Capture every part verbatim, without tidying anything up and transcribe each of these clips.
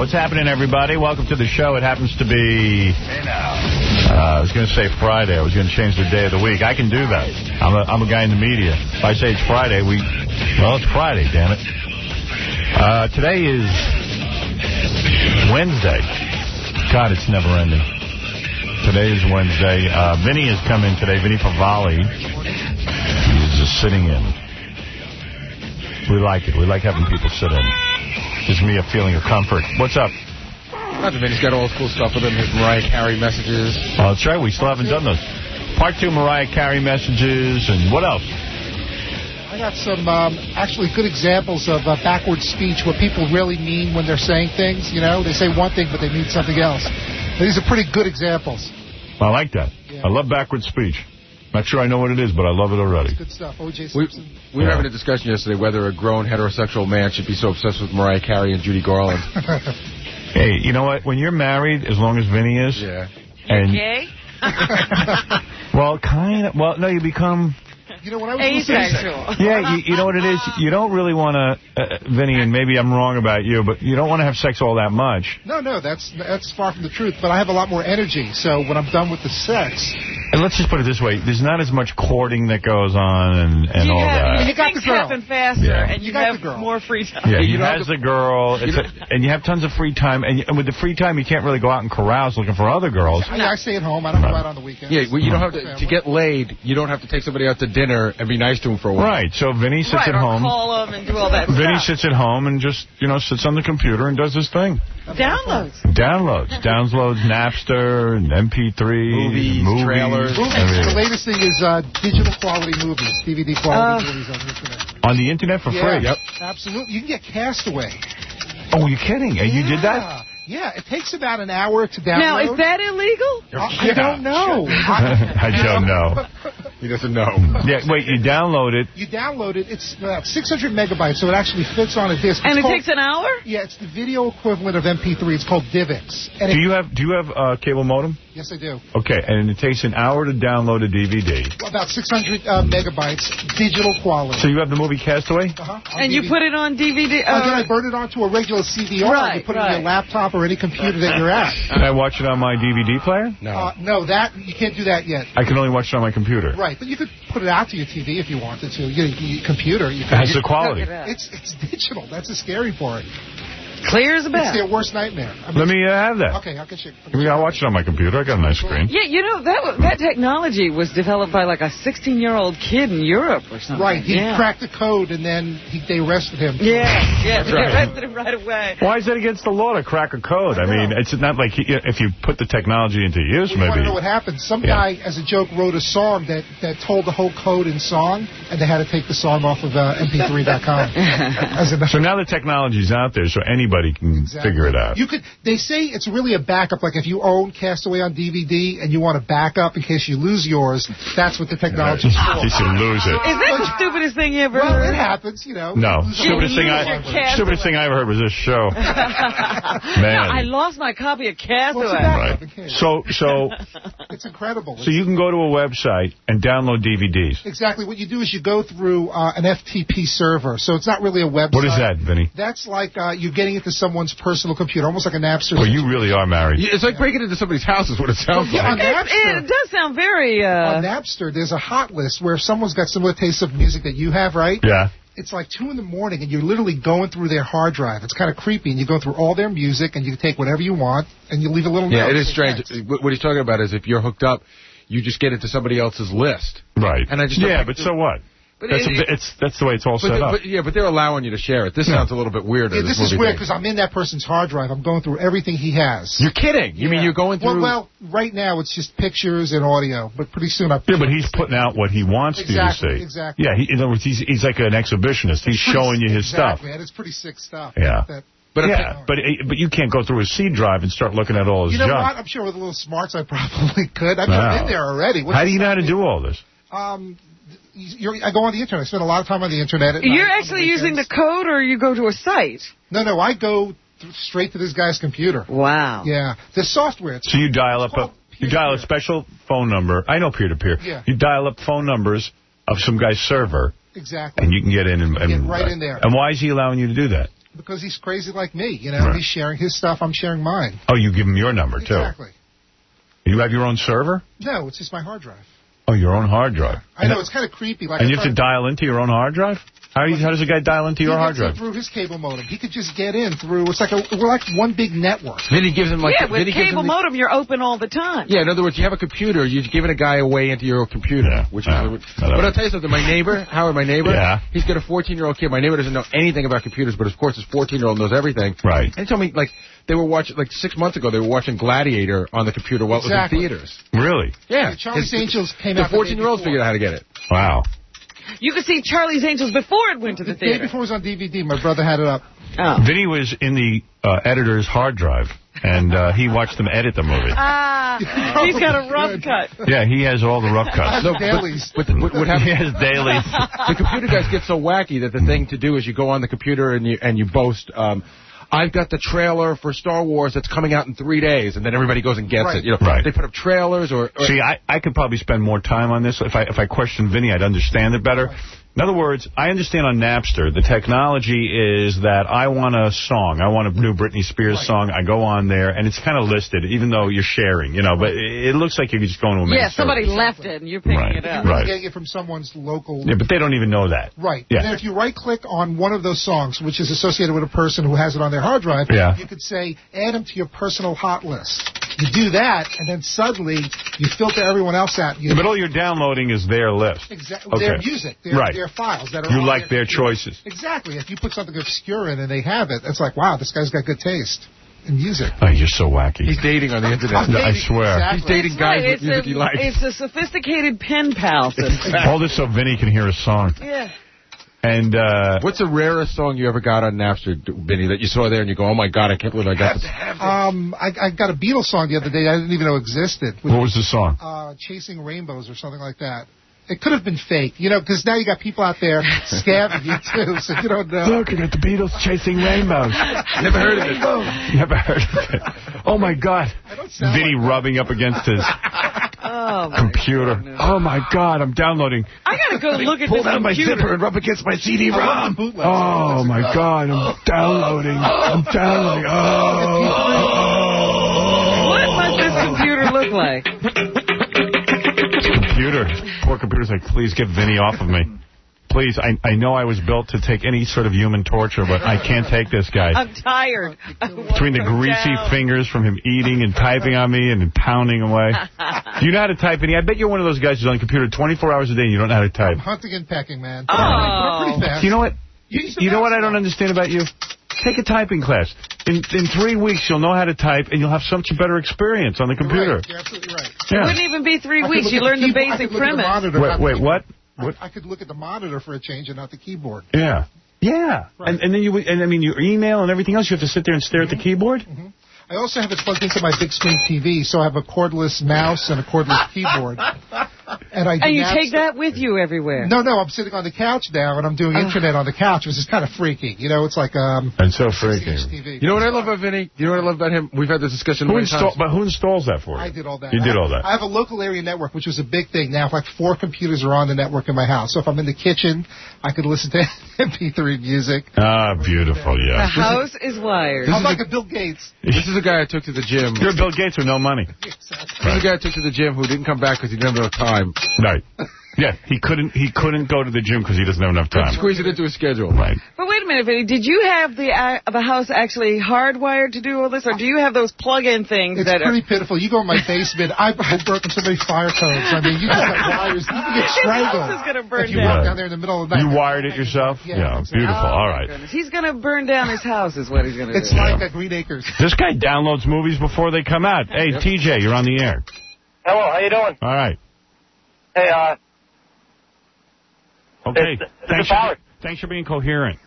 What's happening, everybody? Welcome to the show. It happens to be, hey now. Uh, I was going to say Friday. I was going to change the day of the week. I can do that. I'm a, I'm a guy in the media. If I say it's Friday, we, well, it's Friday, damn it. Uh, today is Wednesday. God, it's never ending. Today is Wednesday. Uh, Vinny has come in today. Vinny Favale. He's just sitting in. We like it. We like having people sit in. Gives me a feeling of comfort. What's up? Nothing, man. He's got all cool stuff with him. His Mariah Carey messages. Oh, that's right. We still haven't done those. Part two, Mariah Carey messages. And what else? I got some um, actually good examples of uh, backward speech, what people really mean when they're saying things. You know, they say one thing, but they mean something else. These are pretty good examples. I like that. Yeah. I love backward speech. Not sure I know what it is, but I love it already. That's good stuff. O J Simpson. We, we were yeah. having a discussion yesterday whether a grown heterosexual man should be so obsessed with Mariah Carey and Judy Garland. Hey, you know what? When you're married, as long as Vinny is... Yeah. And, gay? Well, kind of... Well, no, you become... You know, when I was asexual. Yeah, you, you know what it is? You don't really want to, uh, Vinny, and maybe I'm wrong about you, but you don't want to have sex all that much. No, no, that's that's far from the truth, but I have a lot more energy, so when I'm done with the sex... And let's just put it this way, there's not as much courting that goes on and, and all have, that. You got Things the girl. happen faster, yeah. and you, you have the girl. more free time. Yeah, you he has the girl, it's a, and you have tons of free time, and, you, and with the free time, you can't really go out and carouse looking for other girls. I, I stay at home, I don't go out on the weekends. Yeah, well, you don't have to, to get laid, you don't have to take somebody out to dinner and be nice to him for a while. Right, so Vinny sits right, at or home. call him and do all that Vinny stuff. sits at home and just, you know, sits on the computer and does his thing. Downloads. Downloads. Downloads Napster and M P three. Movies, movies trailers. Movies. The latest thing is uh, digital quality movies, D V D quality uh, movies on the Internet. On the Internet for yeah, free? Yep. Absolutely. You can get Castaway. Oh, you're kidding? And yeah. you did that? Yeah, it takes about an hour to download. Now, is that illegal? Uh, I don't know. I don't know. He doesn't know. Yeah, wait, you download it. You download it. It's about six hundred megabytes, so it actually fits on a disc. And it's it called, takes an hour? Yeah, it's the video equivalent of M P three. It's called DivX. And do it, you have Do you have a cable modem? Yes, I do. Okay, and it takes an hour to download a D V D. About six hundred uh, megabytes, digital quality. So you have the movie Castaway? Uh-huh. And D V D. you put it on D V D? Uh, Uh, then I burn it onto a regular C D R. Right, you put right. it on your laptop or any computer that you're at. Can I watch it on my D V D player? No. Uh, no, that you can't do that yet. I can only watch it on my computer. Right, but you could put it out to your T V if you wanted to. Your, your computer. You It has the quality. It's it's digital. That's the scary part. Clear as a bell. It's their worst nightmare. I mean, Let me uh, have that. Okay, I'll get you. Maybe I'll watch it on my computer. I got a nice screen. Yeah, you know, that wa- that technology was developed by like a sixteen-year-old kid in Europe or something. Right, he yeah. cracked the code and then he, they arrested him. Yeah, yeah, they right. arrested him right away. Why is that against the law to crack a code? I, I mean, it's not like he, if you put the technology into use, We maybe. want to know what happened. Some Yeah. guy, as a joke, wrote a song that, that told the whole code in song, and they had to take the song off of uh, M P three dot com. So now the technology's out there, so anybody can Exactly. figure it out. You could. They say it's really a backup. Like if you own Castaway on D V D and you want a backup in case you lose yours, that's what the technology is for. You should lose it. Is that the stupidest thing you ever Well, heard? it happens, you know. No, You lose stupidest your thing I Castaway. stupidest thing I ever heard was this show. Man, I lost my copy of Castaway. What's the backup in case? so so It's incredible. so you can go to a website and download D V Ds. Exactly. What you do is you go through uh, an F T P server, so it's not really a website. What is that, Vinny? That's like uh, you getting into someone's personal computer, almost like a Napster. Well, you really are married. It's like breaking into somebody's house is what it sounds Yeah, like. on It, Napster. it does sound very... On Uh, Napster, there's a hot list where if someone's got similar tastes of music that you have, right? Yeah. It's like two in the morning, and you're literally going through their hard drive. It's kind of creepy, and you go through all their music, and you can take whatever you want, and you leave a little Yeah, note. it is strange. What what he's talking about is if you're hooked up, you just get into somebody else's list. Right. And I just yeah, don't but like- so what? But That's, it- a, it's, that's the way it's all But, set the- up. but yeah, but they're allowing you to share it. This Yeah. sounds a little bit weirder. Yeah, this is movie weird thing. because I'm in that person's hard drive. I'm going through everything he has. You're kidding. You mean Yeah. you're going through... Well, well, right now it's just pictures and audio, but pretty soon I. Yeah, but he's putting out what he wants Exactly, you to see. exactly. Yeah, he, in other words, he's, he's like an exhibitionist. He's Pretty showing you his exactly, stuff. and it's pretty sick stuff. Yeah. That, But Yeah, but but you can't go through his C drive and start looking at all his you know junk. what? I'm sure with a little smarts I probably could. I've Wow. been in there already. What's How do the you know how to sign? do all this? Um, you're, I go on the internet. I spend a lot of time on the internet. At you're night, on actually the using the weekends. code, or you go to a site? No, no, I go th- straight to this guy's computer. Wow. Yeah, the software. It's So you dial up it's a called you dial a peer-to-peer. special phone number. I know peer-to-peer. Yeah. You dial up phone numbers of some guy's server, Exactly. and you can get in and, and Get right in there. And why is he allowing you to do that? Because he's crazy like me. You know, Right. he's sharing his stuff. I'm sharing mine. Oh, you give him your number, too. Exactly. You have your own server? No, it's just my hard drive. Oh, your own hard drive. I know, it's kind of creepy. Like And I you have to thought- dial into your own hard drive? How, you, how does a guy dial into your he hard gets in drive? through his cable modem. He could just get in through. It's like a we're like one big network. Then he gives him like. Yeah, then with he gives cable him the- modem, you're open all the time. Yeah, in other words, you have a computer, you're giving a guy a way into your computer. Yeah. Which Yeah. is, I know. but I'll tell you something, my neighbor, Howard, my neighbor, Yeah. he's got a fourteen-year-old kid. My neighbor doesn't know anything about computers, but of course his fourteen-year-old knows everything. Right. And he told me, like, they were watching, like six months ago, they were watching Gladiator on the computer while Exactly. it was in theaters. Really? Yeah. Yeah, Charlie's His- Angels came the out the day fourteen-year-olds before. figured out how to get it. Wow. You could see Charlie's Angels before it went to the The day theater. before it was on D V D. My brother had it up. Oh. Vinny was in the uh, editor's hard drive, and uh, he watched them edit the movie. Ah, he's got a rough cut. Yeah, he has all the rough cuts. No, dailies. But, but, what, what happens? He has dailies. The computer guys get so wacky that the thing to do is you go on the computer and you and you boast, um, I've got the trailer for Star Wars that's coming out in three days, and then everybody goes and gets Right. it. You know, Right. They put up trailers or. or See, I, I could probably spend more time on this. If I if I questioned Vinny, I'd understand it better. In other words, I understand on Napster, the technology is that I want a song. I want a new Britney Spears Right. song. I go on there, and it's kind of listed, even though you're sharing, you know. But it, it looks like you're just going to a main Yeah, somebody server. left it, and you're picking Right. it You're up. really Right. getting it from someone's local. Yeah, but they don't even know that. Right. Yeah. And then if you right-click on one of those songs, which is associated with a person who has it on their hard drive, Yeah. you could say, add them to your personal hot list. You do that, and then suddenly you filter everyone else out. You Yeah, but all you're downloading is their list. Exactly. Okay. Their music, their, Right. their files that are You on like their computer. choices. Exactly. If you put something obscure in and they have it, it's like, wow, this guy's got good taste in music. Oh, you're so wacky. He's dating on the internet. I'm I dating- swear. Exactly. He's dating That's guys right. with It's music a, he likes. it's a sophisticated pen pal system. All this so Vinny can hear a song. Yeah. And, uh... What's the rarest song you ever got on Napster, Benny, that you saw there and you go, oh, my God, I can't believe I got this? Um, I, I got a Beatles song the other day I didn't even know existed. what was the song? Uh, Chasing Rainbows or something like that. It could have been fake, you know, because now you got people out there scamming you, too, so you don't know. Look, I got the Beatles chasing rainbows. Never heard of it. Never heard of it. Oh, my God. don't sound Vinny like rubbing up against his Oh, my computer. goodness. Oh, my God, I'm downloading. I gotta go look at Pull this down my computer. zipper and rub against my C D I love ROM. the bootlegs. Oh, my God, I'm downloading. I'm downloading. Oh. What must this computer look like? Computer. Poor computer's like, please get Vinny off of me. Please, I I know I was built to take any sort of human torture, but I can't take this guy. I'm tired. I want Between the to go greasy down. fingers from him eating and typing on me and pounding away. Do you know how to type, Vinny? I bet you're one of those guys who's on the computer twenty-four hours a day and you don't know how to type. Hunting and pecking, man. Oh. We're pretty fast. You know what? You used to You know what I bounce don't back. understand about you? Take a typing class. In in three weeks, you'll know how to type, and you'll have such a better experience on the You're computer. right. You're absolutely right. It Yeah. wouldn't even be three I could weeks. look You at learn the keyboard- I basic could look at the premise. monitor, Wait, not wait, the- what? I, What? I could look at the monitor for a change and not the keyboard. Yeah. Yeah. Right. And and then you would- and I mean your email and everything else, you have to sit there and stare at the keyboard? I also have it plugged into my big screen T V, so I have a cordless mouse and a cordless keyboard. And I do And you Napster- take that with you everywhere. No, no, I'm sitting on the couch now, and I'm doing internet on the couch, which is kind of freaky. You know, it's like um. And so sixty inch freaking. T V. You know what I love about Vinny? You know what I love about him? We've had this discussion Who many install, times. but who installs that for you? I did all that. You I did have- all that. I have a local area network, which was a big thing. Now, like four computers are on the network in my house. So if I'm in the kitchen, I could listen to M P three music. Ah, beautiful, The yeah. house is wired. I'm like a Bill Gates. This is a guy I took to the gym. You're Bill Gates with no money. This is a guy I took to the gym who didn't come back because he didn't have enough time. Right. Yeah, he couldn't he couldn't go to the gym because he doesn't have enough Couldn't time. squeeze it into his schedule. Right. But wait a minute, Vinny. Did you have the uh, the house actually hardwired to do all this, or do you have those plug-in things It's that pretty are... pitiful. You go in my basement, I've, I've broken so many fire codes. I mean, you just got wires. You can get His strangled. house is going to burn If you down. walk down there in the middle of the night. You wired it yourself? Yeah, Yeah, exactly. beautiful. Oh, All my right. goodness. He's going to burn down his house is what he's going to do. It's like a Green Acres. This guy downloads movies before they come out. Hey, T J, you're on the air. Hello, how you doing? All right. Hey, uh, Okay. It's- it's Thanks Howard. for, thanks for being coherent.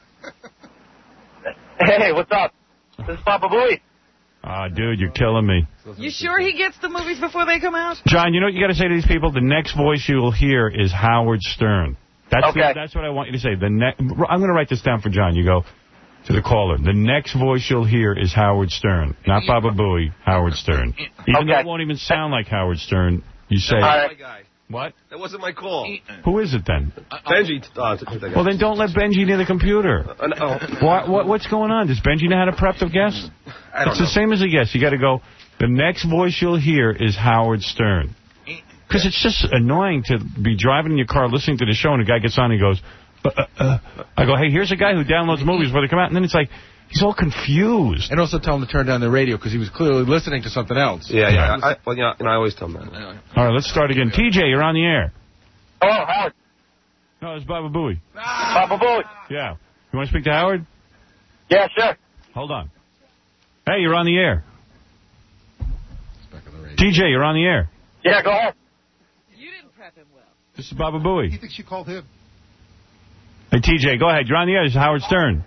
hey, what's up? This is Papa Booey. Ah, dude, you're killing me. You sure he gets the movies before they come out? John, you know what you got to say to these people? The next voice you will hear is Howard Stern. That's Okay. the, that's what I want you to say. The ne- I'm going to write this down for John. You go to the caller. The next voice you'll hear is Howard Stern. Not Baba Booey, Howard Stern. Even though Okay. it won't even sound like Howard Stern, you say, All right. What? That wasn't my call. Who is it then? Benji. Uh, took that guy. Well, then don't let Benji near the computer. Uh, no. What, what, what's going on? Does Benji know how to prep the guest? I don't it's know. the same as a guest. You got to go, the next voice you'll hear is Howard Stern. Because it's just annoying to be driving in your car listening to the show and a guy gets on and he goes, uh, uh, uh. I go, hey, here's a guy who downloads movies before they come out. And then it's like, he's all confused. And also tell him to turn down the radio because he was clearly listening to something else. Yeah, yeah. I, well, yeah, and I always tell him that. All right, let's start again. T J, you're on the air. Hello, Howard. No, it's Baba Booey. Baba Booey. Yeah. You want to speak to Howard? Yeah, sure. Hold on. Hey, you're on the air. T J, you're on the air. Yeah, go ahead. You didn't prep him well. This is Baba Booey. He thinks you called him. Hey, T J, go ahead. You're on the air. This is Howard Stern.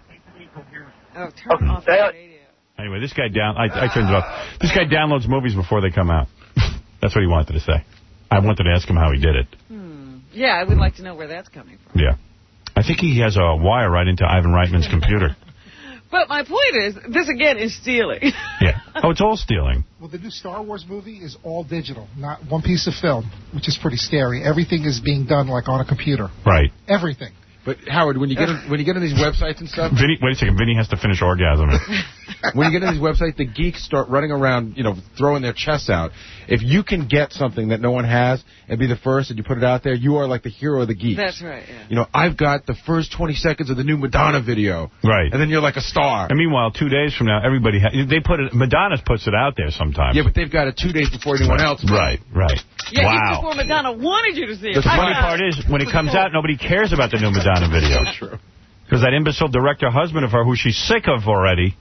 Oh, turn off the radio. Anyway, this guy down. I, I turned it off. This guy downloads movies before they come out. That's what he wanted to say. I wanted to ask him how he did it. Hmm. Yeah, I would like to know where that's coming from. Yeah. I think he has a wire right into Ivan Reitman's computer. But my point is, this again is stealing. Yeah. Oh, it's all stealing. Well, the new Star Wars movie is all digital, not one piece of film, which is pretty scary. Everything is being done like on a computer. Right. Everything. But, Howard, when you get in, when you get on these websites and stuff... Vinny, wait a second. Vinny has to finish orgasming. When you get on these websites, the geeks start running around, you know, throwing their chests out. If you can get something that no one has and be the first and you put it out there, you are like the hero of the geeks. That's right, yeah. You know, I've got the first twenty seconds of the new Madonna video. Right. And then you're like a star. And meanwhile, two days from now, everybody... Ha they put it... Madonna puts it out there sometimes. Yeah, but they've got it two days before anyone else. Right, right. Yeah, wow. even before Madonna wanted you to see it. The funny part is, when it comes out, nobody cares about the new Madonna video. That's true. Because that imbecile director husband of her, who she's sick of already,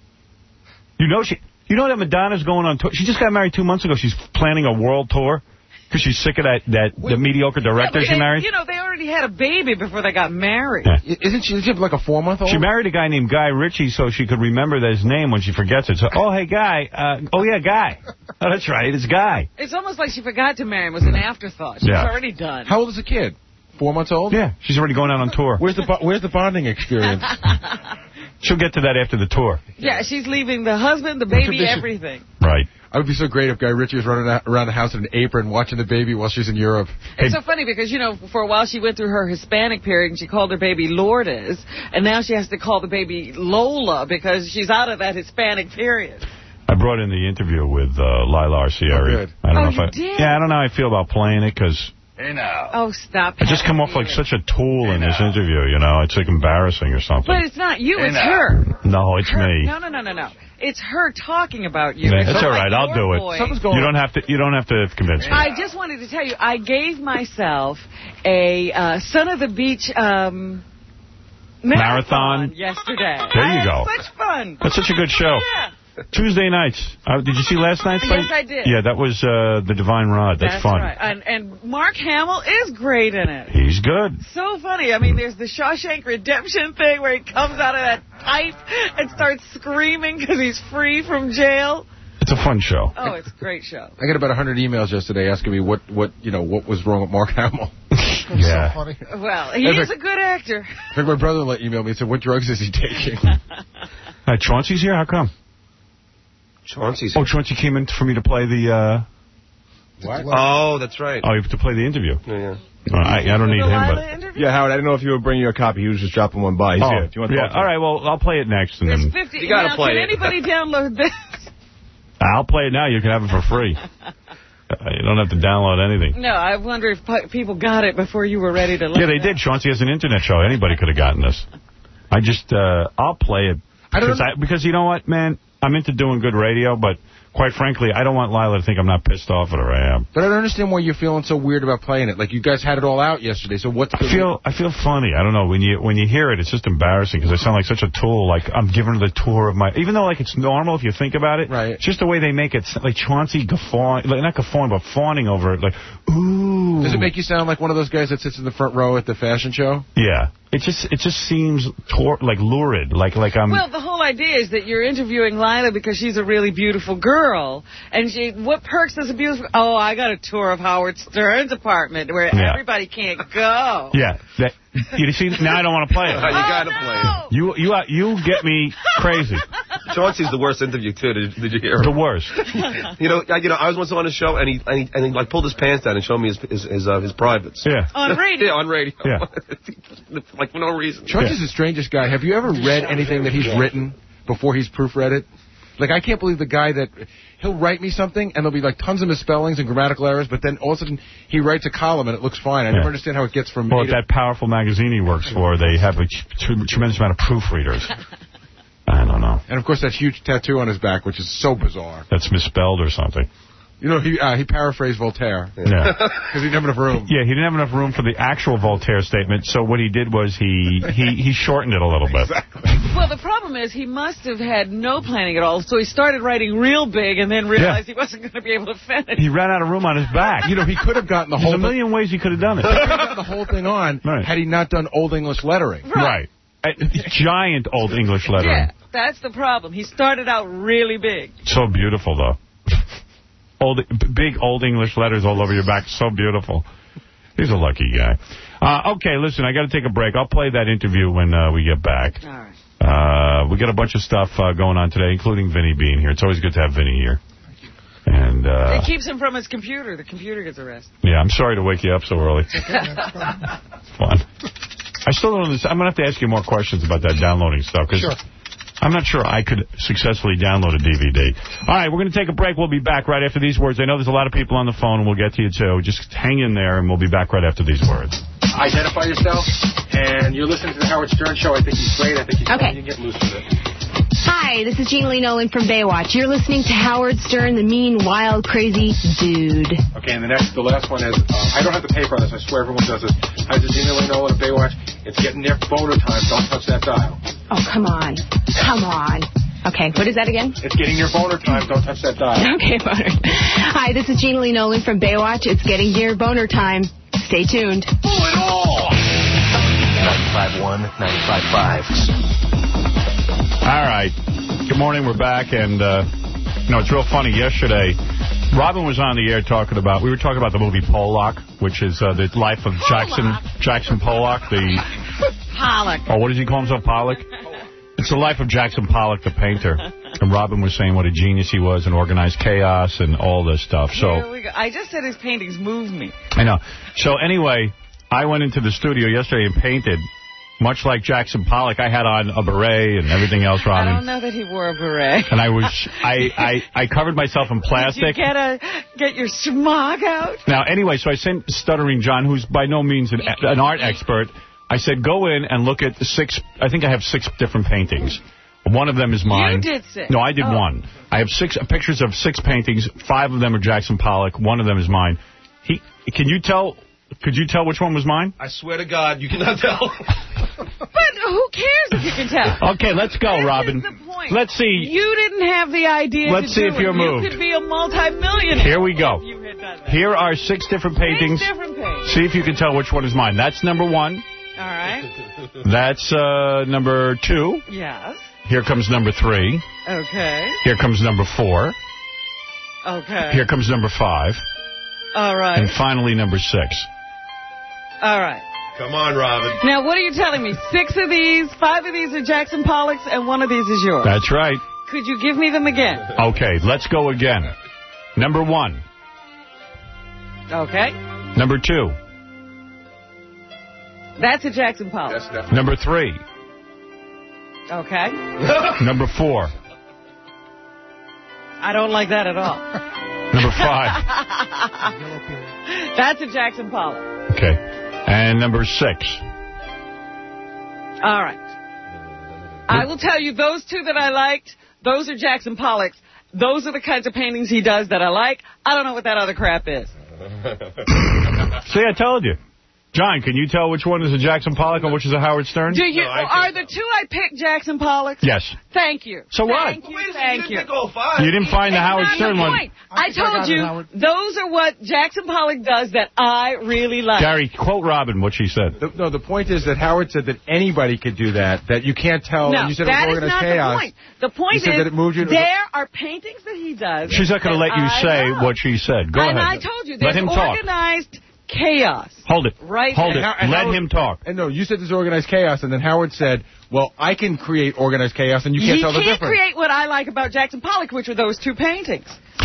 you know she, you know that Madonna's going on tour. She just got married two months ago. She's planning a world tour because she's sick of that, that the mediocre director yeah, she they, married. You know, they already had a baby before they got married. Yeah. Isn't she, she like a four-month-old? She married a guy named Guy Ritchie so she could remember his name when she forgets it. So, oh, hey, Guy. Uh, oh, yeah, Guy. Oh, that's right. It's Guy. It's almost like she forgot to marry him. It was an afterthought. She Yeah. was already done. How old is the kid? Four months old? Yeah. She's already going out on tour. Where's the bo Where's the bonding experience? She'll get to that after the tour. Yeah, she's leaving the husband, the baby, Tradition. everything. Right. I would be so great if Guy Ritchie was running around the house in an apron watching the baby while she's in Europe. It's so funny because, you know, for a while she went through her Hispanic period and she called her baby Lourdes, and now she has to call the baby Lola because she's out of that Hispanic period. I brought in the interview with uh, Lila Arcieri. Oh, good. I don't Oh, know if you I, did? Yeah, I don't know how I feel about playing it because Hey, now. Oh, stop. I just come off like such a tool in this interview, you know. It's like embarrassing or something. But it's not you, Hey, it's now. her. No, it's her. me. No, no, no, no, no. It's her talking about you. Yeah, It's that's not all right. like I'll your do it. voice. Something's going You on. don't have to. You don't have to convince me. I just wanted to tell you, I gave myself a uh, Son of the Beach um, marathon, Marathon? yesterday. There you I had go. Such fun. That's such a good show. Yeah. Tuesday nights. Uh, did you see last night's Yes, fight? I did. Yeah, that was uh, the Divine Rod. That's, That's fun. right. And, and Mark Hamill is great in it. He's good. So funny. I mean, there's the Shawshank Redemption thing where he comes out of that pipe and starts screaming because he's free from jail. It's a fun show. Oh, it's a great show. I got about one hundred emails yesterday asking me what, what you know, what was wrong with Mark Hamill. Yeah. So funny. Well, he That's is a good actor. I think my brother-in-law emailed me and said, what drugs is he taking? Uh, Chauncey's here? How come? Chauncey's. Oh, Chauncey came in for me to play the... Uh... What? Oh, that's right. Oh, you have to play the interview. Yeah, yeah. Uh, I, I don't need him, Delilah but... interview? Yeah, Howard, I didn't know if you were bringing your copy. He was just dropping one by. He's Oh, here. Do you want to yeah. talk to All him? right, well, I'll play it next. and There's then fifty. You gotta now, play can it. anybody download this? I'll play it now. You can have it for free. Uh, you don't have to download anything. No, I wonder if pu- people got it before you were ready to let Yeah, they it did. Chauncey has an internet show. Anybody could have gotten this. I just, uh, I'll play it. I don't Because, I, because you know what, man? I'm into doing good radio, but quite frankly, I don't want Lila to think I'm not pissed off at her. I am. But I don't understand why you're feeling so weird about playing it. Like, you guys had it all out yesterday, so what's the... I feel I feel funny. I don't know. When you when you hear it, it's just embarrassing because I sound like such a tool. Like, I'm giving her the tour of my... Even though, like, it's normal if you think about it. Right. It's just the way they make it. Like, Chauncey guffawing... Like, not guffawing, but fawning over it. Like, ooh. Does it make you sound like one of those guys that sits in the front row at the fashion show? Yeah. It just it just seems tor like lurid. Like, like I'm... Well, the whole idea is that you're interviewing Lila because she's a really beautiful girl. And she, what perks does a beautiful... Oh, I got a tour of Howard Stern's apartment where Yeah. everybody can't go. Yeah. That, you see, now I don't want to play it. You gotta Oh, play no. You you uh, you get me crazy. Chauncey's the worst interview, too. Did, did you hear him? The worst. You know, I, you know, I was once on a show, and he, and he, and he like, pulled his pants down and showed me his his his, uh, his privates. Yeah. On radio. Yeah, on radio. Yeah. Like, for no reason. Chauncey's Yeah. the strangest guy. Have you ever read anything that he's written before he's proofread it? Like, I can't believe the guy that he'll write me something, and there'll be, like, tons of misspellings and grammatical errors, but then all of a sudden he writes a column, and it looks fine. I Yeah. never understand how it gets from Well, me at that powerful magazine he works for, they have a t- tremendous amount of proofreaders. I don't know. And, of course, that huge tattoo on his back, which is so bizarre. That's misspelled or something. You know, he uh, he paraphrased Voltaire. Yeah. Because he didn't have enough room. Yeah, he didn't have enough room for the actual Voltaire statement, so what he did was he he, he shortened it a little bit. Exactly. Well, the problem is he must have had no planning at all, so he started writing real big and then realized Yeah. he wasn't going to be able to finish. He ran out of room on his back. You know, he could have gotten the There's whole a million ways he could have done it. he could have gotten the whole thing on Right. had he not done Old English lettering. Right. Uh, giant old English lettering. Yeah, that's the problem. He started out really big. So beautiful, though. Old, big old English letters all over your back. So beautiful. He's a lucky guy. Uh, okay, listen, I got to take a break. I'll play that interview when uh, we get back. All right. Uh, we got a bunch of stuff uh, going on today, including Vinny being here. It's always good to have Vinny here. And uh, It keeps him from his computer. The computer gets arrested. yeah, I'm sorry to wake you up so early. It's fun. I still don't understand. I'm going to have to ask you more questions about that downloading stuff. Cause Sure. I'm not sure I could successfully download a D V D. All right, we're going to take a break. We'll be back right after these words. I know there's a lot of people on the phone, and we'll get to you, too. Just hang in there, and we'll be back right after these words. Identify yourself, and you're listening to the Howard Stern Show. I think he's great. I think he's Okay. fun. You can get loose with it. Hi, this is Jean Lee Nolan from Baywatch. You're listening to Howard Stern, the mean, wild, crazy dude. Okay, and the next, the last one is, uh, I don't have the paper on this. I swear everyone does this. Hi, this is Gina Nolan of Baywatch. It's getting near boner time. Don't touch that dial. Oh, come on. Come on. Okay, what is that again? It's getting near boner time. Don't touch that dial. Okay, boner. Hi, this is Gina Lee Nolan from Baywatch. It's getting near boner time. Stay tuned. ninety-five point one, ninety-five point five. All right. Good morning. We're back. And, uh, you know, it's real funny. Yesterday, Robin was on the air talking about, we were talking about the movie Pollock, which is uh, the life of Jackson Jackson Pollock, the... Pollock. Oh, what does he call himself, Pollock? It's the life of Jackson Pollock, the painter. And Robin was saying what a genius he was and organized chaos and all this stuff. So Here we go. I just said his paintings moved me. I know. So anyway, I went into the studio yesterday and painted, much like Jackson Pollock. I had on a beret and everything else, Robin. I don't know that he wore a beret. And I was, I, I, I covered myself in plastic. Did you get a get your smog out? Now, anyway, so I sent Stuttering John, who's by no means an, an art expert. I said, go in and look at the six, I think I have six different paintings. One of them is mine. You did six. No, I did Oh. one. I have six pictures of six paintings. Five of them are Jackson Pollock. One of them is mine. He, can you tell, could you tell which one was mine? I swear to God, you cannot tell. But who cares if you can tell? Okay, let's go, This Robin. is the point. Let's see. You didn't have the idea Let's to see do if it. you're moved. You could be a multi-millionaire. Here we go. if you had done that. Here are six different paintings. Six different paintings. See if you can tell which one is mine. That's number one. All right. That's uh, number two. Yes. Here comes number three. Okay. Here comes number four. Okay. Here comes number five. All right. And finally, number six. All right. Come on, Robin. Now, what are you telling me? Six of these, five of these are Jackson Pollock's, and one of these is yours. That's right. Could you give me them again? Okay, let's go again. Number one. Okay. Number two. That's a Jackson Pollock. Number three. Okay. Number four. I don't like that at all. Number five. That's a Jackson Pollock. Okay. And number six. All right. I will tell you, those two that I liked, those are Jackson Pollock's. Those are the kinds of paintings he does that I like. I don't know what that other crap is. See, I told you. John, can you tell which one is a Jackson Pollock and which is a Howard Stern? Do you? No, I are can't. the two I picked Jackson Pollock? Yes. Thank you. So what? Thank you. Wait, Thank you you. didn't pick all five. You didn't find the It's Howard not Stern the one. point. I I think I got told it, you Howard. those are what Jackson Pollock does that I really like. Gary, quote Robin what she said. The, no, the point is that Howard said that anybody could do that, that you can't tell. No, and you said that it was is organized not chaos. the point. The point You said is that it moved you to- there are paintings that he does. She's not going to that let you I say love. what she said. Go and ahead. I told you, Let there's him talk. organized chaos. Hold it. Right Hold there. it. And Let Howard- him talk. And no, you said there's organized chaos, and then Howard said, well, I can create organized chaos, and you can't You tell the can't difference. create what I like about Jackson Pollock, which were those two paintings.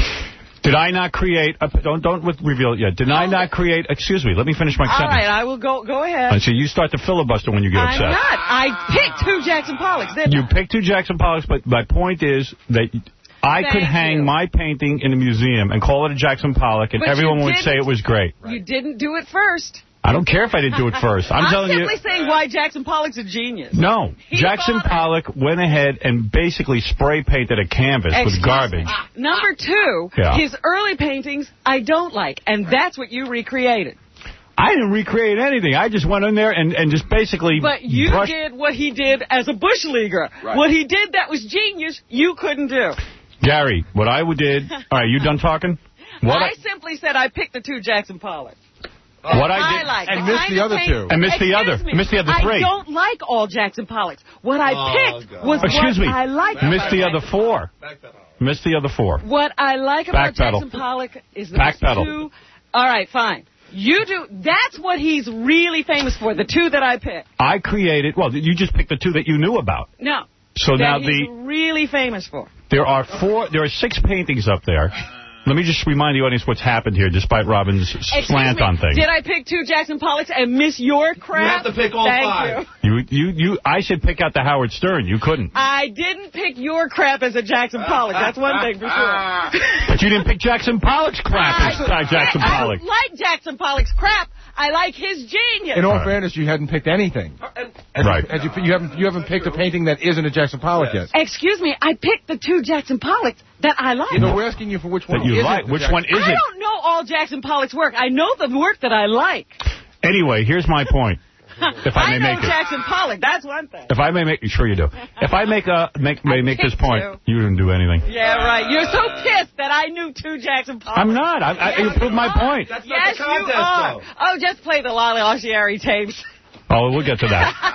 Did I not create... Uh, don't don't with- reveal it yet. Did I not create... Excuse me. Let me finish my All sentence. right, I will go go ahead. Uh, so you start to filibuster when you get I'm upset. not. I picked two Jackson Pollocks. Didn't You I? picked two Jackson Pollocks, but my point is that I Thank could hang you. my painting in a museum and call it a Jackson Pollock, and But you everyone would say didn't. it was great. You didn't do it first. I don't care if I didn't do it first. I'm, I'm telling you... simply saying why Jackson Pollock's a genius. No. He Jackson thought it. Pollock went ahead and basically spray painted a canvas Excuse with garbage. me. Number two, Yeah. his early paintings I don't like, and that's what you recreated. I didn't recreate anything. I just went in there and, and just basically But you brushed... did what he did as a bush leaguer. Right. What he did that was genius, you couldn't do. Gary, what I would did... All right, you done talking? What I, simply said I picked the two Jackson Pollocks. What I did... like, and the missed kind the of other paint- two. And missed the Excuse other. me, Missed the other three. I don't like all Jackson Pollocks. What I Oh, picked God. was Excuse what me. I like. Missed the other four. Missed the other four. What I like about Backpedal. Jackson Pollock is those Backpedal. two. All right, fine. You do. That's what he's really famous for. The two that I picked. I created... Well, you just picked the two that you knew about. No. So that now he's the... really famous for. There are four... There are six paintings up there. Let me just remind the audience what's happened here, despite Robin's Excuse slant me, on things. Did I pick two Jackson Pollocks and miss your crap? You have to pick all Thank five. You. You, you, you. I should pick out the Howard Stern. You couldn't. I didn't pick your crap as a Jackson Pollock. That's one thing for sure. But you didn't pick Jackson Pollock's crap as uh, Jackson I Pollock. don't like Jackson Pollock's crap. I like his genius. In all All right. fairness, you hadn't picked anything. As Right. You, as you, you haven't you haven't picked a painting that isn't a Jackson Pollock Yes. yet. Excuse me, I picked the two Jackson Pollocks that I like. You know, we're asking you for which one That you isn't like. the Which Jackson- one is I it? don't know all Jackson Pollock's work. I know the work that I like. Anyway, here's my point. If I may know make it. Jackson Pollock. That's one thing. If I may make... Sure you do. If I make a, make, may I make this picked point, you. you didn't do anything. Yeah, right. You're so pissed that I knew two Jackson Pollocks. I'm not. I, I, you proved my point. That's Yes, not the contest, you are. though. Oh, just play the Lolly Oshieri tapes. Oh, we'll get to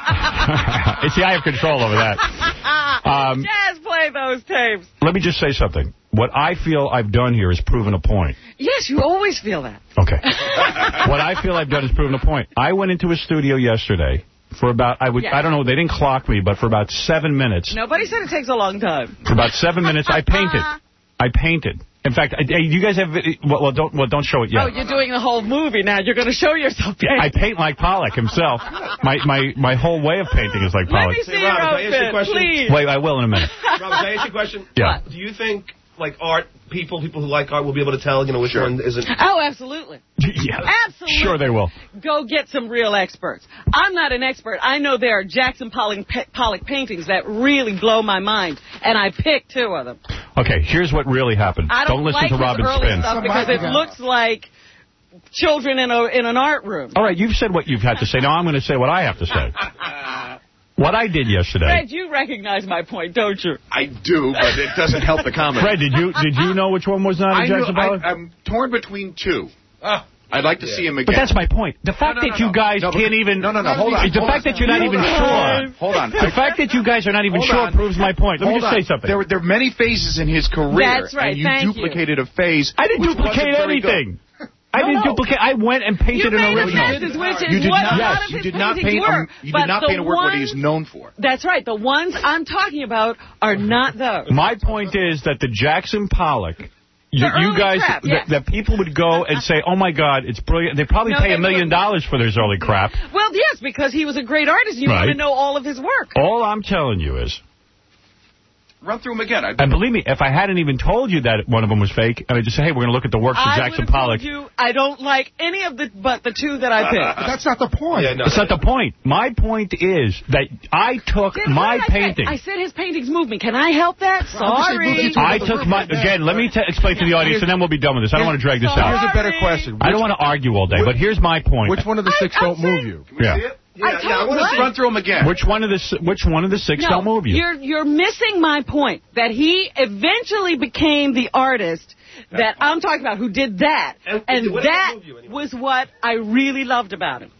that. See, I have control over that. Um, just play those tapes. Let me just say something. What I feel I've done here is proven a point. Yes, you always feel that. Okay. What I feel I've done is proven a point. I went into a studio yesterday for about, I would, Yes. I don't know, they didn't clock me, but for about seven minutes, Nobody said it takes a long time. for about seven minutes, I painted. I painted. In fact, I, hey, you guys have, well, well, don't well, don't show it yet. Oh, you're doing the whole movie now. You're going to show yourself. I paint like Pollock himself. My my my whole way of painting is like Let Pollock. me see Hey, your Robin, can I ask you a outfit, question? please. Wait, I will in a minute. Robert, can I ask you a question? Yeah. Do you think, like, art people, people who like art will be able to tell, you know, which one isn't? Oh, absolutely. Yeah. Absolutely. Sure they will. Go get some real experts. I'm not an expert. I know there are Jackson Pollock, Pollock paintings that really blow my mind, and I picked two of them. Okay, here's what really happened. I don't, listen like to his Robin's early spin. stuff because it looks like children in a in an art room. All right, you've said what you've had to say. Now I'm going to say what I have to say. What I did yesterday. Fred, you recognize my point, don't you? I do, but it doesn't help the comment. Fred, did you did you know which one was not a I knew, Jackson Pollock? I, I'm torn between two. Oh. I'd like to see him again. But that's my point. The fact No, no, that no, you no. guys No, but- can't even... No, no, no, hold on. The hold fact on. that you're not Hold even on. sure... Hold on. The fact that you guys are not even Hold sure on. proves my point. Let me Hold just on. say something. There were, there are many phases in his career. That's right, And you thank you. duplicated a phase. I didn't which duplicate wasn't very good. anything. I didn't no. duplicate. I went and painted You an made a original. passage, which is You did what not. a lot Yes, of you his did not paintings paint. were. A, you but did not the paint a work what ones- he's known for. That's right. The ones I'm talking about are not those. My point is that the Jackson Pollock... You, The you early guys, crap, that, yes. that people would go and say, oh, my God, it's brilliant. They probably No, pay they a million wouldn't. dollars for this early crap. Well, yes, because he was a great artist. You Right. want to know all of his work. All I'm telling you is, Run through him again. I, and believe me, if I hadn't even told you that one of them was fake, and I just say, hey, we're going to look at the works of I Jackson would have Pollock. told you I don't like any of the but the two that I picked. But that's not the point. Yeah, no. That's not the point. My point is that I took Then my what did I say? painting. I said his paintings move me. Can I help that? Well, obviously it moved you Sorry. to I took my... Again, let me t explain to the audience, and then we'll be done with this. I don't want to drag this Sorry. out. Here's a better question. I don't want to argue all day, but here's my point. Which one of the I- six I'm don't move saying- you? Yeah. Yeah, I yeah, I told want what? to run through him again. Which one of the s- which one of the six No, don't move you? You're you're missing my point that he eventually became the artist that I'm talking about, who did that, And- and what did that move you anyway? was what I really loved about him.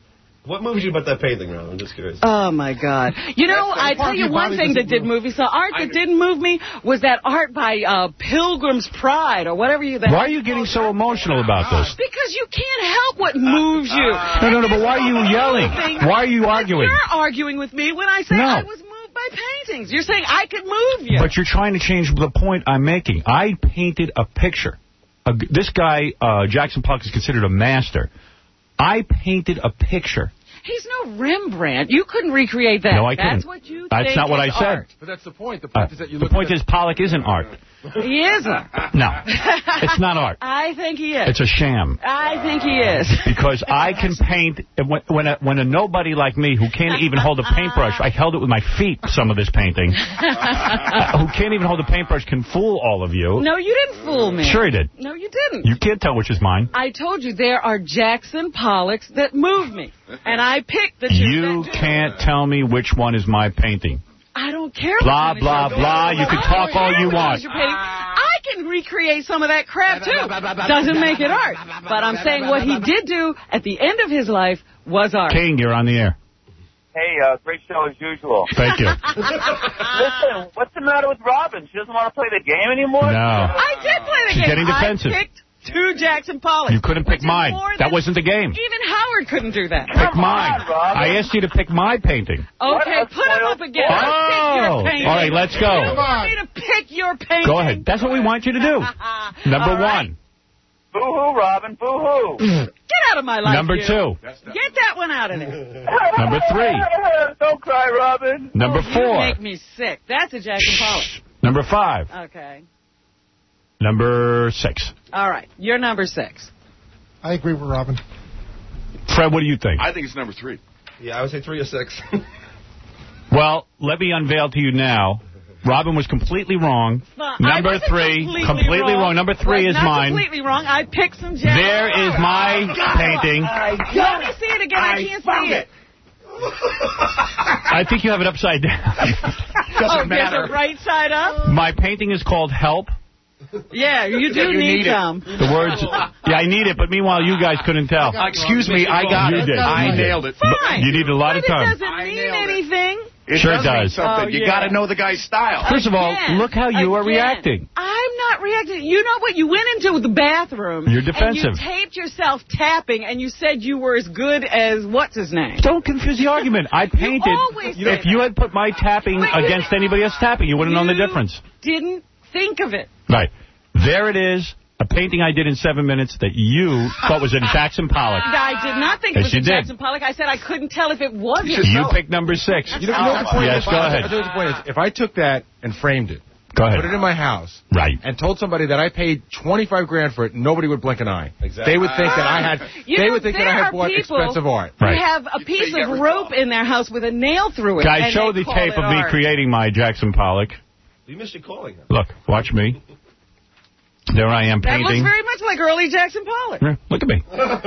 What moves you about that painting, Ron? I'm just curious. Oh, my God. You know, I tell you one thing that did move me. So art that didn't move me was that art by uh, Pilgrim's Pride or whatever you... Why are you getting so emotional about this? Because you can't help what moves you. No, no, no, but why are you yelling? Why are you arguing? You're arguing with me when I say No. I was moved by paintings. You're saying I could move you. But you're trying to change the point I'm making. I painted a picture. A, this guy, uh, Jackson Pollock, is considered a master. I painted a picture. He's no Rembrandt. You couldn't recreate that. No, I couldn't. That's what you That's think not what is I said. art. But that's the point. The point Uh, is that you the look point at is Pollock isn't art. He isn't. No, it's not art. I think he is. It's a sham. I think he is. Because I can paint, when, when, a, when a nobody like me who can't even hold a paintbrush, I held it with my feet, some of this painting, uh, who can't even hold a paintbrush can fool all of you. No, you didn't fool me. Sure he did. No, you didn't. You can't tell which is mine. I told you there are Jackson Pollocks that move me. And I picked the two You that can't tell me which one is my painting. I don't care. Blah, which blah, one is yours. blah. You can I talk don't all care you which want. one's your painting. I can recreate some of that crap, too. Doesn't make it art. But I'm saying what he did do at the end of his life was art. King, you're on the air. Hey, uh, great show as usual. Thank you. Listen, what's the matter with Robin? She doesn't want to play the game anymore? No. I did play the She's game. getting defensive. I picked two Jackson Pollocks. You couldn't pick which is mine. more That than- wasn't the game. Even Howard couldn't do that. Pick mine. I asked you to pick my painting. Okay, put him up again. I'll pick Oh. your painting. All right, let's go. You want me to pick your painting? Go ahead. That's what we want you to do. Number All right. one. Boo-hoo, Robin, boo-hoo. Get out of my life, Number you. two. Get that one out of there. Number three. Don't cry, Robin. Number Oh, you four. make me sick. That's a Jackson Pollock. Number five. Okay. Number six. All right. You're number six. I agree with Robin. Fred, what do you think? I think it's number three. Yeah, I would say three or six. Well, let me unveil to you now. Robin was completely wrong. Well, Number I wasn't three, completely, completely wrong. Number three Was is not mine. completely wrong. I picked some Jackson There is my painting. Let me see it again. I, can't see it. I think you have it upside down. oh, there's a right side up? My painting is called Help. Yeah, you do You need, need it. some. The words, yeah, I need it, but meanwhile, you guys couldn't tell. Uh, excuse me, I got You it. did. I You did. nailed it. Fine. You need a lot but of time. it doesn't mean anything. It Sure does mean does. something. Oh, you yeah. got to know the guy's style. First of all, Again. look how you are Again. reacting. I'm not reacting. You know what? You went into the bathroom. You're defensive. And you taped yourself tapping, and you said you were as good as what's his name. Don't confuse the argument. I painted. always say If you had put my tapping But you- against anybody else tapping, you wouldn't have known the You difference. Didn't think of it. Right. There it is. A painting I did in seven minutes that you thought was a Jackson Pollock. I did not think Yes, it was you a did. Jackson Pollock. I said I couldn't tell if it wasn't. You picked number six. You know, you know what the point Yes, is? go I ahead. tell you what the point is. If I took that and framed it, Go ahead. put it in my house, Right. and told somebody that I paid twenty-five grand for it, nobody would blink an eye. Exactly. They would think that I had. You they know, would think that I there had are bought people expensive art. who Right. have a piece They of get rope resolved. in their house with a nail through it. Guys, and show they the call tape it of me art. creating my Jackson Pollock. You missed your calling. Look, watch me. There I am That looks painting. very much like early Jackson Pollock. Yeah, Look at me.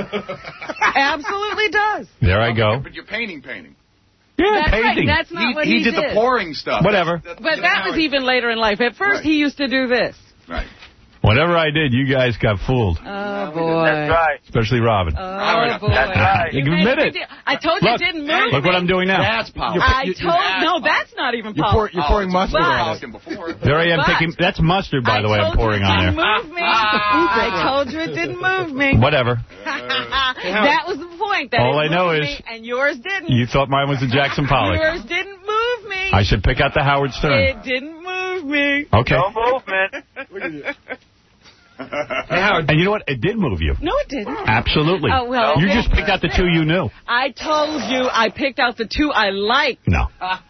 Absolutely does. There I go. But you're painting, painting. Yeah, That's painting. right. That's not He, what he he, did the pouring stuff. Whatever. That's- But that's that how was it- even later in life. At first, Right. he used to do this. Right. Whatever I did, you guys got fooled. Oh, boy. That's right. Especially Robin. Oh, boy. That's right. You made a admit big it. deal. I told you Look, it didn't move look what me. I'm doing now. That's Pollock. I You- you- told... you- No, that's not even You're, pour, Pollock. you're pouring mustard but- on it. Pollock before. There I am But- picking. That's mustard, by the way, I I'm told pouring you it on didn't there. move me. I told you it didn't move me. Whatever. That was the point. That All it I know moved is me, and yours didn't. You thought mine was a Jackson Pollock. Yours didn't move me. I should pick out the Howard Stern. It didn't move me. Okay. No movement. Hey, Howard. And you know what? It did move you. No, it didn't. Absolutely. Oh, well, You okay. just picked out the two you knew. I told you I picked out the two I liked. No.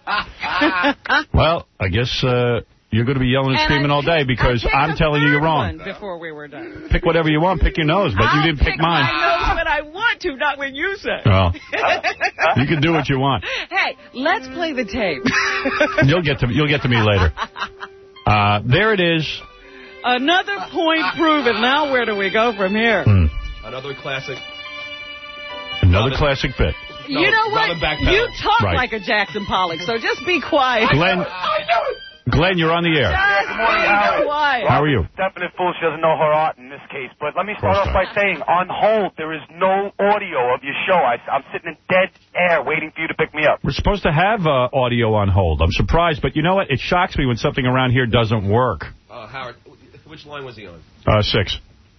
Well, I guess uh, you're going to be yelling and And screaming I all day picked- because I picked I'm a telling you you're third wrong. one before we were done. Pick whatever you want. Pick your nose, but I'll you didn't pick mine. my nose when I want to, not when you say. Well, you can do what you want. Hey, let's play the tape. You'll get to you'll get to me later. Uh, there it is. Another point proven. Now where do we go from here? Mm. Another classic. Another Robin. classic bit. You know what? Robin backpedal. You talk Right. like a Jackson Pollock, so just be quiet. Glenn, Glenn, you're on the air. Yeah, good morning, Howard. Quiet. How are you? Definite fool. She doesn't know her art in this case. But let me start off by saying, on hold, there is no audio of your show. I, I'm sitting in dead air waiting for you to pick me up. We're supposed to have uh, audio on hold. I'm surprised, but you know what? It shocks me when something around here doesn't work. Uh, Howard, which line was he on? Uh, six.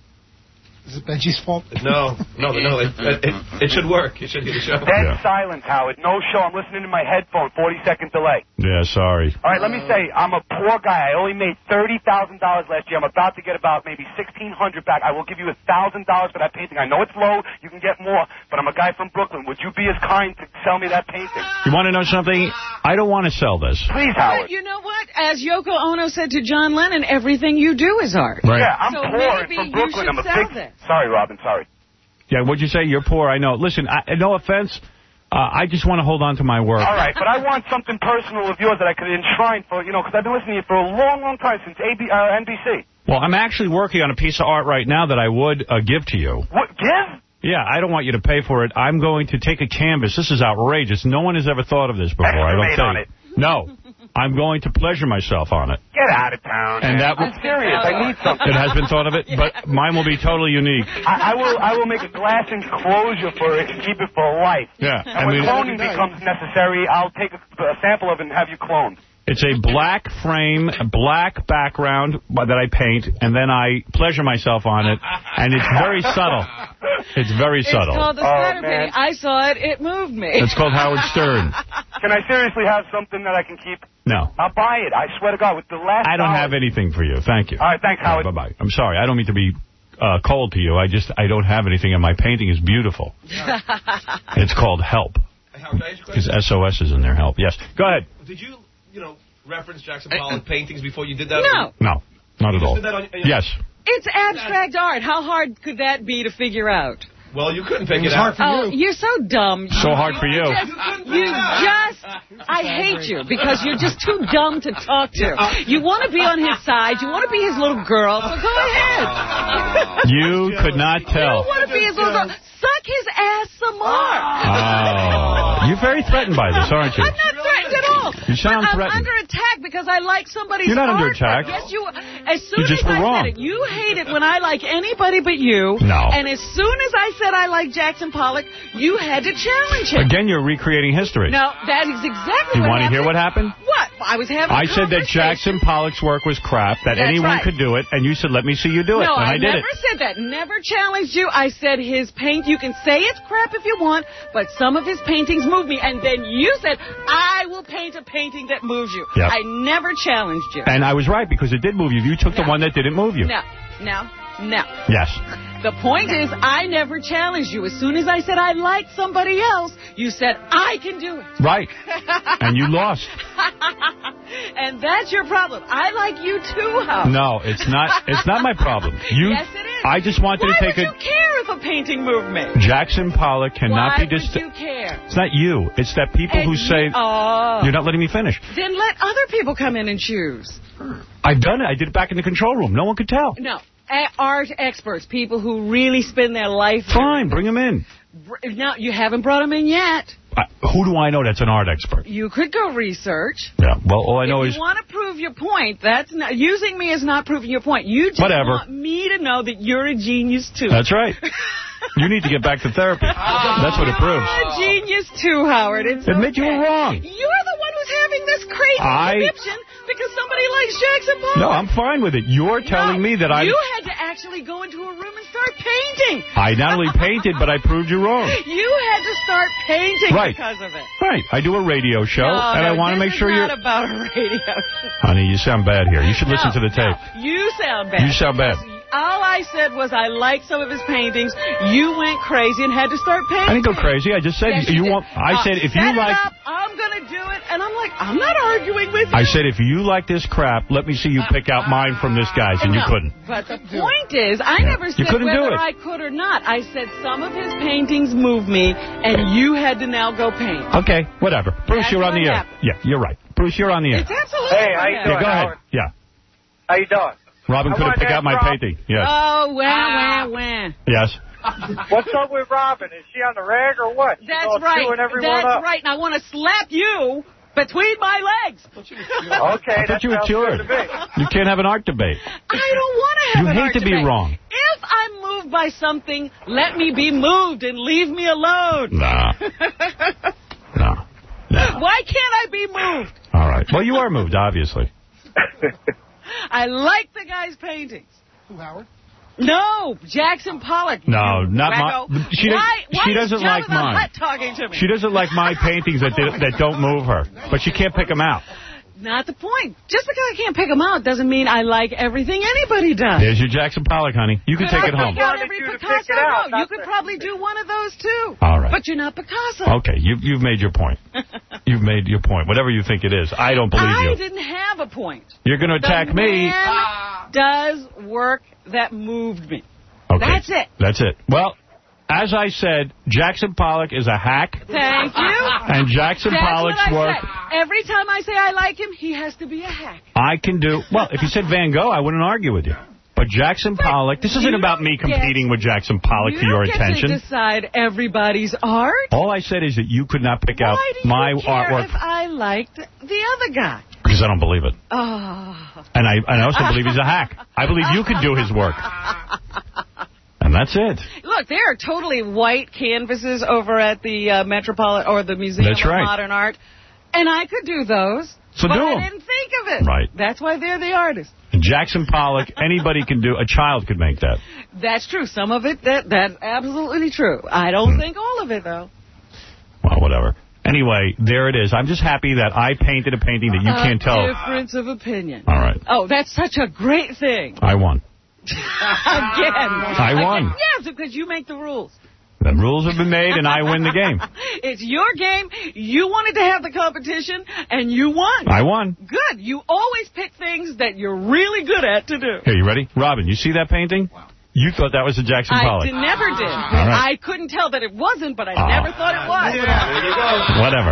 Is it Benji's fault? No, no, no. It, it, it should work. It should do the show. Dead Yeah. silence, Howard. No show. I'm listening to my headphone. forty second delay. Yeah, sorry. All right, let me say, I'm a poor guy. I only made thirty thousand dollars last year. I'm about to get about maybe sixteen hundred dollars back. I will give you one thousand dollars for that painting. I know it's low. You can get more, but I'm a guy from Brooklyn. Would you be as kind to sell me that painting? You want to know something? I don't want to sell this. Please, Howard. But you know what? As Yoko Ono said to John Lennon, everything you do is art. Right. Yeah, I'm So poor and maybe from you Brooklyn. should I'm a sell big... this. Sorry, Robin, sorry. Yeah, what'd you say? You're poor. I know. Listen, I, no offense. Uh, I just want to hold on to my work. All right, but I want something personal of yours that I could enshrine for, you know, because I've been listening to you for a long, long time, since A B, uh, N B C. Well, I'm actually working on a piece of art right now that I would uh, give to you. What, give? Yeah, I don't want you to pay for it. I'm going to take a canvas. This is outrageous. No one has ever thought of this before. I don't Estimate think. on it. No. I'm going to pleasure myself on it. Get out of town. And that I'm serious. I need something. It has been thought of it, but mine will be totally unique. I, I will I will make a glass enclosure for it and keep it for life. Yeah. And I when mean, cloning becomes necessary, I'll take a, a sample of it and have you cloned. it's a black frame, a black background that I paint, and then I pleasure myself on it, and it's very subtle. It's very It's subtle. called the Oh, Spider man. Painting. I saw it. It moved me. It's called Howard Stern. Can I seriously have something that I can keep? No. I'll buy it. I swear to God, with the last I don't dollar. have anything for you. Thank you. All right, thanks, Howard. Bye-bye. I'm sorry. I don't mean to be uh, cold to you. I just, I don't have anything, and my painting is beautiful. It's called Help. Howard, can I ask you a Because question? S O S is in there. Help. Yes. Go ahead. Did you, you know, reference Jackson Pollock paintings before you did that? No. No. Not at all. did that on- Yes. It's abstract art. How hard could that be to figure out? Well, you couldn't pick It was it hard out. for Oh, you. you're so dumb. So hard for you. Just, you just, I hate you because you're just too dumb to talk to. You want to be on his side. You want to be his little girl, so go ahead. You could not You tell. want to be his little girl. Suck his ass some more. Oh. You're very threatened by this, aren't you? I'm not threatened at all. You sound but I'm threatened. under attack because I like somebody's You're not under art. attack. Yes, you. As soon You just as were I wrong. said it, you hate it when I like anybody but you. No. And as soon as I said I like Jackson Pollock, you had to challenge him. Again, you're recreating history. No, that is exactly You what want to happened. hear what happened? What? I was having. I a said that Jackson conversation. Pollock's work was crap, that That's anyone right. could do it, and you said, let me see you do it. No, and I, I, did never it. said that. Never challenged you. I said his paint, you can say it's crap if you want, but some of his paintings move me. And then you said, I will paint a painting that moves you. Yep. I never challenged you. And I was right, because it did move you. You took the No. one that didn't move you. No, no, no. Yes. The point is, I never challenged you. As soon as I said I liked somebody else, you said, I can do it. Right. And you lost. And that's your problem. I like you too, Howard. No, it's not. It's not my problem. You. Yes, it is. I just wanted Why to take would a. you care if a painting moved me? Jackson Pollock cannot Why be just. would you care? It's not you. It's that people And who you- say. Oh. You're not letting me finish. Then let other people come in and choose. I've done it. I did it back in the control room. No one could tell. No. A- art experts, people who really spend their life. Fine, bring them in. Br- No, you haven't brought them in yet. I, who do I know that's an art expert? You could go research. Yeah. Well, all I know if is. you want to prove your point, that's not using me is not proving your point. You just Whatever. want me to know that you're a genius too. That's right. You need to get back to therapy. That's what it proves. You're a genius too, Howard. It's Admit you okay. were wrong. You're the one who's having this crazy I- conniption because somebody likes Jackson Pollock. No, I'm fine with it. You're telling No, me that I. You had to actually go into a room and start painting. I not only painted, but I proved you wrong. You had to start painting Right. because of it. Right. I do a radio show, No, and no, I want to this make is sure you're. not about a radio show. Honey, you sound bad here. You should listen No, to the tape. no, you sound bad. You sound bad. All I said was I liked some of his paintings. You went crazy and had to start painting. I didn't go crazy. I just said Yes, you did. want. I Uh, said if set you it like. up, I'm going to do it. And I'm like, I'm not arguing with you. I said if you like this crap, let me see you pick out mine from this guy's, and you No, couldn't. But the point is, I never said couldn't do whether it. I could or not. I said some of his paintings moved me, and you had to now go paint. Okay, whatever. Bruce, That's you're on what the air. happened. Yeah, you're right. Bruce, you're on the air. It's absolutely Hey, how you what doing, Yeah, go ahead. Howard? Yeah. How you doing? Robin I couldn't wanted pick to out ask my Rob- painting. Yes. Oh, wah, wah, wah. Yes. What's up with Robin? Is she on the rag or what? She's That's all right. chewing everyone That's up. right. And I want to slap you Between my legs. Okay, I thought you were cured. You can't have an art debate. I don't want to have You an hate art to be debate. wrong. If I'm moved by something, let me be moved and leave me alone. Nah. No. No. Why can't I be moved? All right. Well, you are moved, obviously. I like the guy's paintings. Who, Howard? No, Jackson Pollock. No, not Wacko. my. She, does, why, why she doesn't is like Jonathan mine. Hutt talking to me? She doesn't like my paintings that did, that don't move her, but she can't pick them out. Not the point. Just because I can't pick them out doesn't mean I like everything anybody does. There's your Jackson Pollock, honey. You can Could take I it home. pick out every Picasso? out, No, you could probably do one of those too. All right. But you're not Picasso. Okay, you, you've made your point. You've made your point. Whatever you think it is. I don't believe I you. didn't have a point. You're going to attack the me. Man does work that moved me. Okay. That's it. That's it. Well, as I said, Jackson Pollock is a hack. Thank you. And Jackson That's Pollock's what I work. said. Every time I say I like him, he has to be a hack. I can do. Well, if you said Van Gogh, I wouldn't argue with you. But Jackson Pollock, this isn't you about me competing get, with Jackson Pollock you for your don't attention. get to decide everybody's art. All I said is that you could not pick out Why do you my care artwork. if I liked the other guy? Because I don't believe it. Oh. And I, and I also believe he's a hack. I believe you can do his work. And that's it. Look, there are totally white canvases over at the uh, Metropolitan or the Museum That's of right. Modern Art, and I could do those. So but do I 'em. didn't think of it. Right. That's why they're the artists. And Jackson Pollock, anybody can do. A child could make that. That's true. Some of it, that that's absolutely true. I don't Hmm. think all of it, though. Well, whatever. Anyway, there it is. I'm just happy that I painted a painting that you a can't tell. difference of opinion. All right. Oh, that's such a great thing. I won. Again. I won. Again. Yes, because you make the rules. The rules have been made, and I win the game. It's your game. You wanted to have the competition, and you won. I won. Good. You always pick things that you're really good at to do. Here, you ready? Robin, you see that painting? You thought that was a Jackson I Pollock. did, never did. right. I couldn't tell that it wasn't, but I Oh. never thought it was. There you go. Whatever.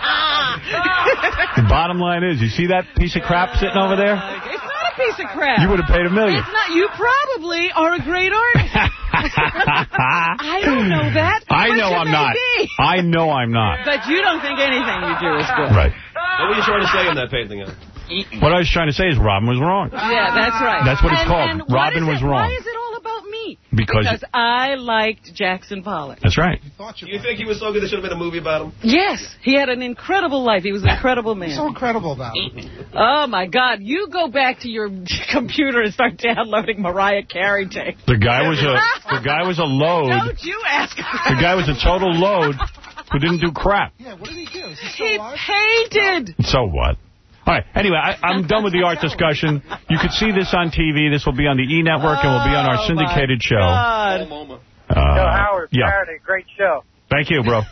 The bottom line is, you see that piece of crap sitting over there? It's not a piece of crap. You would have paid a million. It's not. You probably are a great artist. I don't know that. I but know you I'm may not. be. I know I'm not. But you don't think anything you do is good. Right. What were you trying to say in that painting? Al? What I was trying to say is Robin was wrong. Yeah, that's right. That's what it's and, called. And Robin what was is it, wrong. Why is it all about me? Because- because I liked Jackson Pollock. That's right. Do you think he was so good there should have been a movie about him? Yes, he had an incredible life. He was an incredible man. So incredible about it. Oh, my God. You go back to your computer and start downloading Mariah Carey tapes. The guy was a the guy was a load. Don't you ask The guy was a total load who didn't do crap. Yeah, what did he do? Is he still He alive? painted. So what? All right. Anyway, I, I'm done with the art discussion. You could see this on T V. This will be on the E! Network and will be on our Oh, syndicated my show. God. Uh, Yo, Howard, yeah. Saturday, great show. Thank you, bro.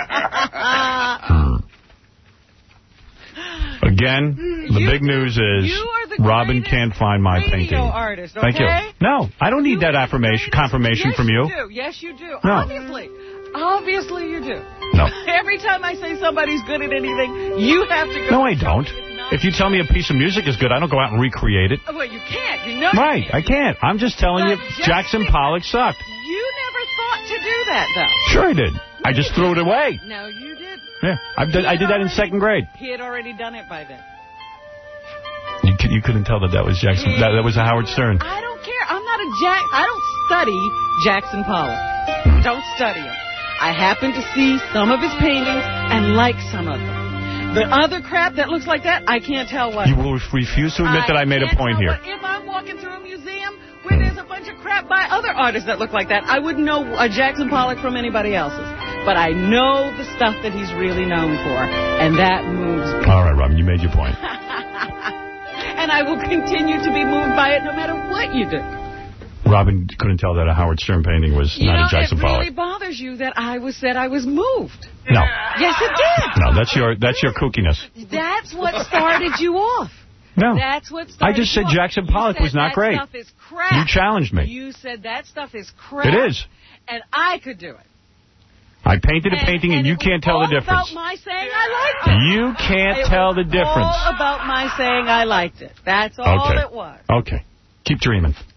Again, the You- big news is you are the Robin greatest can't find my radio painting. artist, Thank you. okay? No, I don't need You that are the affirmation, greatest- confirmation yes, from you. do. Yes, you do. No. Obviously. Obviously you do. No. Every time I say somebody's good at anything, you have to go. No, I don't. If you tell me a piece of music is good, I don't go out and recreate it. Well, you can't. You know Right, you can't. I can't. I'm just telling you, But just Jackson because- Pollock sucked. You never thought to do that, though. Sure I did. I just threw it away. No, you did. Yeah, I did, I did that in second grade. He had already done it by then. You, c- you couldn't tell that that was Jackson. That, that was a Howard Stern. I don't care. I'm not a Jack. I don't study Jackson Pollock. Don't study him. I happen to see some of his paintings and like some of them. The other crap that looks like that, I can't tell what. You will refuse to admit that I made a can't point tell here. what- If I'm walking through a museum where there's a bunch of crap by other artists that look like that, I wouldn't know a Jackson Pollock from anybody else's. But I know the stuff that he's really known for, and that moves me. All right, Robin, you made your point. And I will continue to be moved by it no matter what you do. Robin couldn't tell that a Howard Stern painting was You not know, a Jackson it really Pollock. bothers you that I was said I was moved. No, Yes, it did. no, that's your that's your kookiness. That's what started you off. No, That's what started I just said you off. Jackson You Pollock said was not that great. Stuff is crap. You challenged me. You said that stuff is crap. It is. And I could do it. I painted a painting, and you can't tell the All difference. about my saying I liked it. You can't It tell was the difference. all about my saying I liked it. That's all Okay. it was. Okay, keep dreaming.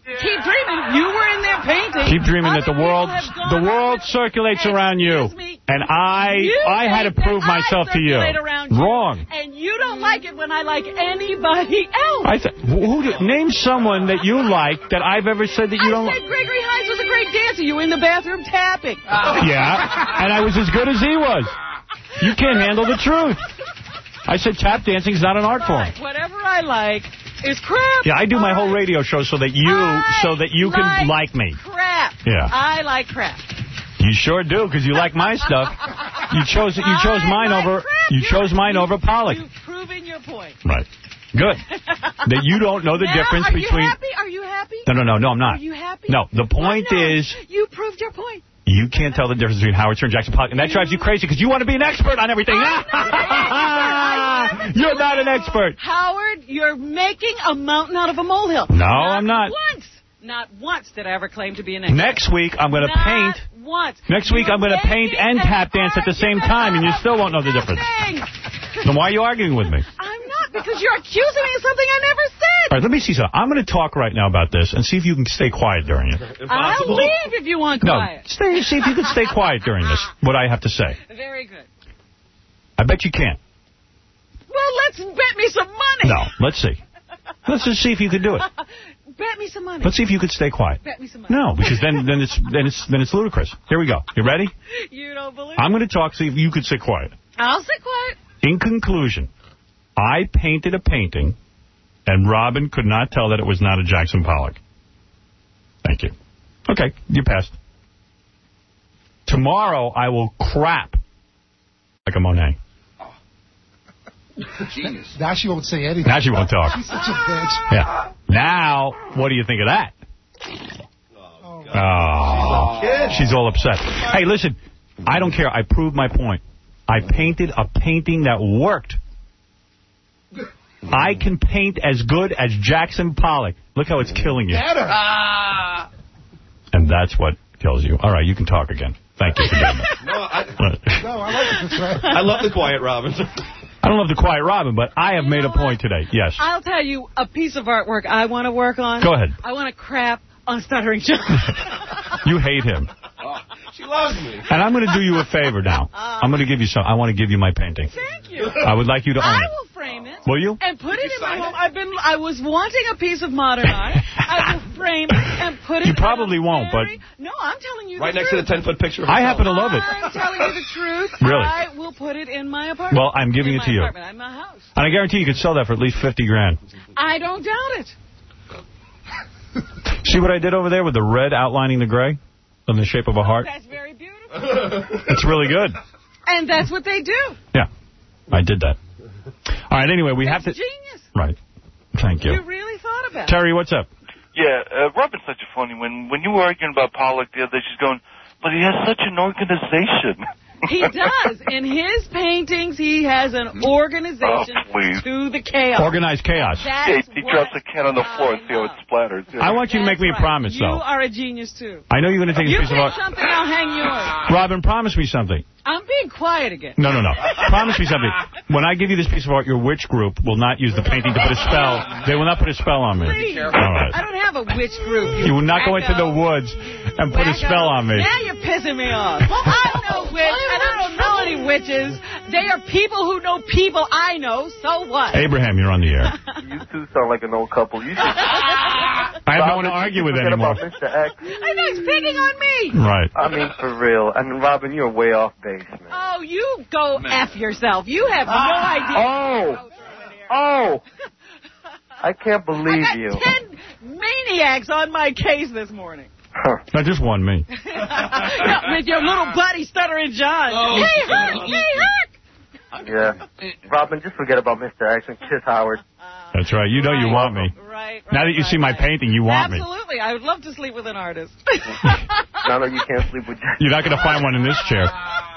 Keep dreaming. You were in there painting. Keep dreaming that the Other world people have the gone world around circulates around you. me. And I You I had to think prove that I myself to you. circulate around you. Wrong. And you don't like it when I like anybody else. I th who do, name someone that you like that I've ever said that you I don't said Gregory Hines was a great dancer. You were in the bathroom tapping. Yeah, and I was as good as he was. You can't handle the truth. I said tap dancing is not an art form. Whatever I like is crap. Yeah, I do my whole radio show so that you I so that you can like me. Crap. Yeah. I like crap. You sure do, because you like my stuff. You chose you chose I mine like over crap. you chose mine over Pollock. You've proven your point. Right. Good. That you don't know the Now, difference are between. you happy? Are you happy? No, no, no, no, I'm not. Are you happy? No, the point Why not? is You proved your point. you can't tell the difference between Howard Stern and Jackson Pollock, and that drives you crazy because you want to be an expert on everything. You're not an expert. Howard, you're making a mountain out of a molehill. No, not I'm not. Once. Not once did I ever claim to be an expert. Next week, I'm going to Not paint. once. Next week, You're I'm going to paint and tap dance at the same time, and you still won't know the difference. Then why are you arguing with me? I'm not, because you're accusing me of something I never said. All right, let me see something. I'm going to talk right now about this and see if you can stay quiet during it. I'll leave if you want quiet. No, stay, see if you can stay quiet during this, what I have to say. Very good. I bet you can't. Well, let's bet me some money. No, let's see. Let's just see if you can do it. Bet me some money. Let's see if you could stay quiet. Bet me some money. No, because then then it's then it's then it's ludicrous. Here we go. You ready? You don't believe I'm going to talk, see if you could sit quiet. I'll sit quiet. In conclusion, I painted a painting, and Robin could not tell that it was not a Jackson Pollock. Thank you. Okay, you passed. Tomorrow, I will crap like a Monet. Genius. Now she won't say anything. Now she won't talk. She's such a bitch. Yeah. Now, what do you think of that? Oh, she's all upset. Hey, listen, I don't care. I proved my point. I painted a painting that worked. I can paint as good as Jackson Pollock. Look how it's killing you. Better. Ah. And that's what kills you. All right, you can talk again. Thank you for doing that. No, I, No, I like it this way. I love the quiet Robin. I don't love the quiet Robin, but I have made a point today. Yes. I'll tell you a piece of artwork I want to work on. Go ahead. I want to crap on Stuttering John. You hate him. She loves me. And I'm going to do you a favor now. I'm going to give you some. I want to give you my painting. Thank you. I would like you to own I it. will frame it. Will you? And put it in my home. I've been. I was wanting a piece of modern art. I will frame it and put it. You probably won't, but No, I'm telling you. Right the next truth. to the ten-foot picture of I herself. happen to love it. I'm telling you the truth. Really? I will put it in my apartment. Well, I'm giving in it to my you. Apartment. In my house. And I guarantee you could sell that for at least fifty grand. I don't doubt it. See what I did over there with the red outlining the gray in the shape of a heart? That's very beautiful. It's really good. And that's what they do. Yeah, I did that. All right, anyway, we That's have to... genius. Right. Thank you. You really thought about Terry, what's up? Yeah, uh, Robin's such a funny one. When you were arguing about Pollock the other day, she's going, but he has such an organization. it. He does. In his paintings, he has an organization Oh, please. to the chaos. Organized chaos. That's Yeah, he what drops a can on the floor and see how it splatters. Yeah. I want you to make me a That's promise, right. though. You are a genius, too. I know you're going to take You a piece of pick art. something, I'll hang yours. Robin, promise me something. I'm being quiet again. No, no, no. Promise me something. When I give you this piece of art, your witch group will not use the painting to put a spell. They will not put a spell on me. Please. All right. I don't have a witch group. You will not go into the woods and put a Wacko. spell on me. Now you're pissing me off. I'm no witch, and I don't know any witches. They are people who know people I know, so what? Abraham, you're on the air. You two sound like an old couple. You should... I have no one to argue with Forget anymore. about Mister X. I know he's picking on me. Right. I mean, for real. And, Robin, you're way off base, man. Oh, you go F yourself. You have no idea. Oh! Oh! I can't believe I you. got ten maniacs on my case this morning. Not just one, me. No, with your little buddy Stuttering John. Oh, hey, Huck! Hey, Huck! Yeah. Robin, just forget about Mister X and kiss Howard. That's right. You know you want me. Right, right. Now that you right, see my right. painting, you want me. Absolutely. I would love to sleep with an artist. No, no, you can't sleep with Jack. You're not going to find one in this chair.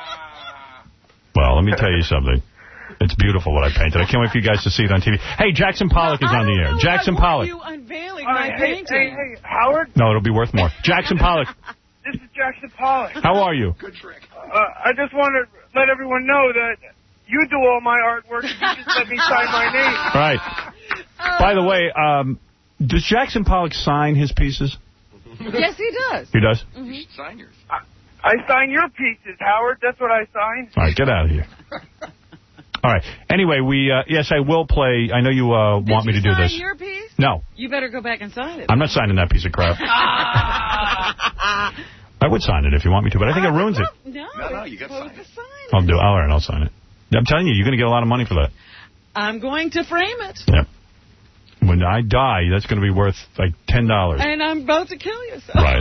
Well, let me tell you something. It's beautiful what I painted. I can't wait for you guys to see it on T V. Hey, Jackson Pollock is on the air. Jackson Pollock. You unveiling All my right, hey, painting. hey, hey, Howard, No, it'll be worth more. Jackson Pollock, this is Jackson Pollock. how are you? Good trick. Uh, I just want to let everyone know that you do all my artwork. You just let me sign my name. Right. By the way, um, Does Jackson Pollock sign his pieces? Yes, he does. He does? Mm-hmm. Sign yours. I, I sign your pieces, Howard. That's what I signed. All right, get out of here. All right. Anyway, we uh, yes, I will play. I know you uh, want me to do this. Did you sign your piece? No. You better go back and sign it. I'm not signing that piece of crap. I would sign it if you want me to, but I think it ruins it. No, no, no you got to sign it. I'll do. All right, I'll sign it. I'm telling you, you're going to get a lot of money for that. I'm going to frame it. Yep. When I die, that's going to be worth like ten dollars. And I'm about to kill yourself. Right.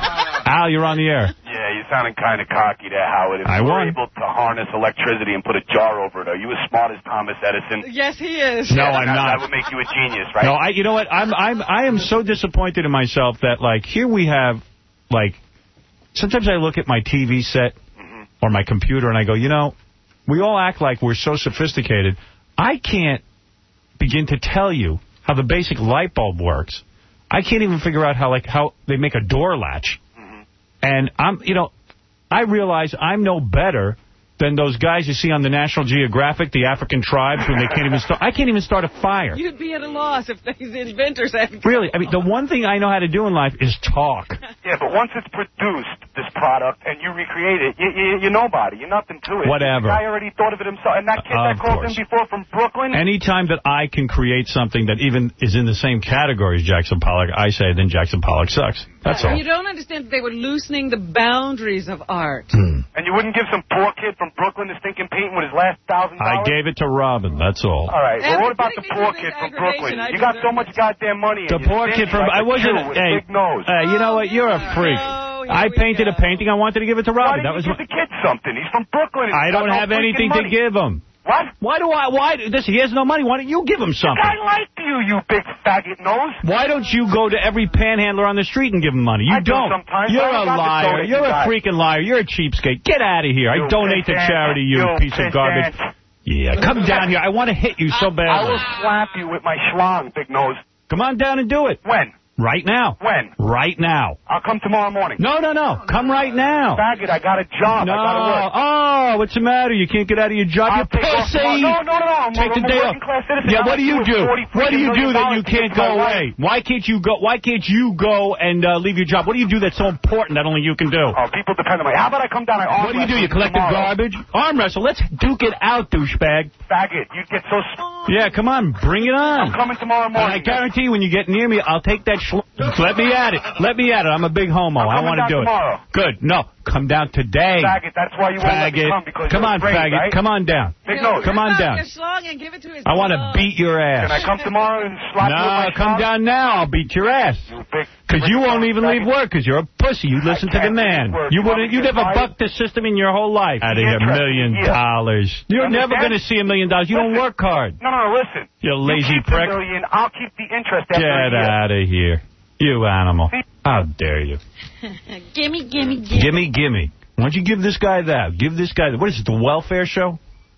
Al, you're on the air. Yeah, you're sounding kind of cocky there, Howard. If I you were won. able to harness electricity and put a jar over it, are you as smart as Thomas Edison? Yes, he is. No, yeah, I'm that, not. That would make you a genius, right? No, I. You know what? I'm. I'm. I am so disappointed in myself that like here we have, like, sometimes I look at my T V set mm-hmm. or my computer and I go, you know, we all act like we're so sophisticated. I can't begin to tell you how the basic light bulb works. I can't even figure out how like how they make a door latch. Mm-hmm. And I'm, you know, I realize I'm no better than those guys you see on the National Geographic, the African tribes, when they can't even start. I can't even start a fire. You'd be at a loss if these inventors had. Really, I mean, the one thing I know how to do in life is talk. Yeah, but once it's produced, this product, and you recreate it, you, you, you're nobody. You're nothing to it. Whatever. The guy already thought of it himself. And that kid Uh, that called course. in before from Brooklyn. Anytime that I can create something that even is in the same category as Jackson Pollock, I say then Jackson Pollock sucks. That's all. You don't understand that they were loosening the boundaries of art. Hmm. And you wouldn't give some poor kid from Brooklyn the stinking painting with his last thousand dollars? I gave it to Robin, that's all. All right, well, And what about the putting me poor through kid this from aggravation, Brooklyn? I You got so deserve much goddamn money. The and you're poor kid stingy from... like I a wasn't... Jew with a Hey, big nose. uh, you know what? You're a freak. No, here I we painted go. a painting. I wanted to give it to Robin. Why That was didn't you my... give the kid something? He's from Brooklyn. And I he's got don't no have freaking anything money. to give him. What? Why do I... Why... This, he has no money. Why don't you give him something? I like you, you big faggot nose. Why don't you go to every panhandler on the street and give him money? You I do don't. sometimes. You're I a got the liar. donate You're you a got. freaking liar. You're a cheapskate. Get out of here. You I donate to pissant. charity, you, You piece of garbage. pissant. Yeah, come down here. I want to hit you so I badly. will slap you with my schlong, big nose. Come on down and do it. When? Right now. When? Right now. I'll come tomorrow morning. No, no, no. Come right now. Faggot, I got a job. No. I got to work. Oh, what's the matter? You can't get out of your job? I'll You take off pussy. tomorrow. No, no, no, no. I'm, Take I'm the a day off. working class citizen. Yeah, I'm what do you like do? forty What do you do that you to can't get go my wife. away? Why can't you go? Why can't you go and uh, leave your job? What do you do that's so important that only you can do? Oh, people depend on me. How about I come down and arm What do you do? You wrestle collect the tomorrow? garbage? Arm wrestle. Let's duke it out, douchebag. Faggot, you get so... Yeah, come on. Bring it on. I'm coming tomorrow And I morning. guarantee you when you get near me, I'll take that schl... Let me at it. Let me at it. I'm a big homo. I'm I coming want to down do tomorrow. it. Good. No. Come down today. Faggot, that's why you won't let me Faggot. come, because Come you're on, afraid, faggot. right? Come on down. Big nose. Come on down. Your schlong and give it to his I want to dog. beat your ass. Can I come tomorrow and slap you with my No, come schlong? down now. I'll beat your ass. You big... Because you won't even leave faggot. work because you're a pussy. You listen to the can't man. leave work. You You want wouldn't. me You to never fight? bucked the system in your whole life. Out of here, Interesting. million Yeah. dollars. You're You never understand? going to see a million dollars. You don't Listen. work hard. No, no, no, listen. You lazy you keep prick. the million, I'll keep the interest after a Get year. out of here. You animal. How dare you. gimme, gimme, gimme. Gimme, gimme. Why don't you give this guy that? Give this guy... What is it, the welfare show?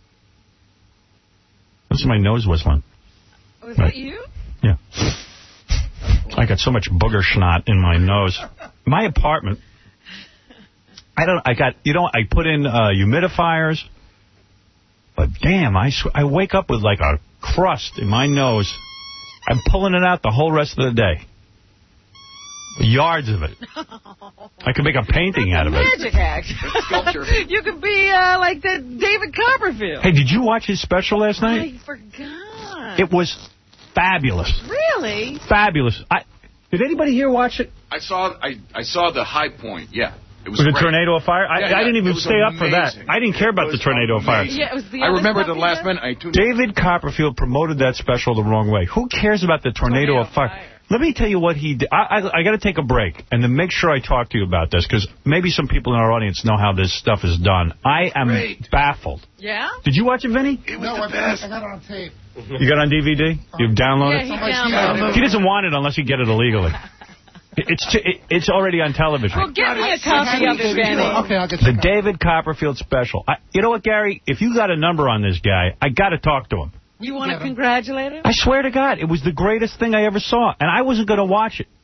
Listen to my nose whistling. Was Right. that you? Yeah. I got so much booger snot in my nose. My apartment... I don't... I got... You know, I put in uh, humidifiers. But damn, I, sw I wake up with like a crust in my nose. I'm pulling it out the whole rest of the day. Yards of it. I could make a painting out of it. Magic act. Sculpture. You could be uh, like that David Copperfield. Hey, did you watch his special last night? I forgot. It was fabulous. Really? Fabulous. I, did anybody here watch it? I saw I, I saw the high point, yeah. It was Was it great. tornado of fire? I, Yeah, yeah. I didn't even It was stay up for that. amazing. I didn't care about It the was tornado of fire. amazing. Yeah, it was the I other remember stuff the he last did. minute. I tuned in. David Copperfield promoted that special the wrong way. Who cares about the tornado, Tornado of fire? of fire. Let me tell you what he did. I, I, I got to take a break and then make sure I talk to you about this because maybe some people in our audience know how this stuff is done. I am Great. baffled. Yeah? Did you watch it, Vinny? It was No, the I, best. I got it on tape. You got it on D V D? You've downloaded Yeah, it? he Somebody's downloaded it. He doesn't want it unless you get it illegally. It's t it, it's already on television. Well, get me a copy of it, Benny. Okay, I'll get The you. David Copperfield special. I, you know what, Gary? If you got a number on this guy, I got to talk to him. You want to Get him. congratulate him? I swear to God, it was the greatest thing I ever saw, and I wasn't going to watch it.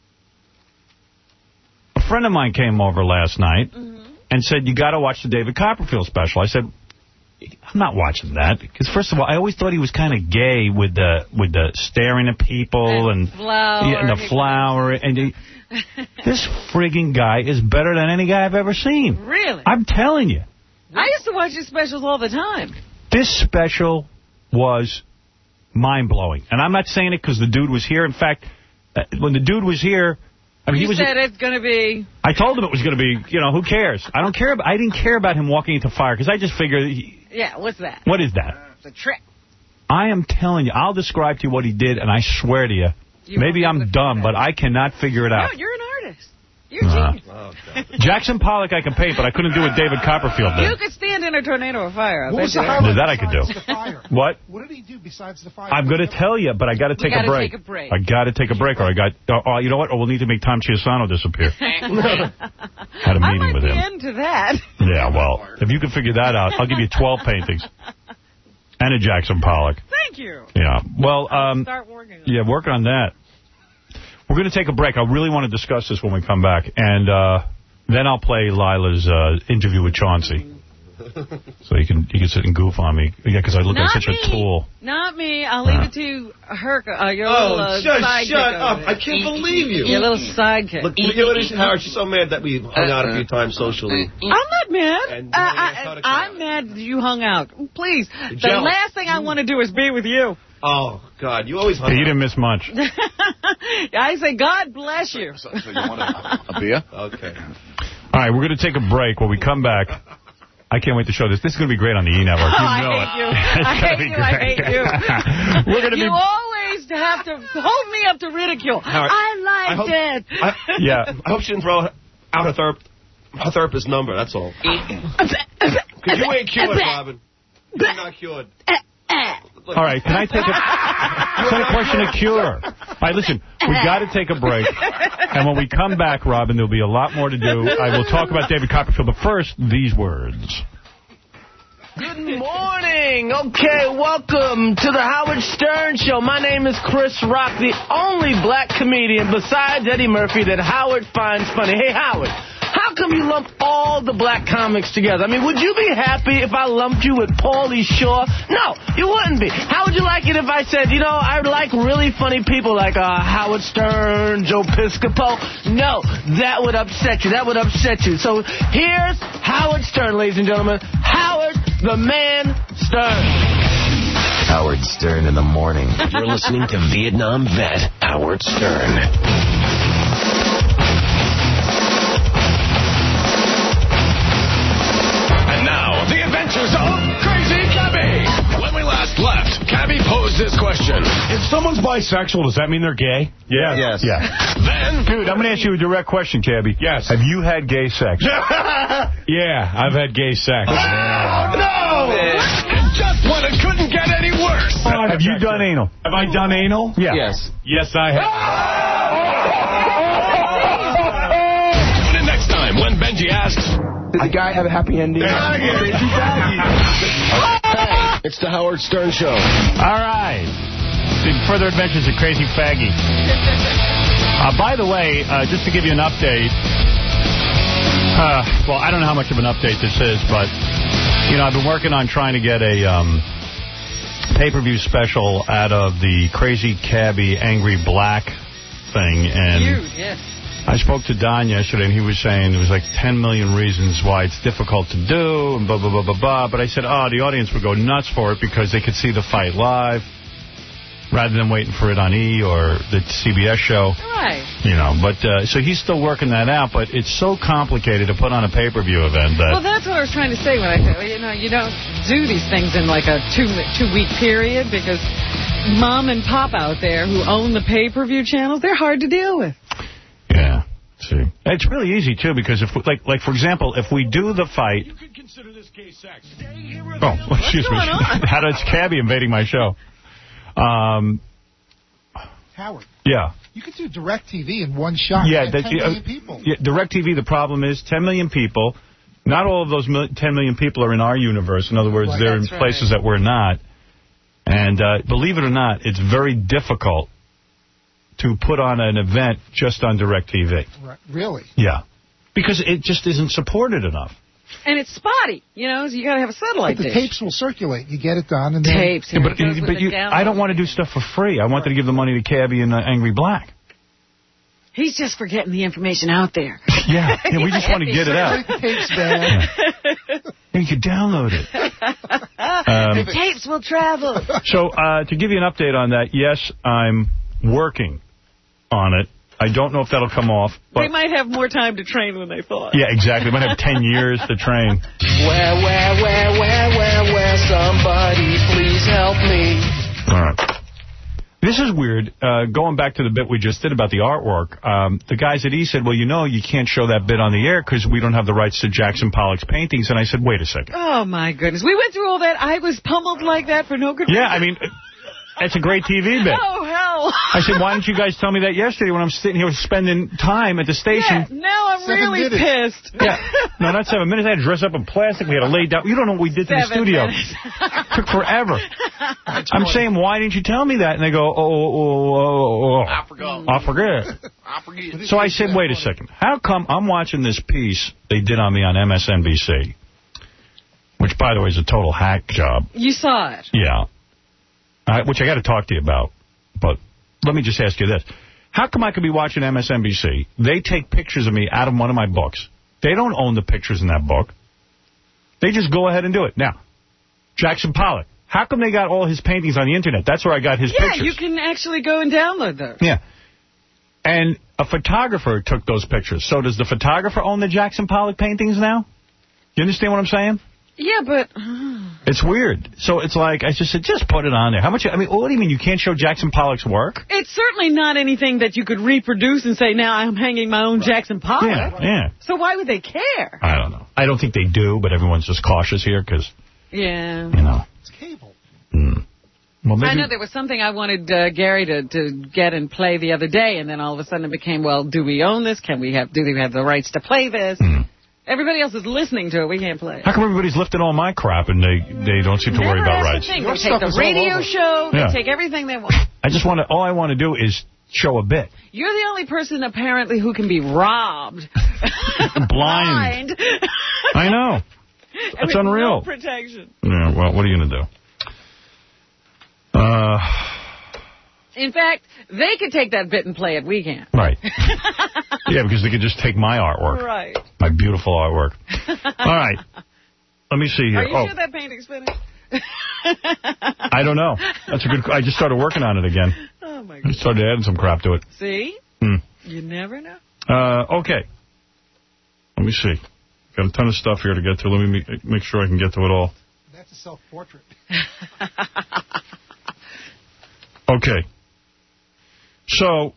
A friend of mine came over last night Mm-hmm. and said, you got to watch the David Copperfield special. I said, I'm not watching that. Because, first of all, I always thought he was kind of gay with the with the staring at people and, and, flower, yeah, and the flower. And he, this frigging guy is better than any guy I've ever seen. Really? I'm telling you. I used to watch his specials all the time. This special was mind-blowing. And I'm not saying it because the dude was here. In fact, uh, when the dude was here... I mean, you he was, said it's going to be... I told him it was going to be, you know, who cares? I don't care. About, I didn't care about him walking into fire because I just figured... He, yeah, what's that? What is that? It's a trick. I am telling you, I'll describe to you what he did, and I swear to you, you maybe I'm dumb, but I cannot figure it out. No, you're an artist. You're uh, genius. Oh, Jackson Pollock I can paint, but I couldn't do what David Copperfield did. You could stand in a tornado of fire. I What bet was you the that. highlight That I could do. besides the fire? What? What did he do besides the fire? I'm going to tell you, but I got to take, gotta a break. take a break. I got to take a break, or I got... Oh, oh, you know what? Or we'll need to make Tom Chiusano disappear. Had a I meeting might with be him. into that. Yeah, well, if you can figure that out, I'll give you twelve paintings. And a Jackson Pollock. Thank you. Yeah. Well, um... Start working on yeah, work on that. We're going to take a break. I really want to discuss this when we come back. And uh, then I'll play Lila's uh, interview with Chauncey. So you can you can sit and goof on me. Yeah, because I look Not like such me. a tool. Not me. I'll leave it to her, uh, your Oh, little uh, shut, sidekick. shut over up. there. I can't believe you. Your little sidekick. Look, you know what it is, Howard? She's so mad that we hung out a few times socially. I'm not mad. And, Uh, uh, I, I'm mad that you hung out. Please. The jealous. last thing I want to do is be with you. Oh, God, you always hung Yeah, you out. didn't miss much. I say, God bless you. So, so you want a, a beer? Okay. All right, we're going to take a break. When we come back, I can't wait to show this. This is going to be great on the E-Network. Oh, You I know hate it. you. It's I gonna hate be you. I great. hate you. We're gonna you be... always have to hold me up to ridicule. Howard, I I liked hope- it. I, Yeah. I hope she didn't throw out her, therap her therapist's number, that's all. Because you ain't cured, Robin. You're not cured. All right, can I take a... It's not a question of cure. All right, listen, we got to take a break. And when we come back, Robin, there'll be a lot more to do. I will talk about David Copperfield, but first, these words. Good morning. Okay, welcome to the Howard Stern Show. My name is Chris Rock, the only black comedian besides Eddie Murphy that Howard finds funny. Hey, Howard, how come you lump all the black comics together? I mean, would you be happy if I lumped you with Pauly Shore? No, you wouldn't be. How would you like it if I said, you know, I like really funny people like uh, Howard Stern, Joe Piscopo? No, that would upset you. That would upset you. So here's Howard Stern, ladies and gentlemen. Howard the Man Stern. Howard Stern in the morning. You're listening to Vietnam vet Howard Stern. And now, the adventures of Crazy Cabby. When we last left, Cabby posed this question. If someone's bisexual, does that mean they're gay? Yeah. Yes. Yeah. Then... Dude, I'm going to ask you a direct question, Cabby. Yes. Have you had gay sex? Yeah, I've had gay sex. Oh, no! And just when it couldn't get any worse. Have you done anal? Have I done anal? Yeah. Yes. Yes, I have. Tune in next time when Benji asks... Did the guy have a happy ending? Hey, it's the Howard Stern Show. All right. The further adventures of Crazy Faggy. Uh, by the way, uh, just to give you an update, uh, well, I don't know how much of an update this is, but, you know, I've been working on trying to get a um, pay-per-view special out of the Crazy Cabby Angry Black thing. And Huge, yes. I spoke to Don yesterday, and he was saying there was like ten million reasons why it's difficult to do, and blah, blah, blah, blah, blah. But I said, oh, the audience would go nuts for it because they could see the fight live rather than waiting for it on E! Or the C B S show. Right. You know, but uh, so he's still working that out, but it's so complicated to put on a pay-per-view event that... Well, that's what I was trying to say when I said, well, you know, you don't do these things in like a two, two-week period because mom and pop out there who own the pay-per-view channels, they're hard to deal with. Yeah. See, it's really easy too because if, we, like, like for example, if we do the fight. You could consider this gay sex. Oh, excuse me. How does Cabby invading my show? Um, Howard. Yeah. You could do DirecTV in one shot. Yeah, You that, ten million uh, people. Yeah, DirecTV. The problem is ten million people. Not all of those mil ten million people are in our universe. In other words, Right, they're in that's right. places that we're not. And uh, believe it or not, it's very difficult to put on an event just on DirecTV. Right. Really? Yeah. Because it just isn't supported enough. And it's spotty, you know, so you got to have a satellite But the dish. tapes will circulate. You get it done. and then Tapes. Yeah, but but you, I don't want to do stuff for free. I wanted to give the money to Cabby and uh, Angry Black. He's just for getting the information out there. Yeah, yeah we just want to get it out. Tapes, man. Yeah. You could download it. Um, the tapes will travel. So, uh, to give you an update on that, yes, I'm working on it. I don't know if that'll come off. But They might have more time to train than they thought. yeah, exactly. They might have ten years to train. Where, where, where, where, where, where, somebody please help me. All right. This is weird. Uh, going back to the bit we just did about the artwork, um, the guys at E! said, well, you know, you can't show that bit on the air because we don't have the rights to Jackson Pollock's paintings. And I said, wait a second. Oh, my goodness. We went through all that. I was pummeled like that for no good reason. Yeah, I mean, it's a great T V bit. Oh, hell. I said, why didn't you guys tell me that yesterday when I'm sitting here spending time at the station? Yeah, now I'm Seven really minutes. pissed. Yeah. No, not seven minutes. I had to dress up in plastic. We had to lay down. You don't know what we did to the Seven studio. minutes. Took forever. I'm saying, why didn't you tell me that? And they go, oh, oh, oh, oh, oh. I forgot. I forget. I forget. So I said, wait a second. How come I'm watching this piece they did on me on M S N B C, which, by the way, is a total hack job. You saw it. Yeah. Uh, which I got to talk to you about. But let me just ask you this. How come I could be watching M S N B C? They take pictures of me out of one of my books. They don't own the pictures in that book. They just go ahead and do it. Now, Jackson Pollock. How come they got all his paintings on the Internet? That's where I got his Yeah, pictures. you can actually go and download those. Yeah. And a photographer took those pictures. So does the photographer own the Jackson Pollock paintings now? You understand what I'm saying? Yeah, but... It's weird. So it's like, I just said, just put it on there. How much, I mean, what do you mean, you can't show Jackson Pollock's work? It's certainly not anything that you could reproduce and say, now I'm hanging my own Jackson Pollock. Yeah, yeah. So why would they care? I don't know. I don't think they do, but everyone's just cautious here because, Yeah. you know. It's cable. Mm. Well, maybe, I know there was something I wanted uh, Gary to, to get and play the other day, and then all of a sudden it became, well, do we own this? Can we have, do they have the rights to play this? Mm. Everybody else is listening to it. We can't play it. How come everybody's lifting all my crap and they, they don't seem to worry about rights? They take the radio show. Yeah. They take everything they want. I just want to, all I want to do is show a bit. You're the only person apparently who can be robbed. Blind. I know. That's with unreal. No protection. Yeah, well, what are you going to do? Uh, In fact, they could take that bit and play it. We can't. right. Yeah, because they could just take my artwork. Right. My beautiful artwork. All right. Let me see here. Are you oh, sure that painting's finished? I don't know. That's a good. I just started working on it again. Oh, my I God. started adding some crap to it. See? Hmm. You never know. Uh, okay. Let me see. Got a ton of stuff here to get to. Let me make, make sure I can get to it all. That's a self-portrait. Okay. So,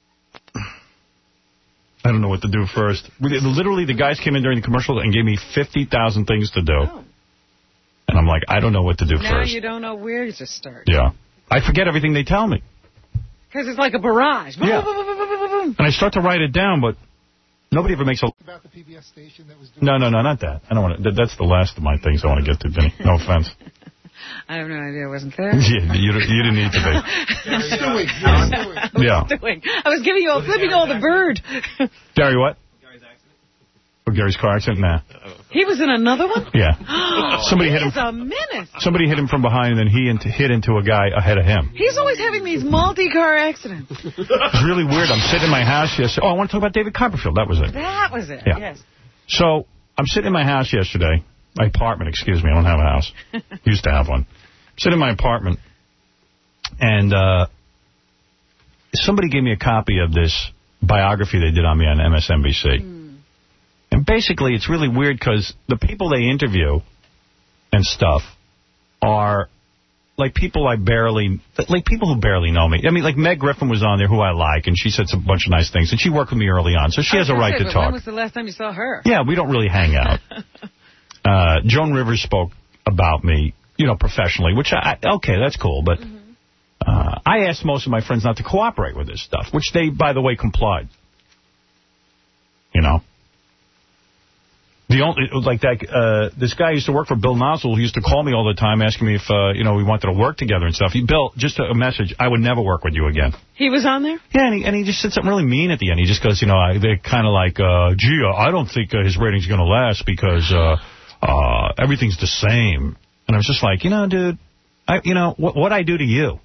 I don't know what to do first. We, literally, the guys came in during the commercial and gave me fifty thousand things to do. Oh. And I'm like, I don't know what to do Now first. you don't know where to start. Yeah. I forget everything they tell me. Because it's like a barrage. Yeah. And I start to write it down, but nobody ever makes a... About the P B S station that was doing No, no, no, not that. I don't want to... That, that's the last of my things I want to get to, Vinny. No offense. I have no idea. I wasn't there. Yeah, you, you didn't need to be. You're stewing. You're stewing. I was Yeah. doing. I was giving you a flipping all the bird. Gary, what? Gary's accident. Oh, Gary's car accident? Nah. He was in another one? Yeah. Somebody hit him. He's a menace. Somebody hit him from behind, and then he into, hit into a guy ahead of him. He's always having these multi-car accidents. It's really weird. I'm sitting in my house yesterday. Oh, I want to talk about David Copperfield. That was it. That was it, Yeah. yes. So, I'm sitting in my house yesterday. My apartment, excuse me. I don't have a house. Used to have one. Sitting in my apartment, and uh, somebody gave me a copy of this biography they did on me on M S N B C. Mm. And basically, it's really weird because the people they interview and stuff are like people I barely, like people who barely know me. I mean, like Meg Griffin was on there, who I like, and she said some bunch of nice things, and she worked with me early on, so she has a right say, to but talk. When was the last time you saw her? Yeah, we don't really hang out. uh, Joan Rivers spoke about me, you know, professionally, which, I, okay, that's cool, but mm-hmm. uh, I asked most of my friends not to cooperate with this stuff, which they, by the way, complied. You know? The only, like that, uh, this guy used to work for Bill Nozzle, who used to call me all the time asking me if, uh, you know, we wanted to work together and stuff. He, Bill, just a, a message, I would never work with you again. He was on there? Yeah, and he, and he just said something really mean at the end. He just goes, you know, I, they're kind of like, uh, gee, I don't think uh, his rating's going to last because uh, uh, everything's the same. And I was just like, you know, dude, I, you know, what what I do to you?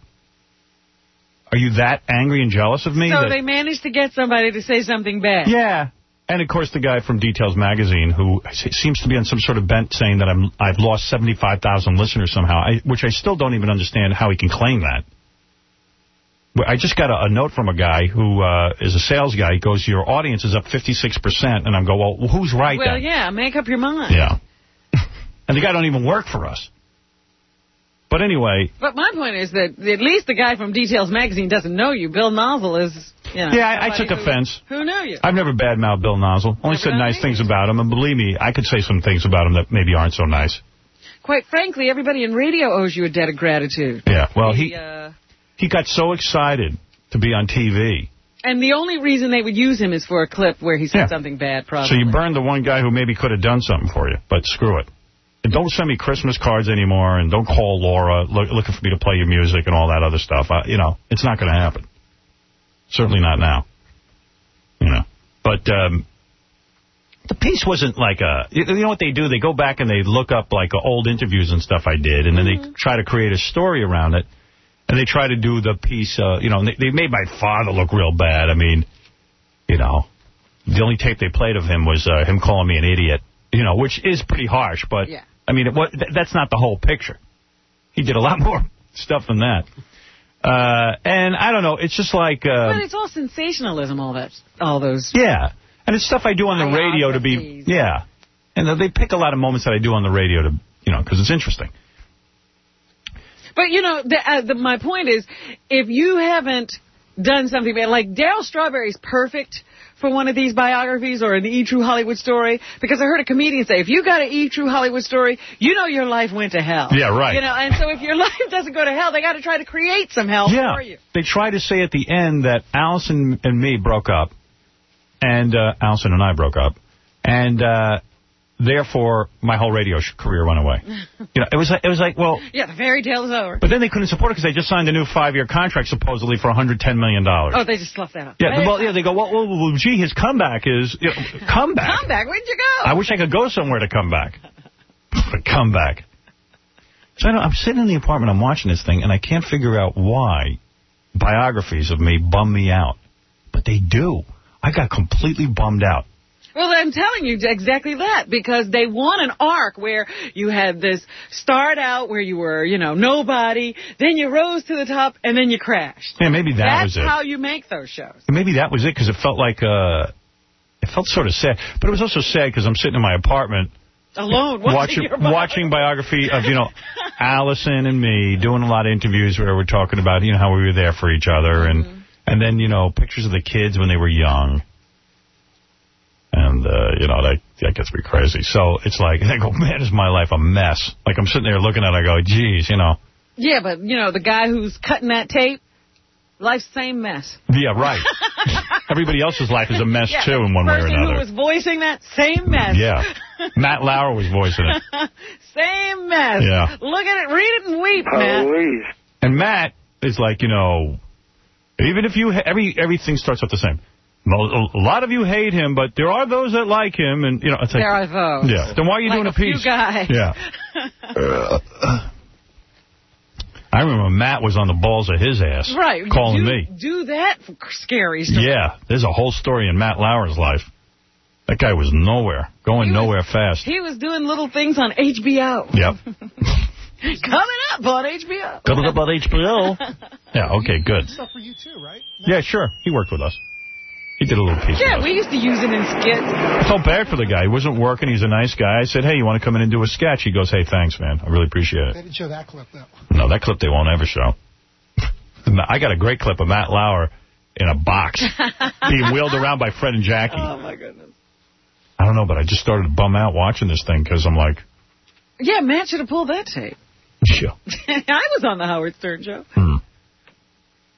Are you that angry and jealous of me? So that they managed to get somebody to say something bad. Yeah. And, of course, the guy from Details Magazine, who seems to be on some sort of bent saying that I'm, I've lost seventy-five thousand listeners somehow, I, which I still don't even understand how he can claim that. I just got a, a note from a guy who uh, is a sales guy. He goes, your audience is up fifty-six percent. And I go, well, who's right well, then? Well, yeah, make up your mind. Yeah. And the guy don't even work for us. But anyway. But my point is that at least the guy from Details Magazine doesn't know you. Bill Nozzle is, you know. Yeah, I, I took who, offense. Who knew you? I've never badmouthed Bill Nozzle. Only Never said nice things about him. And believe me, I could say some things about him that maybe aren't so nice. Quite frankly, everybody in radio owes you a debt of gratitude. Yeah, well, the, he uh, he got so excited to be on T V. And the only reason they would use him is for a clip where he said Yeah. something bad, probably. So you burned the one guy who maybe could have done something for you, but screw it. And don't send me Christmas cards anymore, and don't call Laura look, looking for me to play your music and all that other stuff. I, you know, it's not going to happen. Certainly not now. You know, but um, the piece wasn't like a. You know what they do? They go back and they look up like uh, old interviews and stuff I did, and then mm-hmm. they try to create a story around it, and they try to do the piece. Uh, you know, they, they made my father look real bad. I mean, you know, the only tape they played of him was uh, him calling me an idiot. You know, which is pretty harsh, but. Yeah. I mean, it, what, th that's not the whole picture. He did a lot more stuff than that. Uh, and I don't know, it's just like... Uh, but it's all sensationalism, all that, all those... Yeah, and it's stuff I do on the radio to be... Yeah, and they pick a lot of moments that I do on the radio to, you know, because it's interesting. But, you know, the, uh, the, my point is, if you haven't done something bad, like Darryl Strawberry's perfect... for one of these biographies or an E! True Hollywood Story, because I heard a comedian say, if you got an E! True Hollywood Story, you know your life went to hell. Yeah, right. You know, and so if your life doesn't go to hell, they got to try to create some hell yeah. for you. They try to say at the end that Allison and me broke up, and uh, Allison and I broke up, and uh, therefore my whole radio career went away. You know, it was like, it was like, well... Yeah, the fairy tale is over. But then they couldn't support it because they just signed a new five-year contract, supposedly, for one hundred ten million dollars. Oh, they just fluffed that up. Yeah, well, yeah, they go, well, well, well gee, his comeback is... You know, comeback? Comeback? Where'd you go? I wish I could go somewhere to come back. But comeback. So I don't, I'm sitting in the apartment, I'm watching this thing, and I can't figure out why biographies of me bum me out. But they do. I got completely bummed out. Well, I'm telling you exactly that, because they want an arc where you had this start out where you were, you know, nobody, then you rose to the top, and then you crashed. Yeah, maybe that That's was it. That's how you make those shows. Maybe that was it, because it felt like, uh, it felt sort of sad. But it was also sad because I'm sitting in my apartment. Alone, watching, watching, your watching biography of, you know, Allison and me, doing a lot of interviews where we're talking about, you know, how we were there for each other, and, mm-hmm. and then, you know, pictures of the kids when they were young. And, uh, you know, that, that gets me crazy. So it's like, I go, man, is my life a mess? Like, I'm sitting there looking at it, I go, geez, you know. Yeah, but, you know, the guy who's cutting that tape, life's same mess. Yeah, right. Everybody else's life is a mess, yeah, too, in one way or another. The person who was voicing that, same mess. Yeah. Matt Lauer was voicing it. Same mess. Yeah. Look at it, read it and weep, Matt. Please. And Matt is like, you know, even if you, every everything starts off the same. A lot of you hate him, but there are those that like him, and you know, it's like, there are those. Yeah. Then why are you like doing a, a few piece? Guys. Yeah. I remember Matt was on the balls of his ass, right? Calling do, me. Do that scary stuff. Yeah. There's a whole story in Matt Lauer's life. That guy was nowhere, going was, nowhere fast. He was doing little things on H B O. Yep. Coming up on H B O. Coming up on H B O. Yeah. Okay. Good. Stuff for you too, right? Yeah. Sure. He worked with us. He did a little piece. Yeah, we used to use him in skits. I felt bad for the guy. He wasn't working. He's a nice guy. I said, hey, you want to come in and do a sketch? He goes, hey, thanks, man. I really appreciate it. They didn't show that clip, though. No, that clip they won't ever show. I got a great clip of Matt Lauer in a box being wheeled around by Fred and Jackie. Oh, my goodness. I don't know, but I just started to bum out watching this thing because I'm like... Yeah, Matt should have pulled that tape. Yeah. I was on the Howard Stern show. Hmm.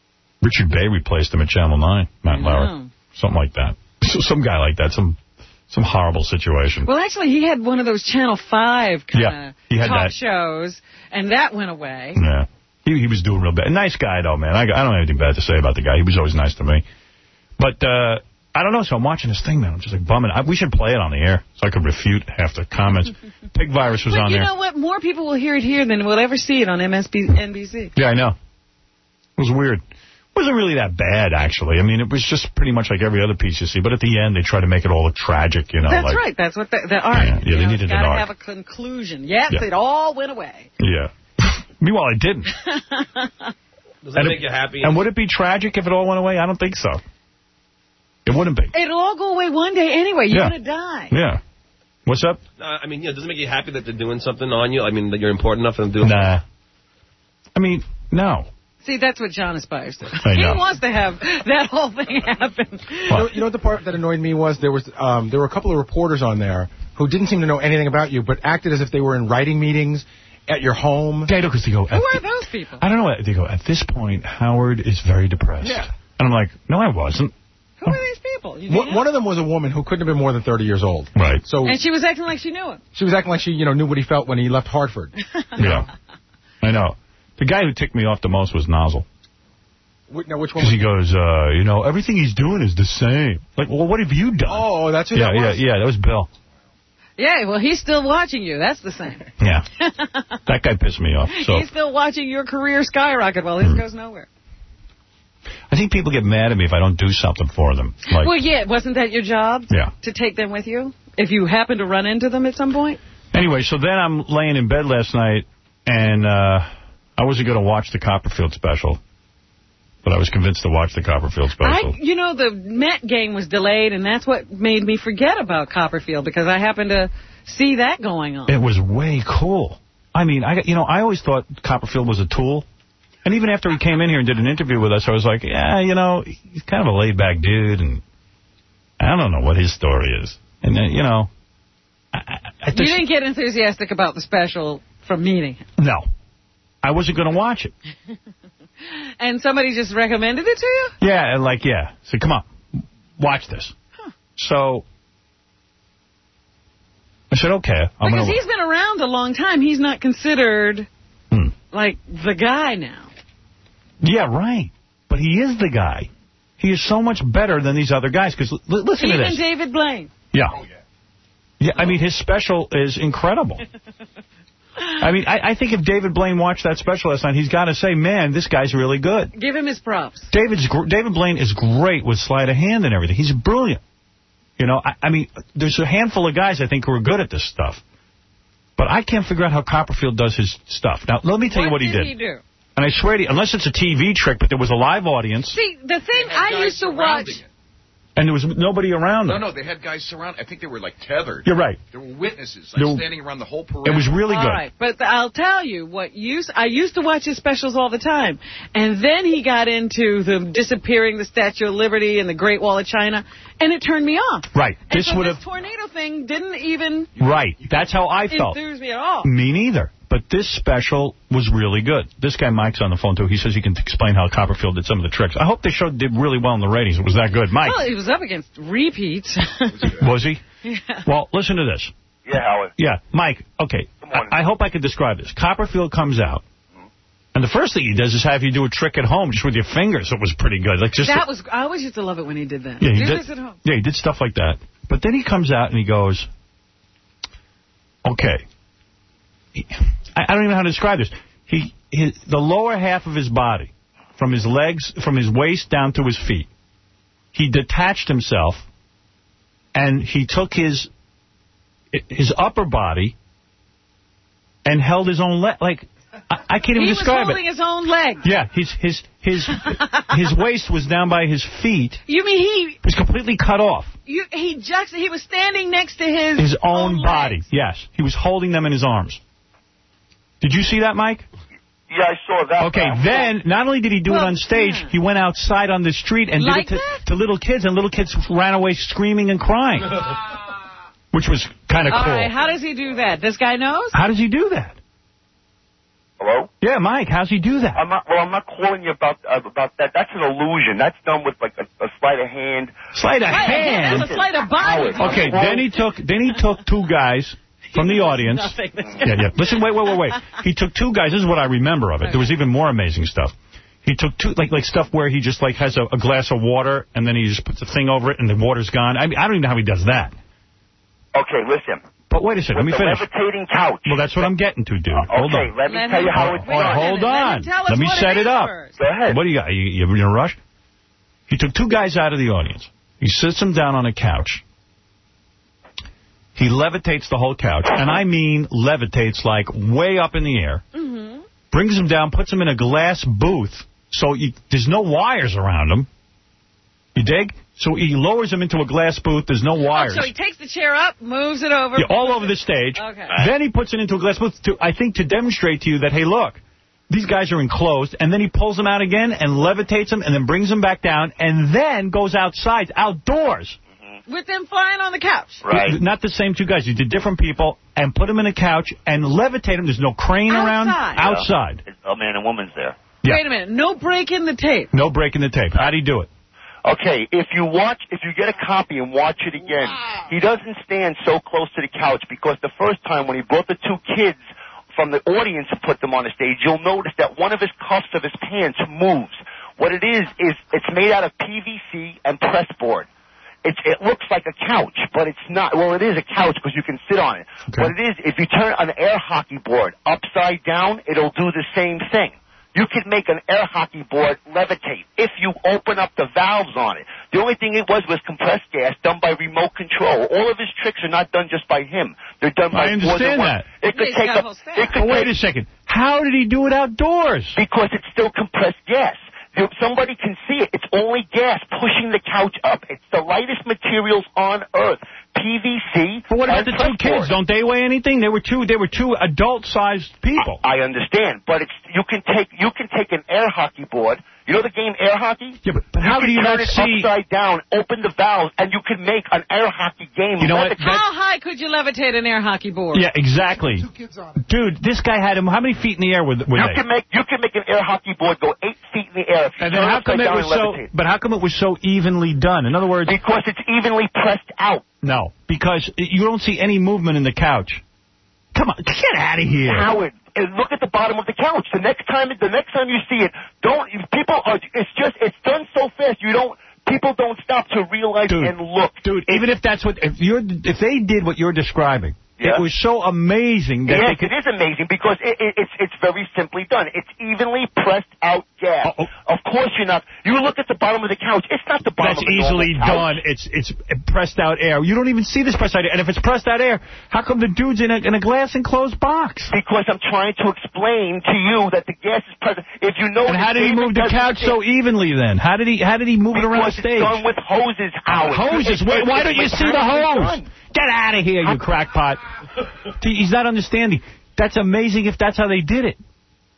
Richard Bay replaced him at Channel nine, Matt Lauer. Something like that. So, some guy like that, some Some horrible situation. Well, actually, he had one of those Channel five kind of Yeah, he had talk that. shows, and that went away. Yeah. He, he was doing real bad. Nice guy, though, man. I, I don't have anything bad to say about the guy. He was always nice to me. But, uh, I don't know, so I'm watching this thing, man. I'm just like bumming. I, we should play it on the air so I could refute half the comments. Pig virus was but on you there. know what? More people will hear it here than will ever see it on M S N B C. Yeah, I know. It was weird. It wasn't really that bad, actually. I mean, it was just pretty much like every other piece you see. But at the end, they try to make it all look tragic, you know. That's like, right. That's what the, the arc. Yeah, yeah they you know, needed an gotta arc. have a conclusion. Yes, Yeah. it all went away. Yeah. Meanwhile, it didn't. Does that and make it, you happy? And would it be tragic if it all went away? I don't think so. It wouldn't be. It'll all go away one day anyway. You're Yeah. going to die. Yeah. What's up? Uh, I mean, you know, does it make you happy that they're doing something on you? I mean, that you're important enough to do it? Nah. I mean, no. See, that's what John aspires to. I He know. wants to have that whole thing happen. You know, you know what the part that annoyed me was? There was um, there were a couple of reporters on there who didn't seem to know anything about you, but acted as if they were in writing meetings at your home. They because they go. Who are those people? I don't know. They go, at this point, Howard is very depressed. Yeah. And I'm like, no, I wasn't. Who are these people? You One, know? one of them was a woman who couldn't have been more than thirty years old. Right. So And she was acting like she knew him. she was acting like she, you know, knew what he felt when he left Hartford. Yeah. I know. The guy who ticked me off the most was Nozzle. Wh- Now, which one? Because he goes, uh, you know, everything he's doing is the same. Like, well, what have you done? Oh, that's who yeah, that was? Yeah, yeah, that was Bill. Yeah, well, he's still watching you. That's the same. Yeah. That guy pissed me off. So He's still watching your career skyrocket while his goes nowhere. I think people get mad at me if I don't do something for them. Like, Well, yeah, wasn't that your job? Yeah. To take them with you? If you happen to run into them at some point? Anyway, so then I'm laying in bed last night, and uh, I wasn't going to watch the Copperfield special, but I was convinced to watch the Copperfield special. I, you know, the Met game was delayed, and that's what made me forget about Copperfield, because I happened to see that going on. It was way cool. I mean, I you know, I always thought Copperfield was a tool. And even after he came in here and did an interview with us, I was like, yeah, you know, he's kind of a laid-back dude, and I don't know what his story is. And, uh, you know, I, I, I You didn't get enthusiastic about the special from meeting him. No. I wasn't going to watch it. And somebody just recommended it to you? Yeah, and like, yeah. So come on, watch this. Huh. So I said, okay. I'm Because gonna... he's been around a long time. He's not considered, Hmm. like, the guy now. Yeah, right. But he is the guy. He is so much better than these other guys. Because l- listen Even to this. David Blaine. Yeah. Yeah, I mean, his special is incredible. I mean, I, I think if David Blaine watched that special last night, he's got to say, man, this guy's really good. Give him his props. David's gr David Blaine is great with sleight of hand and everything. He's brilliant. You know, I, I mean, there's a handful of guys, I think, who are good at this stuff. But I can't figure out how Copperfield does his stuff. Now, let me tell you what he did. What did he do? And I swear to you, unless it's a T V trick, but there was a live audience, See, the thing I used to watch... and there was nobody around No, them. no, they had guys surrounded. I think they were, like, tethered. You're right. There were witnesses, like, There were- standing around the whole perimeter. It was really All good. right, but I'll tell you what used I used to watch his specials all the time, and then he got into the disappearing the Statue of Liberty and the Great Wall of China, and it turned me off. Right. And This so would this have... tornado thing didn't even Right. That's how I felt. enthuse me at all. Me neither. But this special was really good. This guy Mike's on the phone, too. He says he can explain how Copperfield did some of the tricks. I hope the show did really well in the ratings. It was that good. Mike, Well, he was up against repeats. was he? Yeah. Well, listen to this. Yeah, Howard. Yeah, Mike, okay. I, I hope I could describe this. Copperfield comes out, and the first thing he does is have you do a trick at home just with your fingers. It was pretty good. Like just That was I always used to love it when he did that. Yeah, he do did, this at home. yeah, he did stuff like that. But then he comes out and he goes, okay. He, I, I don't even know how to describe this. He, his, the lower half of his body, from his legs, from his waist down to his feet, he detached himself, and he took his his upper body and held his own leg. Like, I, I can't even he describe was holding it. his own leg. Yeah, his his his his waist was down by his feet. You mean he It was completely cut off. you, he just he was standing next to his His own, own body, legs. yes. He was holding them in his arms. Did you see that, Mike? Yeah, I saw that. Okay, but- then, not only did he do Well, it on stage, yeah. he went outside on the street and Like did it that? to, to little kids, and little kids ran away screaming and crying, which was kind of All cool. right, how does he do that? This guy knows? How does he do that? Hello? Yeah, Mike, how's he do that? I'm not, well, I'm not calling you about uh, about that. That's an illusion. That's done with like a, a sleight of hand. Sleight of hand? That's a sleight of body. Okay, then he took then he took two guys from the audience. Yeah, yeah. Listen, wait, wait, wait, wait. He took two guys. This is what I remember of it. There was even more amazing stuff. He took two, like like stuff where he just like has a, a glass of water and then he just puts a thing over it and the water's gone. I mean, I don't even know how he does that. Okay, listen. But wait a second, let me the finish. levitating couch. Well, that's what I'm getting to, dude. Uh, hold okay, on. let me let tell you how it's done. Hold on. Let, let me set it up. Go ahead. What do you got? You, you in a rush? He took two guys out of the audience. He sits them down on a couch. He levitates the whole couch. And I mean levitates like way up in the air. Mm-hmm. Brings them down, puts them in a glass booth. So you, there's no wires around them. You dig? So he lowers them into a glass booth. There's no wires. Oh, so he takes the chair up, moves it over. Yeah, all over the stage. Okay. Then he puts it into a glass booth, to, I think, to demonstrate to you that, hey, look, these guys are enclosed. And then he pulls them out again and levitates them and then brings them back down and then goes outside, outdoors. With them flying on the couch. Right. Not the same two guys. He did different people and put them in a couch and levitate them. There's no crane Outside. around. Outside. Yeah. A man and woman's there. Yeah. Wait a minute. No break in the tape. No break in the tape. How'd he do it? Okay, if you watch, if you get a copy and watch it again, wow. He doesn't stand so close to the couch because the first time when he brought the two kids from the audience and put them on the stage, you'll notice that one of his cuffs of his pants moves. What it is, is it's made out of P V C and press board. It's, it looks like a couch, but it's not. Well, it is a couch because you can sit on it. Okay. What it is, if you turn an air hockey board upside down, it'll do the same thing. You could make an air hockey board levitate if you open up the valves on it. The only thing it was was compressed gas done by remote control. All of his tricks are not done just by him. They're done by I understand more than that. one. It could take a, it could oh, wait take, a second. How did he do it outdoors? Because it's still compressed gas. If somebody can see it. It's only gas pushing the couch up. It's the lightest materials on Earth. P V C. But what about the two kids? Don't they weigh anything? They were two. They were two adult-sized people. I, I understand, but it's you can take you can take an air hockey board. You know the game air hockey? Yeah, but, but how do you not see? You can turn it upside down, open the valves, and you can make an air hockey game. You know what? How high could you levitate an air hockey board? Yeah, exactly. Two kids on it. Dude, this guy had him. How many feet in the air were, were you they? Can make, you can make an air hockey board go eight feet in the air. If you and then how come it was so? levitate. But how come it was so evenly done? In other words, because it's evenly pressed out. No, because you don't see any movement in the couch. Come on, get out of here, Howard. And look at the bottom of the couch. The next time, the next time you see it, don't people are. It's just it's done so fast. You don't. People don't stop to realize dude, and look. Dude, it, even if that's what if you're if they did what you're describing. Yeah. It was so amazing that yes, they could... it is amazing because it, it, it's it's very simply done. It's evenly pressed out gas. Uh-oh. Of course you're not. You look at the bottom of the couch. It's not the bottom That's of the easily done. It's it's pressed out air. You don't even see this pressed out air. And if it's pressed out air, how come the dude's in a, in a glass enclosed box? Because I'm trying to explain to you that the gas is present. If you know. And how did he move the couch so evenly then? How did he how did he move because it around the stage? It's done with hoses, Howard. Hoses? Why, why don't you see the hose? Get out of here, you crackpot. He's not understanding. That's amazing if that's how they did it.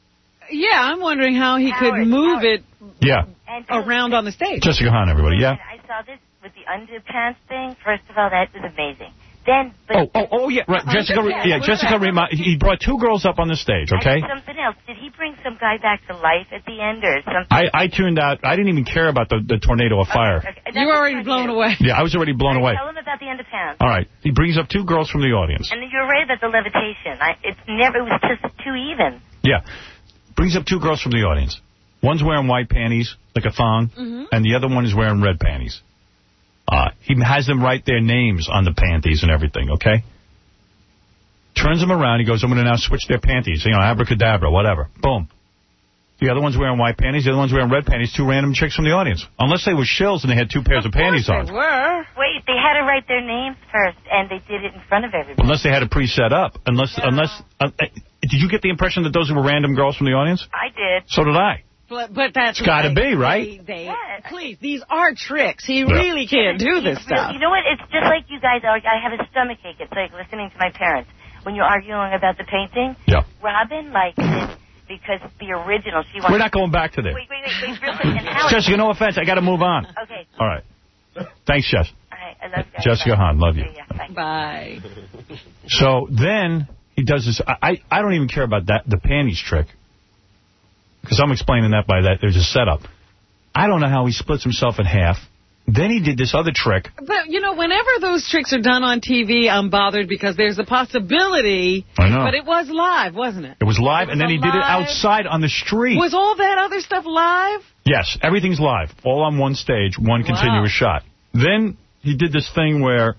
Yeah, I'm wondering how he Howard, could move Howard. it yeah. around on the stage. Jessica Hahn, everybody, yeah? I saw this with the underpants thing. First of all, that was amazing. Then, but oh, oh, oh, yeah, right. Jessica, yeah, Jessica, he brought two girls up on the stage, okay? Something else. Did he bring some guy back to life at the end or something? I, I tuned out. I didn't even care about the, the tornado of fire. Okay, okay. You were already blown away. Yeah, I was already blown right, away. Tell him about the underpants. All right. He brings up two girls from the audience. And you're right about the levitation. I, it's never, it was just too even. Yeah. Brings up two girls from the audience. One's wearing white panties, like a thong, mm-hmm. and the other one is wearing red panties. Uh, he has them write their names on the panties and everything, okay? Turns them around. He goes, I'm going to now switch their panties. You know, abracadabra, whatever. Boom. The other one's wearing white panties. The other one's wearing red panties. Two random chicks from the audience. Unless they were shills and they had two pairs of, of panties on. They were. Wait, they had to write their names first, and they did it in front of everybody. Unless they had it pre-set up. Unless, no. unless, uh, did you get the impression that those were random girls from the audience? I did. So did I. But, but that's it's got to be, right? They, they, yeah. Please, these are tricks. He yeah. really can't do this stuff. You know what? It's just like you guys are. I have a stomach ache. It's like listening to my parents. When you're arguing about the painting, yeah. Robin likes it because the original, she wants... We're not going back to there. Wait, wait, wait, wait, real quick. And Howard, Jessica, no offense. I got to move on. Okay. All right. Thanks, Jess. All right, I love you. Jessica Hahn, love you. Yeah, yeah, bye. Bye. So then he does this. I, I don't even care about that the panties trick. Because I'm explaining that by that. There's a setup. I don't know how he splits himself in half. Then he did this other trick. But, you know, whenever those tricks are done on T V, I'm bothered because there's a possibility. I know. But it was live, wasn't it? It was live, it was and then he live. did it outside on the street. Was all that other stuff live? Yes, everything's live. All on one stage, one Wow. continuous shot. Then he did this thing where...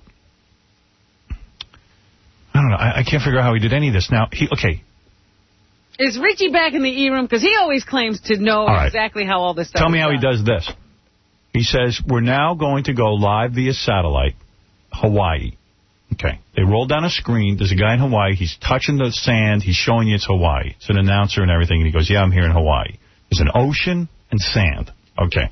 I don't know. I, I can't figure out how he did any of this. Now, he okay. Is Richie back in the E-room? Because he always claims to know All right. exactly how all this stuff Tell me is how done. he does this. He says, we're now going to go live via satellite, Hawaii. Okay. They roll down a screen. There's a guy in Hawaii. He's touching the sand. He's showing you it's Hawaii. It's an announcer and everything. And he goes, yeah, I'm here in Hawaii. There's an ocean and sand. Okay.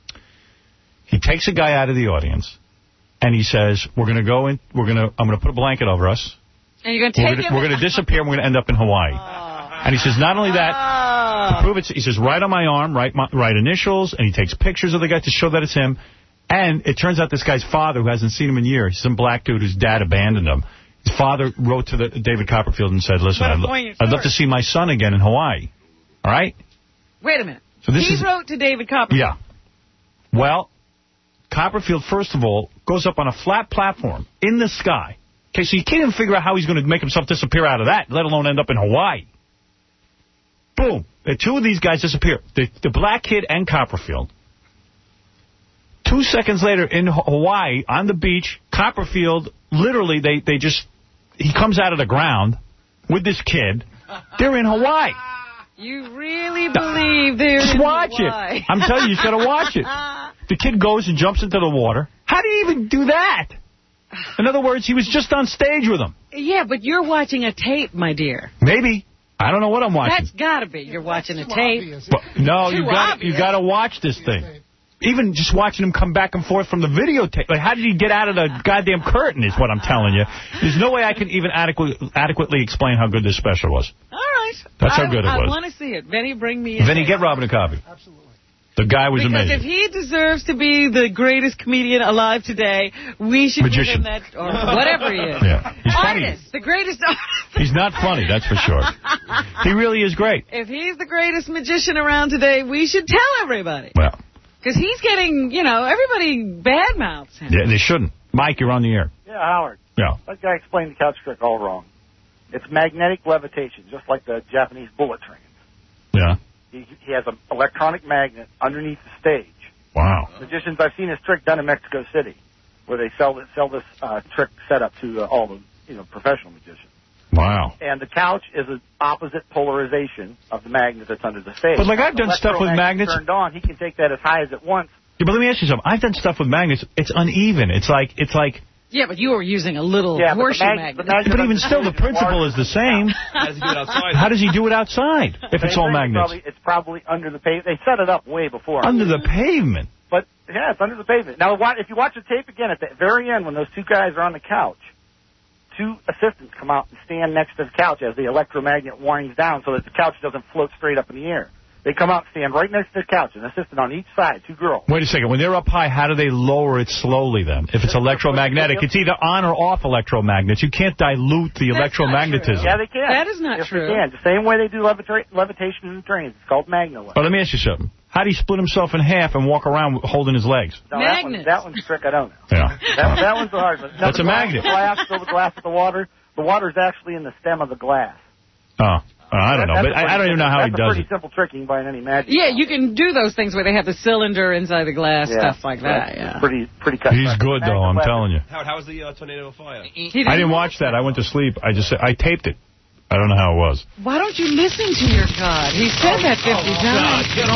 He takes a guy out of the audience, and he says, we're going to go in, we're going to, I'm going to put a blanket over us. And you're going to We're take gonna, him? we're going to disappear, and we're going to end up in Hawaii. Oh. And he says, not only that, oh. to prove it, he says, right on my arm, right, my, right initials, and he takes pictures of the guy to show that it's him. And it turns out this guy's father, who hasn't seen him in years, he's some black dude whose dad abandoned him. His father wrote to the, David Copperfield and said, listen, I'd, lo I'd love to see my son again in Hawaii. All right? Wait a minute. So this he is, wrote to David Copperfield. Yeah. Well, Copperfield, first of all, goes up on a flat platform in the sky. Okay, so you can't even figure out how he's going to make himself disappear out of that, let alone end up in Hawaii. Boom. The two of these guys disappear. The, the black kid and Copperfield. Two seconds later in Hawaii, on the beach, Copperfield, literally, they, they just, he comes out of the ground with this kid. They're in Hawaii. You really believe they're Just in watch Hawaii. it. I'm telling you, you just got to watch it. The kid goes and jumps into the water. How do you even do that? In other words, he was just on stage with them. Yeah, but you're watching a tape, my dear. Maybe. I don't know what I'm watching. That's got to be. You're watching a tape. But, no, Too you got obvious. you got to watch this thing. Even just watching him come back and forth from the videotape. Like, how did he get out of the goddamn curtain is what I'm telling you. There's no way I can even adequate, adequately explain how good this special was. All right. That's how I, good it I was. I want to see it. Vinny, bring me in. Vinny, get Robin a copy. Absolutely. The guy was because amazing. if he deserves to be the greatest comedian alive today, we should Magician. give him that, or whatever he is. Yeah. He's funny. Artist, the greatest artist. He's not funny, that's for sure. He really is great. If he's the greatest magician around today, we should tell everybody. Well. Because he's getting, you know, everybody badmouths him. Yeah, they shouldn't. Mike, you're on the air. Yeah, Howard. Yeah. That guy explained the couch trick all wrong. It's magnetic levitation, just like the Japanese bullet trains. Yeah. He, he has an electronic magnet underneath the stage. Wow. Magicians, I've seen this trick done in Mexico City, where they sell this, sell this uh, trick setup to uh, all the you know professional magicians. Wow. And the couch is an opposite polarization of the magnet that's under the stage. But, like, I've The done stuff with electromagnet magnets- turned on, he can take that as high as it wants. Yeah, but let me ask you something. I've done stuff with magnets. It's uneven. It's like, it's like... Yeah, but you were using a little Yeah, but the horseshoe mag- magnet. the magnet- But even still, the principle is the same. How does he do it outside? How does he do it outside if it's Same all thing, magnets? Probably, it's probably under the pavement. They set it up way before. Under the pavement. But, yeah, it's under the pavement. Now, wa- if you watch the tape again, at the very end, when those two guys are on the couch, two assistants come out and stand next to the couch as the electromagnet winds down so that the couch doesn't float straight up in the air. They come out and stand right next to the couch, an assistant on each side, two girls. Wait a second. When they're up high, how do they lower it slowly then? If it's electromagnetic, it's either on or off electromagnets. You can't dilute the electromagnetism. Yeah, they can. That is not yes, true. They can. The same way they do levita- levitation in the trains. It's called magnet. But let me ask you something. How do he split himself in half and walk around holding his legs? No, that, one, that one's a trick I don't know. Yeah. That, that one's the hard one. No, That's the a glass, magnet. Glass, fill the glass with the water. The water's actually in the stem of the glass. Oh. Oh, I don't know, That's but a I, I don't pretty even know how he simple- does That's a it. pretty simple trick. You can buy in any magic. Yeah, you can do those things where they have the cylinder inside the glass, Yeah. stuff like that. Yeah. Pretty, pretty cut. He's good, though, I'm telling you. Howard, how was the uh, tornado fire? I didn't watch that. I went to sleep. I just I taped it. I don't know how it was. Why don't you listen to your God? He said that fifty times. Get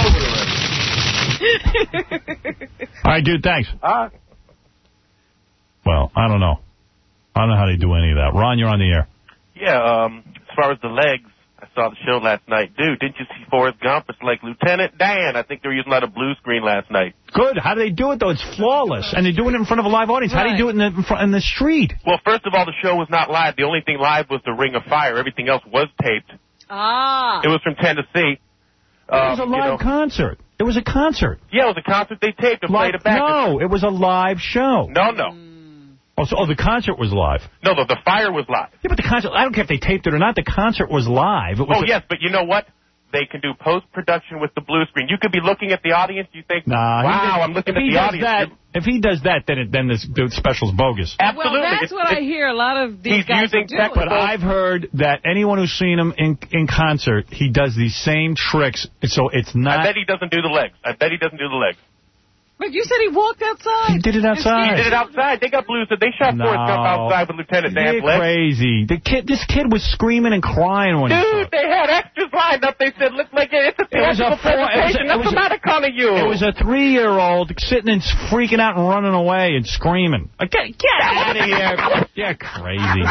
over it. All right, dude, thanks. Uh, Well, I don't know. I don't know how they do any of that. Ron, you're on the air. Yeah, um, as far as the legs, I saw the show last night. Dude, didn't you see Forrest Gump? It's like Lieutenant Dan. I think they were using a lot of blue screen last night. Good. How do they do it, though? It's flawless. And they're doing it in front of a live audience. How do you do it in the, in, front, in the street? Well, first of all, the show was not live. The only thing live was the Ring of Fire. Everything else was taped. Ah. It was from Tennessee. It was a Um, live you know, concert. It was a concert. Yeah, it was a concert they taped and Live, played it back. no, it was a live show. No, no. Oh, so, oh, the concert was live. No, no, the fire was live. Yeah, but the concert, I don't care if they taped it or not, the concert was live. It was oh, a, yes, but you know what? They can do post-production with the blue screen. You could be looking at the audience, you think, nah, wow, I'm looking at the audience. That, if he does that, then it, then this, the special's bogus. Absolutely. Well, that's it's, what it's, I hear a lot of these he's guys using are doing. But I've heard that anyone who's seen him in in concert, he does these same tricks, so it's not... I bet he doesn't do the legs. I bet he doesn't do the legs. But you said he walked outside. He did it outside. He did it outside. They got blues. They shot no. Forrest Gump outside with Lieutenant You're Dan's legs. crazy. The kid, this kid was screaming and crying when Dude, he saw it. they had extras lined up. They said, look like it's a theatrical presentation. What's the matter calling you? It was a three-year-old sitting and freaking out and running away and screaming. Get, get out of here. You're crazy.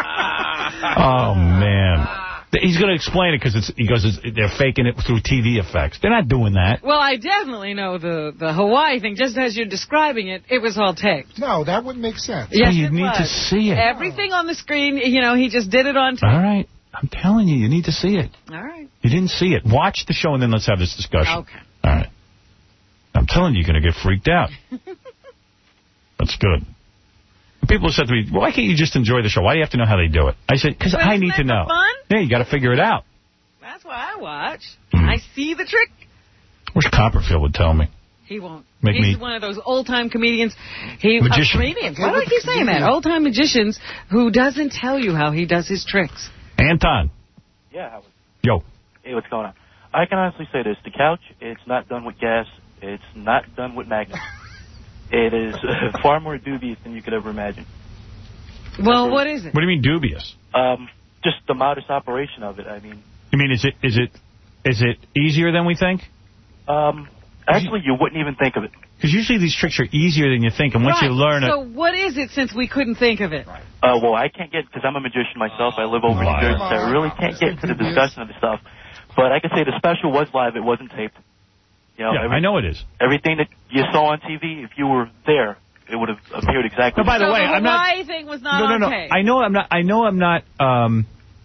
Oh, man. He's going to explain it because it's he goes, it's, they're faking it through T V effects. They're not doing that. Well, I definitely know the, the Hawaii thing. Just as you're describing it, it was all taped. No, that wouldn't make sense. Yes, you it need was. to see it. Everything on the screen, you know, he just did it on tape. All right. I'm telling you, you need to see it. All right. You didn't see it. Watch the show and then let's have this discussion. Okay. All right. I'm telling you, you're going to get freaked out. That's good. People said to me, why can't you just enjoy the show? Why do you have to know how they do it? I said, because I need to know. Fun? Yeah, you got to figure it out. That's why I watch. Mm. I see the trick. Wish Copperfield would tell me. He won't. Make He's me... one of those old-time comedians. He, Magician. Uh, comedians. Why do I keep saying that? Old-time magicians who doesn't tell you how he does his tricks. Anton. Yeah, Howard. Yo. Hey, what's going on? I can honestly say this. The couch, it's not done with gas. It's not done with magnets. It is uh, far more dubious than you could ever imagine. Well, what is it? What do you mean dubious? Um, just the modus operation of it. I mean... You mean, is it is it is it easier than we think? Um, actually, you wouldn't even think of it. Because usually these tricks are easier than you think, and once right. you learn so it... So what is it since we couldn't think of it? Uh, well, I can't get... Because I'm a magician myself. I live over in New Jersey, so I really can't get into the discussion of the stuff. But I can say the special was live. It wasn't taped. You know, yeah, every, I know it is. Everything that you saw on T V, if you were there, it would have appeared exactly. No, by the so way, the I'm not. Hawaii thing was not no, no, on no. tape. I know I'm not. I know I'm not. Um,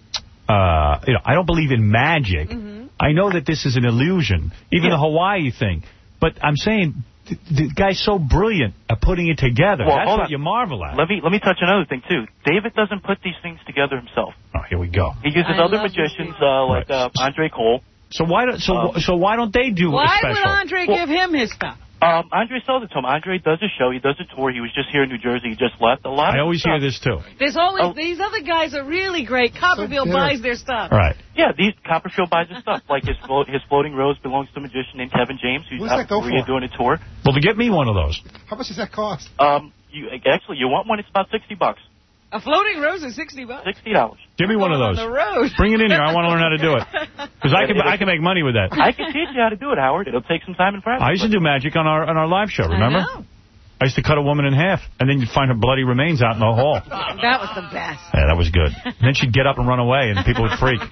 uh, you know, I don't believe in magic. Mm-hmm. I know that this is an illusion, even yeah. the Hawaii thing. But I'm saying the, the guy's so brilliant at putting it together. Well, That's hold what on. you marvel at. Let me let me touch on another thing too. David doesn't put these things together himself. Oh, here we go. He uses I other love magicians uh, like uh, Andre Cole. So why don't so Um, so why don't they do Why a special? would Andre Well, give him his stuff? Um, Andre sells it to him. Andre does a show. He does a tour. He was just here in New Jersey. He just left. A lot. I of always stuff. hear this too. There's always Oh. these other guys are really great. Copperfield So buys their stuff. Right. Yeah, these Copperfield buys his stuff. Like his flo his floating rose belongs to a magician named Kevin James, who's What's out that go in Korea for? doing a tour. Well, to get me one of those. How much does that cost? Um, you actually you want one? It's about sixty bucks. A floating rose is sixty bucks. Sixty dollars. Give me one of those. On the road. Bring it in here. I want to learn how to do it. Because I can I can make money with that. I can teach you how to do it, Howard. It'll take some time and practice. I used to do magic on our on our live show, remember? I know. I used to cut a woman in half, and then you'd find her bloody remains out in the hall. That was the best. Yeah, that was good. And then she'd get up and run away, and people would freak.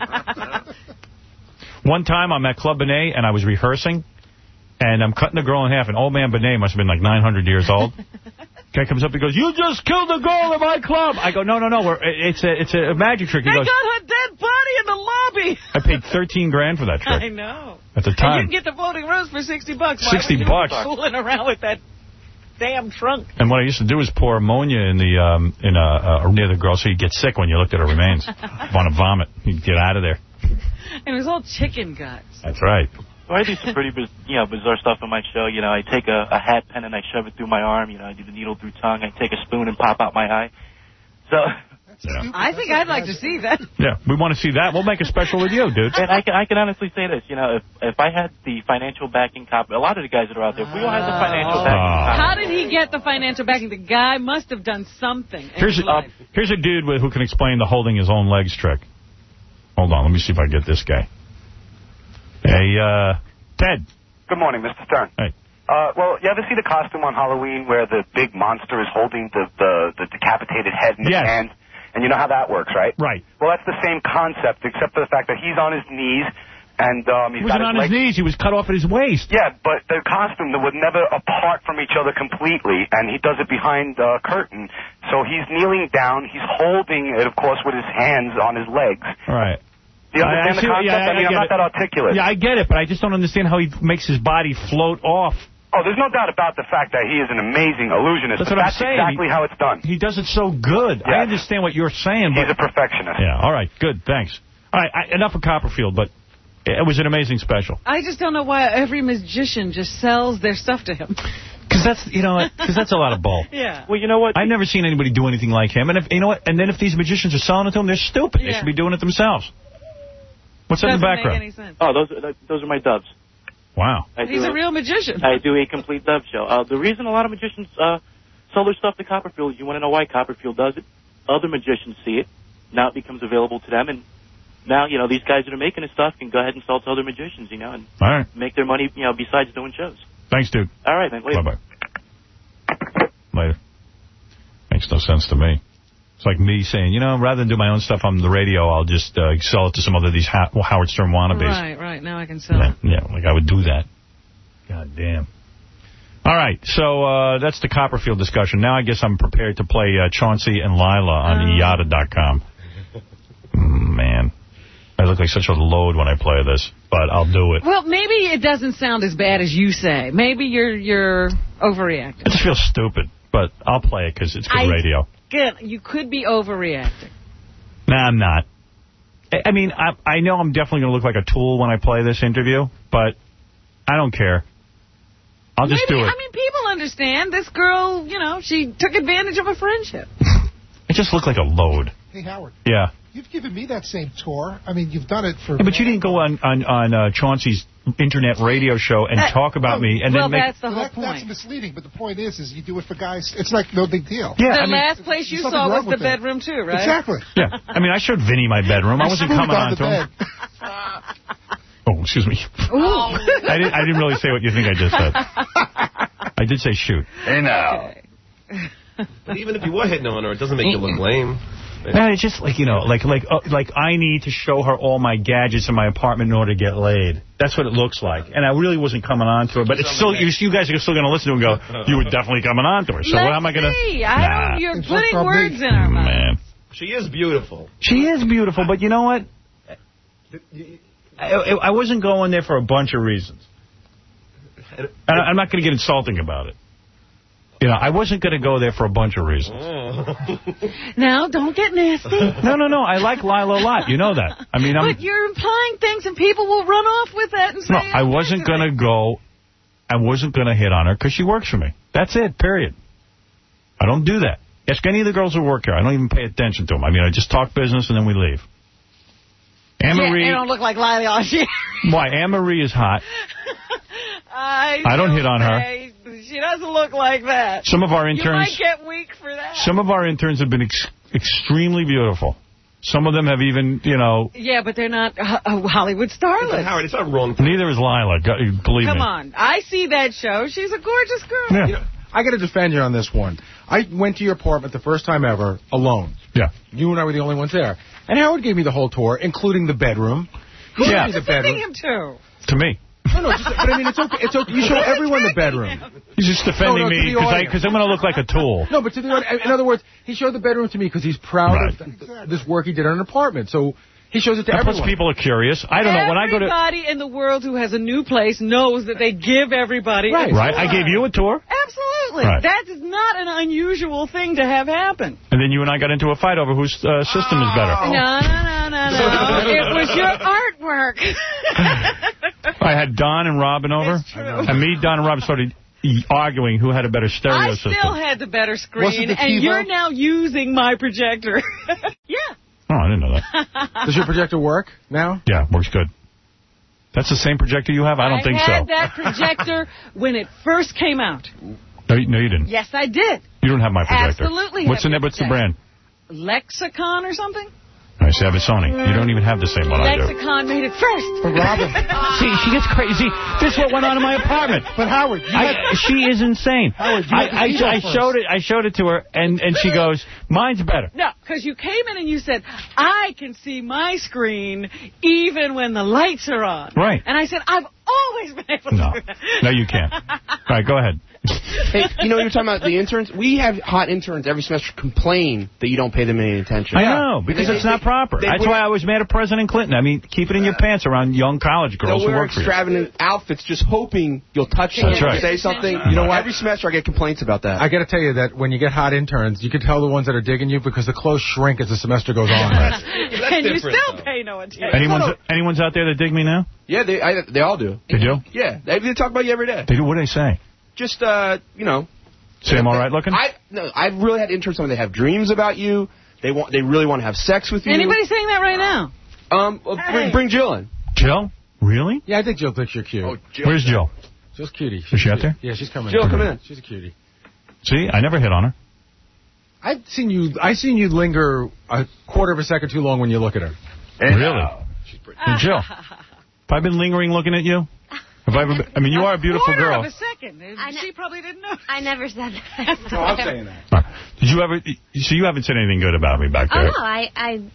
One time, I'm at Club Benet, and I was rehearsing, and I'm cutting the girl in half, and old man Benet must have been like nine hundred years old. Guy comes up and goes, "You just killed a girl at my club." I go, "No, no, no, we're, it's a it's a magic trick." He They goes, got her dead body in the lobby. I paid thirteen grand for that trick. I know. At the And time. you can get the floating rose for sixty bucks. Why sixty would you bucks. be fooling around with that damn trunk? And what I used to do is pour ammonia in the um, in uh, uh, near the girl so you'd get sick when you looked at her remains. Want to vomit. You'd get out of there. And it was all chicken guts. That's right. So I do some pretty biz you know, bizarre stuff on my show. You know, I take a, a hat pen and I shove it through my arm. You know, I do the needle through tongue. I take a spoon and pop out my eye. So... Yeah. I think I'd like to see that. Yeah, we want to see that. We'll make a special with you, dude. And I can, I can honestly say this, you know, if if I had the financial backing, cop, a lot of the guys that are out there, if we all had the financial backing, Uh, How did he get the financial backing? The guy must have done something. in here's his a, life. here's a dude with, who can explain the holding his own legs trick. Hold on, let me see if I get this guy. Hey, uh, Ted. Good morning, Mister Stern. Hey. Uh, well, you ever see the costume on Halloween where the big monster is holding the, the, the decapitated head in his Yes. hand? And you know how that works, right? Right. Well, that's the same concept, except for the fact that he's on his knees, and um, He he's wasn't got on his his legs. knees. He was cut off at his waist. Yeah, but the costume that was never apart from each other completely, and he does it behind a curtain. So he's kneeling down. He's holding it, of course, with his hands on his legs. All right. Do you understand I see- the concept? yeah, I- I mean, I I'm get not it. that articulate. Yeah, I get it, but I just don't understand how he makes his body float off Oh, there's no doubt about the fact that he is an amazing illusionist. That's but what I'm that's saying. exactly He- how it's done. He does it so good. Yes. I understand what you're saying, but... He's a perfectionist. Yeah, all right, good, thanks. All right, I, enough of Copperfield, but it was an amazing special. I just don't know why every magician just sells their stuff to him. Because that's, you know, because that's a lot of bull. Yeah. Well, you know what? I've never seen anybody do anything like him. And if you know what, and then if these magicians are selling it to him, they're stupid. They Yeah. should be doing it themselves. What's that in the Doesn't background? make any sense. Oh, those are, those are my dubs. Wow. I He's do a real magician. I do a complete dub show. Uh, the reason a lot of magicians uh, sell their stuff to Copperfield, you want to know why Copperfield does it? Other magicians see it. Now it becomes available to them, and now, you know, these guys that are making this stuff can go ahead and sell it to other magicians, you know, and All right. make their money, you know, besides doing shows. Thanks, dude. All right, man. Later. Bye-bye. Later. Makes no sense to me. It's like me saying, you know, rather than do my own stuff on the radio, I'll just uh, sell it to some other of these ha Howard Stern wannabes. Right, right. Now I can sell Yeah, it. yeah, like I would do that. God damn. All right, so uh, that's the Copperfield discussion. Now I guess I'm prepared to play uh, Chauncey and Lila on Oh. I A T A dot com. Man, I look like such a load when I play this, but I'll do it. Well, maybe it doesn't sound as bad as you say. Maybe you're you're overreacting. It just feels stupid, but I'll play it because it's good I- radio. Good. You could be overreacting. Nah, I'm not. I I mean, I, I know I'm definitely going to look like a tool when I play this interview, but I don't care. I'll just Maybe, do it. I mean, people understand. This girl, you know, she took advantage of a friendship. It just looked like a load. Hey, Howard, Yeah. you've given me that same tour. I mean, you've done it for... Yeah, but you didn't go on on, on uh, Chauncey's internet radio show and Uh, talk about me and well, then make... that's the whole That- That's point. misleading, but the point is, is you do it for guys. It's like no big deal. Yeah, the I mean- last place you There's saw nothing was wrong the with that. bedroom, too, right? Exactly. Yeah, I mean, I showed Vinny my bedroom. I wasn't Smoothed coming on on the to him. bed. Oh, excuse me. Ooh. I didn't, I didn't really say what you think I just said. I did say shoot. Hey, now. But even if you were hitting on her, it doesn't make you look lame. No, it's just like, you know, like like uh, like I need to show her all my gadgets in my apartment in order to get laid. That's what it looks like. And I really wasn't coming on to her. But it's still, you, you guys are still going to listen to her and go, you were definitely coming on to her. So Let's what am I going to... see. I don't, you're putting words in our mouth. Man. She is beautiful. She is beautiful, but you know what? I, I wasn't going there for a bunch of reasons. And I'm not going to get insulting about it. You know, I wasn't going to go there for a bunch of reasons. Now, don't get nasty. No, no, no. I like Lila a lot. You know that. I mean, I'm... But you're implying things, and people will run off with that and say... No, I wasn't going to go... I wasn't going to hit on her because she works for me. That's it, period. I don't do that. Ask any of the girls who work here. I don't even pay attention to them. I mean, I just talk business and then we leave. Anne-Marie... Yeah, they don't look like Lila. She... Why? Anne-Marie is hot. I, I don't hit on her. say She doesn't look like that. Some of our You interns... might get weak for that. Some of our interns have been ex extremely beautiful. Some of them have even, you know... Yeah, but they're not uh, Hollywood starlets. Howard, it's not wrong. Neither is Lila, go- believe Come me. on. I see that show. She's a gorgeous girl. Yeah. You know, I got to defend you on this one. I went to your apartment the first time ever alone. Yeah. You and I were the only ones there. And Howard gave me the whole tour, including the bedroom. Who Yeah. gave me the Sending bedroom? him to. To me. No, no, just, but I mean, it's okay. It's okay. You show everyone the bedroom. He's just defending No, no, to me the audience. because I'm going to look like a tool. No, but to the audience, in other words, he showed the bedroom to me because he's proud Right. of th this work he did on an apartment. So he shows it to And plus, everyone. people are curious. I don't know. When I go to... Everybody in the world who has a new place knows that they give everybody Right. a Right? tour. I gave you a tour. Absolutely. Right. That is not an unusual thing to have happen. And then you and I got into a fight over whose uh, system is better. No, no, no, no, no. It was your artwork. I had Don and Robin over. It's true. And me, Don, and Robin started e- arguing who had a better stereo I system. still had the better Was screen, it the and TiVo? you're now using my projector. Yeah. Oh, I didn't know that. Does your projector work now? Yeah, works good. That's the same projector you have? I don't think had so. that projector when it first came out. No, you, no, you didn't. Yes, I did. You don't have my projector. Absolutely What's the, have name- what's the your brand? Lexicon or something? I say I have a Sony. You don't even have the same one I do. Lexicon made it first. But Robin, See, she gets crazy. This is what went on in my apartment. but Howard, you had, I, she is insane. Howard, you I, had the I, TiVo I first. showed it. I showed it to her, and, and she goes, "Mine's better." No, because you came in and you said, I can see my screen even when the lights are on. Right. And I said, I've always been able to No, do that. no, you can't. All right, go ahead. Hey, you know, you're talking about the interns? We have hot interns every semester complain that you don't pay them any attention. I know, because they, it's they, not proper. they, That's wear, why I was mad at President Clinton. I mean, keep it in your pants around young college girls who wear work for you. extravagant outfits just hoping you'll touch something right. or say something. You know what? Every semester I get complaints about that. I got to tell you that when you get hot interns, you can tell the ones that are digging you because the clothes shrink as the semester goes on. And you still though. pay no attention. Anyone's, anyone's out there that dig me now? Yeah, they I, they all do. They do? Yeah, they, they talk about you every day. They do? What do they say? Just, uh, you know. Say I'm all right looking? I, no, I've really had interns tell me they have dreams about you. They want, they really want to have sex with you. Anybody saying that right now? Um, well, hey. bring, bring Jill in. Jill? Really? Yeah, I think Jill thinks you're cute. Oh, Jill. Where's Jill? Jill's cutie. She's Is she out there? Yeah, she's coming. Jill, in. come in. She's a cutie. See, I never hit on her. I've seen you. I seen you linger a quarter of a second too long when you look at her. And really? Uh, she's pretty. Hey, Jill, have I been lingering looking at you? Have I ever been, I mean, you are a beautiful quarter girl. Of a second. She probably didn't know. I never said that. No, I'm saying that. Right. Did you ever? So you haven't said anything good about me back there? Oh no, I, I,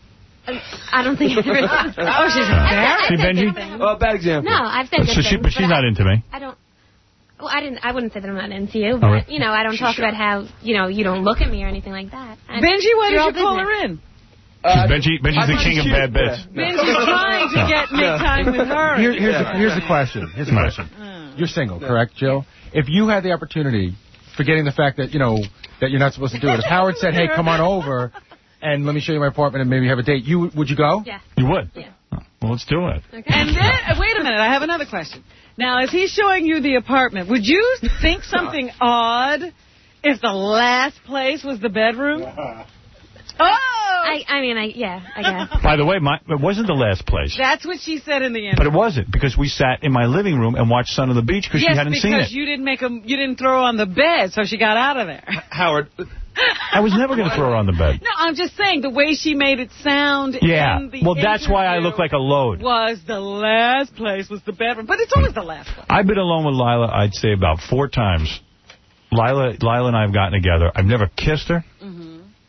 I don't think. I've ever oh, she's embarrassed. See, Benji? Oh, bad example. No, I've said so good she, things, but she's but not I, into me. I don't. Well, I didn't. I wouldn't say that I'm not into you, but Oh, right. you know, I don't talk about how you know you don't look at me or anything like that. I, Benji, why did all you call business. her in? Uh, Benji, Benji's the king of bad bits. Yeah. Benji's trying to get make time with her. Here, here's, the, here's the question. Here's the question. You're single, correct, Jill? If you had the opportunity, forgetting the fact that, you know, that you're not supposed to do it, if Howard said, hey, come on over and let me show you my apartment and maybe have a date, you would you go? Yeah. You would? Yeah. Well, let's do it. Okay. And then, wait a minute, I have another question. Now, as he's showing you the apartment, would you think something odd if the last place was the bedroom? Oh! I, I mean, I yeah, I guess. By the way, my, it wasn't the last place. That's what she said in the end. But it wasn't, because we sat in my living room and watched Son of the Beach because yes, she hadn't seen it. Yes, because you didn't make a, you didn't throw her on the bed, so she got out of there. Howard. I was never going to throw her on the bed. No, I'm just saying the way she made it sound. Yeah. In the well, that's why I look like a load. Was the last place was the bedroom, but it's always the last place. I've been alone with Lila, I'd say about four times. Lila, Lila and I have gotten together. I've never kissed her. Mm-hmm.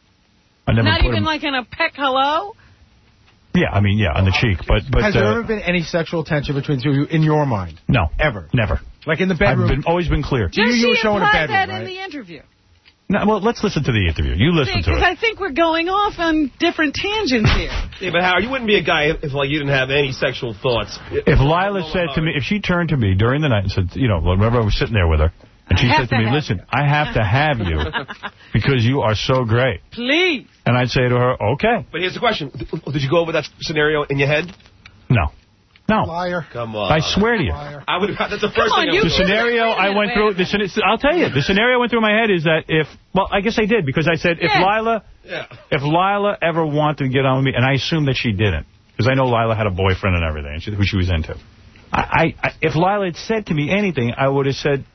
I never Not put even him... like in a peck hello? Yeah, I mean, yeah, on the cheek. But, but Has uh, there ever been any sexual tension between the two of you in your mind? No. Ever? Never. Like in the bedroom? I've been, always been clear. To you, you were showing a bedroom, that right? in the interview. No, well, let's listen to the interview. You listen See, to it. because I think we're going off on different tangents here. Yeah, but Howard, you wouldn't be a guy if, if like you didn't have any sexual thoughts. If Lila said to me, if she turned to me during the night and said, you know, whenever I was sitting there with her, and she said to me, listen, you. I have to have you because you are so great. Please. And I'd say to her, okay. But here's the question. Did you go over that scenario in your head? No. No. Liar. Come on. I swear to you. Liar. I would. That's the first on, thing I you would The scenario wait a minute, I went wait through, a the, I'll tell you, the scenario I went through my head is that if, well, I guess I did, because I said, if Yeah. Lila, Yeah. if Lila ever wanted to get on with me, and I assumed that she didn't, because I know Lila had a boyfriend and everything, and she, who she was into. I, I, if Lila had said to me anything, I would have said,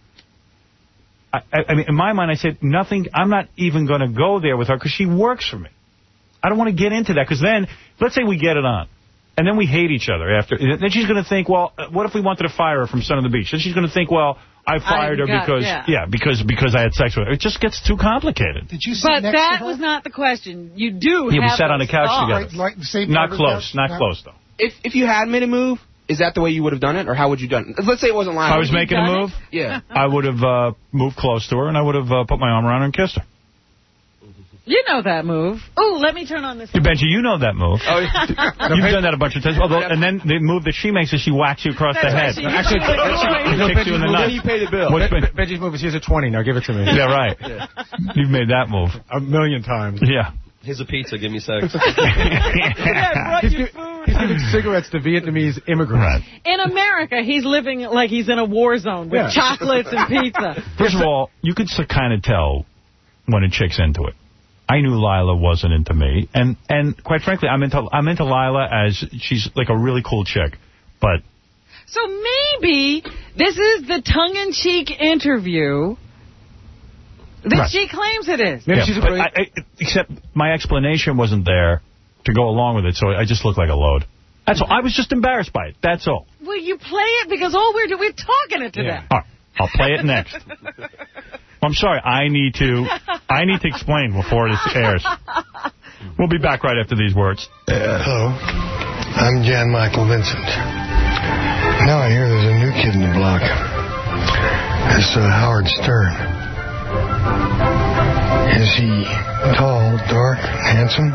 I, I mean, in my mind, I said, nothing, I'm not even going to go there with her because she works for me. I don't want to get into that, because then, let's say we get it on. And then we hate each other after. Then she's going to think, well, what if we wanted to fire her from Son of the Beach? Then she's going to think, well, I fired I her got, because, yeah. yeah, because because I had sex with her. It just gets too complicated. Did you sit But next that to her? was not the question. You do Yeah, we have sat on the those couch thoughts. together. Like, like the same Not part of close, the not couch? close, though. If if you had made a move, is that the way you would have done it, or how would you done it? Let's say it wasn't Lila. I was making a move. Yeah. I would have uh, moved close to her, and I would have uh, put my arm around her and kissed her. You know that move. Oh, let me turn on this. You Benji, you know that move. Oh, You've done that a bunch of times. Although, and then the move that she makes is she whacks you across the head. That's Actually, right, she- she kicks you in the nuts. Then you pay the bill. What's been- Benji's move is, here's a twenty, now give it to me. Yeah, right. You've made that move. A million times. Yeah. Here's a pizza. Give me sex. Yeah, He's, you gi- he's giving cigarettes to Vietnamese immigrants. In America, he's living like he's in a war zone with Yeah. chocolates and pizza. First of all, you could kind of tell when a chick's into it. I knew Lila wasn't into me, and and quite frankly, I'm into I'm into Lila as she's like a really cool chick, but So maybe this is the tongue-in-cheek interview that Right. she claims it is. Maybe yeah, she's a but great... I, I, except my explanation wasn't there to go along with it, so I just look like a load. That's all. I was just embarrassed by it. That's all. Well, you play it because all we're doing, we're talking it to Yeah. them. All right, I'll play it next. I'm sorry. I need to. I need to explain before this airs. We'll be back right after these words. Uh, hello, I'm Jan Michael Vincent. Now I hear there's a new kid in the block. This uh, Howard Stern. Is he tall, dark, handsome?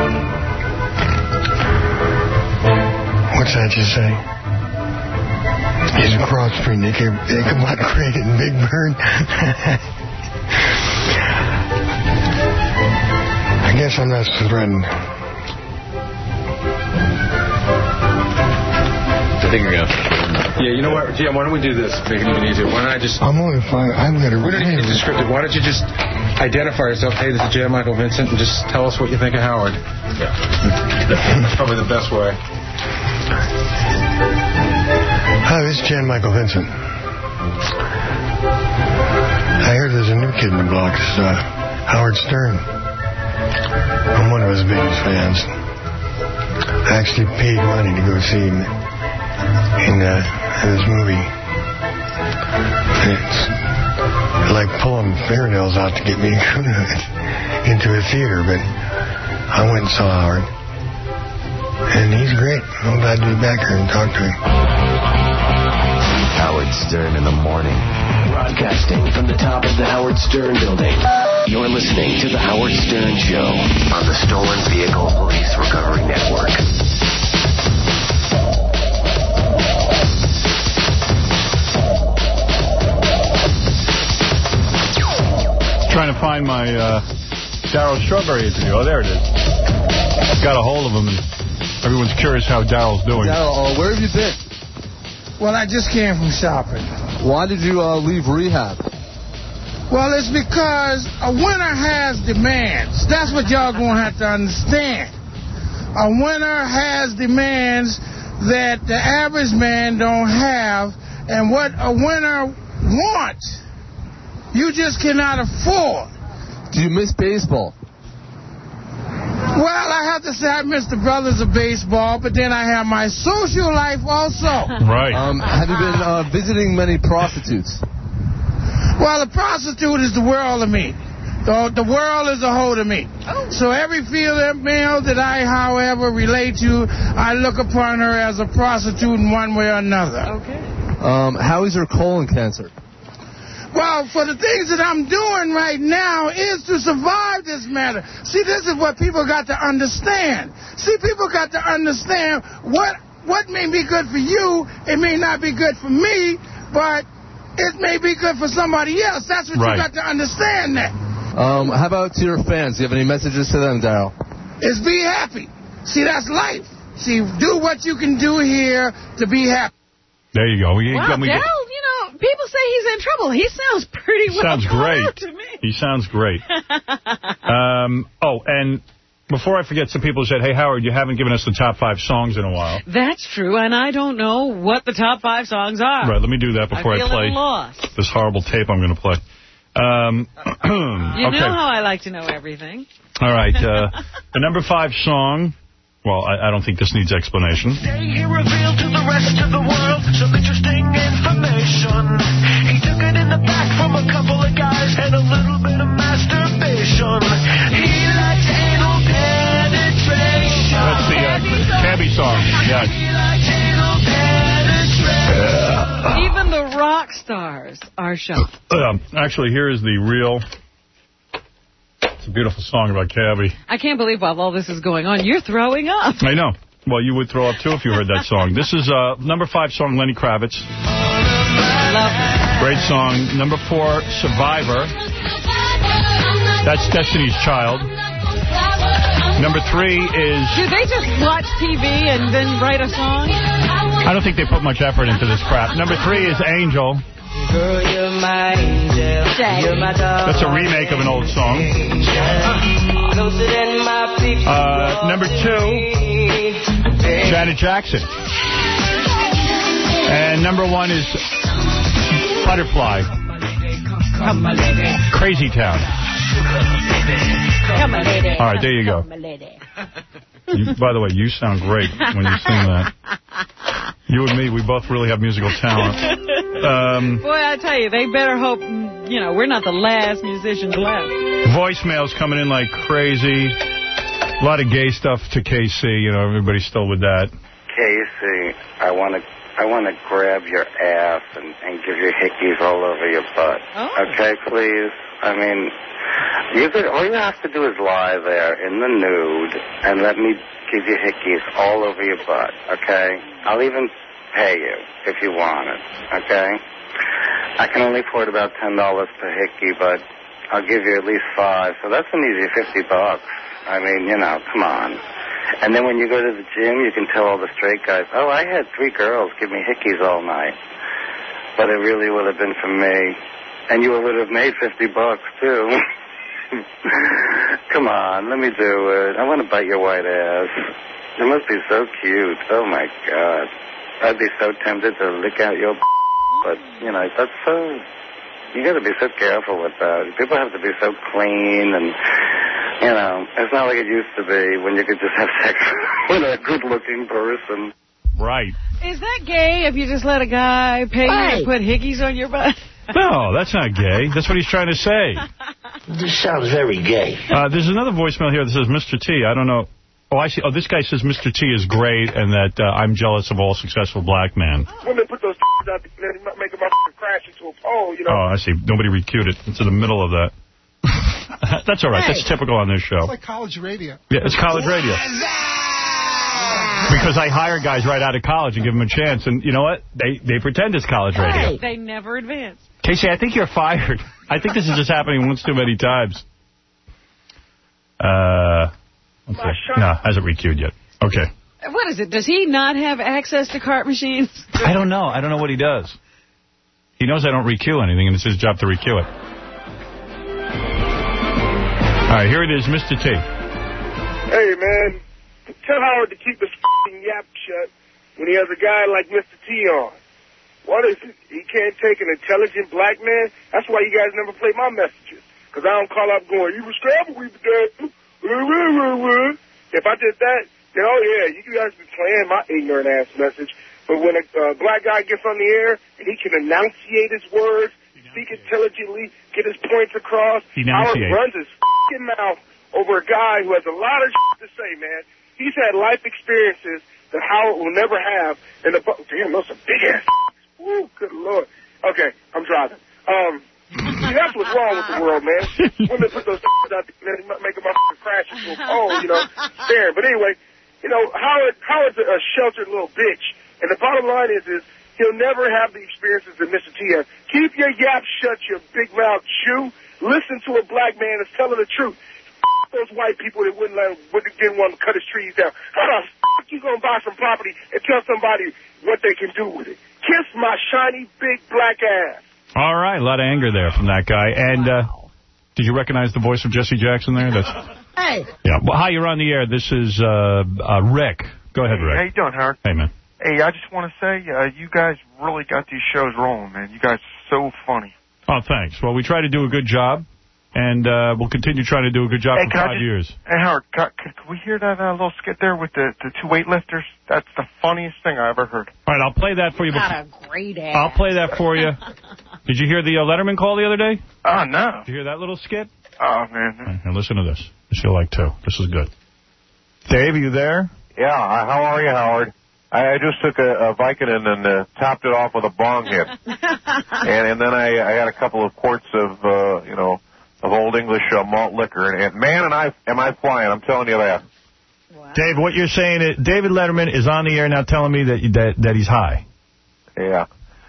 What's that you say? He's a cross between Ichabod Crane and Big Bird. I guess I'm not so threatened. I think you're going to... Yeah, you know what, Jim, why don't we do this? Make it even easier. Why don't I just... I'm only fine. I'm going to... We don't even need to script it. Why don't you just identify yourself, hey, this is Jan Michael Vincent, and just tell us what you think of Howard. Yeah. That's probably the best way. Hi, this is Jan Michael Vincent. I heard there's a new kid in the blocks, uh, Howard Stern. I'm one of his biggest fans. I actually paid money to go see him in uh, this movie. It's like pulling fingernails out to get me into a theater, but I went and saw Howard. And he's great. I'm glad to be back here and talk to him. Howard Stern in the morning. Broadcasting from the top of the Howard Stern building. You're listening to The Howard Stern Show on the Stolen Vehicle Police Recovery Network. Trying to find my uh, Darryl Strawberry interview. Oh, there it is. Got a hold of him, and everyone's curious how Darryl's doing. Darryl, uh, where have you been? Well, I just came from shopping. Why did you uh, leave rehab? Well, it's because a winner has demands. That's what y'all going to have to understand. A winner has demands that the average man don't have, and what a winner wants, you just cannot afford. Do you miss baseball? Well, I have to say I miss the brothers of baseball, but then I have my social life also. Right. Um, have you been uh, visiting many prostitutes? Well, a prostitute is the world to me. The, the world is a whole to me. Oh. So every female that I, however, relate to, I look upon her as a prostitute in one way or another. Okay. Um, how is your colon cancer? Well, for the things that I'm doing right now is to survive this matter. See, this is what people got to understand. See, people got to understand what what may be good for you. It may not be good for me, but it may be good for somebody else. That's what right. You got to understand that. Um, how about to your fans? Do you have any messages to them, Darryl? It's be happy. See, that's life. See, do what you can do here to be happy. There you go. We, wow, we Darryl, you know, people say he's in trouble. He sounds pretty well sounds great. to me. He sounds great. um, oh, and before I forget, some people said, hey, Howard, you haven't given us the top five songs in a while. That's true, and I don't know what the top five songs are. Right, let me do that before I, I, feel play lost. this horrible tape I'm going to play. Um, you okay. know how I like to know everything. All right, uh, the number five song... Well, I, I don't think this needs explanation. He revealed to the rest of the world some interesting information. He took it in the back from a couple of guys and a little bit of masturbation. He likes anal penetration. That's the uh, Cabby song. Yes. He likes anal penetration. Even the rock stars are shocked. Um, actually, here is the real... It's a beautiful song about Cabby. I can't believe while all this is going on, you're throwing up. I know. Well, you would throw up, too, if you heard that song. This is uh, number five song, Lenny Kravitz. Love it. Great song. Number four, Survivor. That's Destiny's Child. Number three is... Do they just watch T V and then write a song? I don't think they put much effort into this crap. Number three is Angel. Girl, you're my angel. You're my dog. That's a remake of an old song. Uh, number two, Janet Jackson. And number one is Butterfly. Come my lady. Crazy Town. Come my lady. All right, there you go. You, by the way, you sound great when you sing that. You and me, we both really have musical talent. Um, Boy, I tell you, they better hope, you know, we're not the last musicians left. Voicemails coming in like crazy. A lot of gay stuff to K C. You know, everybody's still with that. K C, I want to I want to grab your ass and, and give you hickeys all over your butt. Oh. Okay, please? I mean, you could, all you have to do is lie there in the nude and let me give you hickeys all over your butt, okay? I'll even pay you if you want it, okay? I can only afford about ten dollars per hickey, but I'll give you at least five, so that's an easy fifty bucks. I mean, you know, come on. And then when you go to the gym, you can tell all the straight guys, oh, I had three girls give me hickeys all night. But it really would have been for me. And you would have made fifty bucks, too. Come on, let me do it. I want to bite your white ass. It must be so cute. Oh, my God. I'd be so tempted to lick out your but, you know, that's so... You got to be so careful with that. People have to be so clean and, you know, it's not like it used to be when you could just have sex with a good-looking person. Right. Is that gay if you just let a guy pay you Hey. to put hickeys on your butt? No, that's not gay. That's what he's trying to say. This sounds very gay. Uh, there's another voicemail here that says, Mister T, I don't know. Oh, I see. Oh, this guy says Mister T is great and that uh, I'm jealous of all successful black men. Women put those out there and make them crash into a pole, you know. Oh, I see. Nobody recued it. It's in the middle of that. That's all right. Hey. That's typical on this show. It's like college radio. Yeah, it's college radio. Because I hire guys right out of college and give them a chance. And you know what? They they pretend it's college radio. They never advance. Casey, I think you're fired. I think this is just happening once too many times. Uh, let's see. No, hasn't recued yet. Okay. What is it? Does he not have access to cart machines? I don't know. I don't know what he does. He knows I don't recue anything, and it's his job to recue it. All right, here it is, Mister T. Hey, man, tell Howard to keep his f***ing yap shut when he has a guy like Mister T on. What is it? He can't take an intelligent black man? That's why you guys never play my messages. Because I don't call up going, you were scrambled, we were dead. If I did that, then, oh, yeah, you guys be playing my ignorant-ass message. But when a uh, black guy gets on the air and he can enunciate his words, speak intelligently, get his points across, Howard Enunciate. runs his f***ing mouth over a guy who has a lot of shit to say, man. He's had life experiences that Howard will never have. And the damn, those are big-ass Woo, good Lord. Okay, I'm driving. Um, see, that's what's wrong with the world, man. Women put those out there and make them crash into a pole, you know, there. But anyway, you know, Howard Howard's a, a sheltered little bitch. And the bottom line is, is he'll never have the experiences that Mister T has. Keep your yap shut, you big mouth Jew. Listen to a black man that's telling the truth. F*** those white people that wouldn't let him, wouldn't, didn't want to cut his trees down. How the f*** you going to buy some property and tell somebody what they can do with it? Kiss my shiny, big, black ass. All right, a lot of anger there from that guy. And uh, did you recognize the voice of Jesse Jackson there? That's Hey. Yeah. Well, hi, you're on the air. This is uh, uh, Rick. Go ahead, Rick. How you doing, Howard? Hey, man. Hey, I just want to say, uh, you guys really got these shows rolling, man. You guys are so funny. Oh, thanks. Well, we try to do a good job, and uh, we'll continue trying to do a good job Hey, for can I five just- years. Hey, Howard, can, can we hear that uh, little skit there with the, the two weightlifters? That's the funniest thing I ever heard. All right, I'll play that for you. Got before- a great ass. I'll play that for you. Did you hear the uh, Letterman call the other day? Oh, no. Did you hear that little skit? Oh, man. All right, now listen to this. This you'll like, too. This is good. Dave, are you there? Yeah, how are you, Howard? I, I just took a, a Vicodin and uh, topped it off with a bong hit. and, and then I, I had a couple of quarts of, uh, you know, of Old English uh, malt liquor. And, and man, and I, am I flying, I'm telling you that. Dave, what you're saying is David Letterman is on the air now telling me that that, that he's high. Yeah.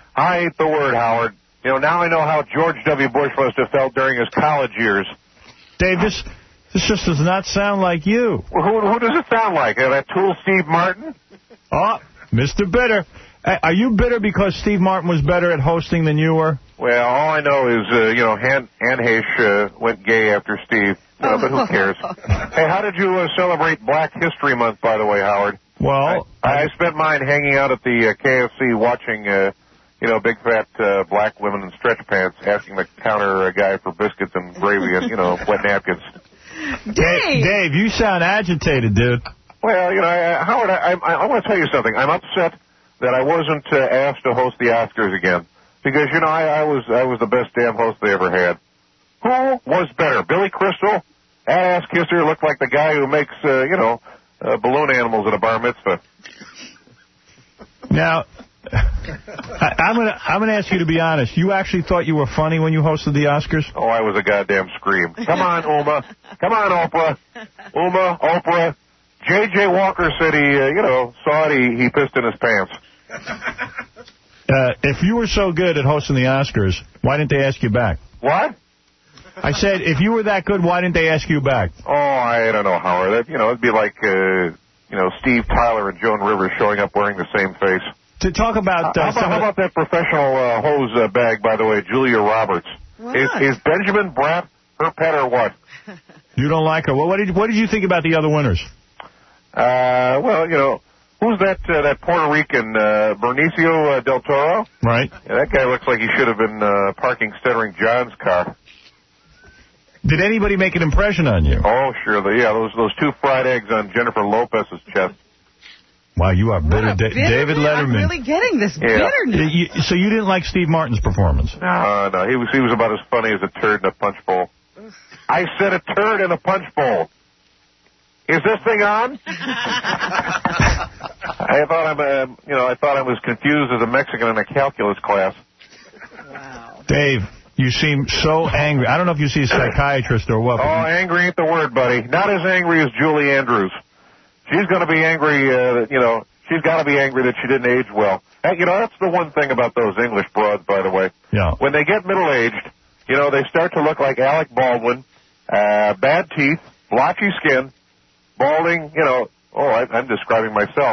I hate the word, Howard. You know, now I know how George W. Bush must have felt during his college years. Dave, this this just does not sound like you. Well, who, who does it sound like? Uh, that tool Steve Martin? Oh, Mister Bitter. Hey, are you bitter because Steve Martin was better at hosting than you were? Well, all I know is, uh, you know, Han, Han Heche uh, went gay after Steve. Uh, but who cares? Hey, how did you uh, celebrate Black History Month, by the way, Howard? Well, I, I spent mine hanging out at the uh, K F C watching, uh, you know, big fat uh, black women in stretch pants asking the counter uh, guy for biscuits and gravy and, you know, wet napkins. Dave, Dave, you sound agitated, dude. Well, you know, I, Howard, I, I, I want to tell you something. I'm upset that I wasn't uh, asked to host the Oscars again because, you know, I, I was I was the best damn host they ever had. Who was better, Billy Crystal? That ass kisser looked like the guy who makes, uh, you know, uh, balloon animals at a bar mitzvah. Now, I, I'm gonna I'm gonna ask you to be honest. You actually thought you were funny when you hosted the Oscars? Oh, I was a goddamn scream. Come on, Uma. Come on, Oprah. Uma, Oprah. J J. Walker said he, uh, you know, saw it, he, he pissed in his pants. Uh, if you were so good at hosting the Oscars, why didn't they ask you back? What? I said, if you were that good, why didn't they ask you back? Oh, I don't know, Howard. That, you know, it'd be like, uh, you know, Steve Tyler and Joan Rivers showing up wearing the same face. To talk about... Uh, how, about how about that professional uh, hose uh, bag, by the way, Julia Roberts? Is, is Benjamin Bratt her pet or what? You don't like her. Well, what did, what did you think about the other winners? Uh, well, you know, who's that uh, that Puerto Rican, uh, Benicio uh, del Toro? Right. Yeah, that guy looks like he should have been uh, parking Stuttering John's car. Did anybody make an impression on you? Oh, sure. The, yeah, those those two fried eggs on Jennifer Lopez's chest. Wow, you are bitter. Da David Letterman. I'm really getting this Yeah. bitterness. You, so you didn't like Steve Martin's performance? No, uh, no, he was he was about as funny as a turd in a punch bowl. I said a turd in a punch bowl. Is this thing on? I thought I'm, uh, you know, I thought I was confused as a Mexican in a calculus class. Wow. Dave, you seem so angry. I don't know if you see a psychiatrist or what. Oh, angry ain't the word, buddy. Not as angry as Julie Andrews. She's going to be angry, uh, you know, she's got to be angry that she didn't age well. And, you know, that's the one thing about those English broads, by the way. Yeah. When they get middle-aged, you know, they start to look like Alec Baldwin, uh, bad teeth, blotchy skin, balding, you know. Oh, I, I'm describing myself.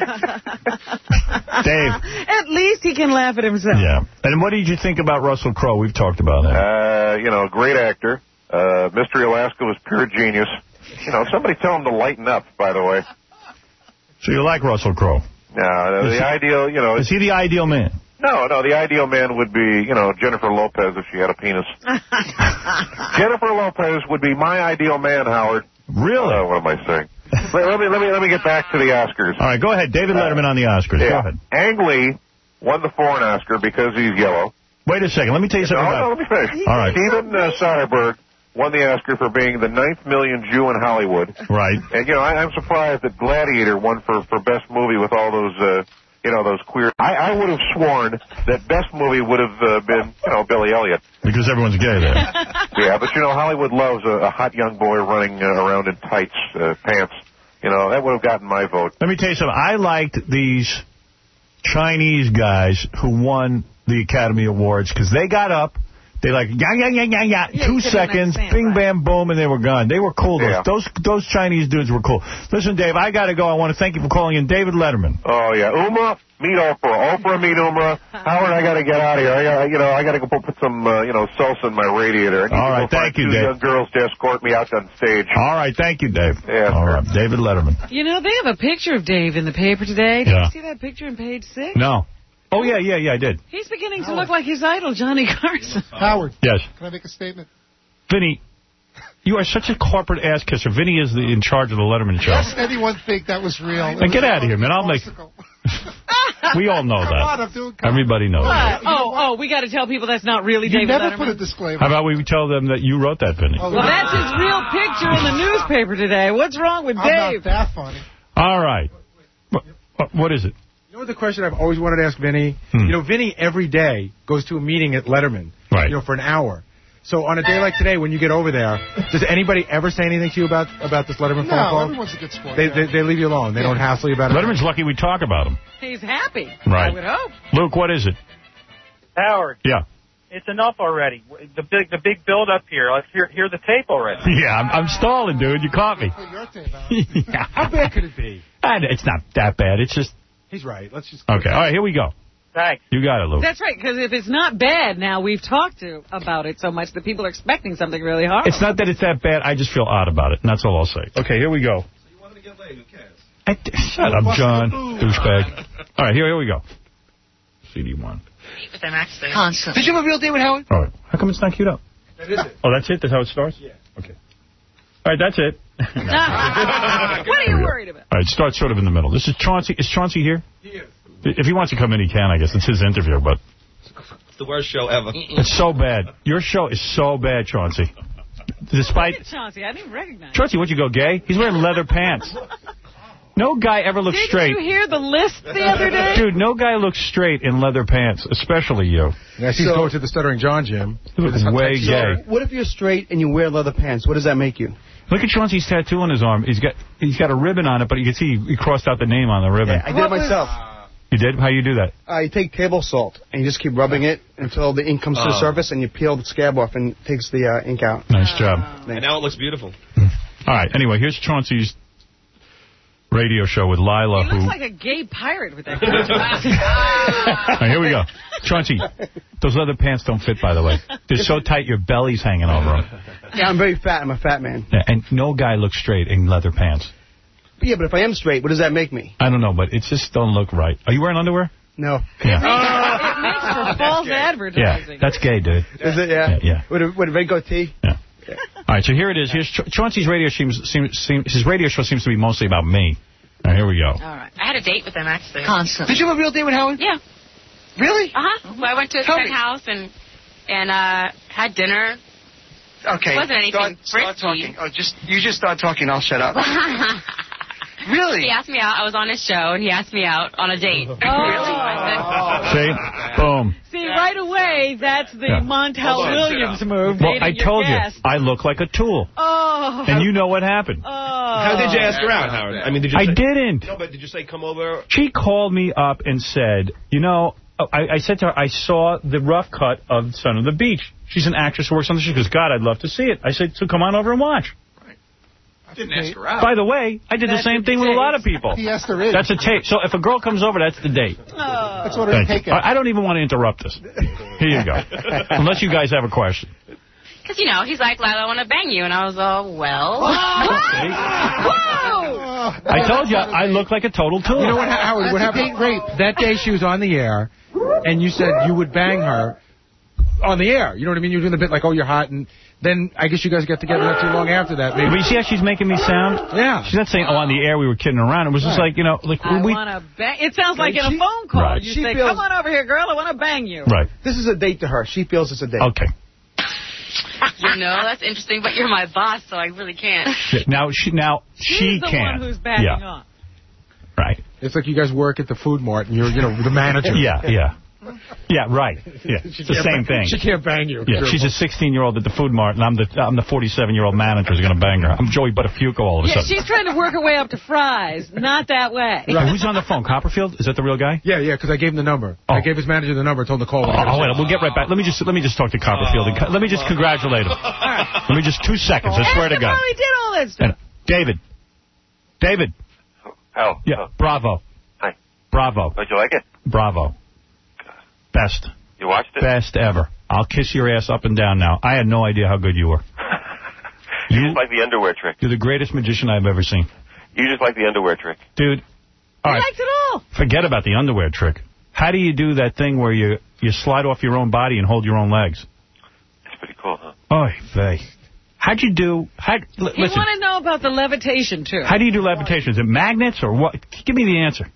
Dave. At least he can laugh at himself. Yeah. And what did you think about Russell Crowe? We've talked about him. Uh, you know, great actor. Uh, Mystery Alaska was pure genius. You know, somebody tell him to lighten up, by the way. So you like Russell Crowe? No, no the he, ideal, you know... Is he the ideal man? No, no, the ideal man would be, you know, Jennifer Lopez if she had a penis. Jennifer Lopez would be my ideal man, Howard. Really? Uh, what am I saying? let, let, me, let, me, let me get back to the Oscars. All right, go ahead. David Letterman uh, on the Oscars. Yeah. Go ahead. Ang Lee won the foreign Oscar because he's yellow. Wait a second. Let me tell you something no, about... No, let me finish. All right. Steven uh, Soderbergh won the Oscar for being the ninth million Jew in Hollywood. Right. And, you know, I, I'm surprised that Gladiator won for, for best movie with all those, uh, you know, those queer... I, I would have sworn that best movie would have uh, been, you know, Billy Elliot. Because everyone's gay there. Yeah, but, you know, Hollywood loves a, a hot young boy running uh, around in tights, uh, pants. You know, that would have gotten my vote. Let me tell you something. I liked these Chinese guys who won the Academy Awards because they got up. They like, yeah, yeah, yeah, yeah, yeah, yeah two seconds, bing, right. bam, boom, and they were gone. They were cool. Those, yeah. those those Chinese dudes were cool. Listen, Dave, I got to go. I want to thank you for calling in. David Letterman. Oh, yeah. Uma, meet Oprah. Oprah, meet Uma. Howard, I got to get out of here. I got, you know, I got to go put some, uh, you know, salsa in my radiator. I need All right, to go thank find you, two Dave. young girls to escort me out on stage. All right, thank you, Dave. Yeah, All sure. right, David Letterman. You know, they have a picture of Dave in the paper today. Did Yeah. you see that picture in page six? No. Oh, yeah, yeah, yeah, I did. He's beginning to look like his idol, Johnny Carson. Howard. Yes. Can I make a statement? Vinny, you are such a corporate ass kisser. Vinny is the, in charge of the Letterman show. Does anyone think that was real? Now, get out of here, man. I'll make... We all know Come that. on, I'm doing comedy. Everybody knows that. Oh, oh, we got to tell people that's not really You David never Letterman. put a disclaimer. How about we tell them that you wrote that, Vinny? Oh, Well, that's his real picture in the newspaper today. What's wrong with I'm Dave? not that funny. All right. What, what is it? You know what the question I've always wanted to ask Vinny? Hmm. You know, Vinny every day goes to a meeting at Letterman, right. you know, for an hour. So on a day like today, when you get over there, does anybody ever say anything to you about about this Letterman No, phone call? everyone's a good sport. They, yeah. they they leave you alone. They Yeah. don't hassle you about it. Letterman's lucky we talk about him. He's happy. Right. I would hope. Luke, what is it? Howard, Yeah. it's enough already. The big the big build up here. Let's hear hear the tape already. Yeah, I'm, I'm stalling, dude. You caught me. Put your tape out. Yeah. How bad could it be? And it's not that bad. It's just... He's right. Let's just... Okay. All right, here we go. Thanks. You got it, Luke. That's right, because if it's not bad now, we've talked to about it so much that people are expecting something really hard. It's not that it's that bad. I just feel odd about it, and that's all I'll say. Okay, here we go. So you wanted to get laid, who cares? I, shut up, John. Douchebag. All right, here, here we go. C D one. With an accent. Constant. Did you have a real date with Howard? All right. How come it's not queued up? That is it. Oh, that's it? That's how it starts? Yeah. Okay. All right, that's it. What are you worried about? All right, start sort of in the middle. This is Chauncey. Is Chauncey here? He is. If he wants to come in, he can, I guess. It's his interview, but... It's the worst show ever. It's so bad. Your show is so bad, Chauncey. Despite... Look at Chauncey. I didn't recognize him. Chauncey, what'd you go, gay? He's wearing leather pants. No guy ever looks Didn't straight. you hear the list the other day? Dude, no guy looks straight in leather pants, especially you. Yeah, she's So- going to the Stuttering John gym. You look way gay. What if you're straight and you wear leather pants? What does that make you? Look at Chauncey's tattoo on his arm. He's got he's got a ribbon on it, but you can see he crossed out the name on the ribbon. Yeah, I did it myself. You did? How you do that? Uh, you take table salt and you just keep rubbing it until the ink comes to the Oh. surface, and you peel the scab off and it takes the uh, ink out. Nice job. And now it looks beautiful. All right. Anyway, here's Chauncey's radio show with Lila, He who... looks like a gay pirate with that. All right, here we go. Chauncey, those leather pants don't fit, by the way. They're so tight your belly's hanging over them. Yeah, I'm very fat. I'm a fat man. Yeah, and no guy looks straight in leather pants. Yeah, but if I am straight, what does that make me? I don't know, but it just don't look right. Are you wearing underwear? No. Yeah. It makes for false Yeah, advertising. that's gay, dude. Is it? Yeah. Yeah, yeah. With a, with a red goatee? Yeah. All right, so here it is. Here's Cha- Chauncey's radio seems, seems, seems his radio show seems to be mostly about me. All right, here we go. All right. I had a date with him, actually. Constantly. Did you have a real date with Howard? Yeah. Really? Uh-huh. Well, I went to his Tell friend's me. house and and uh, had dinner. Okay. It wasn't anything start, start talking. Oh, just you just start talking. I'll shut up. Really? He asked me out. I was on his show, and he asked me out on a date. Really? I See? Boom. See, right away, that's the Yeah. Montel Williams move. Well, I dating your told guest. you, I look like a tool. Oh. And you know what happened. Oh. How did you ask her out, Howard? I mean, did you I say, didn't. No, but did you say come over? She called me up and said, you know, I, I said to her, I saw the rough cut of Son of the Beach. She's an actress who works on the show. She goes, God, I'd love to see it. I said, so come on over and watch. I didn't ask her out. By the way, I did That's the same a thing with a date. lot of people. He asked her in. That's a tape. So if a girl comes over, that's the date. Oh. That's what Thank it's you. taken. I I don't even want to interrupt this. Here you go. Unless you guys have a question. Because, you know, he's like, Lila, I want to bang you. And I was all, well. Whoa! I told you, I look like a total tool. You know what, Howard? What That's a happened? date rape. That day she was on the air, and you said you would bang her on the air. You know what I mean? You were doing a bit like, oh, you're hot, and then I guess you guys got together not too long after that. Maybe. But you see how she's making me sound? Yeah. She's not saying, oh, on the air we were kidding around. It was just Right. like, you know, like I we... want to bang. It sounds like in She- a phone call. Right. You She say, feels- come on over here, girl. I want to bang you. Right. This is a date to her. She feels it's a date. Okay. You know, that's interesting, but you're my boss, so I really can't. Yeah, Now she now She's she the can. one who's backing yeah. off. Right. It's like you guys work at the food mart, and you're, you know, the manager. Yeah, yeah. Yeah, right. Yeah, it's the can't same bang- thing. She can't bang you. Yeah, she's a sixteen-year-old at the food mart, and I'm the I'm the forty-seven-year-old manager who's going to bang her. I'm Joey Buttafuoco all of a Yeah, sudden. she's trying to work her way up to fries. Not that way. Right. Who's on the phone? Copperfield? Is that the real guy? Yeah, yeah, because I gave him the number. Oh. I gave his manager the number, told him to call Oh, him. oh, wait, we'll get right back. Let me just let me just talk to Copperfield. And co- let me just congratulate him. Let me just two seconds. I swear to Ask him God. how he did all that stuff. And David. David. Oh. Yeah. Bravo. Hi. Bravo. Did you like it? Bravo. Best. You watched it? Best ever. I'll kiss your ass up and down now. I had no idea how good you were. You just like the underwear trick. You're the greatest magician I've ever seen. You just like the underwear trick. Dude. All He right. likes it all. Forget about the underwear trick. How do you do that thing where you, you slide off your own body and hold your own legs? It's pretty cool, huh? Oy vey. How'd you do... How, You listen, want to know about the levitation, too. how do you do levitation? Is it magnets or what? Give me the answer.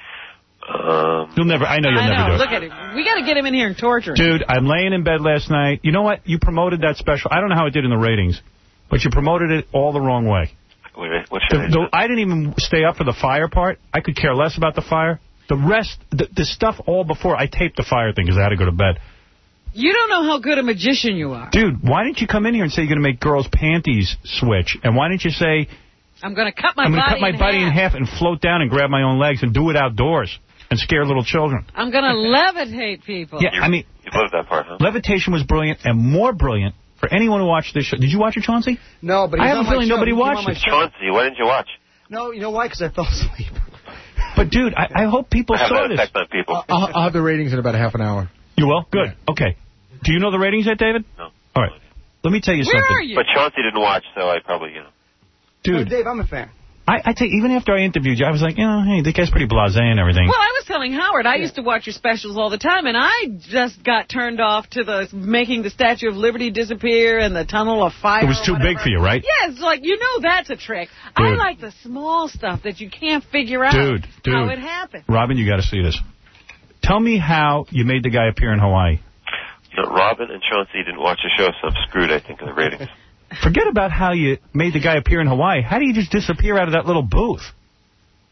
Um, You'll never... I know you'll I never know. do it. Look at him. We got to get him in here and torture him. Dude, I'm laying in bed last night. You know what? You promoted that special. I don't know how it did in the ratings, but you promoted it all the wrong way. wait, wait, what should The, I do? the, I didn't even stay up for the fire part. I could care less about the fire. The rest, the, the stuff all before, I taped the fire thing because I had to go to bed. You don't know how good a magician you are. Dude, why didn't you come in here and say you're going to make girls' panties switch? And why didn't you say, I'm going to cut my I'm going to body cut my in body half. in half and float down and grab my own legs and do it outdoors and scare little children? I'm going to levitate people. Yeah, I mean, You loved that part, huh? levitation was brilliant and more brilliant for anyone who watched this show. Did you watch it, Chauncey? No, but I he's have on a my feeling show. nobody He came on watched my it. show. Chauncey, why didn't you watch? No, you know why? Because I fell asleep. But, dude, I, I hope people I have saw that this. effect on people. I'll, I'll have the ratings in about a half an hour. You will? Good. Okay. Do you know the ratings yet, David? No. All right. Let me tell you Where something. are you? But Chauncey didn't watch, so I probably, you know. Dude, Dave, I'm a fan. I, I take even after I interviewed you, I was like, you know, hey, the guy's pretty blasé and everything. Well, I was telling Howard, I used to watch your specials all the time, and I just got turned off to the making the Statue of Liberty disappear and the Tunnel of Fire. It was too or big whatever. for you, right? Yeah, it's like, you know that's a trick. I Dude. like the small stuff that you can't figure out Dude, dude. how it happened. Robin, you got to see this. Tell me how you made the guy appear in Hawaii. You know, Robin and Chauncey didn't watch the show, so I'm screwed, I think, in the ratings. Forget about how you made the guy appear in Hawaii. How do you just disappear out of that little booth?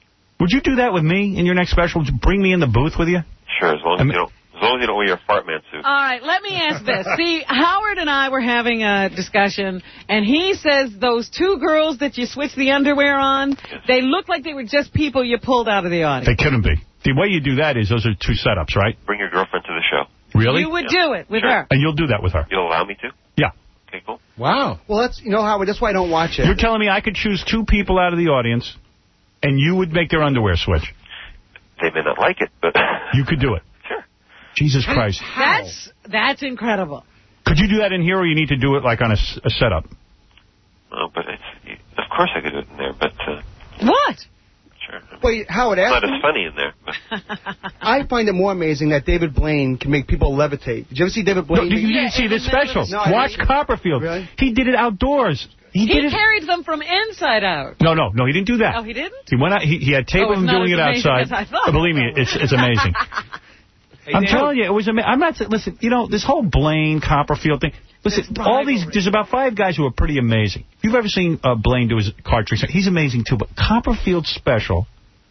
Would you do that with me in your next special? Would you bring me in the booth with you? Sure, as long as I mean, you don't. As long as you don't wear your fart man suit. All right, let me ask this. See, Howard and I were having a discussion, and he says those two girls that you switched the underwear on, yes. they look like they were just people you pulled out of the audience. They couldn't be. The way you do that is those are two setups, right? Bring your girlfriend to the show. Really? You would yeah. do it with sure. her. And you'll do that with her? You'll allow me to? Yeah. Okay, cool. Wow. Well, that's, you know, Howard, that's why I don't watch it. You're telling me I could choose two people out of the audience, and you would make their underwear switch? They may not like it, but... You could do it? Sure. Jesus Christ. That's that's incredible. Could you do that in here, or you need to do it like on a, a setup? Oh, but it's... Of course I could do it in there, but... Uh, what? Sure. Wait, Howard, it's ask not as funny in there. But. I find it more amazing that David Blaine can make people levitate. Did you ever see David Blaine? No, you yeah, didn't see this special. No, Watch Copperfield. Really? He did it outdoors. He, he did it. carried them from inside out. No, no, no, he didn't do that. Oh, he didn't? He went out. He, he had tape oh, of him doing it outside. As I thought. Believe me, it's it's amazing. Hey, I'm Dave. telling you, it was amazing. I'm not. Listen, you know this whole Blaine Copperfield thing. Listen, all these. There's about five guys who are pretty amazing. If you've ever seen uh, Blaine do his card tricks, he's amazing too. But Copperfield's special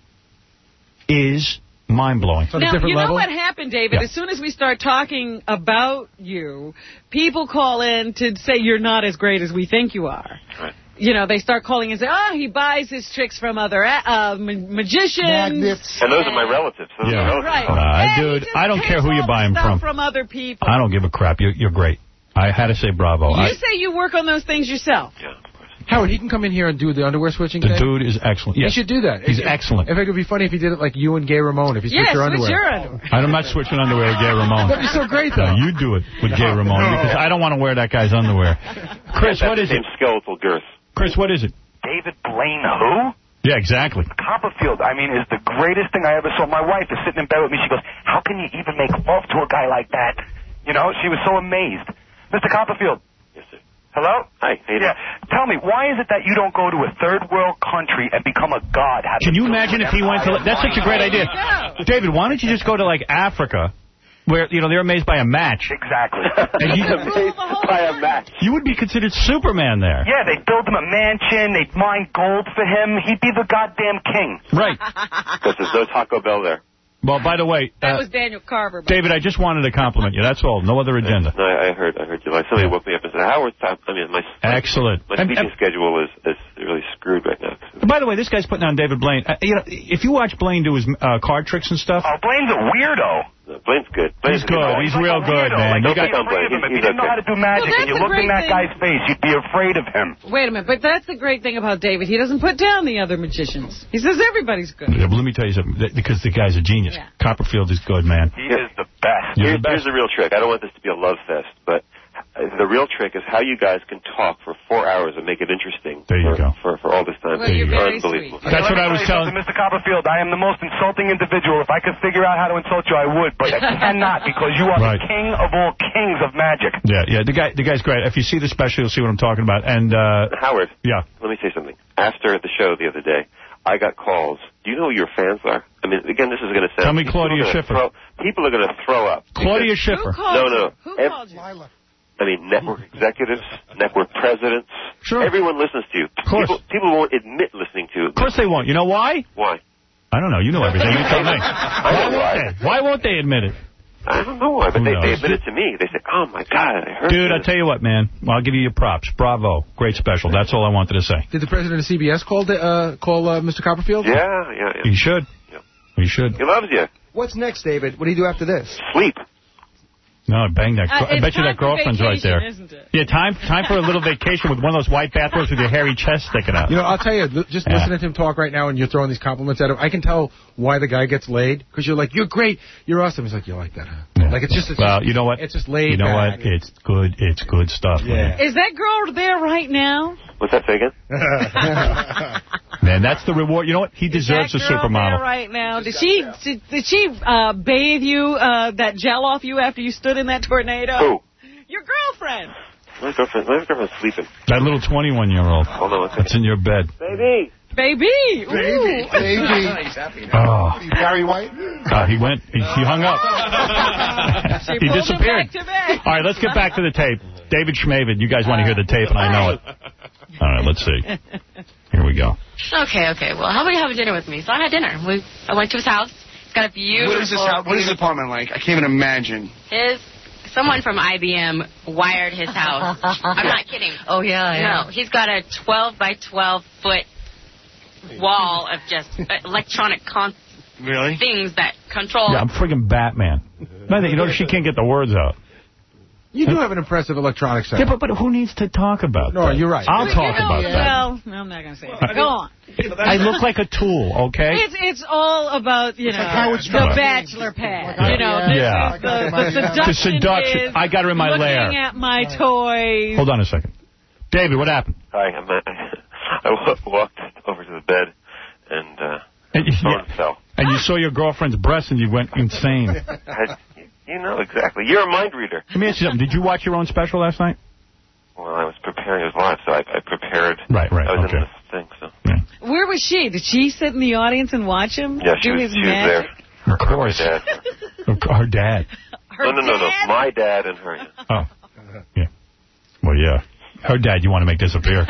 is mind-blowing. On now, a different you level? know what happened, David? Yeah. As soon as we start talking about you, people call in to say you're not as great as we think you are. Right. You know, they start calling and say, oh, he buys his tricks from other uh, ma magicians. Magnets. And those are my relatives. Those Yeah. are my relatives. Right. Uh, And dude, he just I don't care who you takes buy all him the from. stuff from other people. I don't give a crap. You're, you're great. I had to say bravo. You I, say you work on those things yourself. Yeah. Howard, he can come in here and do the underwear switching the thing? dude is excellent. He Yes. should do that. He's It- excellent. In fact, it would be funny if he did it like you and Gay Ramone, if he switched Yes, your switch underwear. your underwear. I'm not switching underwear with Gay Ramone. That'd be so great, though. No, you do it with Gay Ramone because I don't want to wear that guy's underwear. Chris, That's what the is same it? skeletal girth. Chris, what is it? David Blaine, who? Yeah, exactly. Copperfield, I mean, is the greatest thing I ever saw. My wife is sitting in bed with me. She goes, how can you even make love to a guy like that? You know, she was so amazed. Mister Copperfield. Yes, sir. Hello? Hi. Hey, yeah. Tell me, why is it that you don't go to a third world country and become a god? Can you imagine if he went to... That's such a great idea. David, why don't you just go to, like, Africa, where, you know, they're amazed by a match. Exactly. And you, amazed by a match. you would be considered Superman there. Yeah, they'd build him a mansion. They'd mine gold for him. He'd be the goddamn king. Right. Because there's no Taco Bell there. Well, by the way... That uh, was Daniel Carver. by David, I just wanted to compliment you. That's all. No other agenda. No, I I heard. I heard you. Like somebody woke me up and said, "Howard's top." I mean, my Excellent. my And- speaking and- schedule is is really screwed right now. By the way, this guy's putting on David Blaine. Uh, you know, if you watch Blaine do his uh, card tricks and stuff... Oh, Blaine's a weirdo. No, Blaine's good. Blaine's He's good. a He's like real a good, weirdo. man. Like, You don't got- be afraid of him. If He's you didn't know okay. how to do magic Well, and you that's the looked in great that thing. guy's face, you'd be afraid of him. Wait a minute, but that's the great thing about David. He doesn't put down the other magicians. He says everybody's good. Yeah, but let me tell you something, th- because the guy's a genius. Yeah. Copperfield is good, man. He is the best. You're Here's, the best. here's the real trick. I don't want this to be a love fest, but uh, the real trick is how you guys can talk for four hours and make it interesting. There you for, go. For, for all this time. Well, you're very Unbelievable. sweet. That's Let what me I was tell you telling... something, Mister Copperfield, I am the most insulting individual. If I could figure out how to insult you, I would, but I cannot because you are Right. the king of all kings of magic. Yeah, yeah, the guy, the guy's great. If you see the special, you'll see what I'm talking about. And, uh... Howard. Yeah. Let me say something. After the show the other day, I got calls. Do you know who your fans are? I mean, again, this is going to sound... Tell me people Claudia are gonna Schiffer. Throw, people are going to throw up. Claudia because- Schiffer. Who called No, you? no. Who Ev- called you? I mean, network executives, network presidents. Sure. Everyone listens to you. Of course. People, people won't admit listening to you. Of course they won't. You know why? Why? I don't know. You know everything. You tell me. I Why know why. won't they? Why won't they admit it? I don't know why, but Who they, they knows? admit it to me. They say, oh, my God, I heard Dude, this. I'll tell you what, man. I'll give you your props. Bravo. Great special. That's all I wanted to say. Did the president of C B S call uh, call uh, Mister Copperfield? Yeah, yeah, yeah. He should. Yeah. He should. He loves you. What's next, David? What do you do after this? Sleep. No, bang that. Uh, I it's bet you time that for girlfriend's right vacation, there. isn't it? Yeah, time time for a little vacation with one of those white bathrobes with your hairy chest sticking out. You know, I'll tell you, li- just Yeah. listening to him talk right now and you're throwing these compliments at him, I can tell why the guy gets laid. Because you're like, you're great, you're awesome. He's like, you like that, huh? Yeah. Like, it's just, it's well, just, you know what? It's just laid You know back. what? It's good. It's good stuff. Yeah. Is that girl there right now? What's that say again? Man. man, that's the reward. You know what? He deserves a Is that girl supermodel. there right now? Did she did, did she uh, bathe you, uh, that gel off you after you stood in that tornado? Who? Your girlfriend. My girlfriend, my girlfriend's sleeping. That little twenty-one-year-old. Hold on one second. That's in your bed. Baby. Baby. Baby. Ooh. Baby. He's happy now. Oh. Barry White? Uh, he went. He, he hung up. She he pulled him disappeared. back to bed. All right, let's get back to the tape. David Schmavid, you guys want to hear the tape, and I know it. All right, let's see. Here we go. Okay, okay. Well, how about you have a dinner with me? So I had dinner. We, I went to his house. He's got a beautiful... What is, this house, what is his apartment like? I can't even imagine. His... Someone from I B M wired his house. I'm not kidding. Oh, yeah, yeah. No, he's got a twelve by twelve foot wall of just electronic con really? things that control... Yeah, I'm friggin' Batman. No, you know, she can't get the words out. You do have an impressive electronic setup. Yeah, but, but who needs to talk about No, that? you're right. I'll You talk know, about that. Well, I'm not going to say it. Go on. I look like a tool, okay? It's it's all about, you know, Howard the Stern. bachelor pad. You know, this Yeah. is the, the seduction, The seduction. is I got her in my looking lair. at my toys. Hold on a second. David, what happened? Hi, I'm, uh, I w- walked over to the bed, and uh, And you, phone fell. and you saw your girlfriend's breasts and you went insane. I, you know exactly. You're a mind reader. Let me ask you something. Did you watch your own special last night? Well, I was preparing. It was live, so I, I prepared. Right, right, I was okay. in this thing, so. Where was she? Did she sit in the audience and watch him Yeah, she do was, his she was magic? there. Of course. Her dad. Her dad. Her no, no, no, no. dad? My dad and her. Yeah. Oh. Yeah. Well, yeah. Her dad you want to make disappear.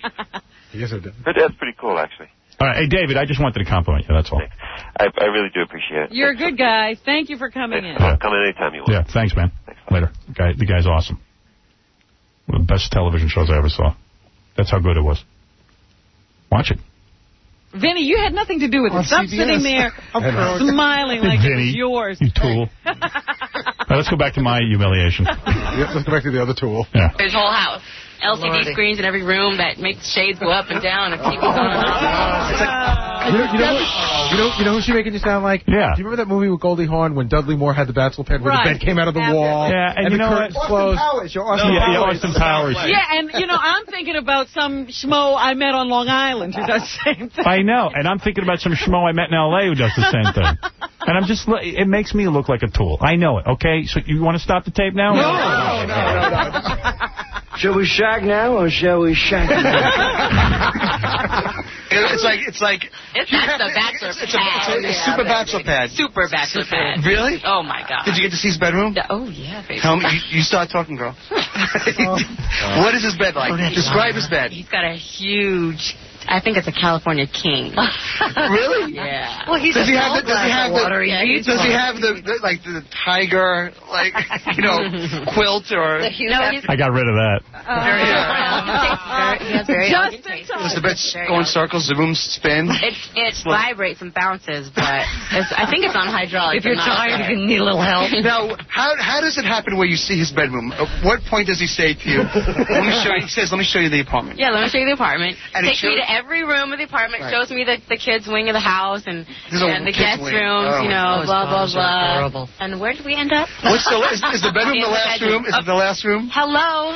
Yes, I did. Her dad's pretty cool, actually. All right. Hey, David, I just wanted to compliment you. That's all. I, I really do appreciate it. You're a good guy. Thank you for coming in. I'll come in anytime you want. Yeah, thanks, man. Later. The, guy, the guy's awesome. One of the best television shows I ever saw. That's how good it was. Watch it. Vinny, you had nothing to do with it. On Stop C B S. sitting there smiling like Vinny, it was yours. You tool. All right, let's go back to my humiliation. Yeah, let's go back to the other tool. Yeah. His whole house. L C D Lordy. screens in every room that make the shades go up and down and T Vs on and off. It's like, you know, you know, what, you know, you know who she making you sound like? Yeah. Do you remember that movie with Goldie Hawn when Dudley Moore had the bachelor pad where Right. the bed came out of the Yeah. wall? Yeah, and and you the know curtains what? closed. Powers, you're Austin Yeah, Powers. yeah, Austin Powers. Yeah, and, you know, I'm thinking about some schmo I met on Long Island who does the same thing. I know, and I'm thinking about some schmo I met in L A who does the same thing. And I'm just, it makes me look like a tool. I know it, okay? So you want to stop the tape now? No, no, no, no, no. Shall we shag now or shall we shag It's like, it's like... It's not the bachelor It's a, it's a, pad. it's a super bachelor pad. Super bachelor pad. Really? Oh, my God. Did you get to see his bedroom? Yeah, oh, yeah, baby. Tell me, you, you start talking, girl. What is his bed like? Describe his bed. He's got a huge... I think it's a California king. Really? Yeah. Well, he's does he have the, does he have the, water. Yeah, he's does he fine. have the, the like the tiger like you know quilt or No, he's I got rid of that. very, uh, he has very Just elegant taste. does the bed Very go in elegant. circles? The room spin? It it vibrates and bounces, but it's, I think it's on hydraulics. If you're I'm not tired, sure. you need a little help. Now, how how does it happen where you see his bedroom? At what point does he say to you, let me show you, he says, let me show you the apartment? Yeah, let me show you the apartment. And it Takes me shows- to every room of the apartment, Right. shows me the, the kids' wing of the house and, There's a and the kids' guest wing. rooms, Oh, you my know, God. blah, blah, Those are blah. horrible. And where did we end up? What's the is, is the bedroom In the the last bedroom. room? Is it the last room? Hello.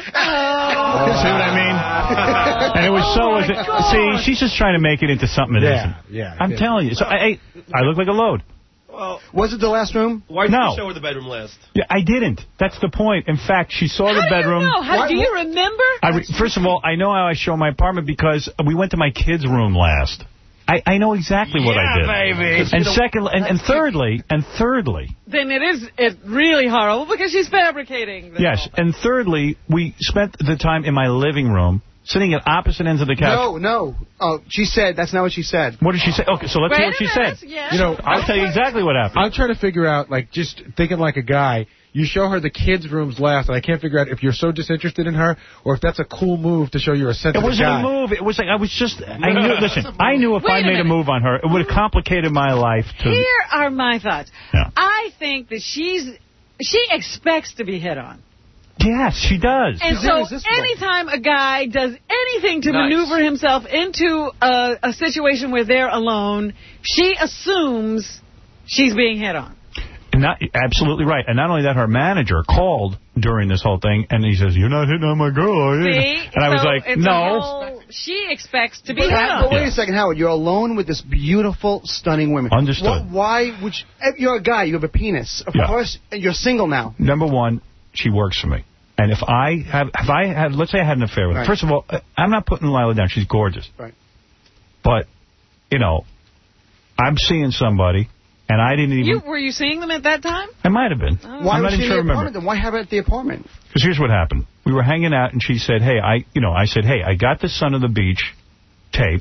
See what I mean? And it was so... Was it, see, she's just trying to make it into something it Yeah, isn't. yeah. I'm yeah. telling you. So I, I look like a load. Well, Was it the last room? why did No. you show her the bedroom last? Yeah, I didn't. That's the point. In fact, she saw How the do bedroom. you know? How, Why- do you remember? I re first of all, I know how I show my apartment because we went to my kids' room last. I, I know exactly what I did. baby. And secondly, and, and thirdly, and thirdly, Then it is it really horrible because she's fabricating. This yes, whole thing. and thirdly, we spent the time in my living room, sitting at opposite ends of the couch. No, no. Oh, she said, that's not what she said. What did she say? Okay, so let's Wait hear a what she minute, said. yeah. You know, I'll tell you exactly what happened. I'm trying to figure out, like, just thinking like a guy, you show her the kids' rooms last, and I can't figure out if you're so disinterested in her or if that's a cool move to show you're a It sensitive wasn't guy. a move. It was like I was just. I knew. Listen, I knew if Wait I a made a minute. move on her, it would have complicated my life. To Here are my thoughts. Yeah. I think that she's she expects to be hit on. yes, she does. And She's so irresistible. anytime a guy does anything to Nice. maneuver himself into a, a situation where they're alone, she assumes she's being hit on. Not, absolutely right. And not only that, her manager called during this whole thing, and he says, "You're not hitting on my girl, are you?" See? And I was So like, it's a "No." whole- she expects to be But, hit but on. wait Yeah. a second, Howard. You're alone with this beautiful, stunning woman. Understood. Wh- why would you, eh, you're a guy. You have a penis. Of Yeah. course, you're single now. Number one, she works for me. And if I have, if I had, let's say I had an affair with her. Right. First of all, uh, I'm not putting Lila down. She's gorgeous. Right. But, you know, I'm seeing somebody, and I didn't even... You, were you seeing them at that time? I might have been. Why I'm was not she even in sure the I remember. apartment? Then why have it at the apartment? Because here's what happened. We were hanging out, and she said, hey, I, you know, I said, hey, I got the Son of the Beach tape.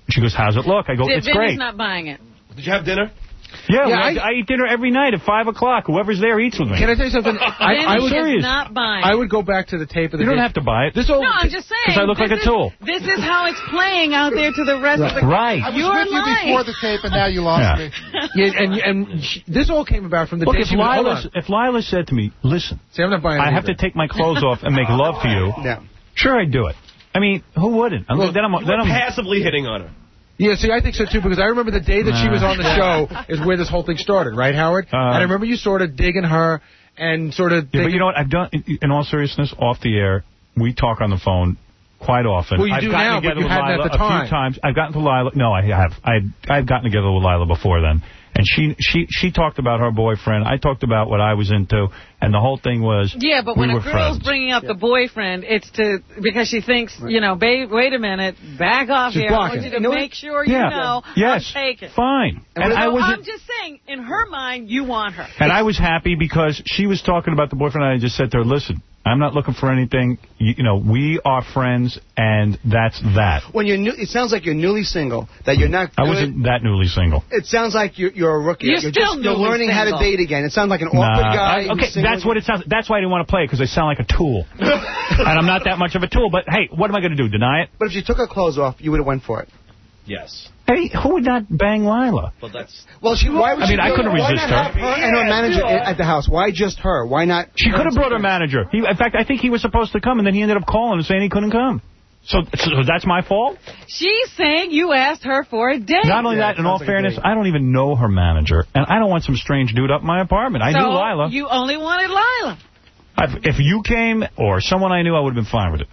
She goes, how's it look? I go, it's Vinny's great. not buying it. Did you have dinner? Yeah, Yeah, I, I eat dinner every night at five o'clock. Whoever's there eats with me. Can I tell you something? I, Vinny I would, is not buying I it. would go back to the tape of the You don't tape. have to buy it. This old, No, I'm just saying. Because I look this like a is- tool. This is how it's playing out there to the rest of the... Right. I was You're with you lying. before the tape, and now you lost Yeah. me. Yeah, and and she, this all came about from the Look, day if she was, hold Lila, on. if Lila said to me, listen, See, I'm not buying it I have either. to take my clothes off and make love to you, Yeah. sure, I'd do it. I mean, who wouldn't? I mean, Well, then I'm, You then were I'm passively hitting on her. Yeah, see, I think so, too, because I remember the day that she was on the show is where this whole thing started, right, Howard? Uh, and I remember you sort of digging her and sort of Yeah, thinking, but you know what? I've done, in- in all seriousness, off the air, we talk on the phone quite often. Well, you I've do gotten now, but together you with hadn't Lila at the a time. few times. I've gotten to Lila. No, I have. I I've gotten together with Lila before then. And she she she talked about her boyfriend. I talked about what I was into. And the whole thing was, Yeah, but we when a were girl's friends. bringing up the boyfriend, it's to because she thinks, you know, babe, wait a minute, back off She's here. I want blocking. you to You know make what? sure you Yeah. know Yes. I'm taken. Fine. And, And I so was I'm just saying, in her mind, you want her. and I was happy because she was talking about the boyfriend. And I just said to her, listen, I'm not looking for anything. You, you know, we are friends, and that's that. When you're new, it sounds like you're newly single. That you're not. I good. wasn't that newly single. It sounds like you're, you're a rookie. You're you're still just, you're newly learning how to single. date again. It sounds like an awkward Nah, guy. I- who's okay, single. that's what it sounds. That's why I didn't want to play it, because I sound like a tool, and I'm not that much of a tool. But hey, what am I going to do? Deny it? But if you took her clothes off, you would have went for it. Yes. Hey, who would not bang Lila? Well, that's... Well, she. Why would I she mean, I do couldn't it? Why resist not her. have her and her manager Yeah. at the house? Why just her? Why not? She could have brought her manager. He, in fact, I think he was supposed to come, and then he ended up calling and saying he couldn't come. So, so that's my fault? She's saying you asked her for a date. Not only that, in all fairness, I don't even know her manager, and I don't want some strange dude up in my apartment. I so knew Lila. you only wanted Lila. If, if you came or someone I knew, I would have been fine with it.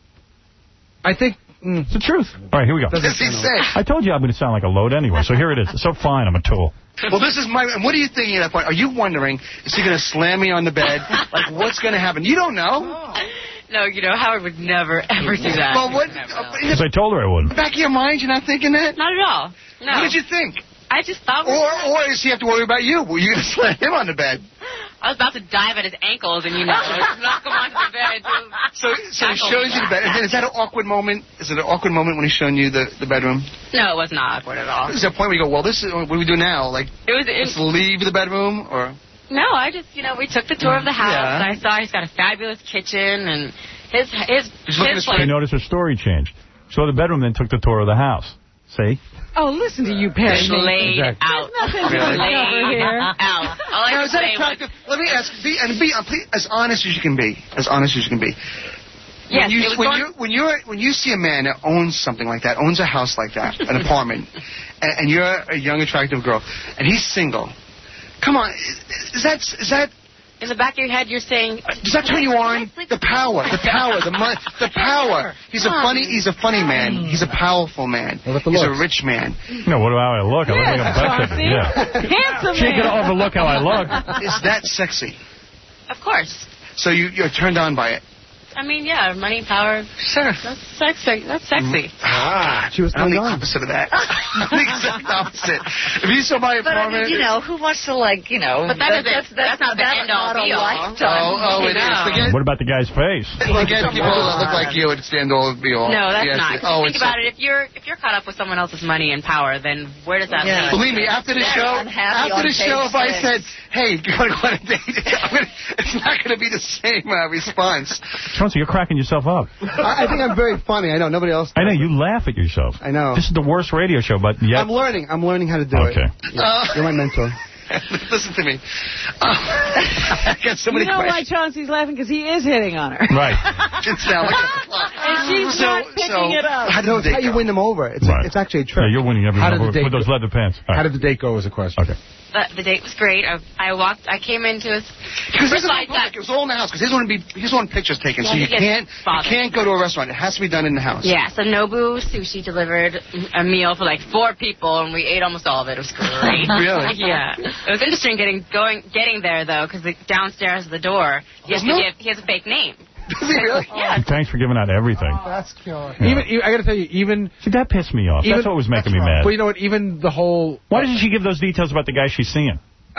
I think... Mm. It's the truth. All right, here we go. What does he say? I told you I'm going to sound like a load anyway, so here it is. So fine, I'm a tool. Well, this is my. And what are you thinking at that point? Are you wondering, is he going to slam me on the bed? Like, what's going to happen? You don't know. No, you know, Howard would never, ever do that. Well, what? Because I told her I wouldn't. Back of your mind, you're not thinking that? Not at all. No. What did you think? I just thought... we Or, were- or does he have to worry about you? Were you going to slam him on the bed? I was about to dive at his ankles and, you know, knock him onto the bed. Do- So, so he shows you the bed. And then is that an awkward moment? Is it an awkward moment when he's showing you the, the bedroom? No, it was not awkward at all. Is there a point where you go, well, this is what do we do now? Like, It was... It, let's leave the bedroom, or? no, I just, you know, we took the tour of the house. Yeah. And I saw he's got a fabulous kitchen and his... his, his You notice her story changed. Saw the bedroom, then took the tour of the house. See? Oh, listen to you, Perry. Laid Exactly. out. There's nothing to discover here. Out. All I Now, can is that say was, attractive? Let me ask, be, and be uh, please, as honest as you can be. As honest as you can be. Yes, when you, it was when, going- you're, when, you're, when you see a man that owns something like that, owns a house like that, an apartment, and, and you're a young, attractive girl, and he's single, come on, is, is that... Is that in the back of your head, you're saying... does that turn you on? The power, the power, the money, the power. He's a funny, he's a funny man. He's a powerful man. Well, He's a rich man. No, what do I look? I look like a butt See? Yeah. Handsome She ain't going to man. overlook how I look. Is that sexy? Of course. So you, you're turned on by it? I mean, yeah, money, power. Sure. That's sexy. That's sexy. Ah, She was I'm the turned on. opposite of that. I'm the exact opposite. If you saw my But I apartment... mean, you know, who wants to like, you know? But that that's, isn't- that's not the that- end-all, not a be-all. lifetime. Oh, oh, it is. Forget, What about the guy's face? forget people that look like you and stand all be all. No, that's Yes, not. it- Oh, Think it's about it. If you're if you're caught up with someone else's money and power, then where does that Yeah. lead? Believe me, after the Very show, unhappy after on the show, page if I six. said, "Hey, you want to go on a date?" I'm gonna, it's not going to be the same uh, response. Chauncey, you're cracking yourself up. I, I think I'm very funny. I know nobody else. I know, you laugh at yourself. I know. This is the worst radio show, but yet... I'm learning. I'm learning how to do Okay. it. Yeah. You're my mentor. Listen to me. Uh, I got so many You know why questions. Chauncey's laughing? Because he is hitting on her. Right. It's now like a clock. And she's So- not picking so, it up. How did No, the it's date how you go? win them over. It's, Right. it's actually a Yeah, trick. you're winning every How did one the date with those go? leather pants. All How right. did the date go is a question. Okay. The, the date was great. I, I walked. I came into a. Because this is First of all, all I got- public. It was all in the house. Because here's one be here's one pictures taken. Yeah, so he you gets can't you bothered. can't go to a restaurant. It has to be done in the house. Yeah, so Nobu Sushi delivered a meal for like four people, and we ate almost all of it. It was great. Really? Yeah. It was interesting getting going, getting there though, because the, downstairs at the door, he has to No. give. He has a fake name. Does he really? Yeah. Thanks for giving out everything. That's killer. Yeah. Even, even I got to tell you, even See, that pissed me off. Even- That's what was making That's me right. mad. well, you know what? Even the whole Why doesn't she give those details about the guy she's seeing?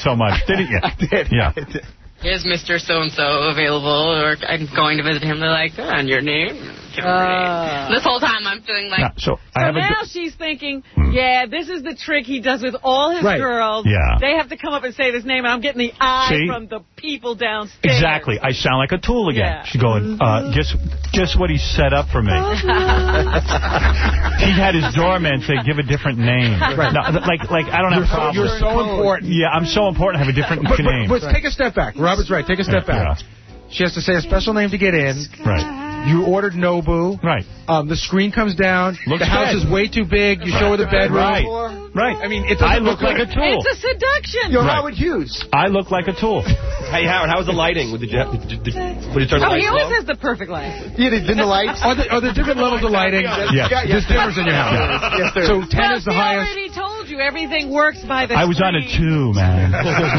so much, didn't you? I did. Yeah. I did. Is Mister So-and-so available, or I'm going to visit him? They're like, oh, and your name? Uh, this whole time I'm feeling like... No, so I So have now a, she's thinking, yeah, this is the trick he does with all his Right. girls. Yeah. They have to come up and say this name, and I'm getting the eye See? from the people downstairs. Exactly. I sound like a tool again. Yeah. She's going, uh, just just what he set up for me. He had his doorman say, give a different name. Right. No, like, like I don't have You're so- problems. you're so important. Yeah, I'm so important. I have a different But, name. but, but take a step back. Robert's right. Take a step back. She has to say a special name to get in. Right. You ordered Nobu. Right. Um, the screen comes down. Looks the house good. is way too big. You show her the bedroom. Right. Right. I mean, it I doesn't look like a tool. It's a seduction. You're Right. Howard Hughes. I look like a tool. Hey, Howard, how was the lighting? Did you, did, did, would you turn the Oh, lights he always low? has the perfect light. Yeah, they did the lights. Are there, are there different levels of lighting? Yes. There's difference in your house. Yes, there So is. ten well, is the she highest. already told you everything works by the I was on a two, man.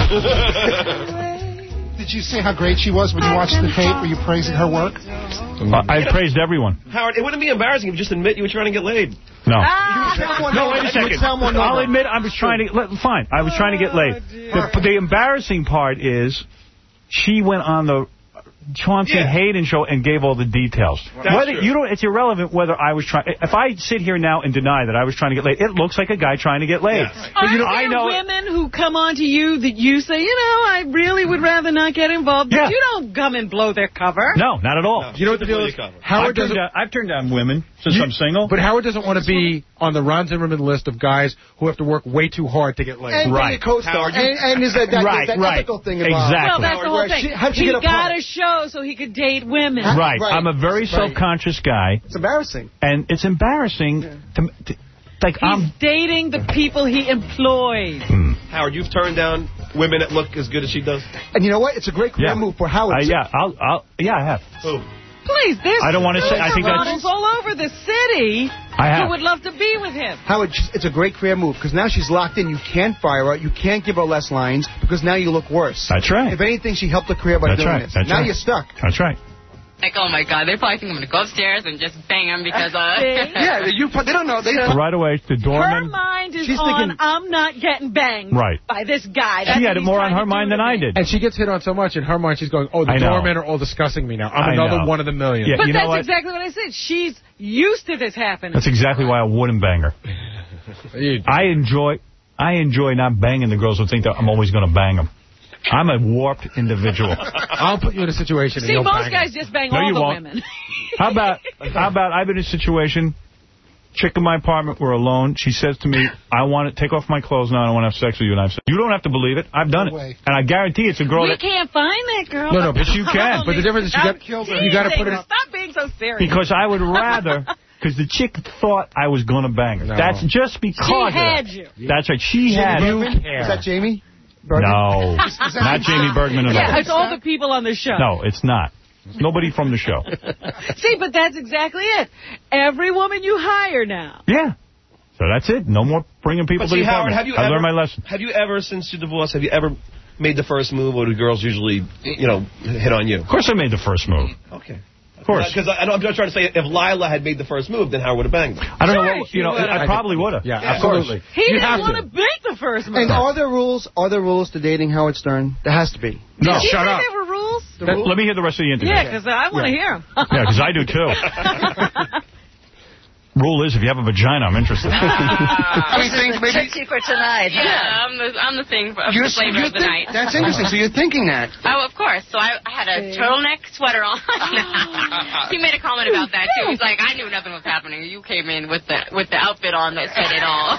Did you see how great she was when you watched the tape? Were you praising her work? Uh, I praised everyone. Howard, it wouldn't be embarrassing if you just admit you were trying to get laid. No. Ah! No, wait a second. I'll admit I was trying to... let- Fine, I was trying to get laid. The, the embarrassing part is she went on the Chauncey Yeah. Hayden show and gave all the details. That's Whether true. you don't, it's irrelevant whether I was trying... If I sit here now and deny that I was trying to get laid, it looks like a guy trying to get laid. Yeah. Are you know, there I know... women who come on to you that you say, you know, I really would rather not get involved, but Yeah. you don't come and blow their cover. No, not at all. No, You know what the deal is? Howard I've, turned doesn't. down, I've turned down women since You- I'm single. But Howard doesn't want to be on the Ron Zimmerman list of guys who have to work way too hard to get laid. And Right. being a co-star. Howard, you- And, and is that, that, Right, that right. ethical thing involved. Exactly. Well, that's the whole Where thing. she- how'd she he get a got part? a show so he could date women. Right. Right. I'm a very self-conscious guy, It's embarrassing. and it's embarrassing to, to like He's I'm. dating the people he employs. Hmm. Howard, you've turned down women that look as good as she does? And you know what? It's a great career Yeah. move for Howard. I, yeah, I'll, I'll, yeah, I have. Who? Please, there's I don't wanna say- I think that's- models all over the city I have. who would love to be with him. Howard, it's a great career move because now she's locked in. You can't fire her. You can't give her less lines because now you look worse. That's right. If anything, she helped her career by That's doing right. this. That's now right. you're stuck. That's right. Like, oh my God, they probably think I'm going to go upstairs and just bang him because, uh... Yeah, you. They don't know. They So right away, the Her doorman. mind is She's on, thinking- I'm not getting banged Right. by this guy. That's She what had it he's more trying on her to mind do than to I me. did. And she gets hit on so much, in her mind, she's going, oh, the I know. doormen are all discussing me now. I'm I another know. one of the million. Yeah, But you know that's what? exactly what I said. She's used to this happening. That's exactly why I wouldn't bang her. You- I enjoy, I enjoy not banging the girls who think that I'm always going to bang them. I'm a warped individual. I'll put you in a situation and See, you'll most bang guys him. just bang No, all you the won't. women. How about, how about I've been in a situation, chick in my apartment, we're alone. She says to me, I want to take off my clothes now. I want to have sex with you. And I've said, you don't have to believe it. I've done No it. way. And I guarantee it's a girl We that, can't find that girl. No, no, but you can. But the difference is you got, you got to put it. Stop being so serious. because I would rather, because the chick thought I was going to bang her. No. That's just because She of had that. you. That's right. She had Jamie you. Bergman? Is that Jamie? Bergman? No, Is that- not Jamie Bergman at Yeah, all. it's all the people on the show. No, it's not. Nobody from the show. See, but that's exactly it. Every woman you hire now. Yeah. So that's it. No more bringing people But to see, the Howard, apartment. have you I ever, learned my lesson. Have you ever, since your divorce, have you ever made the first move, or do girls usually, you know, hit on you? Of course I made the first move. Okay. Of course. Because I'm just trying to say, if Lila had made the first move, then Howard would have banged her. I don't Sure, know what, she you know, would've. I probably would have. Yeah, Yeah, absolutely. He You didn't have want to. to make the first move. And are there rules? Are there rules to dating Howard Stern? There has to be. No, Did you shut say up. there were rules? The Let- rules? Let me hear the rest of the interview. Yeah, because I want to Yeah. hear them. Yeah, because I do too. Rule is, if you have a vagina, I'm interested. I mean, think maybe. Tricky for tonight. Yeah, I'm the, I'm the thing of You're, the flavor you're of the think- night. That's interesting. So you're thinking that. Oh, of course. So I, I had a turtleneck sweater on. He made a comment about that, too. He's like, I knew nothing was happening. You came in with the with the outfit on that said it all.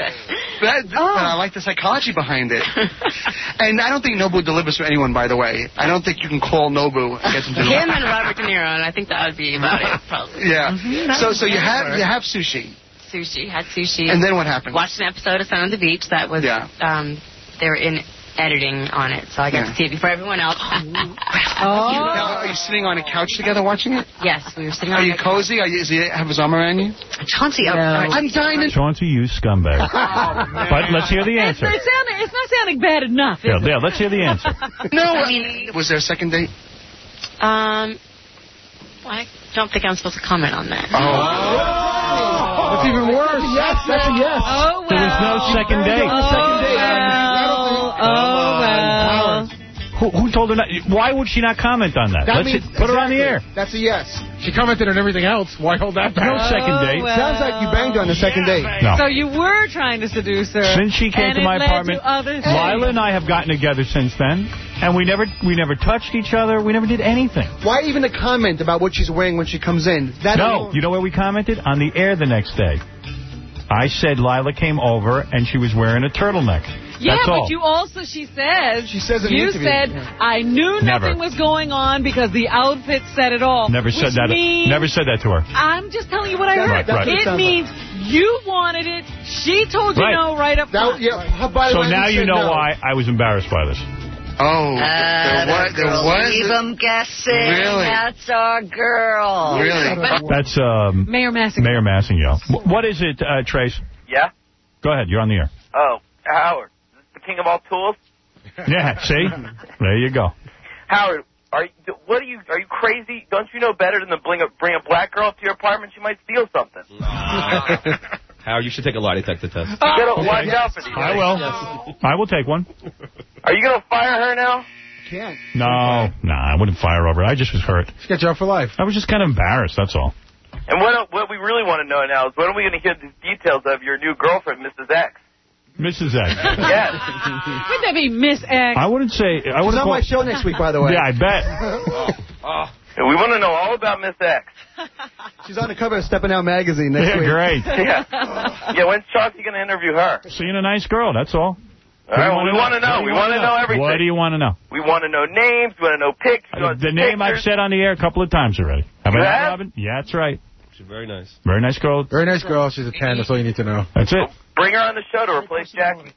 But, but I like the psychology behind it. And I don't think Nobu delivers for anyone, by the way. I don't think you can call Nobu and get him to do Him and Robert De Niro, and I think that would be about it, probably. Yeah. Mhm, that So would so be you it. have you have sushi. Sushi, had sushi. And then what happened? Watched an episode of Sun on the Beach that was, Yeah. um, they were in editing on it, so I got Yeah. to see it before everyone else. Now, are you sitting on a couch together watching it? Yes, we were sitting Are on you the cozy? Are you, does he have his arm around you? Chauncey, No. I'm dying to... Chauncey, you scumbag. But let's hear the It's, answer. it's, sounding, it's not sounding bad enough, is Yeah, it? yeah, let's hear the answer. No, I mean... Was there a second date? Um, well, I don't think I'm supposed to comment on that. That's even worse. Yes, that's a yes. Oh, well. There was no second date. Oh, well. Oh, well. Who, who told her not? Why would she not comment on that? That Let's means- put her on the air. That's a yes. She commented on everything else. Why hold that back? No second Oh, date. well. Sounds like you banged on the second date. No. So you were trying to seduce her. Since she came and to it my led apartment, to other things. Lila and I have gotten together since then, and we never we never touched each other. We never did anything. Why even a comment about what she's wearing when she comes in? That no, alone. you know where we commented? On the air the next day. I said Lila came over and she was wearing a turtleneck. Yeah, That's but all. you also, she says, She says in the you interview. said, I knew Never. nothing was going on because the outfit said it all. Never said which that. Means, Never said that to her. I'm just telling you what I heard. Right, right. It means you wanted it. She told you Right. no right up front. That, yeah, by the So way, now who you said know no? why I was embarrassed by this. Oh, Uh, there was, there girl, was. leave them guessing. Really? That's our girl. Really? That's um, Mayor Massing. Mayor Massingill. W- What is it, uh, Trace? Yeah? Go ahead. You're on the air. Oh, Howard. Is this the king of all tools? Yeah, see? There you go. Howard, are you, what are you, are you crazy? Don't you know better than to bring a, bring a black girl up to your apartment? She might steal something. Howard, you should take a lie detector test. You gotta watch out for these. I will. I will take one. Are you gonna fire her now? Can't. No, no, I wouldn't fire over it. I just was hurt. She got you out for life. I was just kind of embarrassed, that's all. And what what we really want to know now is when are we going to hear the details of your new girlfriend, Missus X? Missus X. Yes. Wouldn't that be Miss X? I wouldn't say... I She's wouldn't on call, my show next week, by the way. Yeah, I bet. Oh. We want to know all about Miss X. She's on the cover of Stepping Out magazine next Yeah, week. great. Yeah. Yeah, when's Chauncey going to interview her? Seeing a nice girl, that's all. All right, well, we want to know. We want to know everything. What do you want to know? We want to know names. We want to know pics. We Uh, want the name I've pictures. said on the air a couple of times already. Have I You not, have? Robin? Yeah, that's right. She's very nice. Very nice girl. Very nice girl. She's a ten. That's all you need to know. That's it. Bring her on the show to replace Jackie.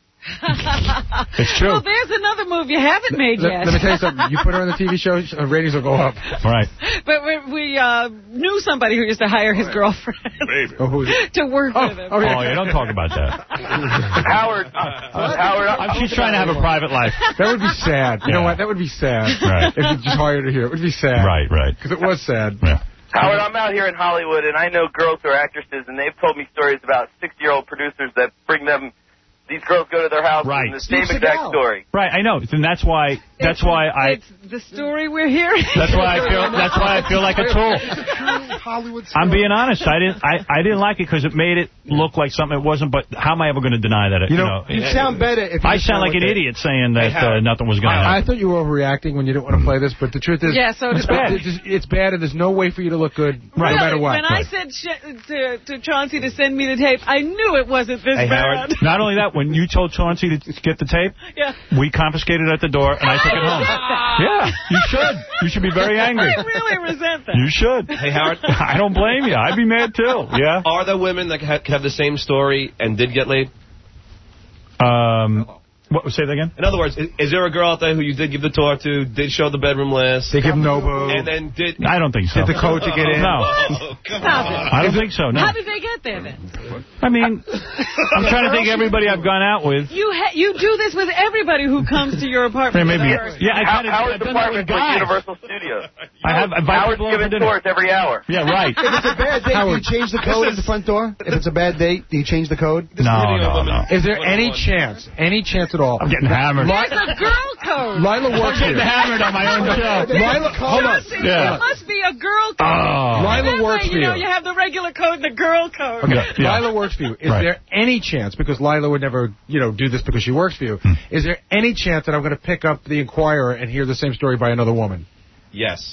It's true. Well, there's another move you haven't made Let, yet. let me tell you something. You put her on the T V show, her ratings will go up. Right. But we, we uh, knew somebody who used to hire his girlfriend Oh, who's it? to work Oh, with him. oh, yeah. Oh, yeah, don't talk about that. Howard. Uh, Howard. I'm, she's trying to have a private life. That would be sad. You know Yeah. what? That would be sad. Right. If you just hired her here. It would be sad. Right, right. Because it was sad. Yeah. Howard, I'm out here in Hollywood, and I know girls who are actresses, and they've told me stories about sixty-year-old producers that bring them. These girls go to their house Right. and the same Steve exact Seagal. story. Right, I know. And that's why that's why I It's the story we're hearing. that's why I feel that's why I feel like a tool. Hollywood I'm being honest. I didn't I, I didn't like it because it made it look like something it wasn't. But how am I ever going to deny that? It, You you know, know, You sound better if you I just sound like with an it. idiot saying that Hey, uh, Howard. nothing was going to I, I happen. thought you were overreacting when you didn't want to play this, but the truth is, Yeah, so it's did bad. I. It's, just- it's bad, and there's no way for you to look good, Right. no matter what. When I said sh to, to Chauncey to send me the tape, I knew it wasn't this Hey, bad. Howard. Not only that, when you told Chauncey to get the tape, Yeah. we confiscated it at the door and I took it home. Yeah, you should. You should be very angry. I really resent that. You should. Hey, Howard. I don't blame you. I'd be mad too. Yeah. Are there women that ha have the same story and did get laid? Um. What? Say that again. In other words, is, is there a girl out there who you did give the tour to, did show the bedroom list, They give Nobu. and then did... I don't think so. Get the code to get in. No. Oh, come Stop on. it. I don't think so. No. How did they get there then? I mean, I'm trying to think everybody I've gone out with. You ha you do this with everybody who comes to your apartment. Yeah, maybe. Is that right? Yeah, I kind of. Howard's I've done that with apartment was guys. Universal Studios. I have. I invite Howard's people over for giving dinner. tours every hour. Yeah, right. If it's a bad date, do you change the code at the front door? If it's a bad date, do you change the code? No, no, no. Is there any chance, any chance at all? I'm getting hammered. There's a girl code. Lila I'm works getting here. hammered on my own show. Lila, hold on. Chauncey, Yeah. There must be a girl code. Oh. Lila Remember, works for you know, you. you have the regular code and the girl code. Okay, Yeah, yeah. Lila works for you. Is Right. there any chance, because Lila would never, you know, do this because she works for you, Hmm. is there any chance that I'm going to pick up the Inquirer and hear the same story by another woman? Yes.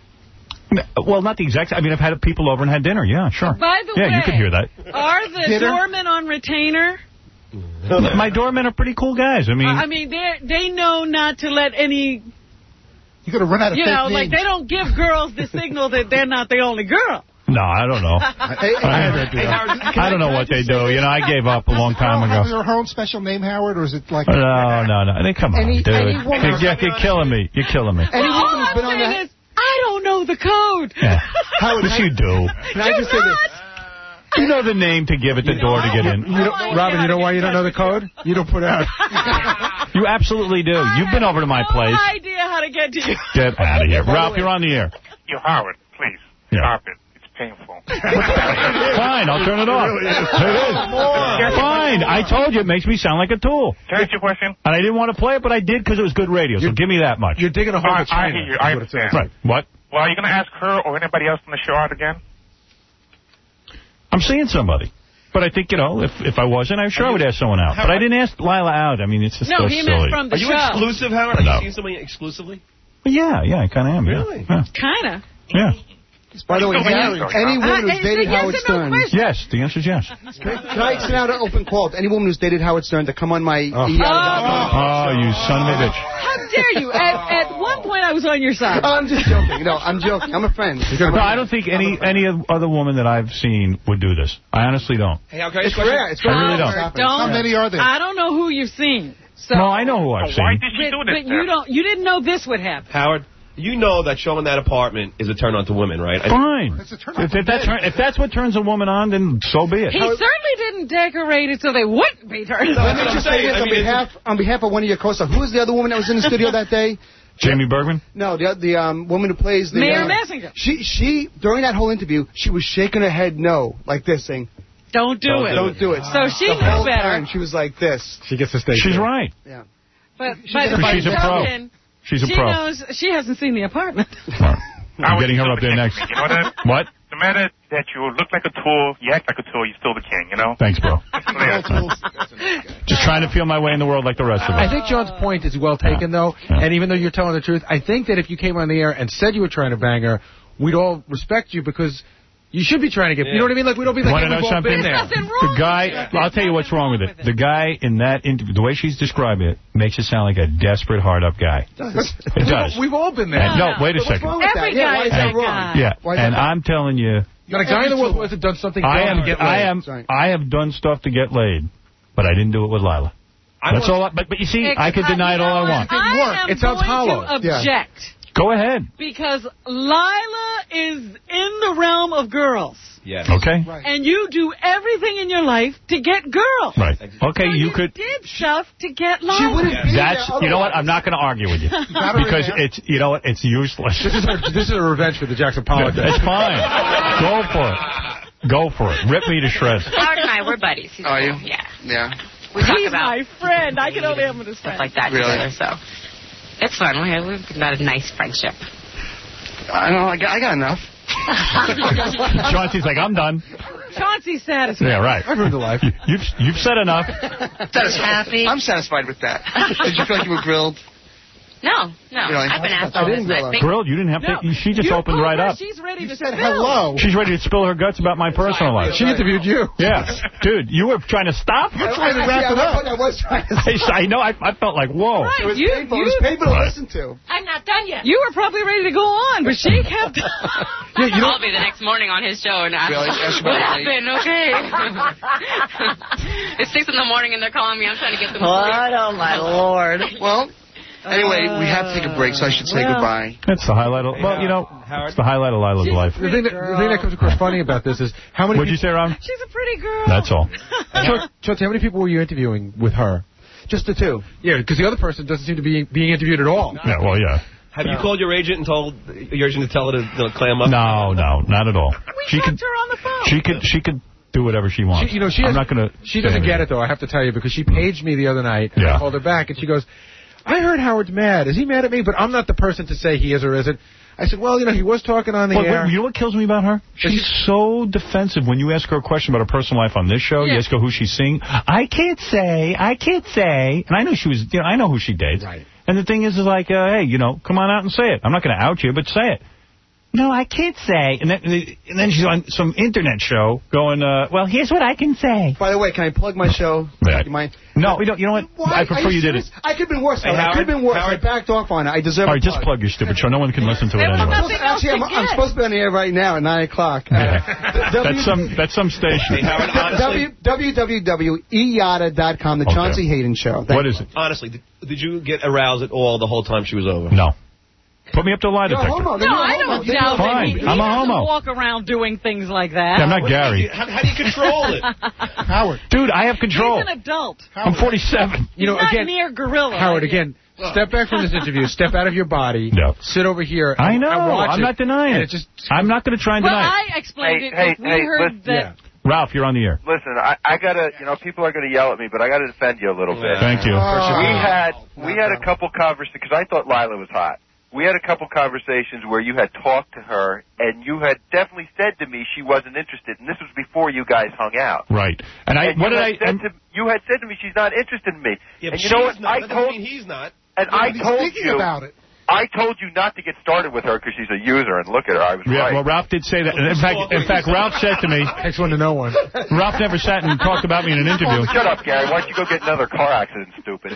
Well, not the exact. I mean, I've had people over and had dinner. Yeah, sure. By the yeah, way, you could hear that. Are the Dinner? doormen on retainer? My doormen are pretty cool guys. I mean, I mean, they they know not to let any, You're going to run out of you fake know, like names. they don't give girls the signal that they're not the only girl. no, I don't know. Hey, hey, I, I don't know what they do. You know, I gave up a long time Have ago. her own special name, Howard, or is it like... No, no, no. They come on, Any- dude. any woman- You're, you're killing me. You're killing me. Any All woman who's been I'm on the... saying is, I don't know the code. Yeah. Howard, Yes, you do. Can I just say this? You know the name to give at the door to get in. You don't, my Robin, God, you know why you don't know the code? You don't put out. You absolutely do. You've been over to my no place. idea how to get to you. Get out of here. Ralph, you're on the air. You, Howard, please, Yeah. stop it. It's painful. Fine, I'll turn it off. It is. Fine. I told you it makes me sound like a tool. Can I ask you a question? And I didn't want to play it, but I did because it was good radio, so give me that much. You're digging a hole I, in China. I hear you. is I what it says. understand. Right. What? Well, are you going to ask her or anybody else on the show out again? I'm seeing somebody. But I think, you know, if if I wasn't, I'm sure I would ask someone out. But I didn't ask Lila out. I mean, it's just no, so he silly. meant from the Are you show. exclusive, Howard? Are No. you seeing somebody exclusively? Well, yeah, yeah, I kind of am. Really? Yeah. Kind of. Yeah. By the way, Still any, married, any huh? woman Uh, who's dated yes Howard or no Stern. question. Yes, the answer is yes. Can I send out an open call? Any woman who's dated Howard Stern to come on my Oh, E R. oh you son of a bitch. How dare you? At, at one point, I was on your side. I'm just joking. No, I'm joking. I'm a friend. No, I don't think any any other woman that I've seen would do this. I honestly don't. Hey, how can I It's ask a question? rare. It's I rare. really don't. Howard, don't. How many are there? I don't know who you've seen. So, No, I know who I've Why seen. did she but, do this but you then? don't. You didn't know this would happen. Howard, you know that showing that apartment is a turn on to women, right? I- Fine. It's a turn on If, for if, that's, men. if that's what turns a woman on, then so be it. He certainly didn't decorate it so they wouldn't be turned Let on. me I'm just say saying, this I on mean, behalf on behalf of one of your co-stars. Who was the other woman that was in the studio that day? Jamie Bergman? No, the the um, woman who plays the Mayor uh, Messenger. She she during that whole interview, she was shaking her head no, like this, saying, Don't do Don't it. "Don't do it." So she the knew whole better. time she was like this. She gets to stay. She's there. right. Yeah. But, She's but a- by she's a pro. token, She's a she pro. knows she hasn't seen the apartment. I'm getting her up there next. You know that? What? No matter that you look like a tool, you act like a tool, you're still the king, you know? Thanks, bro. Yeah. Just trying to feel my way in the world like the rest of I us. think John's point is well taken, though. Yeah. And even though you're telling the truth, I think that if you came on the air and said you were trying to bang her, we'd all respect you because you should be trying to get. You know what I mean? Like we don't be like, Want to hey, know we've all something? been there. The guy, I'll tell you what's wrong with it. The guy in that interview, the way she's described it, makes it sound like a desperate, hard-up guy. It does. We've all been there. And, no, wait a What's second. wrong with Every that? Yeah, guy why is is that that wrong? guy. Yeah, Why is and that- I'm telling you, Got a guy in the world who has done something I dumb am, to get I laid. am, Sorry. I have done stuff to get laid, but I didn't do it with Lila. I That's want- all. I, but, but you see, I can deny it all I want. I am It sounds going hollow. to Yeah. object Go ahead. because Lila is in the realm of girls. Yes. Okay. And you do everything in your life to get girls. Right. Okay, So you, you could. did stuff to get She Lila. wouldn't be That's. there You know what? otherwise. I'm not going to argue with you Got her in because there. it's. You know what? It's useless. This is, a, this is a revenge for the Jackson Pollock. It's fine. Go for it. Go for it. Rip me to shreds. Howard and I, we're buddies. He's Are you? Yeah. Yeah. We talk He's about my friend. I can only have him as a stuff friend. like that Really? together, so it's fun. We have, we've got a nice friendship. I know. I got, I got enough. Chauncey's like, I'm done. Chauncey's satisfied. Yeah, right. I've heard the life. You've you've said enough. Happy. I'm satisfied with that. Did you feel like you were grilled? No, no. Really? I've been asked I all didn't this. grill I her. think Grilled? You didn't have to. She just You opened told right her up. She's ready to said spill. hello. She's ready to spill her guts about my personal life. She interviewed you. Yeah. Dude, you were trying to stop? You're trying to wrap it up. I was trying to I, I know. I, I felt like, whoa. Right, It was you, painful. you, It was painful to Right. listen to. I'm not done yet. you were probably ready to go on, but she kept. Yeah, you I'll be the next morning on his show and ask, Really? Ask what about me. happened? Okay. It's six in the morning and they're calling me. I'm trying to get them. What? Oh, my Lord. Well, anyway, we have to take a break, so I should say well. goodbye. That's the highlight of, well, you know, it's the highlight of Lila's life. The thing, that, the thing that comes across funny about this is how many. What'd you say, Ron? She's a pretty girl. That's all. Chauncey, Chauncey, how many people were you interviewing with her? Just the two. Yeah, because the other person doesn't seem to be being interviewed at all. Yeah, well, yeah. Have you called your agent and told your agent to tell her to, to clam up? No, no, not at all. We She talked could, to her on the phone. she could, she could do whatever she wants. She, you know, she I'm has- not going to. She doesn't get it, though, I have to tell you, because she paged me the other night, and Yeah. I called her back, and she goes, I heard Howard's mad. Is he mad at me? But I'm not the person to say he is or isn't. I said, well, you know, he was talking on the Well, air. wait, you know what kills me about her? She's so defensive. When you ask her a question about her personal life on this show, you Yeah. ask her who she's seeing. I can't say. I can't say. And I know she was. You know, I know who she dates. Right. And the thing is, is like, uh, hey, you know, come on out and say it. I'm not going to out you, but say it. No, I can't say. And then, and then she's on some internet show going, uh, well, here's what I can say. By the way, can I plug my show? Yeah. You mind? No, we don't. You know what? Why? I prefer Are you did serious? it. I could have been worse. Hey, I Howard, could have been worse. Howard. I backed off on it. I deserve All a right, just plug. plug your stupid show. No one can listen to it There was anyway. nothing else Actually, to I'm, I'm get. supposed to be on the air right now at nine o'clock. Yeah. That's some. That's some station. Hey, Howard, honestly, w w w dot e yada dot com, the Okay. Chauncey Hayden Show. Thank What you. is it? honestly, did, did you get aroused at all the whole time she was over? No. Put me up to a lie You're a detector. homo. No, You're a I homo. don't You're doubt that. Fine. He, he I'm a doesn't homo. walk around doing things like that. Yeah, I'm not Gary. How, how do you control it? Howard. Dude, I have control. He's an adult. I'm forty-seven. you know, He's not again, near gorilla. Howard, right here. again, step back from this interview, step out of your body, No. sit over here. I and- know. and watch I'm it, not denying and it. it just, I'm not going to try and Well, deny it. I explained Hey, it. hey, if we hey, heard listen. that. Ralph, you're on the air. Listen, I, I gotta, you know, people are gonna yell at me, but I gotta defend you a little bit. Thank you. We had, we had a couple conversations because I thought Lila was hot. we had a couple conversations where you had talked to her, and you had definitely said to me she wasn't interested, and this was before you guys hung out. Right. And I, And what you did had I? said and- to, you had said to me she's not interested in me. Yeah, but and you know she's what? not. I That doesn't told mean he's not. and Yeah, I but he's told thinking you about it. I told you not to get started with her because she's a user, and look at her, I was Yeah, right. well, Ralph did say that. In fact, in fact, Ralph said to me, Takes one to know one. Ralph never sat and talked about me in an interview. Shut up, Gary. Why don't you go get another car accident, stupid?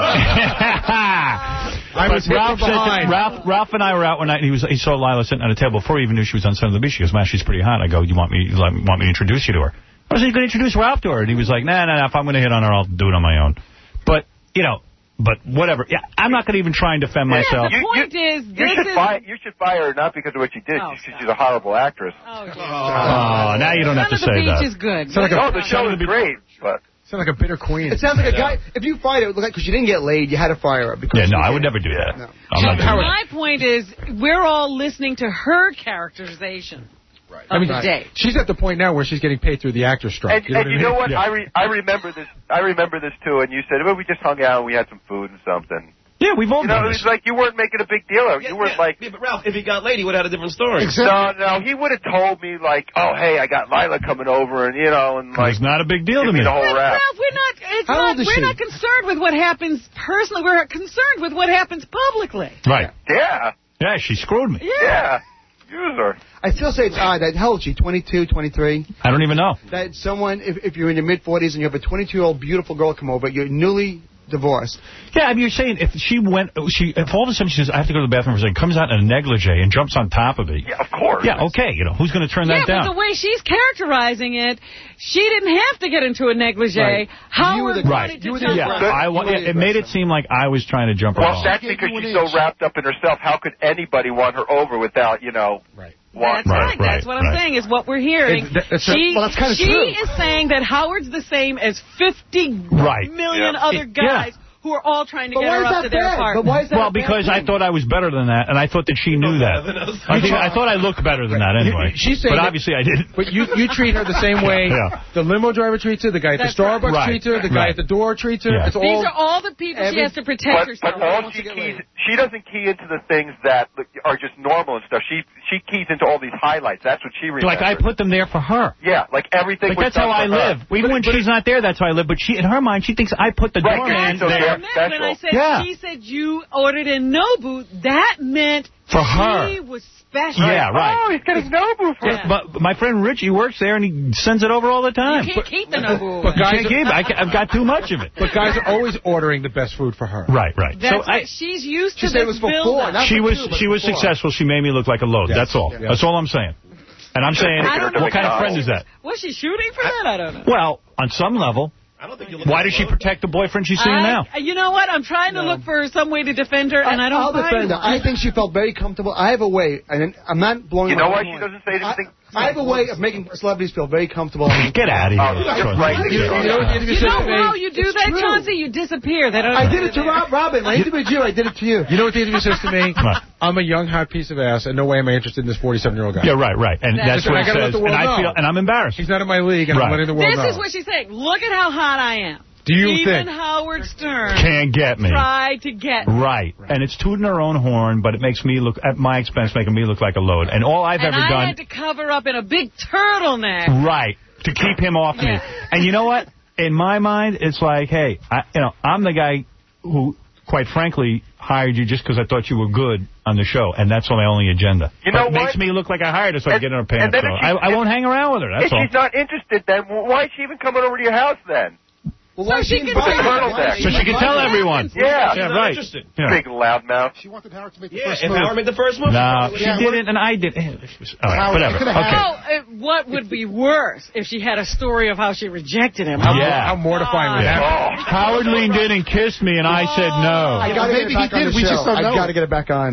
I was But Ralph, hit from said to, behind. Ralph, Ralph and I were out one night, and he was he saw Lila sitting at a table before he even knew she was on Son of the Beach. He goes, man, she's pretty hot. I go, you want me, you want me to introduce you to her? I was like, going to introduce Ralph to her. And he was like, nah, nah, nah, if I'm going to hit on her, I'll do it on my own. But, you know, but whatever. Yeah, I'm not going to even try and defend myself. The point is, You this should, is... buy, you should buy her not because of what she did, Oh, just because she's a horrible actress. Oh, dear. Oh, now you don't have to Son of say the that. Beach is good. Sound like No, a, the show is great, but... sound like a bitter queen. It sounds like a guy. If you fired her, because you didn't get laid, you had to fire her. Because Yeah, no, you I would did. never do that. No. I'm not doing that. My point is, we're all listening to her characterization Right. of I mean, the day. she's at the point now where she's getting paid through the actor strike. And you know and what you I know mean? what? Yeah. I re I remember this. I remember this too. And you said, "Well, we just hung out and we had some food and something." Yeah, we've all You know, done it this. was like you weren't making a big deal of it. Yeah, You weren't yeah, like, yeah, but Ralph, if he got laid, he would have had a different story. no, no. He would have told me like, "Oh, hey, I got Lila coming over," and you know, and like, It's not a big deal to give me. me the whole Ralph, rap. we're not. It's How not. old is We're she? not concerned with what happens personally. We're concerned with what happens publicly. Right. Yeah, Yeah, she screwed me. yeah. User. I still say it's odd that, how old is she, twenty-two, twenty-three? I don't even know. That someone, if, if you're in your mid-forties and you have a twenty-two-year-old beautiful girl come over, you're newly divorced. Yeah, I mean, you're saying if she went, she if all of a sudden she says, I have to go to the bathroom for a second, comes out in a negligee and jumps on top of it. Yeah, of course. Yeah, okay, you know, who's going to turn Yeah, that down? but the way she's characterizing it, she didn't have to get into a negligee. Right. Howard You were the- Right. wanted to you were the jump Yeah, aggressor. on. I, wa- You were it, it made it seem like I was trying to jump her Well, off. that's because she's so wrapped up in herself. How could anybody want her over without, you know, Right. want That's Right, right. That's right, what I'm right. saying is what we're hearing. It- that- that's a- she well, that's kinda she true. is saying that Howard's the same as fifty Right. million Yeah. other It- yeah. guys who are all trying to But get why her is up that to their bad? apartment. But why is that Well, a bad because I thing? thought I was better than that, and I thought that she knew that. I think I thought I looked better than that anyway. She's saying but that- obviously I didn't. But you you treat her the same way Yeah. the limo driver treats her, the guy at That's the Starbucks right. treats her, the guy Right. at the door treats her. Yeah. It's These all. are all the people she every- has to protect But, herself. but all wants she to get keys, laid. she doesn't key into the things that are just normal and stuff. She she keys into all these highlights. That's what she remembers. Like I put them there for her. Yeah, like everything. Like was that's how done I for her. live. Even when she's not there, that's how I live. But she, in her mind, she thinks I put the Right, doorman so there. they're When I special. said Yeah. she said you ordered in Nobu, that meant For her. she was special. Yeah, right. Oh, he's getting Nobu for Yeah, but my friend Richie works there, and he sends it over all the time. You can't keep the Nobu. But You guys, can't keep it. I ca- I've got too much of it. but guys are always ordering the best food for her. Right, right. That's so why I, she's used She to said this it was for build four, up. not she for was two, but she was for four. successful. She made me look like a load. Yes. That's all. Yeah. That's all I'm saying. And I'm saying, I don't know. what kind of friend is that? Was she shooting for that? I don't know. Well, on some level. I don't think you look Why like does a she load. protect the boyfriend she's seeing I- now? You know what? I'm trying to look for some way to defend her, and I don't I'll find defend her. one. I think she felt very comfortable. I have a way, and I'm not blowing You my know own why she horn. doesn't say anything? I have a way of making celebrities feel very comfortable. Get out of here. Oh, just right. You know, you know what the interview You said know to me? how you do It's that, true. Chauncey? You disappear. They don't I did it to Rob, Robin. I interviewed you. I did it to you. You know what the interview says to me? What? I'm a young hot piece of ass, and no way am I interested in this forty-seven-year-old guy. Yeah, right, right. And That's that's right. what I it gotta let says. the world And I know. feel, and I'm embarrassed. He's not in my league, and I'm Right. letting the world This know. is what she's saying. Look at how hot I am. Do you Even think? Howard Stern Can't get me. tried to get me. Right. And it's tooting her own horn, but it makes me look, at my expense, making me look like a load. And all I've And ever I done... had to cover up in a big turtleneck. Right. To keep him off me. Yeah. And you know what? In my mind, it's like, hey, I, you know, I'm the guy who, quite frankly, hired you just because I thought you were good on the show, and that's my only agenda. You know but it what? makes me look like I hired her so I And- can get in her and pants. then So if she- I, I won't hang around with her, that's If all. she's not interested, then why is she even coming over to your house then? Well, So why she she can invited say- her? Turtleneck. Why- So she can tell everyone. Yeah. Yeah, not right. interested. Yeah. Big loudmouth. She wanted Howard to make the Yeah, first if move. Howard made the first move. No, she she Yeah, didn't, and I did. All right, Howard, whatever. it could've Okay. Oh, uh, what would be worse if she had a story of how she rejected him? How, Yeah. how mortifying would that be? Oh. Howard leaned in and kissed me, and I said no. I gotta Maybe get it back he on did, the we show. just don't I know. gotta get it back on. Yeah.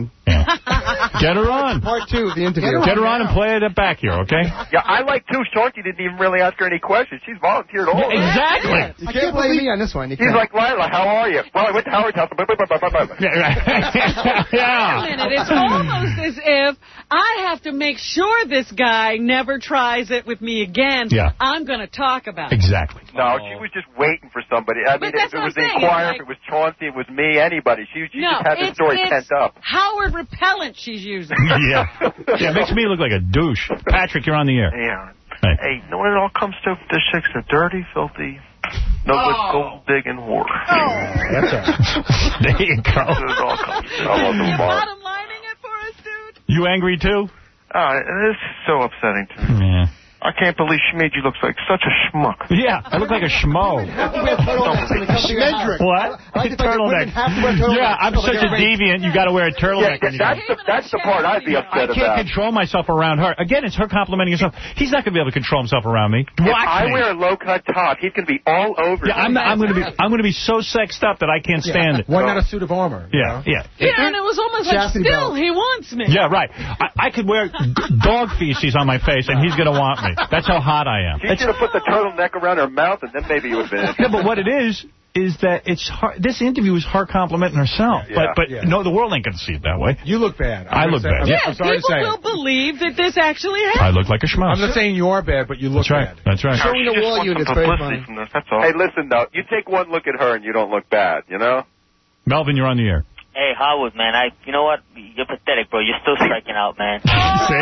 Get her on. Part two of the interview. Get her on and play it back here, okay? Yeah, I like, too. Chauncey didn't even really ask her any questions. She's volunteered all Yeah, of it. exactly. You can't blame me on this one. You He's can't. like, Lila, how are you? Well, I went to Howard's house. Yeah, right. Yeah. Wait a minute. It's almost as if I have to make sure this guy never tries it with me again. Yeah. I'm going to talk about it. Exactly. No, she was just waiting for somebody. I mean, that's if it what was I'm the saying. Inquirer, It's if it was Chauncey, it was me, anybody. She, she No, just had the it's, story it's pent up. Howard repellent she's using. Yeah. Yeah, it makes me look like a douche. Patrick, you're on the air. Yeah. Hey. Hey, you know what it all comes to? This chick's a dirty, filthy, no good gold digging whore. That's it. There you go. That's what it all comes to. I love the You're bar. bottom lining it for us, dude. You angry, too? Uh, this is so upsetting to me. Yeah. I can't believe she made you look like such a schmuck. Yeah, I look like a schmo. Schmendrick. What? I like the fact that Turtleneck. women have to wear turtlenecks. Yeah, I'm such a deviant. You got to wear a turtleneck. Yeah, when you that's go. the, that's the part I'd be I upset can't about. control myself around her. Again, it's her complimenting herself. He's not going to be able to control himself around me. If Watch I me. wear a low-cut top, he's going to be all over Yeah, you. I'm, not, I'm going to be. I'm going to be so sexed up that I can't stand it. Why not a suit of armor? Yeah, yeah. Yeah, and it was almost like, Chastity still, belt. he wants me. Yeah, right. I, I could wear g- dog feces on my face, and he's going to want me. That's how hot I am. She should have put the turtleneck around her mouth, and then maybe you would have been No, but what it is, is that it's her, this interview is her complimenting herself. Yeah. But, but Yeah. no, the world ain't going to see it that way. You look bad. I I'm look say- bad. I'm, Yeah, I'm sorry to People say will it. believe that this actually I happened. look like a schmuck. I'm not saying you are bad, but you look That's right. bad. That's right. Showing the She just wall wants units, some very publicity funny. from this, that's all. Hey, listen, though. You take one look at her, and you don't look bad, you know? Melvin, you're on the air. Hey, Howard, man, I, you know what? You're pathetic, bro. You're still striking out, man. See?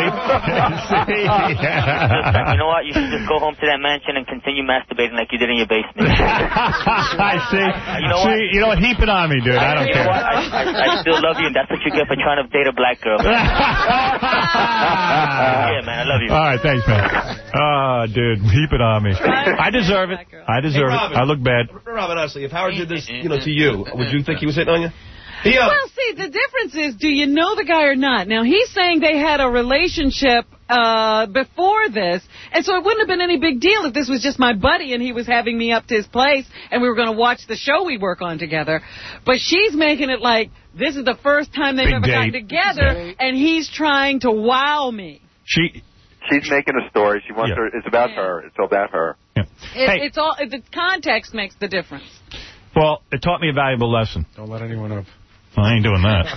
See? Yeah. You know what? You should just go home to that mansion and continue masturbating like you did in your basement. I see. You know see, what? you know what? Heap it on me, dude. I don't you know care. what? I, I, I still love you, and that's what you get for trying to date a black girl. Yeah, man, I love you. All right, thanks, man. Ah, dude, heap it on me. I deserve it. I deserve Hey, it. Robin. I look bad. Robin, honestly, if Howard did this, you know, to you, would you think he was hitting on you? He, uh, Well, see, the difference is, do you know the guy or not? Now, he's saying they had a relationship uh, before this, and so it wouldn't have been any big deal if this was just my buddy and he was having me up to his place and we were going to watch the show we work on together. But she's making it like this is the first time they've Big ever gotten date. together, and he's trying to wow me. She. She's making a story. She wants Yeah. her. It's about Yeah. her. It's all about her. Yeah. It, Hey, It's all the context makes the difference. well, it taught me a valuable lesson. Don't let anyone up. Well, I ain't doing that.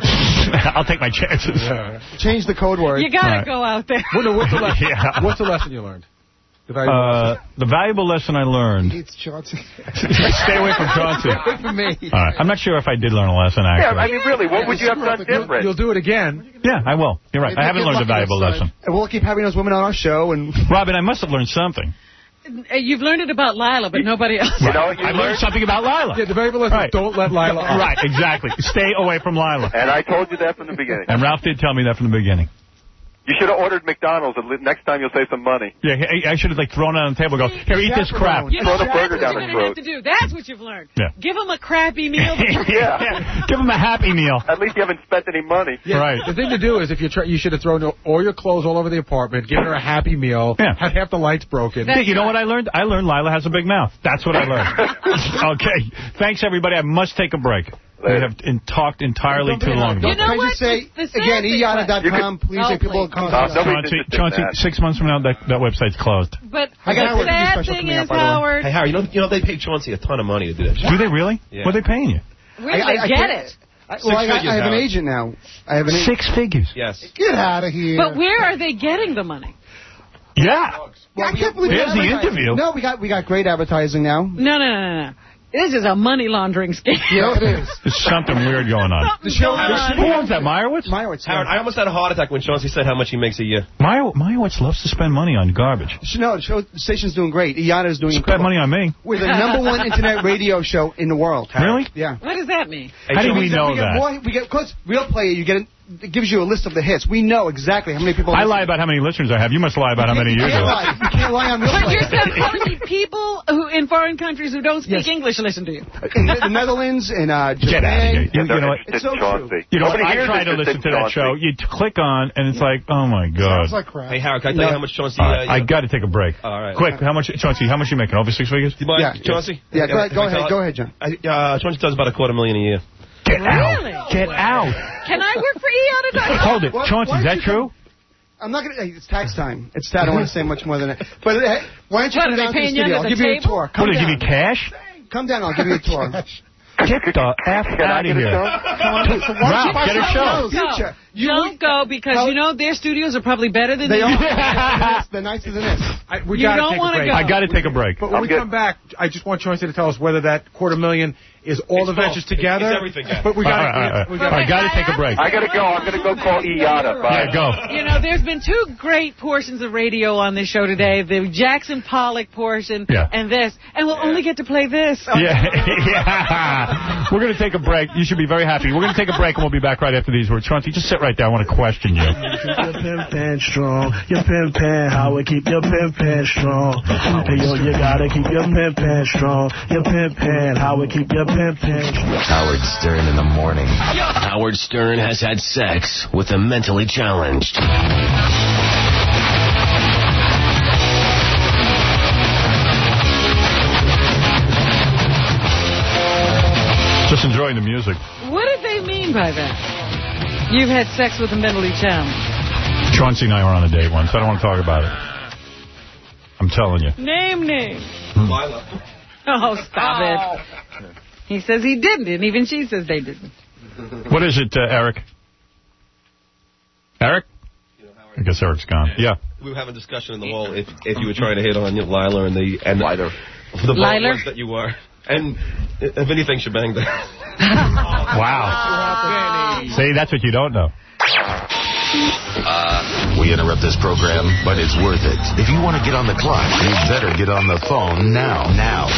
I'll take my chances. Yeah. Change the code word. You got to Right. go out there. What, what's, the lesson? Yeah. What's the lesson you learned? The valuable Uh, the valuable lesson I learned. It's Chauncey. Stay away from Chauncey. Stay away from me. All right. I'm not sure if I did learn a lesson, Yeah, actually. I mean, really, what would you have done You'll, different? you'll do it again. Yeah, I will. You're right. I haven't Get learned a lucky valuable next time. lesson. And we'll keep having those women on our show. And Robin, I must have learned something. Uh, You've learned it about Lila, but nobody else. You know what you I learned learned? something about Lila. Yeah, the valuable lesson Right. is don't let Lila up. Right, exactly. Stay away from Lila. And I told you that from the beginning. And Ralph did tell me that from the beginning. You should have ordered McDonald's, and li- next time you'll save some money. Yeah, I I should have like thrown it on the table and go, here, eat this crap. You know, Throw the that's burger what down you're his going to have throat. to do. That's what you've learned. Yeah. Give him a crappy meal. Yeah. Give him a happy meal. At least you haven't spent any money. Yeah, Right. The thing to do is if you try, you should have thrown all your clothes all over the apartment, given her a happy meal, Yeah. had half the lights broken. Yeah, you know what I learned? I learned Lila has a big mouth. That's what I learned. Okay. Thanks, everybody. I must take a break. We Later. have in, talked entirely too long. You know Can I what? just say, The- the again, sad thing- Iana dot com, please Oh, say people please. come. Uh, nobody's Chauncey, interested in Chauncey, that. six months from now, that, that website's closed. But I got the a sad special thing coming up, is, by the way. Howard, hey, Howard, you know, you know they paid Chauncey a ton of money to do that. Do they really? Yeah. What are they paying you? where did I- they I get can't- it? I, well, I, got, figures, I have an Howard. agent now. I have an agent. Six figures. Yes. Get out of here. But where are they getting the money? Yeah. Well, I can't believe There's we the advertise. interview. No, we got we got great advertising now. No, no, no, no. This is a money laundering scheme. Yeah, it is. There's something weird going on. The show. Going on. Who owns that, Meyerowitz? Meyerowitz. Howard, I almost had a heart attack when Chauncey said how much he makes a year. Meyer, Meyerowitz loves to spend money on garbage. No, the show the station's doing great. Iana is doing Spend money on me. We're the number one internet radio show in the world. Really? Yeah. What does that mean? How do we know we get that? More, we get because Real Player, you get it gives you a list of the hits. We know exactly how many people. I listen. lie about how many listeners I have. You must lie about how many you You can't do. lie. You can't lie on Real But Player. you're still telling me people who in foreign countries who don't speak Yes. English listen to you. In the Netherlands and uh, Get out of Japan. here. Yeah, You, they're you know what? interested It's so in Chauncey. true. You know what? Nobody I here's try to interested listen in to that show. Chauncey. You t- click on, and it's like, oh my god. Sounds like crap. Hey, Howard, can I tell you how much Chauncey... All Uh, right, I got to take a break. All right. Quick, how much, Chauncey? How much you making? Over six figures? Do you mind, Yeah, Chauncey? Yeah, go ahead, If go I ahead, tell- go ahead, John. I, uh, Chauncey does about a quarter million a year. Get Really? out. Get out. Can I work for E on a Hold it. Chauncey, is that true? I'm not going to... It's tax time. It's I don't want to say much more than that. But uh, why don't you What, come are they down to the paying you studio? under I'll the give you a table? tour. Come What, did down. you give me cash? Come down. I'll give you a tour. Get the F out of here. Ralph, get a show. Future. You Don't go because, you know, their studios are probably better than They these. are. They're nicer than this. I, we You gotta don't take a wanna break. go. I got to take a break. But when we come back, I just want Chauncey to tell us whether that quarter million is all It's the ventures both. together. It's everything, yeah. But we All got right, all right, we all right. got I got to take a break. I gotta go. I'm gonna go call Iata. Bye. Yeah, go. You know, there's been two great portions of radio on this show today. The Jackson Pollock portion Yeah. and this. And we'll only get to play this. Yeah, yeah. We're going to take a break. You should be very happy. We're going to take a break, and we'll be back right after these words. Chauncey, just sit right there. I want to question you. Keep your pimp pants strong. Your pimp pants, Howard, keep your pimp pants strong. Hey, yo, you gotta keep your pimp pants strong. Your pimp pants, Howard, keep your pimp pants strong. Howard Stern in the morning. Howard Stern has had sex with the mentally challenged. Just enjoying the music. What did they mean by that? You've had sex with a mentally challenged. Chauncey and I were on a date once. I don't want to talk about it. I'm telling you. Name names. Lila. Oh, stop it. He says he didn't, and even she says they didn't. What is it, uh, Eric? Eric? I guess Eric's gone. Yeah. We were having a discussion in the hall if if you were trying to hit on Lila and the and Lila. the Lila? ones that you were. And if anything, she banged that. Wow. See, that's what you don't know. Uh, we interrupt this program, but it's worth it. If you want to get on the clock, you better get on the phone now. Now.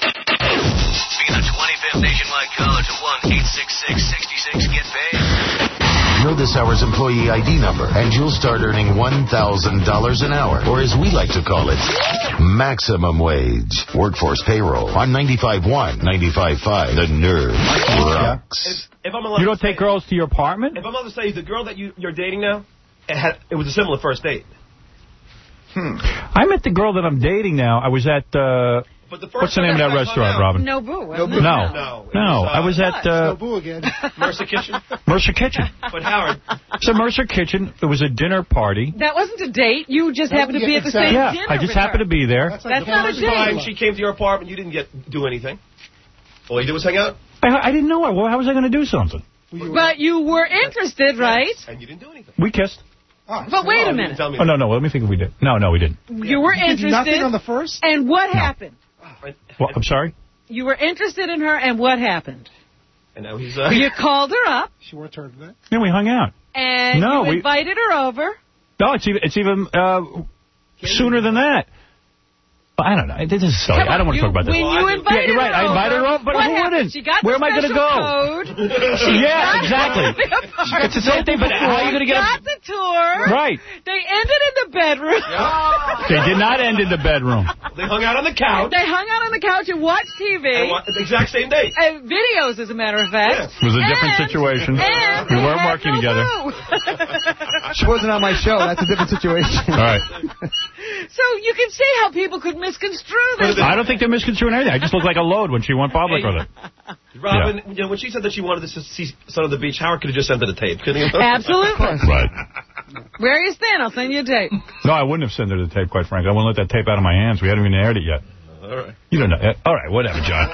Visa twenty-fifth Nationwide Code to one eight six six, six six, get paid. Know this hour's employee I D number, and you'll start earning one thousand dollars an hour, or as we like to call it, maximum wage. Workforce payroll on ninety-five point one, ninety-five point five. The Nerve rocks. If, if I'm allowed You don't to take say, girls to your apartment? If I'm allowed to say, the girl that you, you're dating now, it, had, it was a similar first date. Hmm. I met the girl that I'm dating now. I was at... Uh, But the first What's the name of that restaurant, Robin? Nobu, No, wasn't it? no, No, it no. was, uh, I was at uh, Nobu again. Mercer Kitchen. Mercer Kitchen. But Howard, It's a Mercer Kitchen. It was a dinner party. That wasn't a date. You just happened to be at the same Yeah, dinner I just with happened her. to be there. That's, That's not a time date. she came to your apartment, you didn't get do anything. All you did was hang out. I, I didn't know her. Well, how was I going to do something? But you were interested, right? And you didn't do anything. We kissed. But wait a minute. Tell me Oh, no, no. Let me think if we did. No, no, we didn't. You were interested. Nothing on the first? And what happened? Well, I'm sorry? You were interested in her, and what happened? And now he's... Uh, You called her up, She won't turn to that. Then we hung out. and No, you we- invited her over. No, it's even, it's even uh, sooner than that. Well, I don't know. This is silly. Come on, I don't want to you- talk about this. when you yeah, invited you're right. her I invited her over, over, but what who happened? wouldn't? She got Where the am I going to go? special code. She Yeah, got exactly. the apartment. It's the same thing, but how are you going to get got the tour. Right. They ended in the bedroom. They did not end in the bedroom. They hung out on the couch. They hung out on the couch and watched T V. And what, the exact same day. And videos, as a matter of fact. It was a different And- situation. And We they weren't had working no together. boo. She wasn't on my show. That's a different situation. All right. So you can see how people could misconstrue this. I don't think they're misconstruing anything. I just looked like a load when she went public with it. Robin, you know, when she said that she wanted to see Son of the Beach, Howard could have just sent her the tape, couldn't he? Absolutely. Right. Where you stand, I'll send you a tape. No, I wouldn't have sent her the tape, quite frankly. I wouldn't let that tape out of my hands. We hadn't even aired it yet. All right. You don't know. Eh, All right, whatever, John.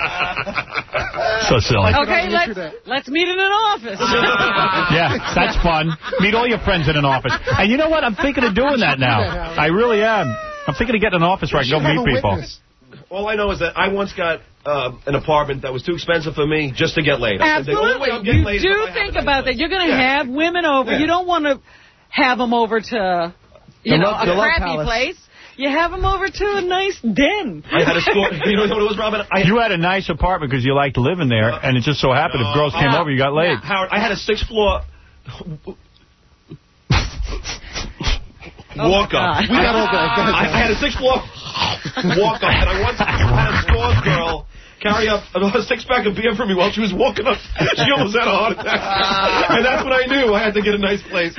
So silly. Okay, let's, let's meet in an office. Yeah, that's fun. Meet all your friends in an office. And you know what? I'm thinking of doing that now. I really am. I'm thinking of getting an office where I can go meet people. All I know is that I once got uh, an apartment that was too expensive for me just to get laid. I said, the only way I'm Absolutely. getting You laid is do if I have think a nice about place. that. You're going to Yeah. have women over. Yeah. You don't want to have them over to, you The know, love- a the love crappy palace. place. You have them over to a nice den. I had a store. You know what it was, Robin? I, You had a nice apartment because you liked living there, and it just so happened if girls came Uh, over, you got laid. Howard, I had a six-floor Oh, walk up. God. We got all that. Go ahead, I, I had a six-floor walk up, and I once had a stores girl carry up a six-pack of beer for me while she was walking up. She almost had a heart attack. And that's when I knew I had to get a nice place.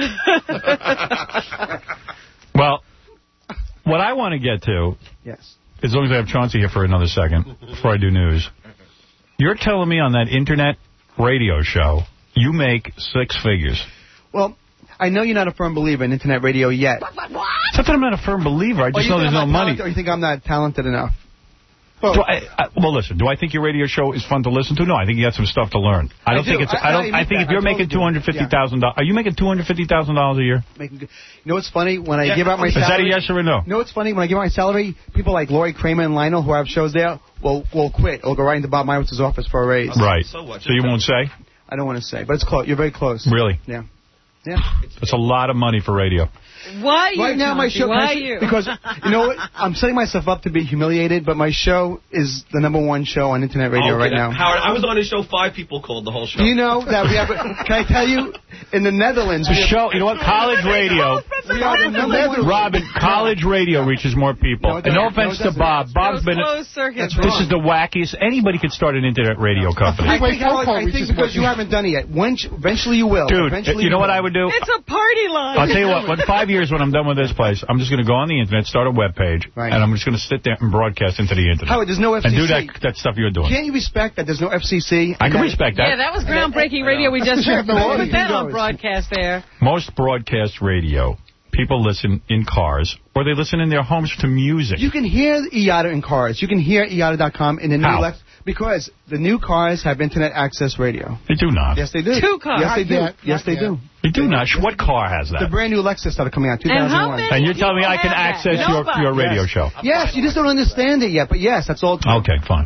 Well, what I want to get to, Yes. as long as I have Chauncey here for another second, before I do news, you're telling me on that internet radio show, you make six figures. Well, I know you're not a firm believer in internet radio yet. It's not that I'm not a firm believer. I just know there's no money. Or you think I'm not talented enough? Well, do I, I, well, listen. Do I think your radio show is fun to listen to? No, I think you got some stuff to learn. I don't I do. think it's. I, I don't. I, I think if you're making two hundred fifty thousand dollars, are you making two hundred fifty thousand dollars a year? Making good. You know what's funny? When I Yeah. give out my Is that salary, a yes or a no? You know what's funny? When I give out my salary, people like Lori Kramer and Lionel, who have shows there, will will quit. Will go right into Bob Meyer's office for a raise. Right. So what? So you won't say? I don't want to say, but it's close. You're very close. Really? Yeah. Yeah. That's a lot of money for radio. Why you, Right now, my Chauncey? show Why you? because you know what? I'm setting myself up to be humiliated, but my show is the number one show on internet radio Okay, right that- now. Howard, I was on his show. Five people called the whole show. Do you know that we have? A, can I tell you? In the Netherlands, The we have- show, you know what? College radio. We are the number one. Robin, college radio reaches more people. No, it and no doesn't. offense No, it to Bob. doesn't. Bob's been. Closed circuit. This is the wackiest. Anybody could start an internet radio company. I think, Howard, I think because you haven't done it yet. When, eventually you will. Dude, Eventually you know what will. I would do? It's a party line. I'll tell you what, in five years when I'm done with this place, I'm just going to go on the internet, start a web page, Right. and I'm just going to sit there and broadcast into the internet. Howard, there's no F C C. And do that, that stuff you're doing. Can't you respect that there's no F C C? I can respect that. Yeah, that was groundbreaking radio we just heard. No, Let's no, put that no. on broadcast there. Most broadcast radio, people listen in cars, or they listen in their homes to music. You can hear I A T A in cars. You can hear I A T A dot com in the new How? Lex because the new cars have internet access radio. They do not. Yes, they do. Two cars. Yes, they do. Not yet. Yes, Not they yet. do. They do not. What car has The that? brand new Lexus that are coming out, two And thousand one. how many And you're telling me I can people have access that? your, Nobody. your radio Yes. show? Yes, you just don't understand it yet, but yes, that's all true. Okay, fine.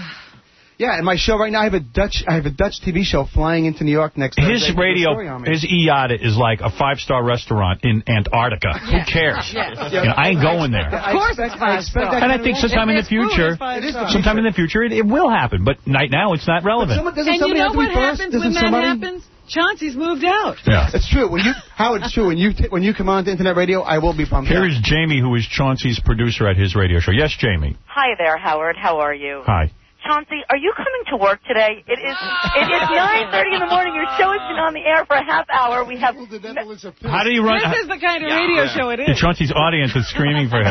Yeah, and my show right now, I have a Dutch, I have a Dutch T V show flying into New York next Thursday. His to do a radio, story on me. his I A T A is like a five-star restaurant in Antarctica. Who cares? Yes. You know, I ain't going there. I Of course expect, it's I five expect stars. that And I kind think of- sometime in the If it's food, future, it's five It is stars. sometime in the future, it, it will happen. But right now, it's not relevant. Someone, doesn't And you somebody know have to be what first? happens Doesn't when that somebody? happens? Chauncey's moved out. Yeah. It's true. When you, Howard, it's true. When you t- when you come on to internet radio, I will be pumped. Here out. is Jamie, who is Chauncey's producer at his radio show. Yes, Jamie. Hi there, Howard. How are you? Hi. Chauncey, are you coming to work today? It is it is nine thirty in the morning. Your show has been on the air for a half hour. We have How do you run? This is the kind of radio show it is. Chauncey's audience is screaming for him.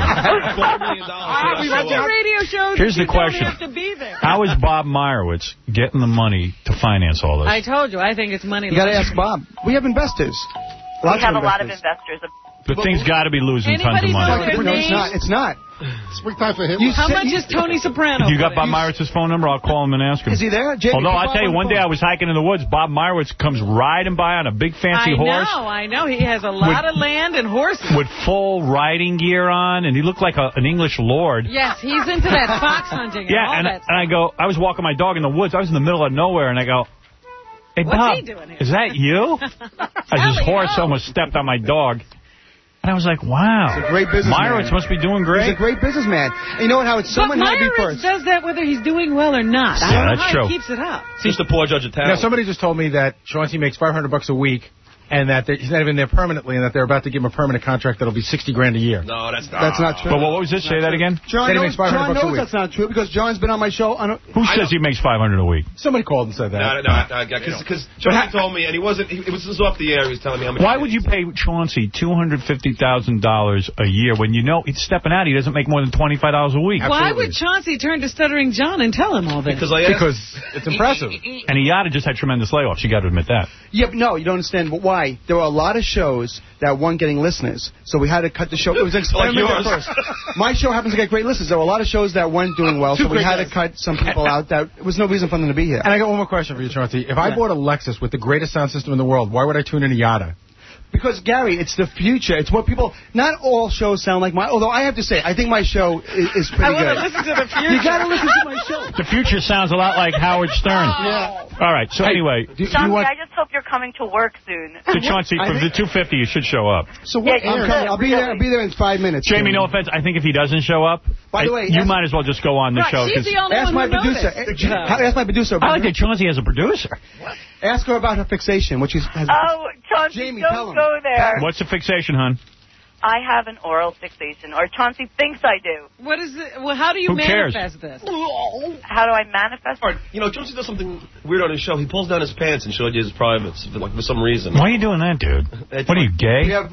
Ah, we run your radio shows. Here's you the question. Don't have to be there. How is Bob Meyerowitz getting the money to finance all this? I told you. I think it's money. You got to laundering. ask Bob. We have investors. we Lots have of a lot of investors. investors. The thing's got to be losing tons of Anybody know money. their No, it's names? not. It's not. Springtime for him. You How say- much you- is Tony Soprano? You got for Bob this? Meyerowitz's phone number? I'll call him and ask him. Is he there? Jamie, Although, put I'll Bob tell you, on the one day phone. I was hiking in the woods. Bob Meyerowitz comes riding by on a big fancy I horse know, I know. He has a lot of land and horses. with full riding gear on, and he looked like a, an English lord. Yes, he's into that fox hunting and Yeah, all and, that. and I go, I was walking my dog in the woods. I was in the middle of nowhere, and I go, hey, What's Bob, he doing here? is that you? As his Ellie, horse oh. almost stepped on my dog. And I was like, wow. He's a great businessman. Meyerowitz must be doing He's great. a great businessman. And you know what, Howard? Someone but had to be Meyerowitz first. does that whether he's doing well or not. I Yeah, don't know that's how true. he keeps it up. He's the poor judge of town. Now, somebody just told me that Chauncey makes five hundred bucks a week, and that they're- he's not even there permanently, and that they're about to give him a permanent contract that'll be sixty grand a year. No, that's not. That's not true. But what was this? Say that again? John Then he knows, makes five hundred John bucks a knows week. that's not true because John's been on my show. On a, Who says he makes five hundred a week? Somebody called and said that. No, no, no, because Johnny told me, and he wasn't. He, it was just off the air. He was telling me how much. Why would you pay Chauncey two hundred fifty thousand dollars a year when you know he's stepping out? He doesn't make more than twenty-five dollars a week. Why would Chauncey turn to Stuttering John and tell him all this? Because I asked. Because it's impressive. And Iata just had tremendous layoffs. You got to admit that. yeah, but no, you don't understand. But why? There were a lot of shows that weren't getting listeners, so we had to cut the show. It was an Like experiment at yours. first. My show happens to get great listeners. There were a lot of shows that weren't doing well, so Two we great had to guys. cut some people out. That there was no reason for them to be here. And I got one more question for you, Chauncey. If I Yeah. bought a Lexus with the greatest sound system in the world, why would I tune in a Yada? Because, Gary, it's the future. It's what people... Not all shows sound like mine. Although I have to say, I think my show is, is pretty I want good. to listen to the future. You got to listen to my show. The future sounds a lot like Howard Stern. Yeah. All right. So anyway, Do, do you Chauncey, want... I just hope you're coming to work soon. so Chauncey, for the two fifty, you should show up. So what? Yeah, I'm you coming. should, I'll be there. I'll really. be there in five minutes. Jamie, no offense. I think if he doesn't show up, By the I- way, you ask- might as well just go on the Right, show. she's 'cause the only Ask one my who producer. noticed. Eh, Ask my producer. I like that Chauncey has a producer. Ask her about her fixation, which is... Has Oh, Chauncey, Jamie, tell don't him. go there. What's the fixation, hon? I have an oral fixation, or Chauncey thinks I do. What is it? Well, how do you Who cares? manifest this? How do I manifest? All right, you know, Jonesy does something weird on his show. He pulls down his pants and shows you his privates for, like, for some reason. Why are you doing that, dude? It's What are you, like- gay? We have...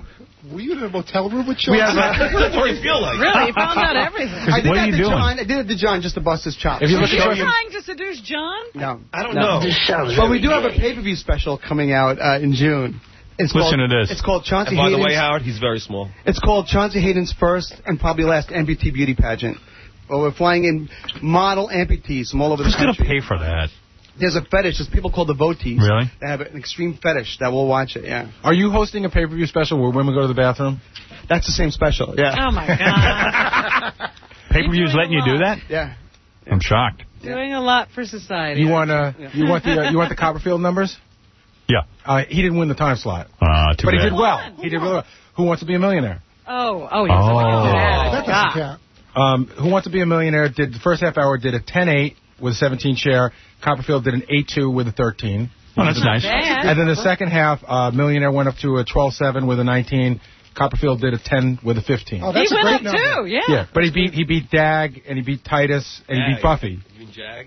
Were you in a motel room with Sean? We have, uh, That's what you feel like. Really? You found out everything. I did What that are you to doing? John. I did it to John just to bust his chops. If you Are look you at trying to seduce John? No. I don't no. know. But we do have a pay-per-view special coming out uh, in June. It's Listen called, to this. It's called Chauncey And by the Hayden's, way, Howard, he's very small. It's called Chauncey Hayden's first and probably last amputee beauty pageant. Well, we're flying in model amputees from all over Who's the country. going to pay for that? There's a fetish. There's people called devotees. Really? They have an extreme fetish that will watch it, yeah. Are you hosting a pay-per-view special where women go to the bathroom? That's the same special, yeah. Oh, my God. Pay-per-view's letting you do that? Yeah. I'm shocked. Doing a lot for society. You want uh, you want the uh, you want the Copperfield numbers? Yeah. Uh, he didn't win the time slot, Uh, too but he bad. did well. He did really well. Who Wants to Be a Millionaire? Oh, oh, Oh. yes. That doesn't count. Um, Who Wants to Be a Millionaire did the first half hour did a ten eight with a seventeen share. Copperfield did an eight two with a thirteen. Oh, that's nice. Bad. And then the second half, uh, Millionaire went up to a twelve seven with a nineteen. Copperfield did a ten with a fifteen. Oh, that's He a went great up, number. too, yeah. Yeah, but he beat he beat Dag and he beat Titus and he beat Buffy. You mean Jag?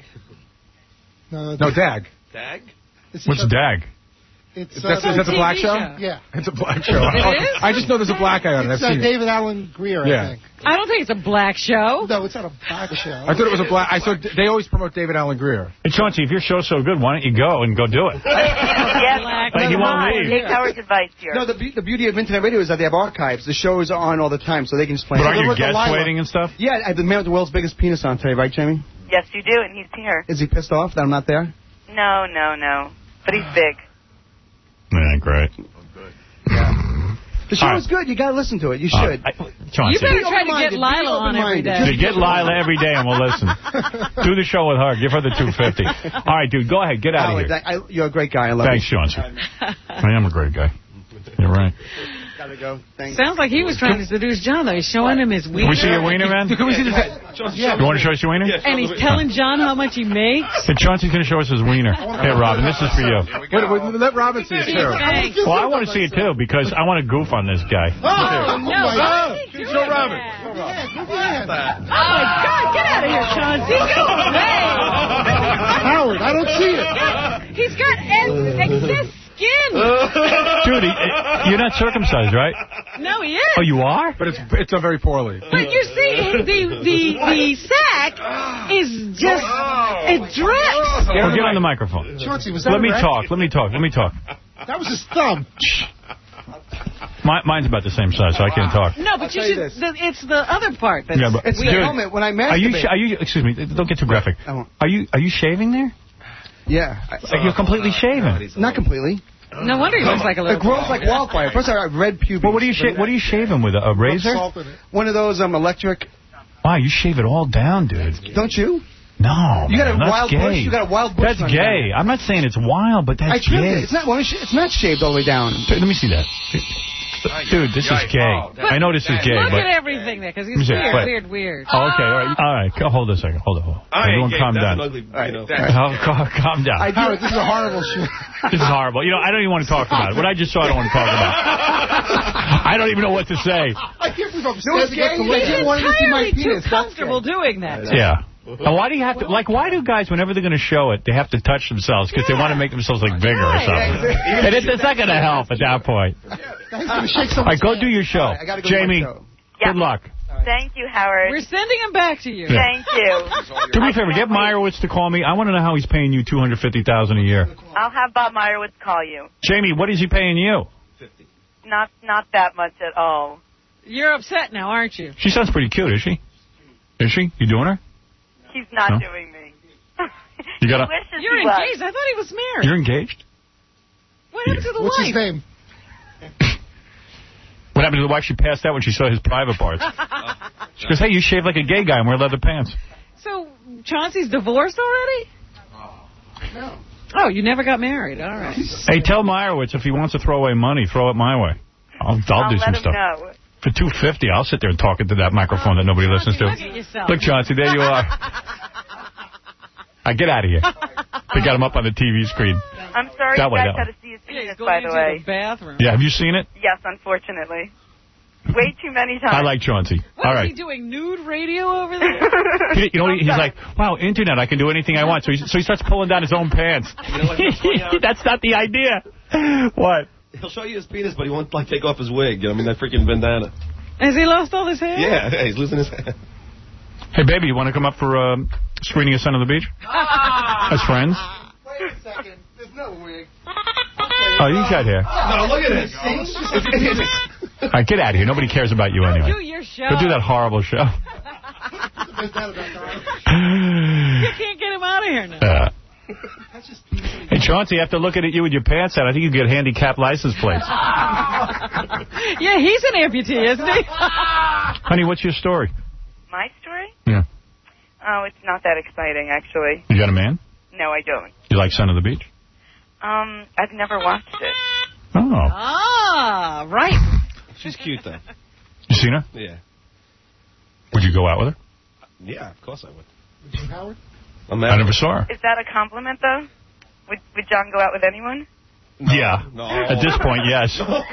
No, No, Dag. Dag? It's What's a- Dag? It's, That's, uh, is that the T V black show? show. Yeah. It's a black show. It is? I just know there's a black guy on it. I've It's uh, seen it. David Allen Greer, Yeah. I think. I don't think it's a black show. No, it's not a black show. I thought it was a black. I saw they always promote David Allen Greer. Hey, Chauncey, if your show's so good, why don't you go and go do it? Yes, Black But he won't leave. take Howard's advice here. No, the, be- the beauty of Internet Radio is that they have archives. The show is on all the time, so they can just play But it. aren't your Look at guests Lila. waiting and stuff? Yeah, I have the man with the world's biggest penis on today, right, Jamie? Yes, you do, and he's here. Is he pissed off that I'm not there? No, no, no. But he's big. Yeah, great. The show All right. is good. You got to listen to it. You Uh, should. I- You Chauncey. better Be try to get open-minded. Be Lila on every open-minded. day. Dude, get Lila every day and we'll listen. Do the show with her. Give her the two fifty. All right, dude, go ahead. Get out of Howard, here. I, you're a great guy. I love Thanks, you. Chauncey. I am a great guy. You're right. Gotta go. Thanks. Sounds like he was trying to seduce John, though. He's showing him his Can wiener. we see your wiener, man? Can we see the? You want to show us your wiener? And he's telling John how much he makes. Hey, Chauncey's going to show us his wiener. Here, Robin, this is for you. Wait, wait, let Robin see it too. Thanks. Well, I want to see it, too, because I want to goof on this guy. Oh, No, my God. why is he doing Show Robin. that? Yeah, good man. Oh, my God. Get out of here, Chauncey. Go away. Howard, I don't see it. He's got ex- excess skin. Dude, he, you're not circumcised, right? No, he is. Oh, you are? But it's it's done very poorly. But you see, the the the sack is just it drips. Well, get on the microphone. Chauncey, was that Let me erect? talk. Let me talk. Let me talk. That was his thumb. My, mine's about the same size, so I can't talk. No, but you tell you should. this. The, it's the other part that's Yeah, but It's dude, the helmet when I Are you? masturbate. sh- Are you? Excuse me. Don't get too graphic. I won't. Are you? Are you shaving there? Yeah. Like you're completely shaven. Not completely. no wonder he looks like a little. It grows like wildfire. First, I have red pubes. Well, what are you? Sha- what are you shaving with? A, a razor? Salt in it. One of those um electric. Wow, you shave it all down, dude. Don't you? No, You got man, a that's wild gay. bush. You got a wild bush. That's on your gay. I'm not saying it's wild, but I that's trimmed gay. it. It's not. Well, it's not shaved all the way down. Let me see that. Dude, this is gay. I know this is gay, Look but... at everything there, because Let me he's see, weird, wait. weird, weird. Oh, okay, all right. All right, go- hold a second. Hold it. Hold it. I ain't Everyone gay. calm That's down. an ugly, you know. Oh, calm, calm down. I Howard, this is a horrible show. This is horrible. You know, I don't even want to talk about it. What I just saw, I don't want to talk about. I don't even know what to say. I can't believe I'm No, it's standing up to gay. let He's you. wanted to see my entirely too penis. That's comfortable doing that. Yeah. And why do you have to, like, why do guys, whenever they're going to show it, they have to touch themselves because they want to make themselves, like, bigger or something? And it, it's not going to help at that point. He's going to shake All right, someone's go hand. do your show. I gotta go do my Jamie, show. Yeah. good luck. Thank you, Howard. We're sending him back to you. Yeah. Thank you. Do me a favor, get Meyerowitz to call me. I want to know how he's paying you two hundred fifty thousand dollars a year. I'll have Bob Meyerowitz call you. Jamie, what is he paying you? Not not that much at all. You're upset now, aren't you? She sounds pretty cute, is she? Is she? You doing her? He's not No? doing me. You got He a, wishes You're he was. engaged. I thought he was married. You're engaged? What happened to the What's wife? his name? What happened to the wife? She passed out when she saw his private parts. She goes, hey, you shave like a gay guy and wear leather pants. So Chauncey's divorced already? No. Oh, you never got married. All right. Hey, tell Meyerowitz if he wants to throw away money, throw it my way. I'll, I'll, I'll do let some him stuff. know. For two hundred fifty dollars, I'll sit there and talk into that microphone that nobody listens to. Look at yourself. Look, Chauncey, there you are. I get out of here. They got him up on the T V screen. I'm sorry That you way, guys that had way. to see his Yeah, he's penis, going by the into way. the bathroom. Yeah, have you seen it? Yes, unfortunately. Way too many times. I like Chauncey. What All is right. he doing? Nude radio over there? He- you know, what he- he's like, wow, internet, I can do anything I want. So he, so he starts pulling down his own pants. That's not the idea. What? he'll show you his penis, but he won't like take off his wig. You know, I mean that freaking bandana. Has he lost all his hair? Yeah, yeah he's losing his hair. Hey, baby, you want to come up for um, screening of Son of the Beach? As friends? Wait a second. There's no wig. Oh, you got hair. No, look at this. All right, get out of here. Nobody cares about you anyway. Do your show. Go do that horrible show. You can't get him out of here now. Uh, hey, Chauncey, after looking at you with your pants out, I think you get handicapped license plates. Yeah, he's an amputee, isn't he? Honey, what's your story? My story? Yeah. Oh, it's not that exciting, actually. You got a man? No, I don't. You like Son of the Beach? Um, I've never watched it. Oh. Ah, right. She's cute, though. You seen her? Yeah. Would you go out with her? Yeah, of course I would. Would you, Howard? I never saw her. Is that a compliment, though? Would, would John go out with anyone? Yeah. No. At this point, yes. Well,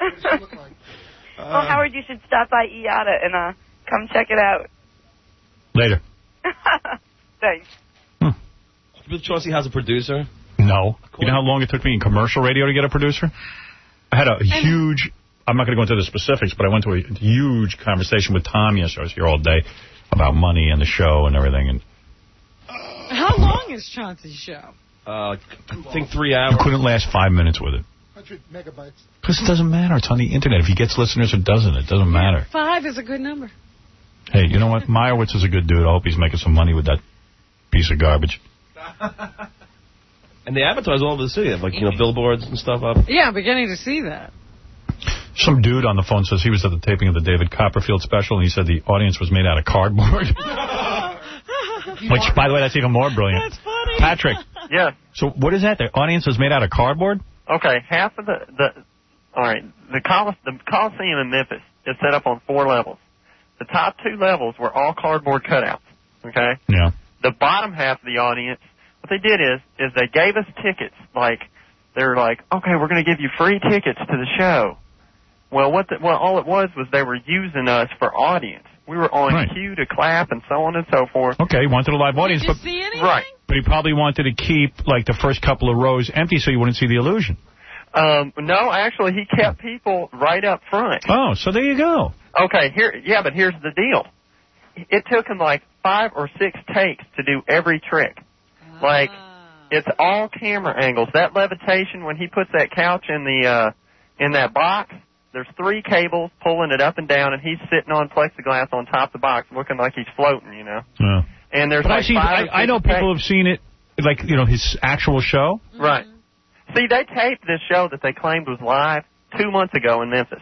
Howard, you should stop by I A T A and uh, come check it out. Later. Thanks. Hmm. You believe Chauncey has a producer? No. You know how long it took me in commercial radio to get a producer? I had a huge, I'm not going to go into the specifics, but I went to a huge conversation with Tom yesterday. I was here all day about money and the show and everything. And how long is Chauncey's show? Uh, I think three hours. You couldn't last five minutes with it. one hundred megabytes. Because it doesn't matter. It's on the Internet. If he gets listeners or doesn't, it doesn't matter. Five is a good number. Hey, you know what? Meyerowitz is a good dude. I hope he's making some money with that piece of garbage. And they advertise all over the city. They have, like, you know, billboards and stuff up. Yeah, I'm beginning to see that. Some dude on the phone says he was at the taping of the David Copperfield special, and he said the audience was made out of cardboard. Which, by the way, that's even more brilliant. That's funny. Patrick. Yeah. So what is that? The audience is made out of cardboard? Okay, half of the, the all right, the, Col the Coliseum in Memphis is set up on four levels. The top two levels were all cardboard cutouts, okay? Yeah. The bottom half of the audience, what they did is, is they gave us tickets, like, they were like, okay, we're going to give you free tickets to the show. Well, what the, well, all it was was they were using us for audience. We were on right. cue to clap and so on and so forth. Okay, he wanted a live audience. Did you but, see anything? Right. But he probably wanted to keep, like, the first couple of rows empty so you wouldn't see the illusion. Um, no, actually, he kept people right up front. Oh, so there you go. Okay, here, yeah, but here's the deal. It took him like five or six takes to do every trick. Ah. Like, it's all camera angles. That levitation, when he puts that couch in the, uh, in that box, there's three cables pulling it up and down, and he's sitting on plexiglass on top of the box looking like he's floating, you know. Yeah. And there's but like I, see, five I, I know people takes. have seen it, like, you know, his actual show. Right. See, they taped this show that they claimed was live two months ago in Memphis.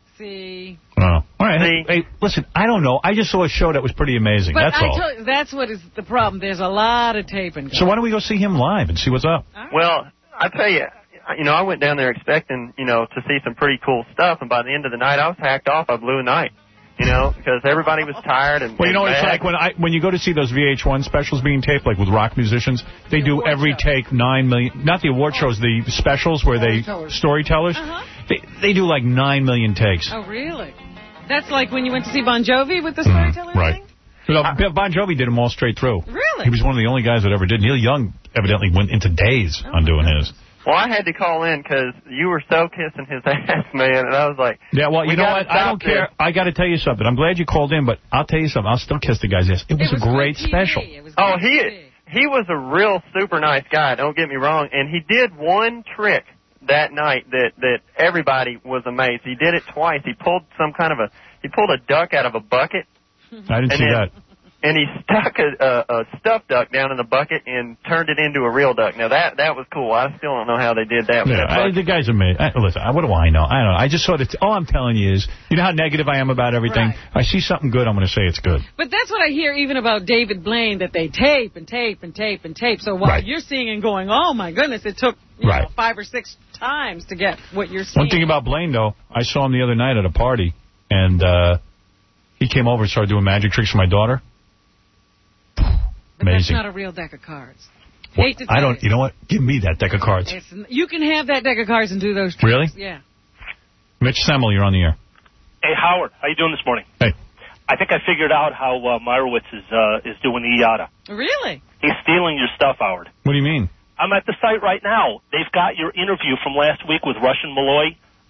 See. Oh. All right. See? Hey, hey, listen, I don't know. I just saw a show that was pretty amazing. But that's I all. told, that's what is the problem. There's a lot of taping. So why don't we go see him live and see what's up? Well, I tell you, you know, I went down there expecting, you know, to see some pretty cool stuff, and by the end of the night, I was hacked off. I blew a night, you know, because everybody was tired and Well, you know what and it's mad. like when I when you go to see those V H one specials being taped, like with rock musicians, they do every take nine million. Not the award shows, the specials where they storytellers. Uh-huh. They they do like nine million takes. Oh, really? That's like when you went to see Bon Jovi with the storyteller Mm, right. thing? You know, Bon Jovi did them all straight through. Really? He was one of the only guys that ever did. Neil Young evidently went into days Oh, on doing his. Well, I had to call in because you were so kissing his ass, man, and I was like, Yeah, well, you we know gotta what? I don't stop care. this. I got to tell you something. I'm glad you called in, but I'll tell you something. I'll still kiss the guy's ass. It was, It was a great good T V. special. It was Oh, good he T V. he was a real super nice guy. Don't get me wrong. And he did one trick that night that that everybody was amazed. He did it twice. He pulled some kind of a he pulled a duck out of a bucket. I didn't and see then, that. And he stuck a, a, a stuffed duck down in the bucket and turned it into a real duck. Now that that was cool. I still don't know how they did that. with Yeah, that I, bucket. the guy's amazing. I, listen, I, what do I know? I don't know. I just sort of, all I'm telling you is, you know how negative I am about everything? Right. I see something good, I'm going to say it's good. But that's what I hear even about David Blaine, that they tape and tape and tape and tape. So while Right. you're seeing and going, oh, my goodness, it took you Right. know, five or six times to get what you're seeing. One thing about Blaine, though, I saw him the other night at a party, and uh, he came over and started doing magic tricks for my daughter. But Amazing. that's not a real deck of cards. What? Hate to I tell don't, you know what? Give me that deck of cards. It's, you can have that deck of cards and do those tricks. Really? Yeah. Mitch Semmel, you're on the air. Hey, Howard, how you doing this morning? Hey. I think I figured out how uh, Meyerowitz is uh, is doing the I A T A. Really? He's stealing your stuff, Howard. What do you mean? I'm at the site right now. They've got your interview from last week with Russian Malloy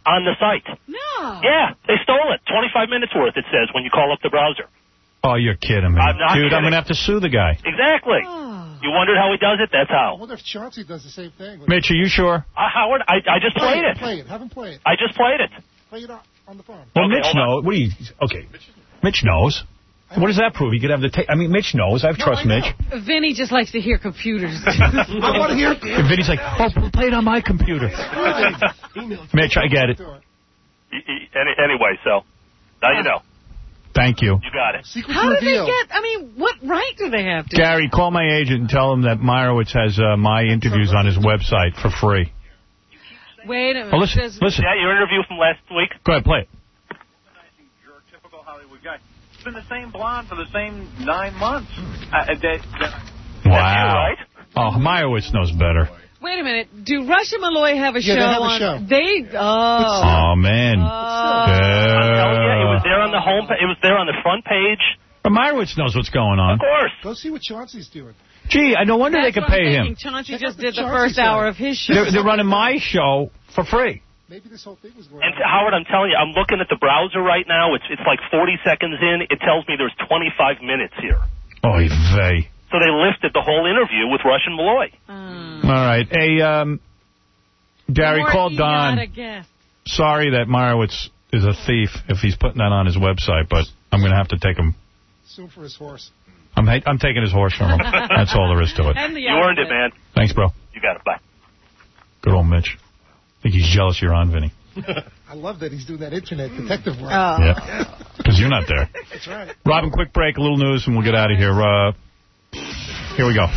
on the site. No. Yeah, they stole it. twenty-five minutes worth, it says, when you call up the browser. Oh, you're kidding me. I'm not Dude, kidding. I'm going to have to sue the guy. Exactly. Oh. You wondered how he does it? That's I how. wonder if Chauncey does the same thing. Mitch, are you sure? Uh, Howard, I, I just play played it. Play it. Have him play it. I just played it. Play it on on the phone. Well, Okay, Mitch hold on. knows. What do you... Okay. Mitch knows. What does that prove? He could have the tape. I mean, Mitch knows. I trust I know. Mitch. Vinny just likes to hear computers. I want to hear it. And Vinny's like, oh, play it on my computer. Mitch, I get it. Y- y- Any, anyway, so, now you know. Thank you. You got it. Secret How do they reveal. get, I mean, what right do they have to? Gary, call my agent and tell him that Meyerowitz has uh, my interviews on his website for free. Wait a minute. Oh, listen, Does- listen. Yeah, your interview from last week. Go ahead, play it. You're a typical Hollywood guy. It's been the same blonde for the same nine months. Uh, that, that, Wow. Oh, Meyerowitz knows better. Wait a minute. Do Rush and Malloy have a Yeah, show they have a on? show. They, oh. Oh, man. Oh. Oh, yeah, it was there on the home. It was there on the front page. But Meyerowitz knows what's going on. Of course. Go see what Chauncey's doing. Gee, I no wonder That's they could what I'm pay him. thinking. Chauncey Check just out the did the Chauncey first side. hour of his show. They're, they're running my show for free. Maybe this whole thing was going And on. Howard, I'm telling you, I'm looking at the browser right now. It's it's like forty seconds in. It tells me there's twenty-five minutes here. Oy vey. So they lifted the whole interview with Rush and Malloy. All right. Hey, um, Gary, More call Don. Iata guests. Sorry that Meyerowitz is a thief if he's putting that on his website, but I'm going to have to take him. Sue for his horse. I'm, I'm taking his horse from him. That's all there is to it. And the You earned it, man. Thanks, bro. You got it. Bye. Good old Mitch. I think he's jealous you're on, Vinny. I love that he's doing that internet detective work. Oh. Yeah. Because you're not there. That's right. Robin, quick break, a little news, and we'll get out of here. Uh, here we go.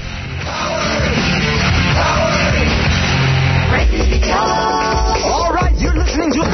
All right, you're listening to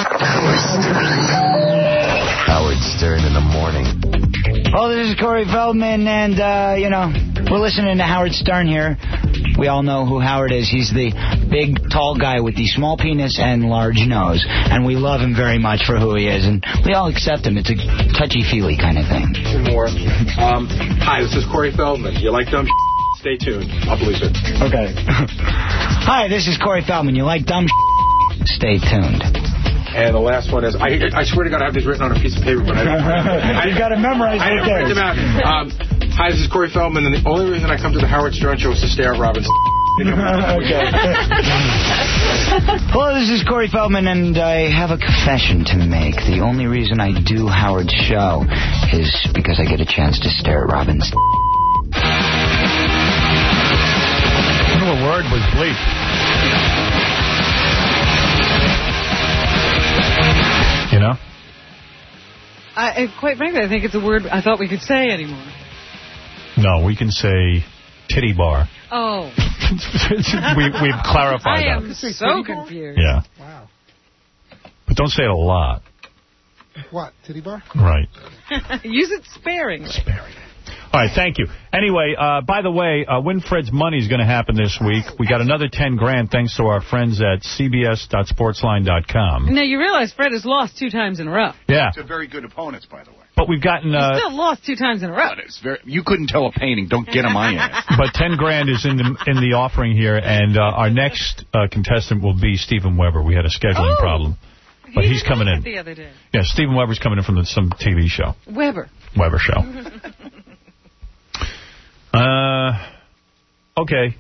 Howard Stern in the morning. Oh, this is Corey Feldman, and, uh, you know, we're listening to Howard Stern here. We all know who Howard is. He's the big, tall guy with the small penis and large nose. And we love him very much for who he is. And we all accept him. It's a touchy-feely kind of thing. Two more. Um, hi, this is Corey Feldman. You like dumb Stay tuned. I'll believe it. Okay. Hi, this is Corey Feldman. You like dumb Stay tuned. And the last one is, I, I swear to God, I have this written on a piece of paper, but I don't. I, You've got to memorize I what didn't print it them out. is. Um, hi, this is Corey Feldman, and the only reason I come to the Howard Stern show is to stare at Robin. Okay. Hello, this is Corey Feldman, and I have a confession to make. The only reason I do Howard's show is because I get a chance to stare at Robin's. What word was bleep? You know? I, quite frankly, I think it's a word I thought we could say anymore. No, we can say titty bar. Oh. we, we've clarified I that. am so confused. Yeah. Wow. But don't say it a lot. What, titty bar? Right. Use it sparingly. Sparingly. All right, thank you. Anyway, uh, by the way, uh, Winfred's Money is going to happen this week. We got another ten grand thanks to our friends at c b s dot sportsline dot com. Now, you realize Fred has lost two times in a row. Yeah. Two very good opponents, by the way. But we've gotten... Uh, He's still lost two times in a row. But it's very, you couldn't tell a painting. Don't get on my ass. But ten grand is in the in the offering here, and uh, our next uh, contestant will be Stephen Weber. We had a scheduling Oh. problem. But he he's coming in. the other day. Yeah, Stephen Weber's coming in from the, some T V show. Weber. Weber show. Uh, okay.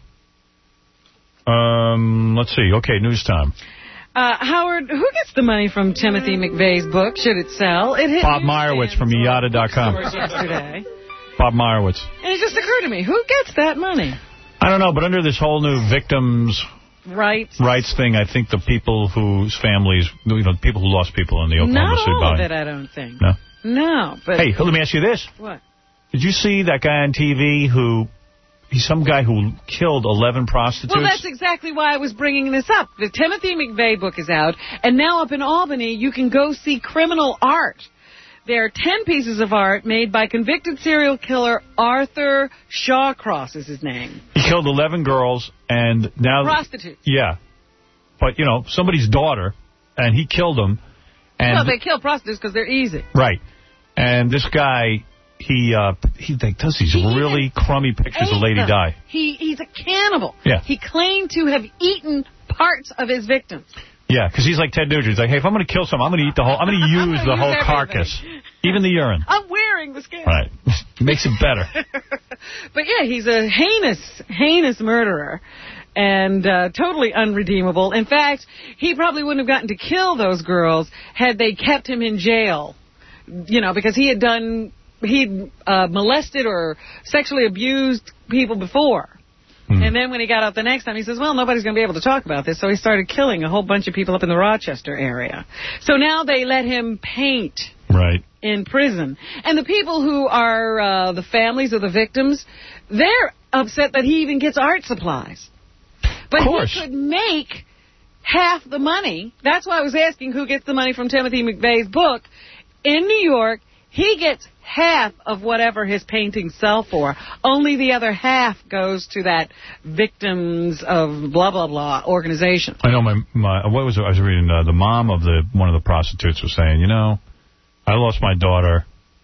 Um, let's see. Okay, news time. Uh, Howard, who gets the money from Timothy McVeigh's book, should it sell? It hit Bob Meyerowitz from I A T A dot com. yesterday. Bob Meyerowitz. And it just occurred to me, who gets that money? I don't know, but under this whole new victims' Right. rights thing, I think the people whose families, you know, people who lost people in the Oklahoma Not City all of bombing. it, I don't think. No? No, but... Hey, let me ask you this. What? Did you see that guy on T V who, he's some guy who killed eleven prostitutes? Well, that's exactly why I was bringing this up. The Timothy McVeigh book is out, and now up in Albany, you can go see Criminal Art. There are ten pieces of art made by convicted serial killer Arthur Shawcross is his name. He killed eleven girls, and now... Prostitutes. Yeah. But, you know, somebody's daughter, and he killed them. And No, they kill prostitutes because they're easy. Right. And this guy, he uh, he like, does these He really crummy pictures of lady them. die. He He's a cannibal. Yeah. He claimed to have eaten parts of his victims. Yeah, because he's like Ted Nugent. He's like, hey, if I'm going to kill someone, I'm going to eat the whole, I'm going to use the whole use carcass. Even the urine. I'm wearing the skin. Right. Makes it better. But yeah, he's a heinous, heinous murderer. And uh, totally unredeemable. In fact, he probably wouldn't have gotten to kill those girls had they kept him in jail. You know, because he had done, he'd uh, molested or sexually abused people before. Mm. And then when he got out the next time, he says, well, nobody's going to be able to talk about this. So he started killing a whole bunch of people up in the Rochester area. So now they let him paint. Right. In prison. And the people who are uh, the families of the victims, they're upset that he even gets art supplies. But he could make half the money. That's why I was asking who gets the money from Timothy McVeigh's book. In New York, he gets half of whatever his paintings sell for. Only the other half goes to that victims of blah, blah, blah organization. I know my, my what was it? I was reading, uh, the mom of the one of the prostitutes was saying, you know, I lost my daughter,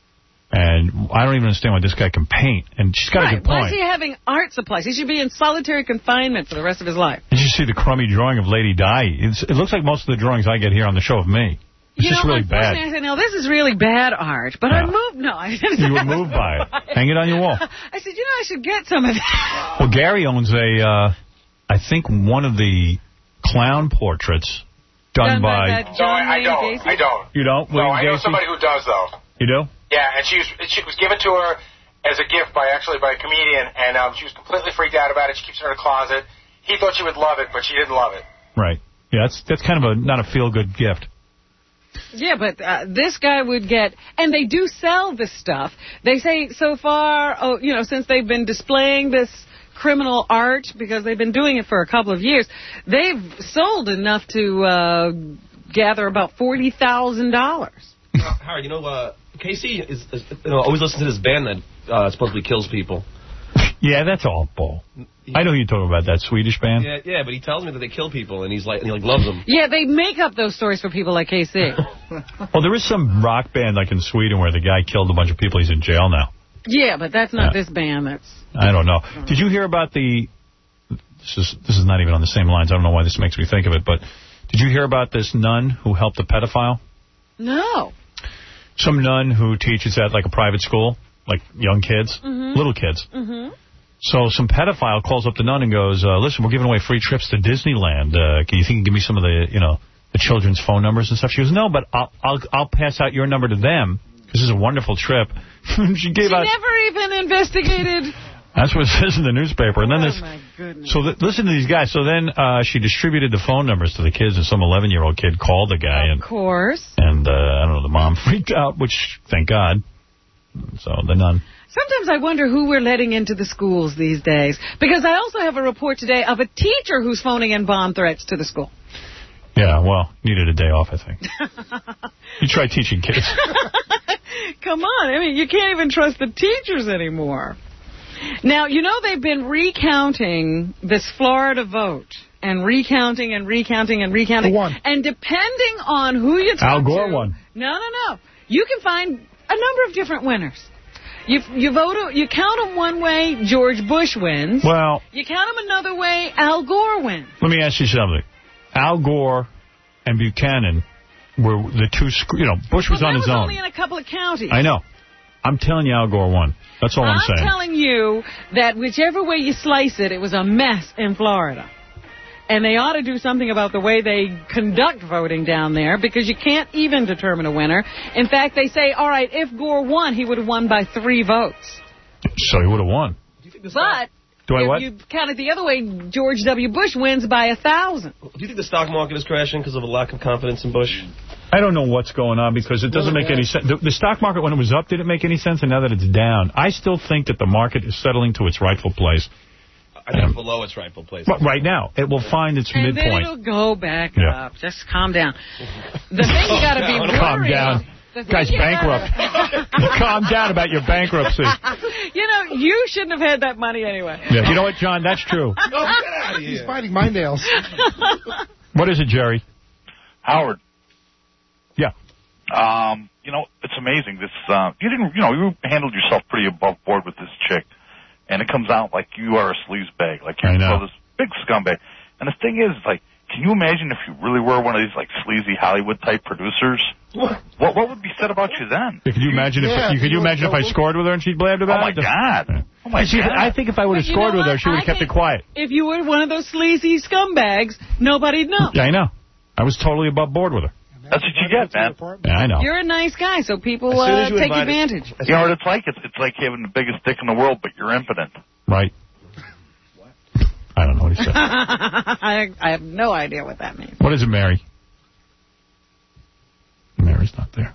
and I don't even understand why this guy can paint. And she's got right. a good point. Why is he having art supplies? He should be in solitary confinement for the rest of his life. Did you see the crummy drawing of Lady Di? It's, it looks like most of the drawings I get here on the show of me. It's you just know, really bad. I said, no, this is really bad art. But yeah. I moved. No, I didn't. You were moved by it. Hang it on your wall. I said, you know, I should get some of that. Well, Gary owns a, uh, I think one of the clown portraits done, done by... by no, I, I don't. Gacy? I don't. You don't? No, William I know Gacy? somebody who does, though. You do? Yeah, and she was, she was given to her as a gift by, actually, by a comedian, and um, she was completely freaked out about it. She keeps it in her closet. He thought she would love it, but she didn't love it. Right. Yeah, that's that's kind of a not a feel-good gift. Yeah, but uh, this guy would get, and they do sell this stuff. They say so far, oh, you know, since they've been displaying this criminal art, because they've been doing it for a couple of years, they've sold enough to uh, gather about forty thousand dollars. Howard, you know, uh, Casey is, is you know, always listens to this band that uh, supposedly kills people. Yeah, that's all bull. I know you're talking about that Swedish band. Yeah, yeah, but he tells me that they kill people, and he's like, and he like loves them. Yeah, they make up those stories for people like K C. Well, there is some rock band like in Sweden where the guy killed a bunch of people. He's in jail now. Yeah, but that's not yeah. this band. That's I don't know. Did you hear about the? This is this is not even on the same lines. I don't know why this makes me think of it, but did you hear about this nun who helped a pedophile? No. Some nun who teaches at like a private school, like young kids, mm-hmm. little kids. Mm-hmm. So some pedophile calls up the nun and goes, uh, listen, we're giving away free trips to Disneyland. Uh, can you think you can give me some of the, you know, the children's phone numbers and stuff? She goes, no, but I'll I'll, I'll pass out your number to them. This is a wonderful trip. she gave she out. never even investigated. That's what it says in the newspaper. And then oh, this, my goodness. So th listen to these guys. So then uh, she distributed the phone numbers to the kids, and some eleven-year-old kid called the guy. Of and, course. And, uh, I don't know, the mom freaked out, which, thank God. So the nun. Sometimes I wonder who we're letting into the schools these days. Because I also have a report today of a teacher who's phoning in bomb threats to the school. Yeah, well, needed a day off, I think. You try teaching kids. Come on. I mean, you can't even trust the teachers anymore. Now, you know they've been recounting this Florida vote. And recounting and recounting and recounting. Who won? And depending on who you talk to... Al Gore won. No, no, no. You can find a number of different winners. You you vote, you count them one way, George Bush wins. Well... You count them another way, Al Gore wins. Let me ask you something. Al Gore and Buchanan were the two... You know, Bush was well, on his was own. only in a couple of counties. I know. I'm telling you Al Gore won. That's all I'm, I'm saying. I'm telling you that whichever way you slice it, it was a mess in Florida. And they ought to do something about the way they conduct voting down there, because you can't even determine a winner. In fact, they say, all right, if Gore won, he would have won by three votes. So he would have won. But do I if what? you count it the other way, George W. Bush wins by a thousand. Do you think the stock market is crashing because of a lack of confidence in Bush? I don't know what's going on, because it doesn't make any sense. The, the stock market, when it was up, didn't make any sense, and now that it's down, I still think that the market is settling to its rightful place. I think it's below its rightful place. But right now, it will find its and midpoint. And then it'll go back yeah. up. Just calm down. The thing you got to be worried Calm down. Guy's bankrupt. Calm down about your bankruptcy. You know, you shouldn't have had that money anyway. Yeah. You know what, John? That's true. No, get out of here. He's biting my nails. What is it, Jerry? Howard. Yeah. Um, you know, it's amazing. This, uh, you didn't, you know, you handled yourself pretty above board with this chick. And it comes out like you are a sleazebag, like you're this big scumbag. And the thing is, like, can you imagine if you really were one of these like sleazy Hollywood type producers? What? What, what would be said about you then? Could you imagine Yeah, if you could you you imagine if I scored with her and she blabbed about Oh my it? God! Oh my She- God! I think if I would have But you scored know with her, what? she would have I kept it think- quiet. If you were one of those sleazy scumbags, nobody'd know. Yeah, I know. I was totally above board with her. That's what you get, man. Yeah, I know. You're a nice guy, so people As soon uh, as you take invite it- advantage. You know what it's like? It's, it's like having the biggest dick in the world, but you're impotent. Right. I don't know what he said. I, I have no idea what that means. What is it, Mary? Mary's not there.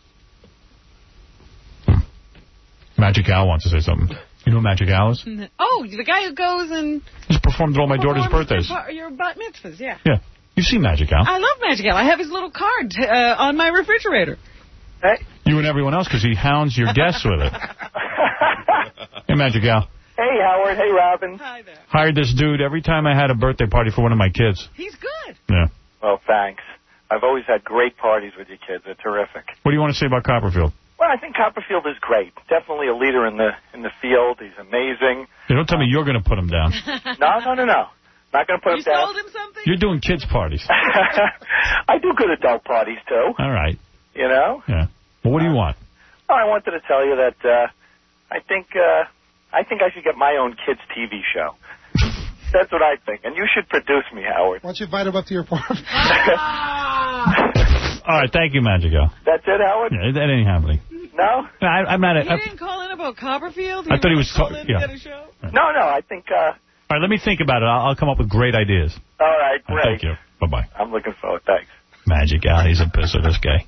Hmm. Magic Al wants to say something. You know who Magic Al is? Oh, the guy who goes and He's performed at all my daughter's performs birthdays. Your, your bat mitzvahs, yeah. Yeah. You've seen Magic Al. I love Magic Al. I have his little card uh, on my refrigerator. You and everyone else, because he hounds your guests with it. Hey, Magic Al. Hey, Howard. Hey, Robin. Hi there. Hired this dude every time I had a birthday party for one of my kids. He's good. Yeah. Well, thanks. I've always had great parties with your kids. They're terrific. What do you want to say about Copperfield? Well, I think Copperfield is great. Definitely a leader in the in the field. He's amazing. Hey, don't tell me you're going to put him down. No, no, no, no. Not going to put You him down. sold him something? You're doing kids' parties. I do good adult parties, too. All right. You know? Yeah. Well, what do you want? Oh, I wanted to tell you that uh, I think uh, I think I should get my own kids' T V show. That's what I think. And you should produce me, Howard. Why don't you invite him up to your apartment? All right. Thank you, Magic Al. That's it, Howard? Yeah, that ain't happening. No? I, I'm not. He A, I, didn't call in about Copperfield? I thought he was called ta- in to yeah. get a show? No, no. I think... Uh, all right. Let me think about it. I'll, I'll come up with great ideas. all right, All great. right, thank you. Bye-bye. I'm looking forward. Thanks. Magic Al. He's a pisser, this guy.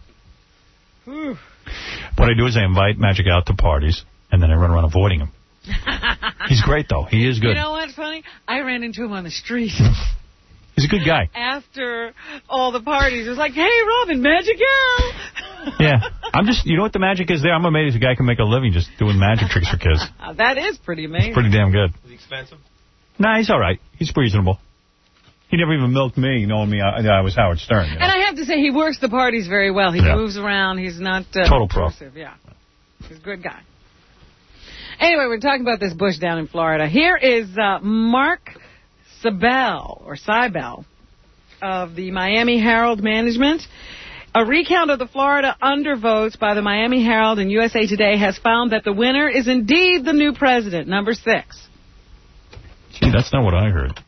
What I do is I invite Magic Al to parties, and then I run around avoiding him. He's great, though. He is good. You know what's funny? I ran into him on the street. He's a good guy. After all the parties. It was like, hey, Robin, Magic Al. Yeah. I'm just, you know what the magic is there? I'm amazed a guy can make a living just doing magic tricks for kids. Uh, that is pretty amazing. Pretty damn good. Is he expensive? Nah, he's all right. He's reasonable. He never even milked me, knowing me I, I was Howard Stern. You know? And I have to say, he works the parties very well. He Yeah. moves around. He's not uh, Total pro. intrusive. Yeah. He's a good guy. Anyway, we're talking about this bush down in Florida. Here is uh, Mark Seibel, or Seibel, of the Miami Herald Management. A recount of the Florida undervotes by the Miami Herald and U S A Today has found that the winner is indeed the new president, number six. Gee, that's not what I heard.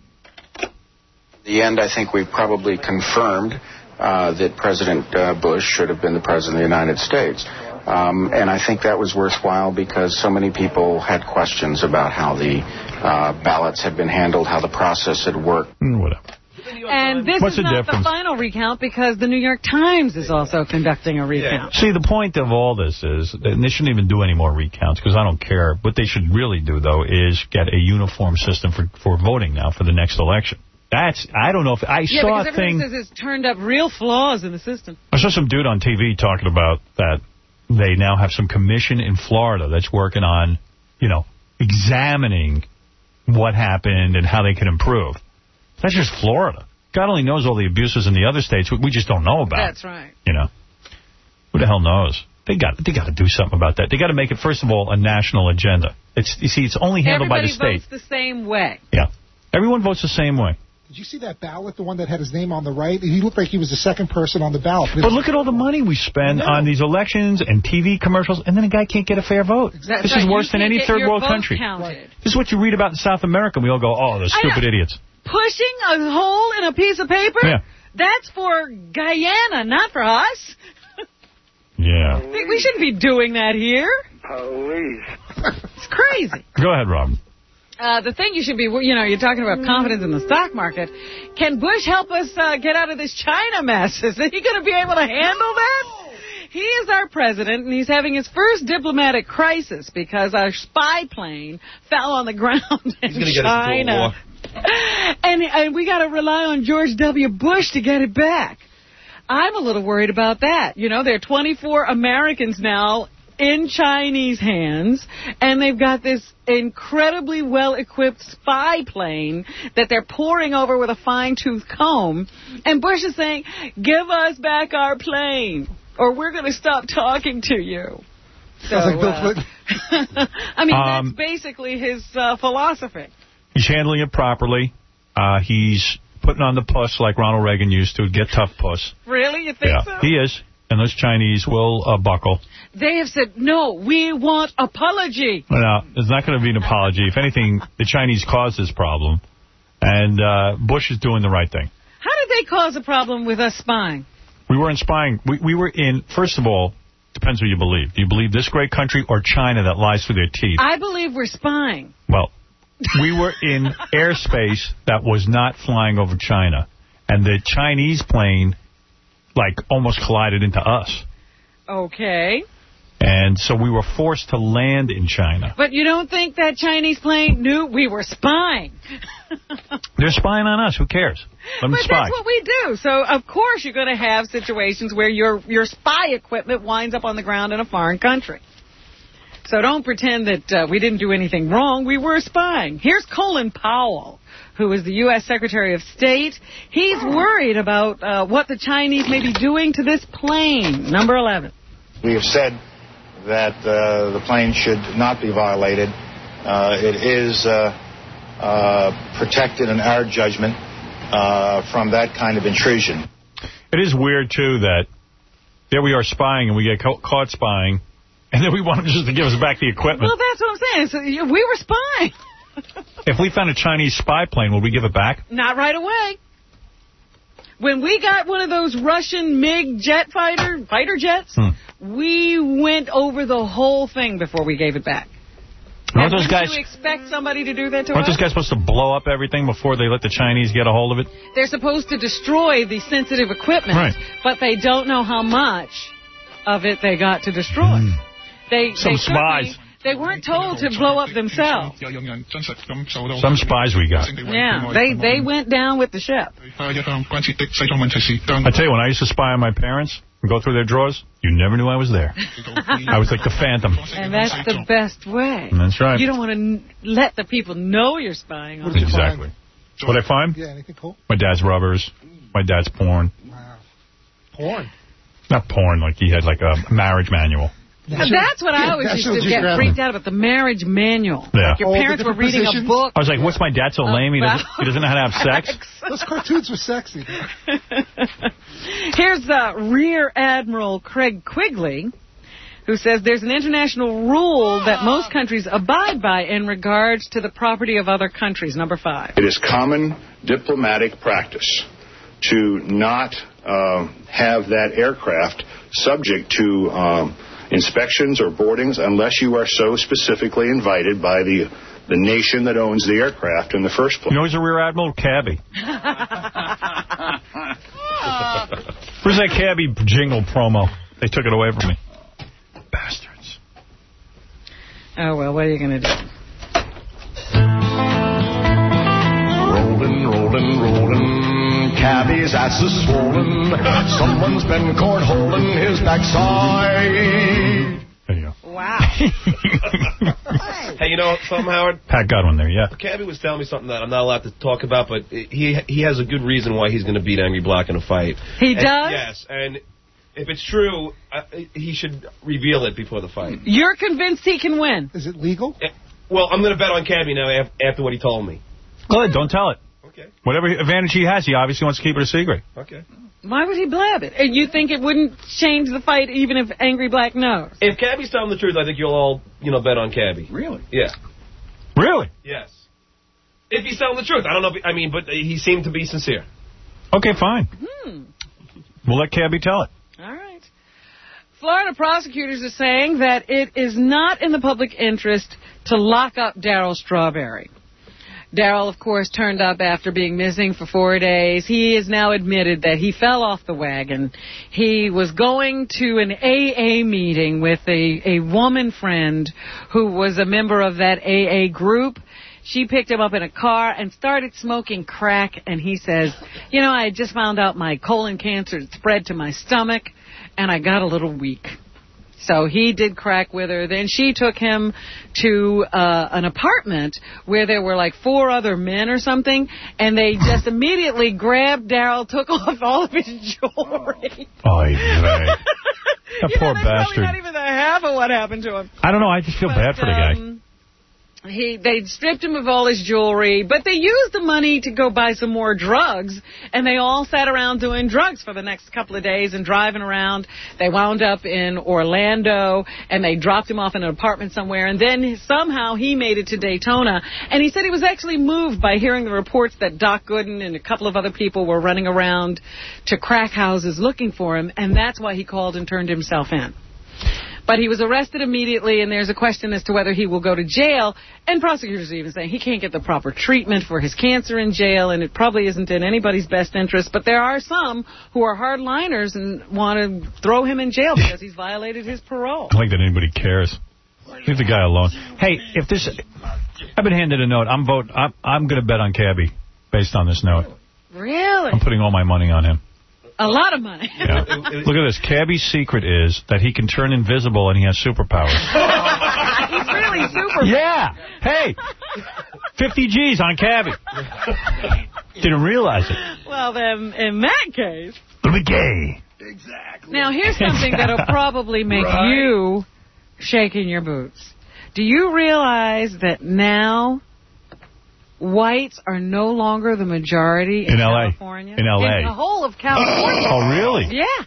In the end, I think we probably confirmed uh, that President uh, Bush should have been the President of the United States. Um, and I think that was worthwhile because so many people had questions about how the uh, ballots had been handled, how the process had worked. Mm, whatever. And this What's is the not difference? the final recount because the New York Times is also conducting a recount. See, the point of all this is, and they shouldn't even do any more recounts because I don't care. What they should really do, though, is get a uniform system for, for voting now for the next election. That's, I don't know if, I yeah, saw because a thing. everything says it's turned up real flaws in the system. I saw some dude on T V talking about that they now have some commission in Florida that's working on, you know, examining what happened and how they can improve. That's just Florida. God only knows all the abuses in the other states we just don't know about. That's right. You know, who the hell knows? They got they got to do something about that. They got to make it, first of all, a national agenda. It's you see, it's only handled by the Everybody state. votes the same way. Yeah, everyone votes the same way. Did you see that ballot, the one that had his name on the right? He looked like he was the second person on the ballot. But look at all the money we spend on these elections and T V commercials, and then a guy can't get a fair vote. That's this right. is worse You than can't any get third your world vote country. counted. This is what you read about in South America. We all go, oh, those I know. stupid idiots. Pushing a hole in a piece of paper? Yeah. That's for Guyana, not for us. Yeah. We shouldn't be doing that here. Police. It's crazy. Go ahead, Robin. Uh, the thing you should be, you know, you're talking about confidence in the stock market. Can Bush help us uh, get out of this China mess? Is he going to be able to handle that? He is our president, and he's having his first diplomatic crisis because our spy plane fell on the ground in He's gonna get us into a China. war. And, and we got to rely on George W. Bush to get it back. I'm a little worried about that. You know, there are twenty-four Americans now in Chinese hands, and they've got this incredibly well-equipped spy plane that they're poring over with a fine-tooth comb. And Bush is saying, give us back our plane, or we're going to stop talking to you. So, Sounds like Bill uh, Clinton. I mean, Um, that's basically his uh, philosophy. He's handling it properly. Uh, he's putting on the puss like Ronald Reagan used to. Get tough, puss. Really? You think yeah, so? he is. And those Chinese will uh, buckle. They have said, no, we want apology. Well, no, there's not going to be an apology. If anything, the Chinese caused this problem. And uh, Bush is doing the right thing. How did they cause a problem with us spying? We weren't spying. We, we were in, first of all, depends who you believe. Do you believe this great country or China that lies through their teeth? I believe we're spying. Well, we were in airspace that was not flying over China. And the Chinese plane, like, almost collided into us. Okay. And so we were forced to land in China. But you don't think that Chinese plane knew we were spying? They're spying on us. Who cares? Let them but spy. That's what we do. So, of course, you're going to have situations where your your spy equipment winds up on the ground in a foreign country. So don't pretend that uh, we didn't do anything wrong. We were spying. Here's Colin Powell, who is the U S Secretary of State. He's worried about uh, what the Chinese may be doing to this plane. Number eleven. We have said that uh, the plane should not be violated. Uh, it is uh, uh, protected in our judgment uh, from that kind of intrusion. It is weird, too, that there we are spying and we get ca caught spying, and then we want them just to give us back the equipment. Well, that's what I'm saying. So, we were spying. If we found a Chinese spy plane, would we give it back? Not right away. When we got one of those Russian MiG jet fighter fighter jets, hmm. we went over the whole thing before we gave it back. Aren't those guys, you expect somebody to do that to aren't us? those guys supposed to blow up everything before they let the Chinese get a hold of it? They're supposed to destroy the sensitive equipment, right. but they don't know how much of it they got to destroy. Mm. They, Some they spies. They weren't told to blow up themselves. Some spies we got. Yeah, they they went down with the ship. I tell you, when I used to spy on my parents and go through their drawers, you never knew I was there. I was like the Phantom. And that's the best way. That's right. You don't want to let the people know you're spying on them. Exactly. What I find? Yeah, anything cool? My dad's rubbers. My dad's porn. Wow. Porn? Not porn, like he had like a marriage manual. That's, that's what I always National used to get Geographic. freaked out about, the marriage manual. Yeah. Like your parents were reading positions. a book. I was like, what's my dad so lame? He doesn't, he doesn't know how to have sex? Those cartoons were sexy. Here's uh, Rear Admiral Craig Quigley, who says there's an international rule that most countries abide by in regards to the property of other countries. Number five. It is common diplomatic practice to not uh, have that aircraft subject to um, inspections or boardings unless you are so specifically invited by the the nation that owns the aircraft in the first place. You know who's a Rear Admiral? Cabby. Where's that Cabby jingle promo? They took it away from me. Bastards. Oh, well, what are you going to do? Rolling, rolling, rolling. Cabby's ass is swollen. Someone's been cornholing his backside. There you go. Wow. Hey, you know something, Howard? Pat got one there, yeah. Cabby was telling me something that I'm not allowed to talk about, but he he has a good reason why he's going to beat Angry Black in a fight. He and, does? Yes, and if it's true, uh, he should reveal it before the fight. You're convinced he can win? Is it legal? Well, I'm going to bet on Cabby now after what he told me. Good, don't tell it. Okay. Whatever advantage he has, he obviously wants to keep it a secret. Okay. Why would he blab it? And you think it wouldn't change the fight even if Angry Black knows? If Cabby's telling the truth, I think you'll all, you know, bet on Cabby. Really? Yeah. Really? Yes. If he's telling the truth. I don't know if, I mean, but he seemed to be sincere. Okay, fine. Hmm. We'll let Cabby tell it. All right. Florida prosecutors are saying that it is not in the public interest to lock up Darryl Strawberry. Darryl, of course, turned up after being missing for four days. He has now admitted that he fell off the wagon. He was going to an A A meeting with a, a woman friend who was a member of that A A group. She picked him up in a car and started smoking crack, and he says, you know, I just found out my colon cancer had spread to my stomach, and I got a little weak. So he did crack with her. Then she took him to uh, an apartment where there were like four other men or something, and they just immediately grabbed Darryl, took off all of his jewelry. Oh, yeah. That you poor know, that's bastard. Probably not even the half of what happened to him. I don't know. I just feel but, bad for the guy. Um, He they stripped him of all his jewelry, but they used the money to go buy some more drugs, and they all sat around doing drugs for the next couple of days and driving around. They wound up in Orlando, and they dropped him off in an apartment somewhere, and then somehow he made it to Daytona. And he said he was actually moved by hearing the reports that Doc Gooden and a couple of other people were running around to crack houses looking for him, and that's why he called and turned himself in. But he was arrested immediately, and there's a question as to whether he will go to jail. And prosecutors are even saying he can't get the proper treatment for his cancer in jail, and it probably isn't in anybody's best interest. But there are some who are hardliners and want to throw him in jail because he's violated his parole. I like that anybody cares. Leave the guy alone. Hey, if this... I've been handed a note. I'm vote. I'm, I'm going to bet on Cabby based on this note. Really? I'm putting all my money on him. A lot of money. Yeah. Look at this. Cabby's secret is that he can turn invisible and he has superpowers. He's really super. Yeah. Hey, fifty G's on Cabby. Didn't realize it. Well, then, in that case... Let me gay. Exactly. Now, here's something that'll probably make right. you shake in your boots. Do you realize that now... whites are no longer the majority in, in California. In L A. In the whole of California. Oh, really? Yeah.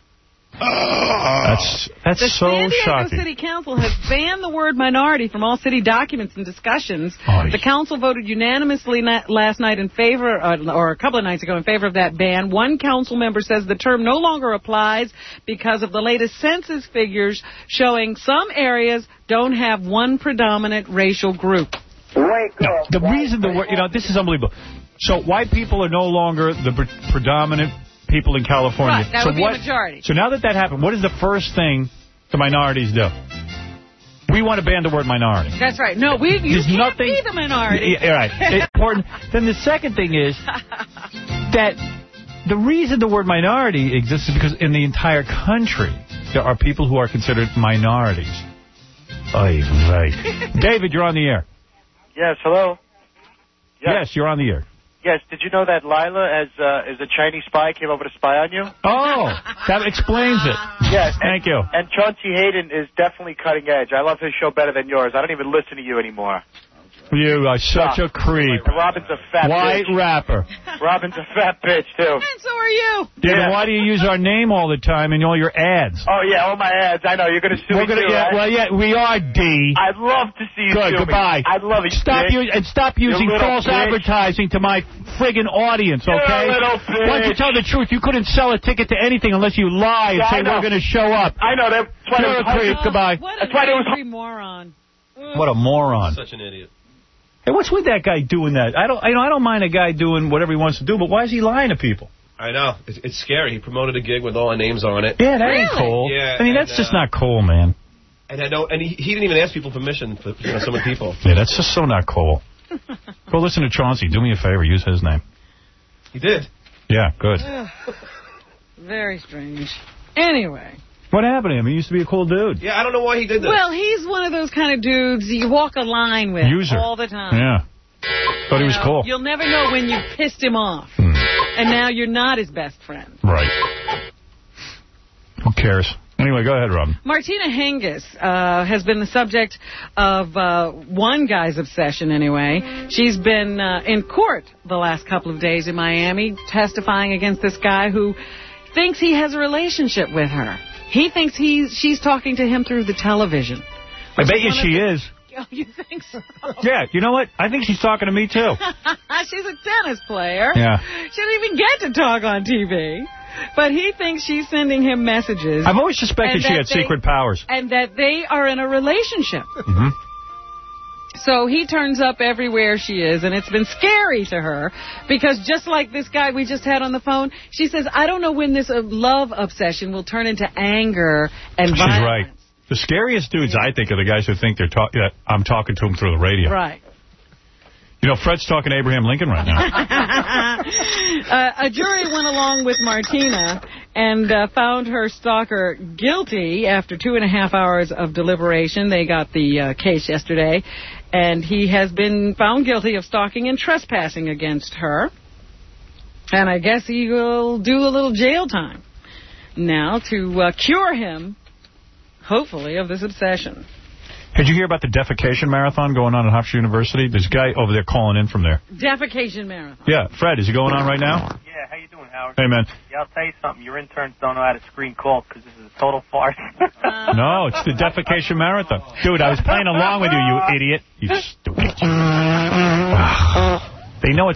That's that's the so San Diego shocking. City Council has banned the word minority from all city documents and discussions. Oh, the council voted unanimously na last night in favor, uh, or a couple of nights ago, in favor of that ban. One council member says the term no longer applies because of the latest census figures showing some areas don't have one predominant racial group. Wake up. The reason the word, you know, this is unbelievable. So white people are no longer the pre predominant people in California. Right, that so would be what, a majority. So now that that happened, what is the first thing the minorities do? We want to ban the word minority. That's right. No, we you There's can't nothing, be the minority. Yeah, right. It's important. Then the second thing is that the reason the word minority exists is because in the entire country there are people who are considered minorities. Oy vey. David, you're on the air. Yes, hello? Yes. yes, you're on the air. Yes, did you know that Lila, as uh, as a Chinese spy, came over to spy on you? Oh, that explains it. Yes. Thank and, you. And Chauncey Hayden is definitely cutting edge. I love his show better than yours. I don't even listen to you anymore. You are such a creep. Robin's a fat White bitch. rapper. Robin's a fat bitch, too. And so are you. Yeah, yeah. Why do you use our name all the time in all your ads? Oh, yeah, all my ads. I know. You're going to sue We're me, gonna, too, yeah, right? Well, yeah, we are, D. I'd love to see you Good, sue goodbye. me. I'd love it. Stop you And stop using false bitch. advertising to my friggin' audience, okay? You're a little bitch. Why don't you tell the truth? You couldn't sell a ticket to anything unless you lie and yeah, say we're going to show up. I know. That's why You're a creep. Oh, Goodbye. What That's an why was angry moron. What a moron. Such an idiot. Hey, what's with that guy doing that? I don't, I, you know, I don't mind a guy doing whatever he wants to do, but why is he lying to people? I know. It's, it's scary. He promoted a gig with all our names on it. Yeah, that really? ain't cool. Yeah, I mean, and, that's just uh, not cool, man. And I know, and he, he didn't even ask people permission for you know, some of the people. Yeah, that's just so not cool. Go listen to Chauncey. Do me a favor. Use his name. He did. Yeah, good. Very strange. Anyway. What happened to him? He used to be a cool dude. Yeah, I don't know why he did that. Well, he's one of those kind of dudes you walk a line with User. all the time. Yeah. Thought he was know, cool. You'll never know when you pissed him off. Hmm. And now you're not his best friend. Right. Who cares? Anyway, go ahead, Robin. Martina Hingis uh, has been the subject of uh, one guy's obsession, anyway. She's been uh, in court the last couple of days in Miami testifying against this guy who thinks he has a relationship with her. He thinks he's, she's talking to him through the television. I bet you she the, is. Oh, you think so? Yeah, you know what? I think she's talking to me, too. She's a tennis player. Yeah. She doesn't even get to talk on T V. But he thinks she's sending him messages. I've always suspected she had they, secret powers. And that they are in a relationship. Mm-hmm. So he turns up everywhere she is, and it's been scary to her, because just like this guy we just had on the phone, she says, I don't know when this uh, love obsession will turn into anger and She's violence. right. The scariest dudes, I think, are the guys who think they're talk that I'm talking to them through the radio. Right. You know, Fred's talking to Abraham Lincoln right now. uh, a jury went along with Martina and uh, found her stalker guilty after two and a half hours of deliberation. They got the uh, case yesterday, and he has been found guilty of stalking and trespassing against her. And I guess he will do a little jail time now to uh, cure him, hopefully, of this obsession. Did you hear about the defecation marathon going on at Hofstra University? There's a guy over there calling in from there. Defecation marathon. Yeah, Fred, is it going on right now? Yeah, how you doing, Howard? Hey, man. Yeah, I'll tell you something. Your interns don't know how to screen calls because this is a total farce. No, it's the defecation marathon. Dude, I was playing along with you, you idiot. You stupid. They know it's...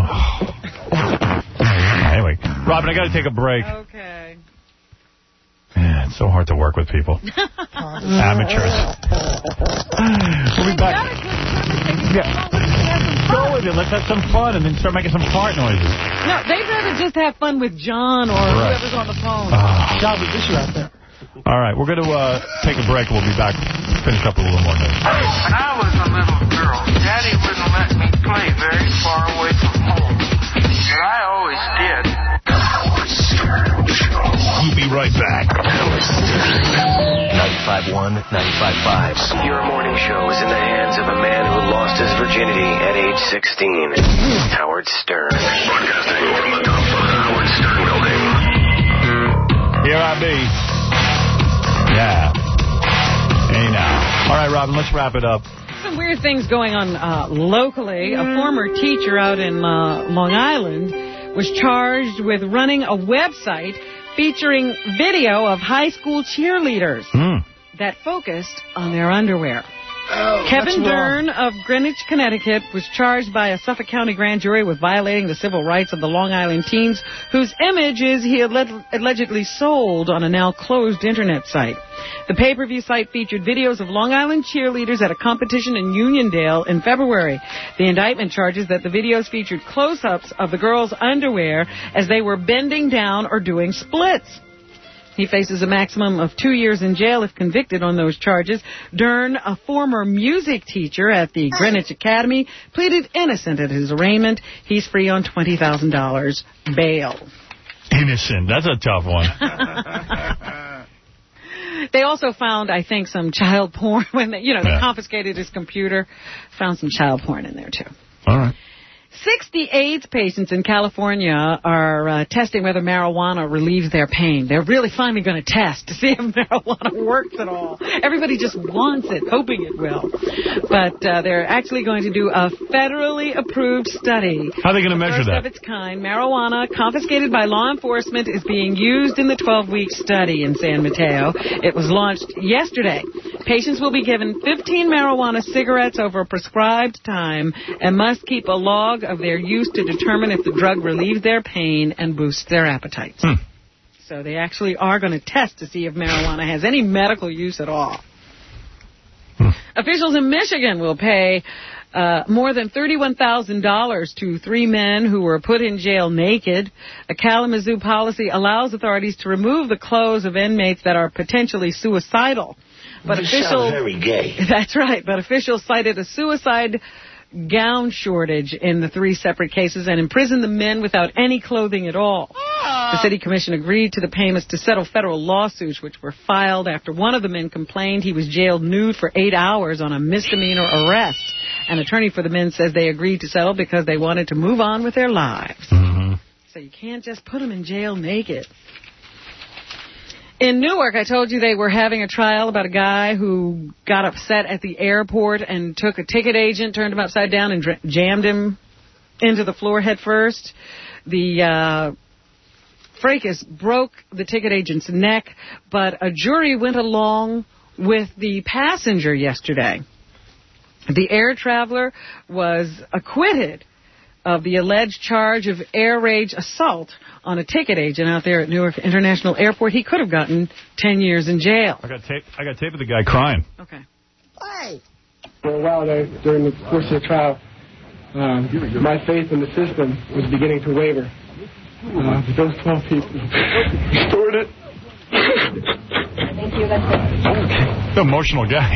Anyway, Robin, I got to take a break. Okay. Yeah, it's so hard to work with people. Amateurs. We'll be back. Yeah. Go with it. Let's have some fun and then start making some fart noises. No, they'd rather just have fun with John or Right. whoever's on the phone. Uh, John, we miss you out there. All right, we're going to uh, take a break. We'll be back. Finish up with a little more news. When I was a little girl, Daddy wouldn't let me play very far away from home. But I always did. We'll be right back. ninety-five point one, ninety-five point five. Your morning show is in the hands of a man who lost his virginity at age sixteen. Howard Stern. Broadcasting from the top of the Howard Stern building. Here I be. Yeah. Hey, now. All right, Robin, let's wrap it up. Some weird things going on uh, locally. A former teacher out in uh, Long Island was charged with running a website featuring video of high school cheerleaders mm. that focused on their underwear. Oh, Kevin Dern of Greenwich, Connecticut, was charged by a Suffolk County grand jury with violating the civil rights of the Long Island teens whose images he alleg- allegedly sold on a now-closed Internet site. The pay-per-view site featured videos of Long Island cheerleaders at a competition in Uniondale in February. The indictment charges that the videos featured close-ups of the girls' underwear as they were bending down or doing splits. He faces a maximum of two years in jail if convicted on those charges. Dern, a former music teacher at the Greenwich Academy, pleaded innocent at his arraignment. He's free on twenty thousand dollars bail. Innocent. That's a tough one. They also found, I think, some child porn when they, you know, they Yeah. confiscated his computer. Found some child porn in there, too. All right. sixty AIDS patients in California are uh, testing whether marijuana relieves their pain. They're really finally going to test to see if marijuana works at all. Everybody just wants it, hoping it will. But uh, they're actually going to do a federally approved study. How are they going to measure First that? of its kind, marijuana confiscated by law enforcement is being used in the twelve-week study in San Mateo. It was launched yesterday. Patients will be given fifteen marijuana cigarettes over a prescribed time and must keep a log of their use to determine if the drug relieves their pain and boosts their appetites. Hmm. So they actually are going to test to see if marijuana has any medical use at all. Hmm. Officials in Michigan will pay uh, more than thirty-one thousand dollars to three men who were put in jail naked. A Kalamazoo policy allows authorities to remove the clothes of inmates that are potentially suicidal. But You officials, sound very gay. That's right, but officials cited a suicide gown shortage in the three separate cases and imprisoned the men without any clothing at all. The city commission agreed to the payments to settle federal lawsuits which were filed after one of the men complained he was jailed nude for eight hours on a misdemeanor arrest. An attorney for the men says they agreed to settle because they wanted to move on with their lives. Mm-hmm. So you can't just put them in jail naked. In Newark, I told you they were having a trial about a guy who got upset at the airport and took a ticket agent, turned him upside down, and dr- jammed him into the floor head first. The uh, fracas broke the ticket agent's neck, but a jury went along with the passenger yesterday. The air traveler was acquitted of the alleged charge of air rage assault on a ticket agent out there at Newark International Airport. He could have gotten ten years in jail. I got tape. I got tape of the guy crying. Okay. For a while there, during the course of the trial, um, my faith in the system was beginning to waver. Uh, but those twelve people restored it. Thank you. That's it. Okay. The emotional guy.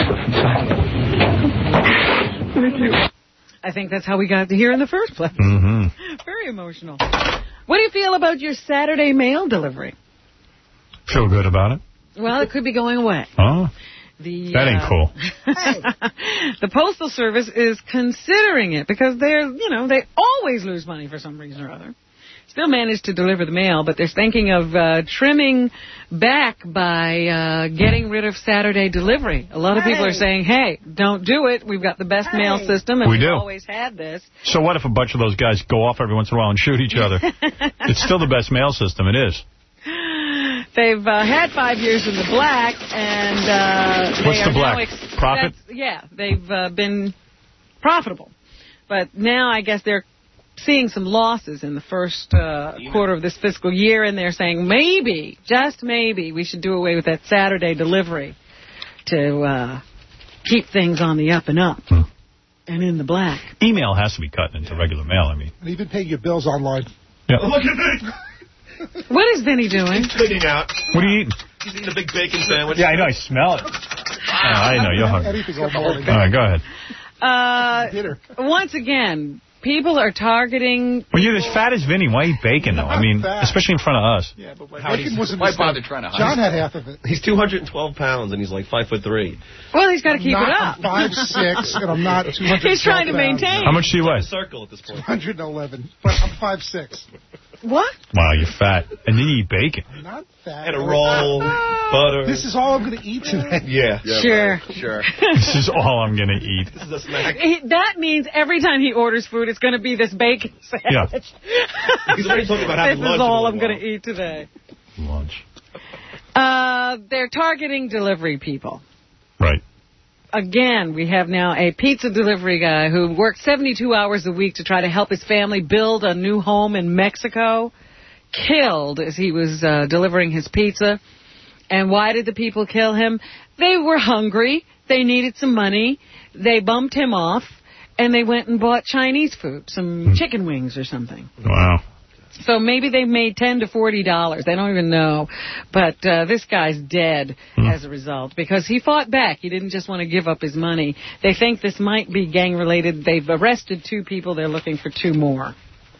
Thank you. I think that's how we got here in the first place. Mm-hmm. Very emotional. What do you feel about your Saturday mail delivery? Feel good about it. Well, it could be going away. Oh, the, that ain't uh, cool. The Postal Service is considering it because they're, you know, they always lose money for some reason or other. still managed to deliver the mail, but they're thinking of uh, trimming back by uh, getting rid of Saturday delivery. A lot of people are saying, hey, don't do it. We've got the best hey. mail system, and we we've do. always had this. So what if a bunch of those guys go off every once in a while and shoot each other? It's still the best mail system. It is. They've uh, had five years in the black, and uh, they What's are the black? Now ex- Profit? Yeah, they've uh, been profitable. But now I guess they're seeing some losses in the first uh, quarter of this fiscal year, and they're saying maybe, just maybe, we should do away with that Saturday delivery to uh, keep things on the up and up hmm. and in the black. Email has to be cut into regular mail, I mean. And even pay your bills online. Yeah. Look at me! What is Vinny doing? He's cleaning out. What are you eating? He's eating a big bacon sandwich. Yeah, I know. I smell it. Oh, I know. You're hungry. All right, go ahead. Uh, once again, people are targeting... When you're as fat as Vinny, why eat bacon, though? I mean, especially in front of us. Yeah, but bacon wasn't why bother trying to hide? John had half of it. He's two hundred twelve pounds, and he's like five foot three. Well, he's got to keep not, it up. I'm five six, and I'm not two hundred. He's trying to maintain. How much do you weigh? Circle at this point. two hundred eleven, but I'm five six. What? Wow, you're fat. And then you eat bacon. I'm not fat. And a roll, butter. This is all I'm going to eat today. Yeah. yeah sure. Right. Sure. This is all I'm going to eat. This is a snack. He, that means every time he orders food, it's going to be this bacon sandwich. Yeah. He's already talking about having this lunch. This is all I'm going to eat today. Lunch. Uh, they're targeting delivery people. Right. Again, we have now a pizza delivery guy who worked seventy-two hours a week to try to help his family build a new home in Mexico, killed as he was uh, delivering his pizza. And why did the people kill him? They were hungry. They needed some money. They bumped him off, and they went and bought Chinese food, some mm. chicken wings or something. Wow. So maybe they made ten to forty dollars. They don't even know. But uh, this guy's dead mm. as a result because he fought back. He didn't just want to give up his money. They think this might be gang-related. They've arrested two people. They're looking for two more.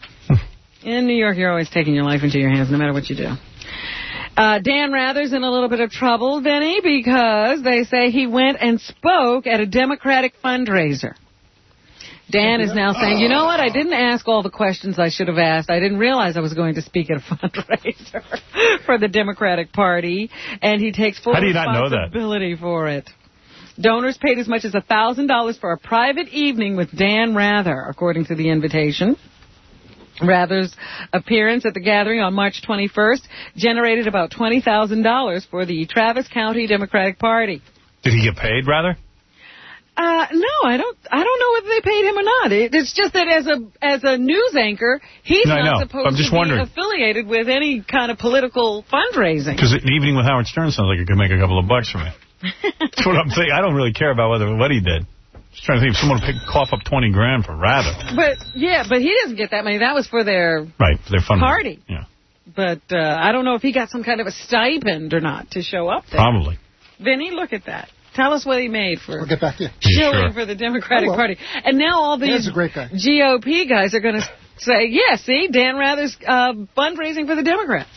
In New York, you're always taking your life into your hands no matter what you do. Uh, Dan Rather's in a little bit of trouble, Vinny, because they say he went and spoke at a Democratic fundraiser. Dan is now saying, you know what, I didn't ask all the questions I should have asked. I didn't realize I was going to speak at a fundraiser for the Democratic Party, and he takes full responsibility for it. Donors paid as much as one thousand dollars for a private evening with Dan Rather, according to the invitation. Rather's appearance at the gathering on March twenty-first generated about twenty thousand dollars for the Travis County Democratic Party. Did he get paid, Rather? Uh, no, I don't. I don't know whether they paid him or not. It, it's just that as a as a news ancher, he's no, not supposed I'm just to wondering. be affiliated with any kind of political fundraising. Because an evening with Howard Stern sounds like it could make a couple of bucks for me. That's what I'm saying. I don't really care about whether what he did. Just trying to think if someone would pick, cough up twenty grand for Rather. But yeah, but he doesn't get that money. That was for their right for their fun party. Yeah. But uh, I don't know if he got some kind of a stipend or not to show up there. Probably. Vinny, look at that. Tell us what he made for I'll get back to you. shilling Yeah, sure. for the Democratic oh, well. Party. And now all these a great guy. G O P guys are going to say, yeah, see, Dan Rather's uh, fundraising for the Democrats.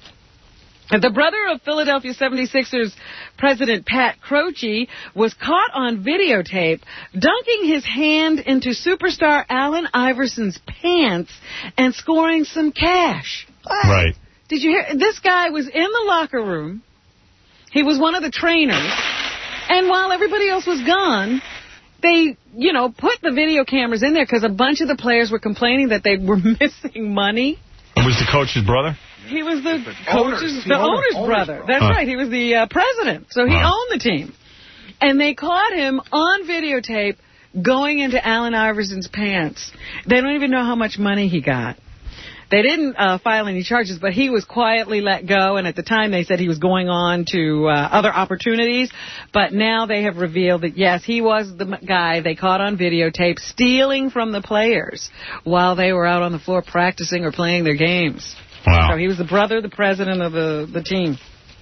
The brother of Philadelphia seventy-sixers President Pat Croce was caught on videotape dunking his hand into superstar Allen Iverson's pants and scoring some cash. Right. Did you hear? This guy was in the locker room. He was one of the trainers. And while everybody else was gone, they, you know, put the video cameras in there because a bunch of the players were complaining that they were missing money. And was the coach's brother? He was the The coach's, owners. the, The owner's, owner's brother. brother. That's Huh. right. He was the uh, president. So he Wow. owned the team. And they caught him on videotape going into Allen Iverson's pants. They don't even know how much money he got. They didn't uh, file any charges, but he was quietly let go, and at the time they said he was going on to uh, other opportunities. But now they have revealed that, yes, he was the m- guy they caught on videotape stealing from the players while they were out on the floor practicing or playing their games. Wow. So he was the brother, the president of the, the team.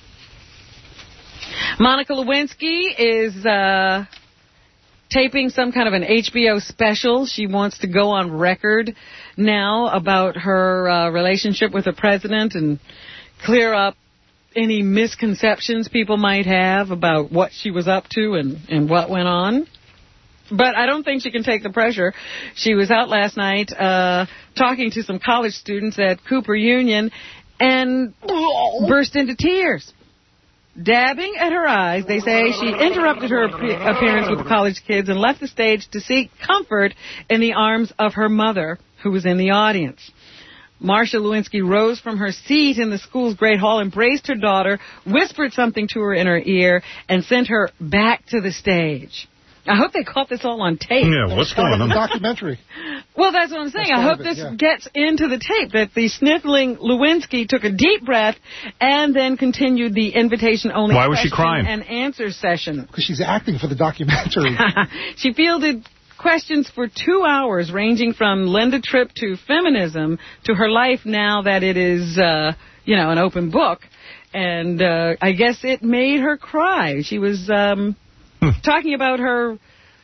Monica Lewinsky is uh, taping some kind of an H B O special. She wants to go on record now about her uh, relationship with the president and clear up any misconceptions people might have about what she was up to and, and what went on. But I don't think she can take the pressure. She was out last night uh, talking to some college students at Cooper Union and burst into tears. Dabbing at her eyes, they say she interrupted her appearance with the college kids and left the stage to seek comfort in the arms of her mother, who was in the audience. Marsha Lewinsky rose from her seat in the school's great hall, embraced her daughter, whispered something to her in her ear, and sent her back to the stage. I hope they caught this all on tape. Yeah, what's going on? Documentary. Well, that's what I'm saying. I hope it, this yeah. gets into the tape, that the sniffling Lewinsky took a deep breath and then continued the invitation-only Why was she question crying? and answer session. Because she's acting for the documentary. She fielded questions for two hours, ranging from Linda Tripp to feminism to her life now that it is, uh, you know, an open book. And uh, I guess it made her cry. She was um, talking about her,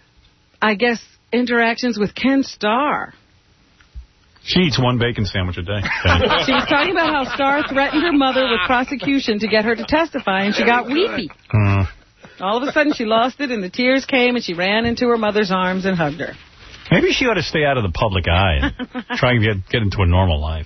I guess, interactions with Ken Starr. She eats one bacon sandwich a day. She was talking about how Starr threatened her mother with prosecution to get her to testify, and she got weepy. Uh, All of a sudden, she lost it, and the tears came, and she ran into her mother's arms and hugged her. maybe she ought to stay out of the public eye and try and get, get into a normal life.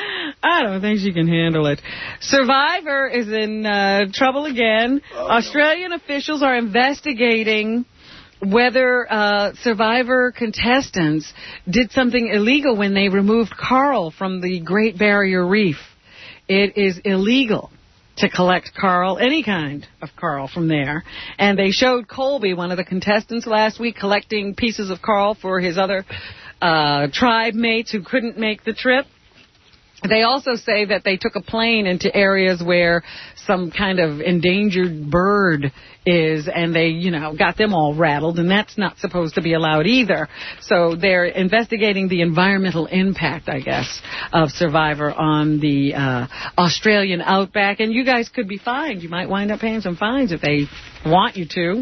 I don't think she can handle it. Survivor is in uh, trouble again. Australian officials are investigating whether uh, Survivor contestants did something illegal when they removed coral from the Great Barrier Reef. It is illegal to collect coral, any kind of coral from there. And they showed Colby, one of the contestants last week, collecting pieces of coral for his other uh, tribe mates who couldn't make the trip. They also say that they took a plane into areas where some kind of endangered bird is, and they, you know, got them all rattled, and that's not supposed to be allowed either. So they're investigating the environmental impact, I guess, of Survivor on the uh, Australian outback, and you guys could be fined. You might wind up paying some fines if they want you to.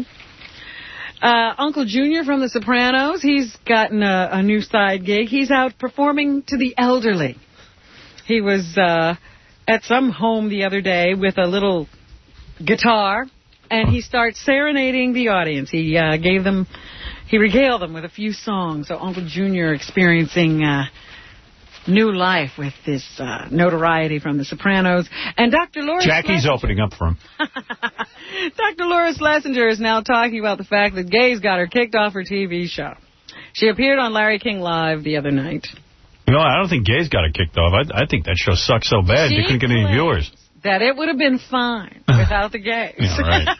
Uh, Uncle Junior from The Sopranos, he's gotten a, a new side gig. He's out performing to the elderly. He was uh, at some home the other day with a little guitar, and he starts serenading the audience. He uh, gave them, he regaled them with a few songs. So Uncle Junior experiencing uh, new life with this uh, notoriety from The Sopranos. And Doctor Laura Jackie's Schlesinger, opening up for him. Doctor Laura Schlesinger is now talking about the fact that gays got her kicked off her T V show. She appeared on Larry King Live the other night. You know, I don't think gays got it kicked off. I, I think that show sucked so bad She they couldn't get any viewers. That it would have been fine without the gays. Yeah, right.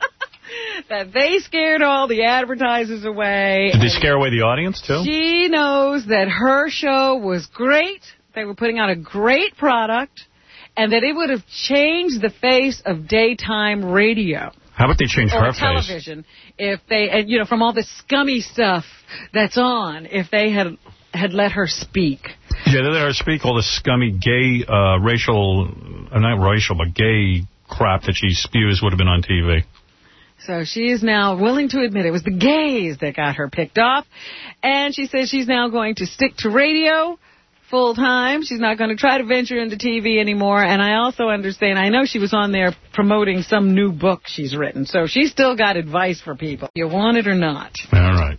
That they scared all the advertisers away. Did they scare away the audience, too? She knows that her show was great. They were putting out a great product. And that it would have changed the face of daytime radio. How about they change or her face? television if they, and, you know, from all the scummy stuff that's on, if they had had let her speak. Yeah, they let her speak all the scummy gay, uh, racial, uh, not racial, but gay crap that she spews would have been on T V. So she is now willing to admit it was the gays that got her picked off. And she says she's now going to stick to radio full time. She's not going to try to venture into T V anymore. And I also understand, I know she was on there promoting some new book she's written. So she's still got advice for people. You want it or not. All right.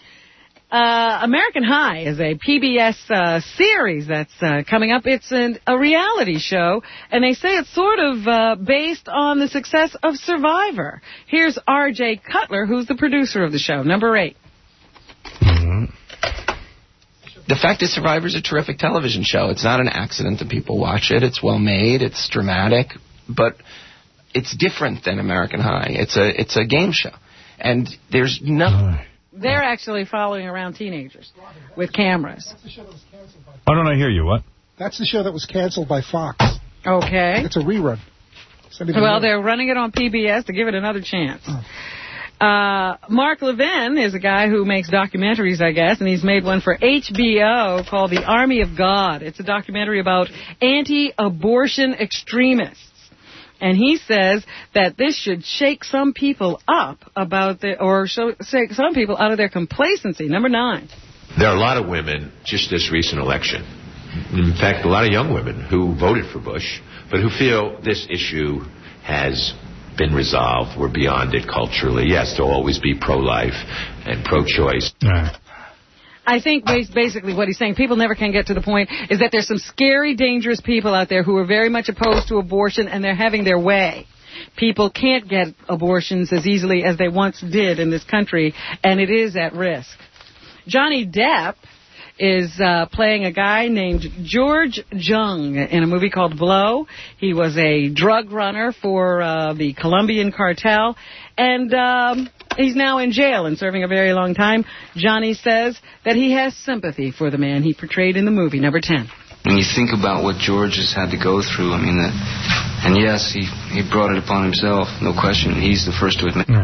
Uh, American High is a P B S uh, series that's uh, coming up. It's an, a reality show, and they say it's sort of uh, based on the success of Survivor. Here's R J Cutler, who's the producer of the show, number eight. Mm-hmm. The fact is, Survivor's a terrific television show. It's not an accident that people watch it. It's well made. It's dramatic, but it's different than American High. It's a it's a game show, and there's no. They're actually following around teenagers with cameras. Why don't I hear you? What? That's the show that was canceled by Fox. Okay. It's a rerun. Well, they're running it on P B S to give it another chance. Oh. Uh, Mark Levin is a guy who makes documentaries, I guess, and he's made one for H B O called The Army of God. It's a documentary about anti-abortion extremists. And he says that this should shake some people up about the, or show, shake some people out of their complacency. Number nine. There are a lot of women, just this recent election, in fact, a lot of young women who voted for Bush, but who feel this issue has been resolved. We're beyond it culturally. Yes, there'll always be pro-life and pro-choice. Right. I think basically what he's saying, people never can get to the point, is that there's some scary, dangerous people out there who are very much opposed to abortion, and they're having their way. People can't get abortions as easily as they once did in this country, and it is at risk. Johnny Depp is uh, playing a guy named George Jung in a movie called Blow. He was a drug runner for uh, the Colombian cartel, and um, he's now in jail and serving a very long time. Johnny says that he has sympathy for the man he portrayed in the movie. Number ten. When you think about what George has had to go through, I mean, that, and yes, he, he brought it upon himself, no question. He's the first to admit.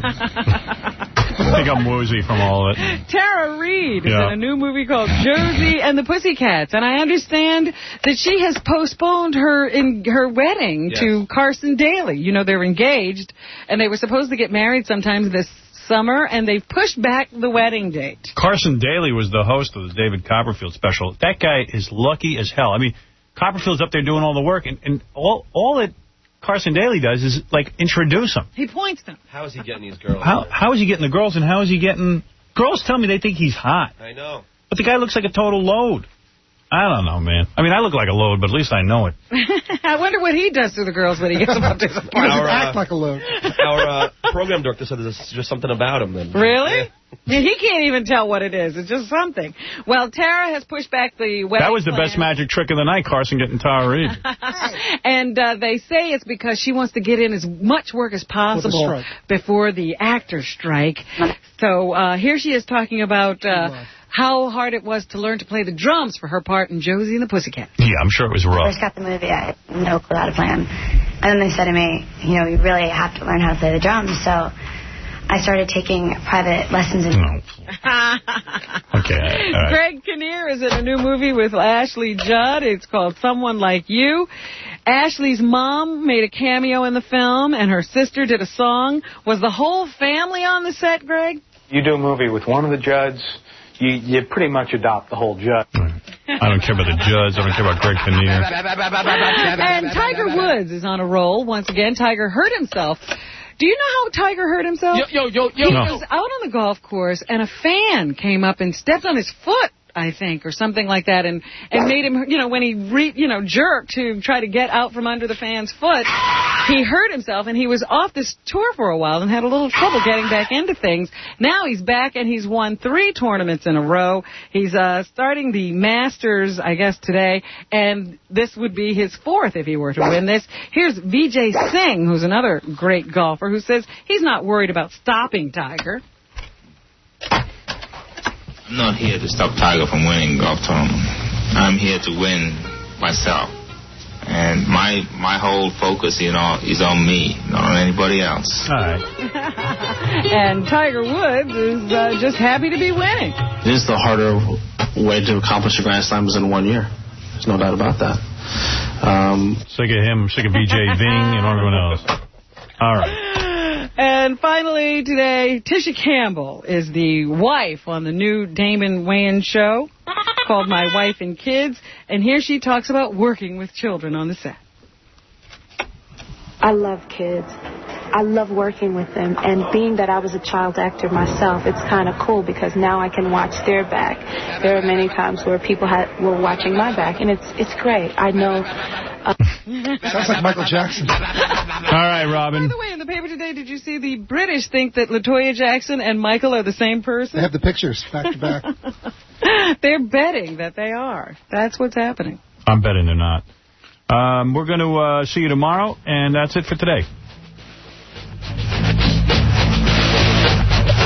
I think I'm woozy from all of it. Tara Reid is Yeah. in a new movie called Josie and the Pussycats, and I understand that she has postponed her in her wedding Yes. to Carson Daly. You know, they're engaged, and they were supposed to get married sometime this summer, and they've pushed back the wedding date. Carson Daly was the host of the David Copperfield special. That guy is lucky as hell. I mean, Copperfield's up there doing all the work, and, and all all that Carson Daly does is, like, introduce him. He points them. How is he getting these girls? How How is he getting the girls, and how is he getting... Girls tell me they think he's hot. I know. But the guy looks like a total load. I don't know, man. I mean, I look like a load, but at least I know it. I wonder what he does to the girls when he gets them up to his He apartment. doesn't Our, uh, act like a load. Our uh, program director said there's just something about him. Then. Really? Yeah. Yeah, he can't even tell what it is. It's just something. Well, Tara has pushed back the wedding That was the plan. best magic trick of the night, Carson getting Tara Reid. And uh, they say it's because she wants to get in as much work as possible strike. before the actor strike. So uh, here she is talking about uh, how hard it was to learn to play the drums for her part in Josie and the Pussycats. Yeah, I'm sure it was rough. First got the movie, I had no clue how to play them. And then they said to me, you know, you really have to learn how to play the drums. So I started taking private lessons. In No. Okay, all right. Greg Kinnear is in a new movie with Ashley Judd. It's called Someone Like You. Ashley's mom made a cameo in the film, and her sister did a song. Was the whole family on the set, Greg? You do a movie with one of the Judds, you, you pretty much adopt the whole Judd. I don't care about the Judds. I don't care about Greg Kinnear. And Tiger Woods is on a roll. Once again, Tiger hurt himself. Do you know how Tiger hurt himself? Yo, yo, yo, He yo. was out on the golf course, and a fan came up and stepped on his foot, I think, or something like that, and, and made him, you know, when he, re, you know, jerked to try to get out from under the fan's foot, he hurt himself, and he was off this tour for a while and had a little trouble getting back into things. Now he's back, and he's won three tournaments in a row. He's uh, starting the Masters, I guess, today, and this would be his fourth if he were to win this. Here's Vijay Singh, who's another great golfer, who says he's not worried about stopping Tiger. I'm not here to stop Tiger from winning golf tournament. I'm here to win myself. And my my whole focus, you know, is on me, not on anybody else. All right. And Tiger Woods is uh, just happy to be winning. It is the harder way to accomplish a Grand Slam is in one year. There's no doubt about that. Um, sick of him, sick of B J Ving and everyone else. All right. And finally today, Tisha Campbell is the wife on the new Damon Wayans show called My Wife and Kids. And here she talks about working with children on the set. I love kids. I love working with them. And being that I was a child actor myself, it's kind of cool because now I can watch their back. There are many times where people had, were watching my back, and it's it's great. I know. Uh, Sounds like Michael Jackson. All right, Robin. By the way, in the paper today, did you see the British think that LaToya Jackson and Michael are the same person? They have the pictures back to back. They're betting that they are. That's what's happening. I'm betting they're not. Um, we're going to uh, see you tomorrow, and that's it for today.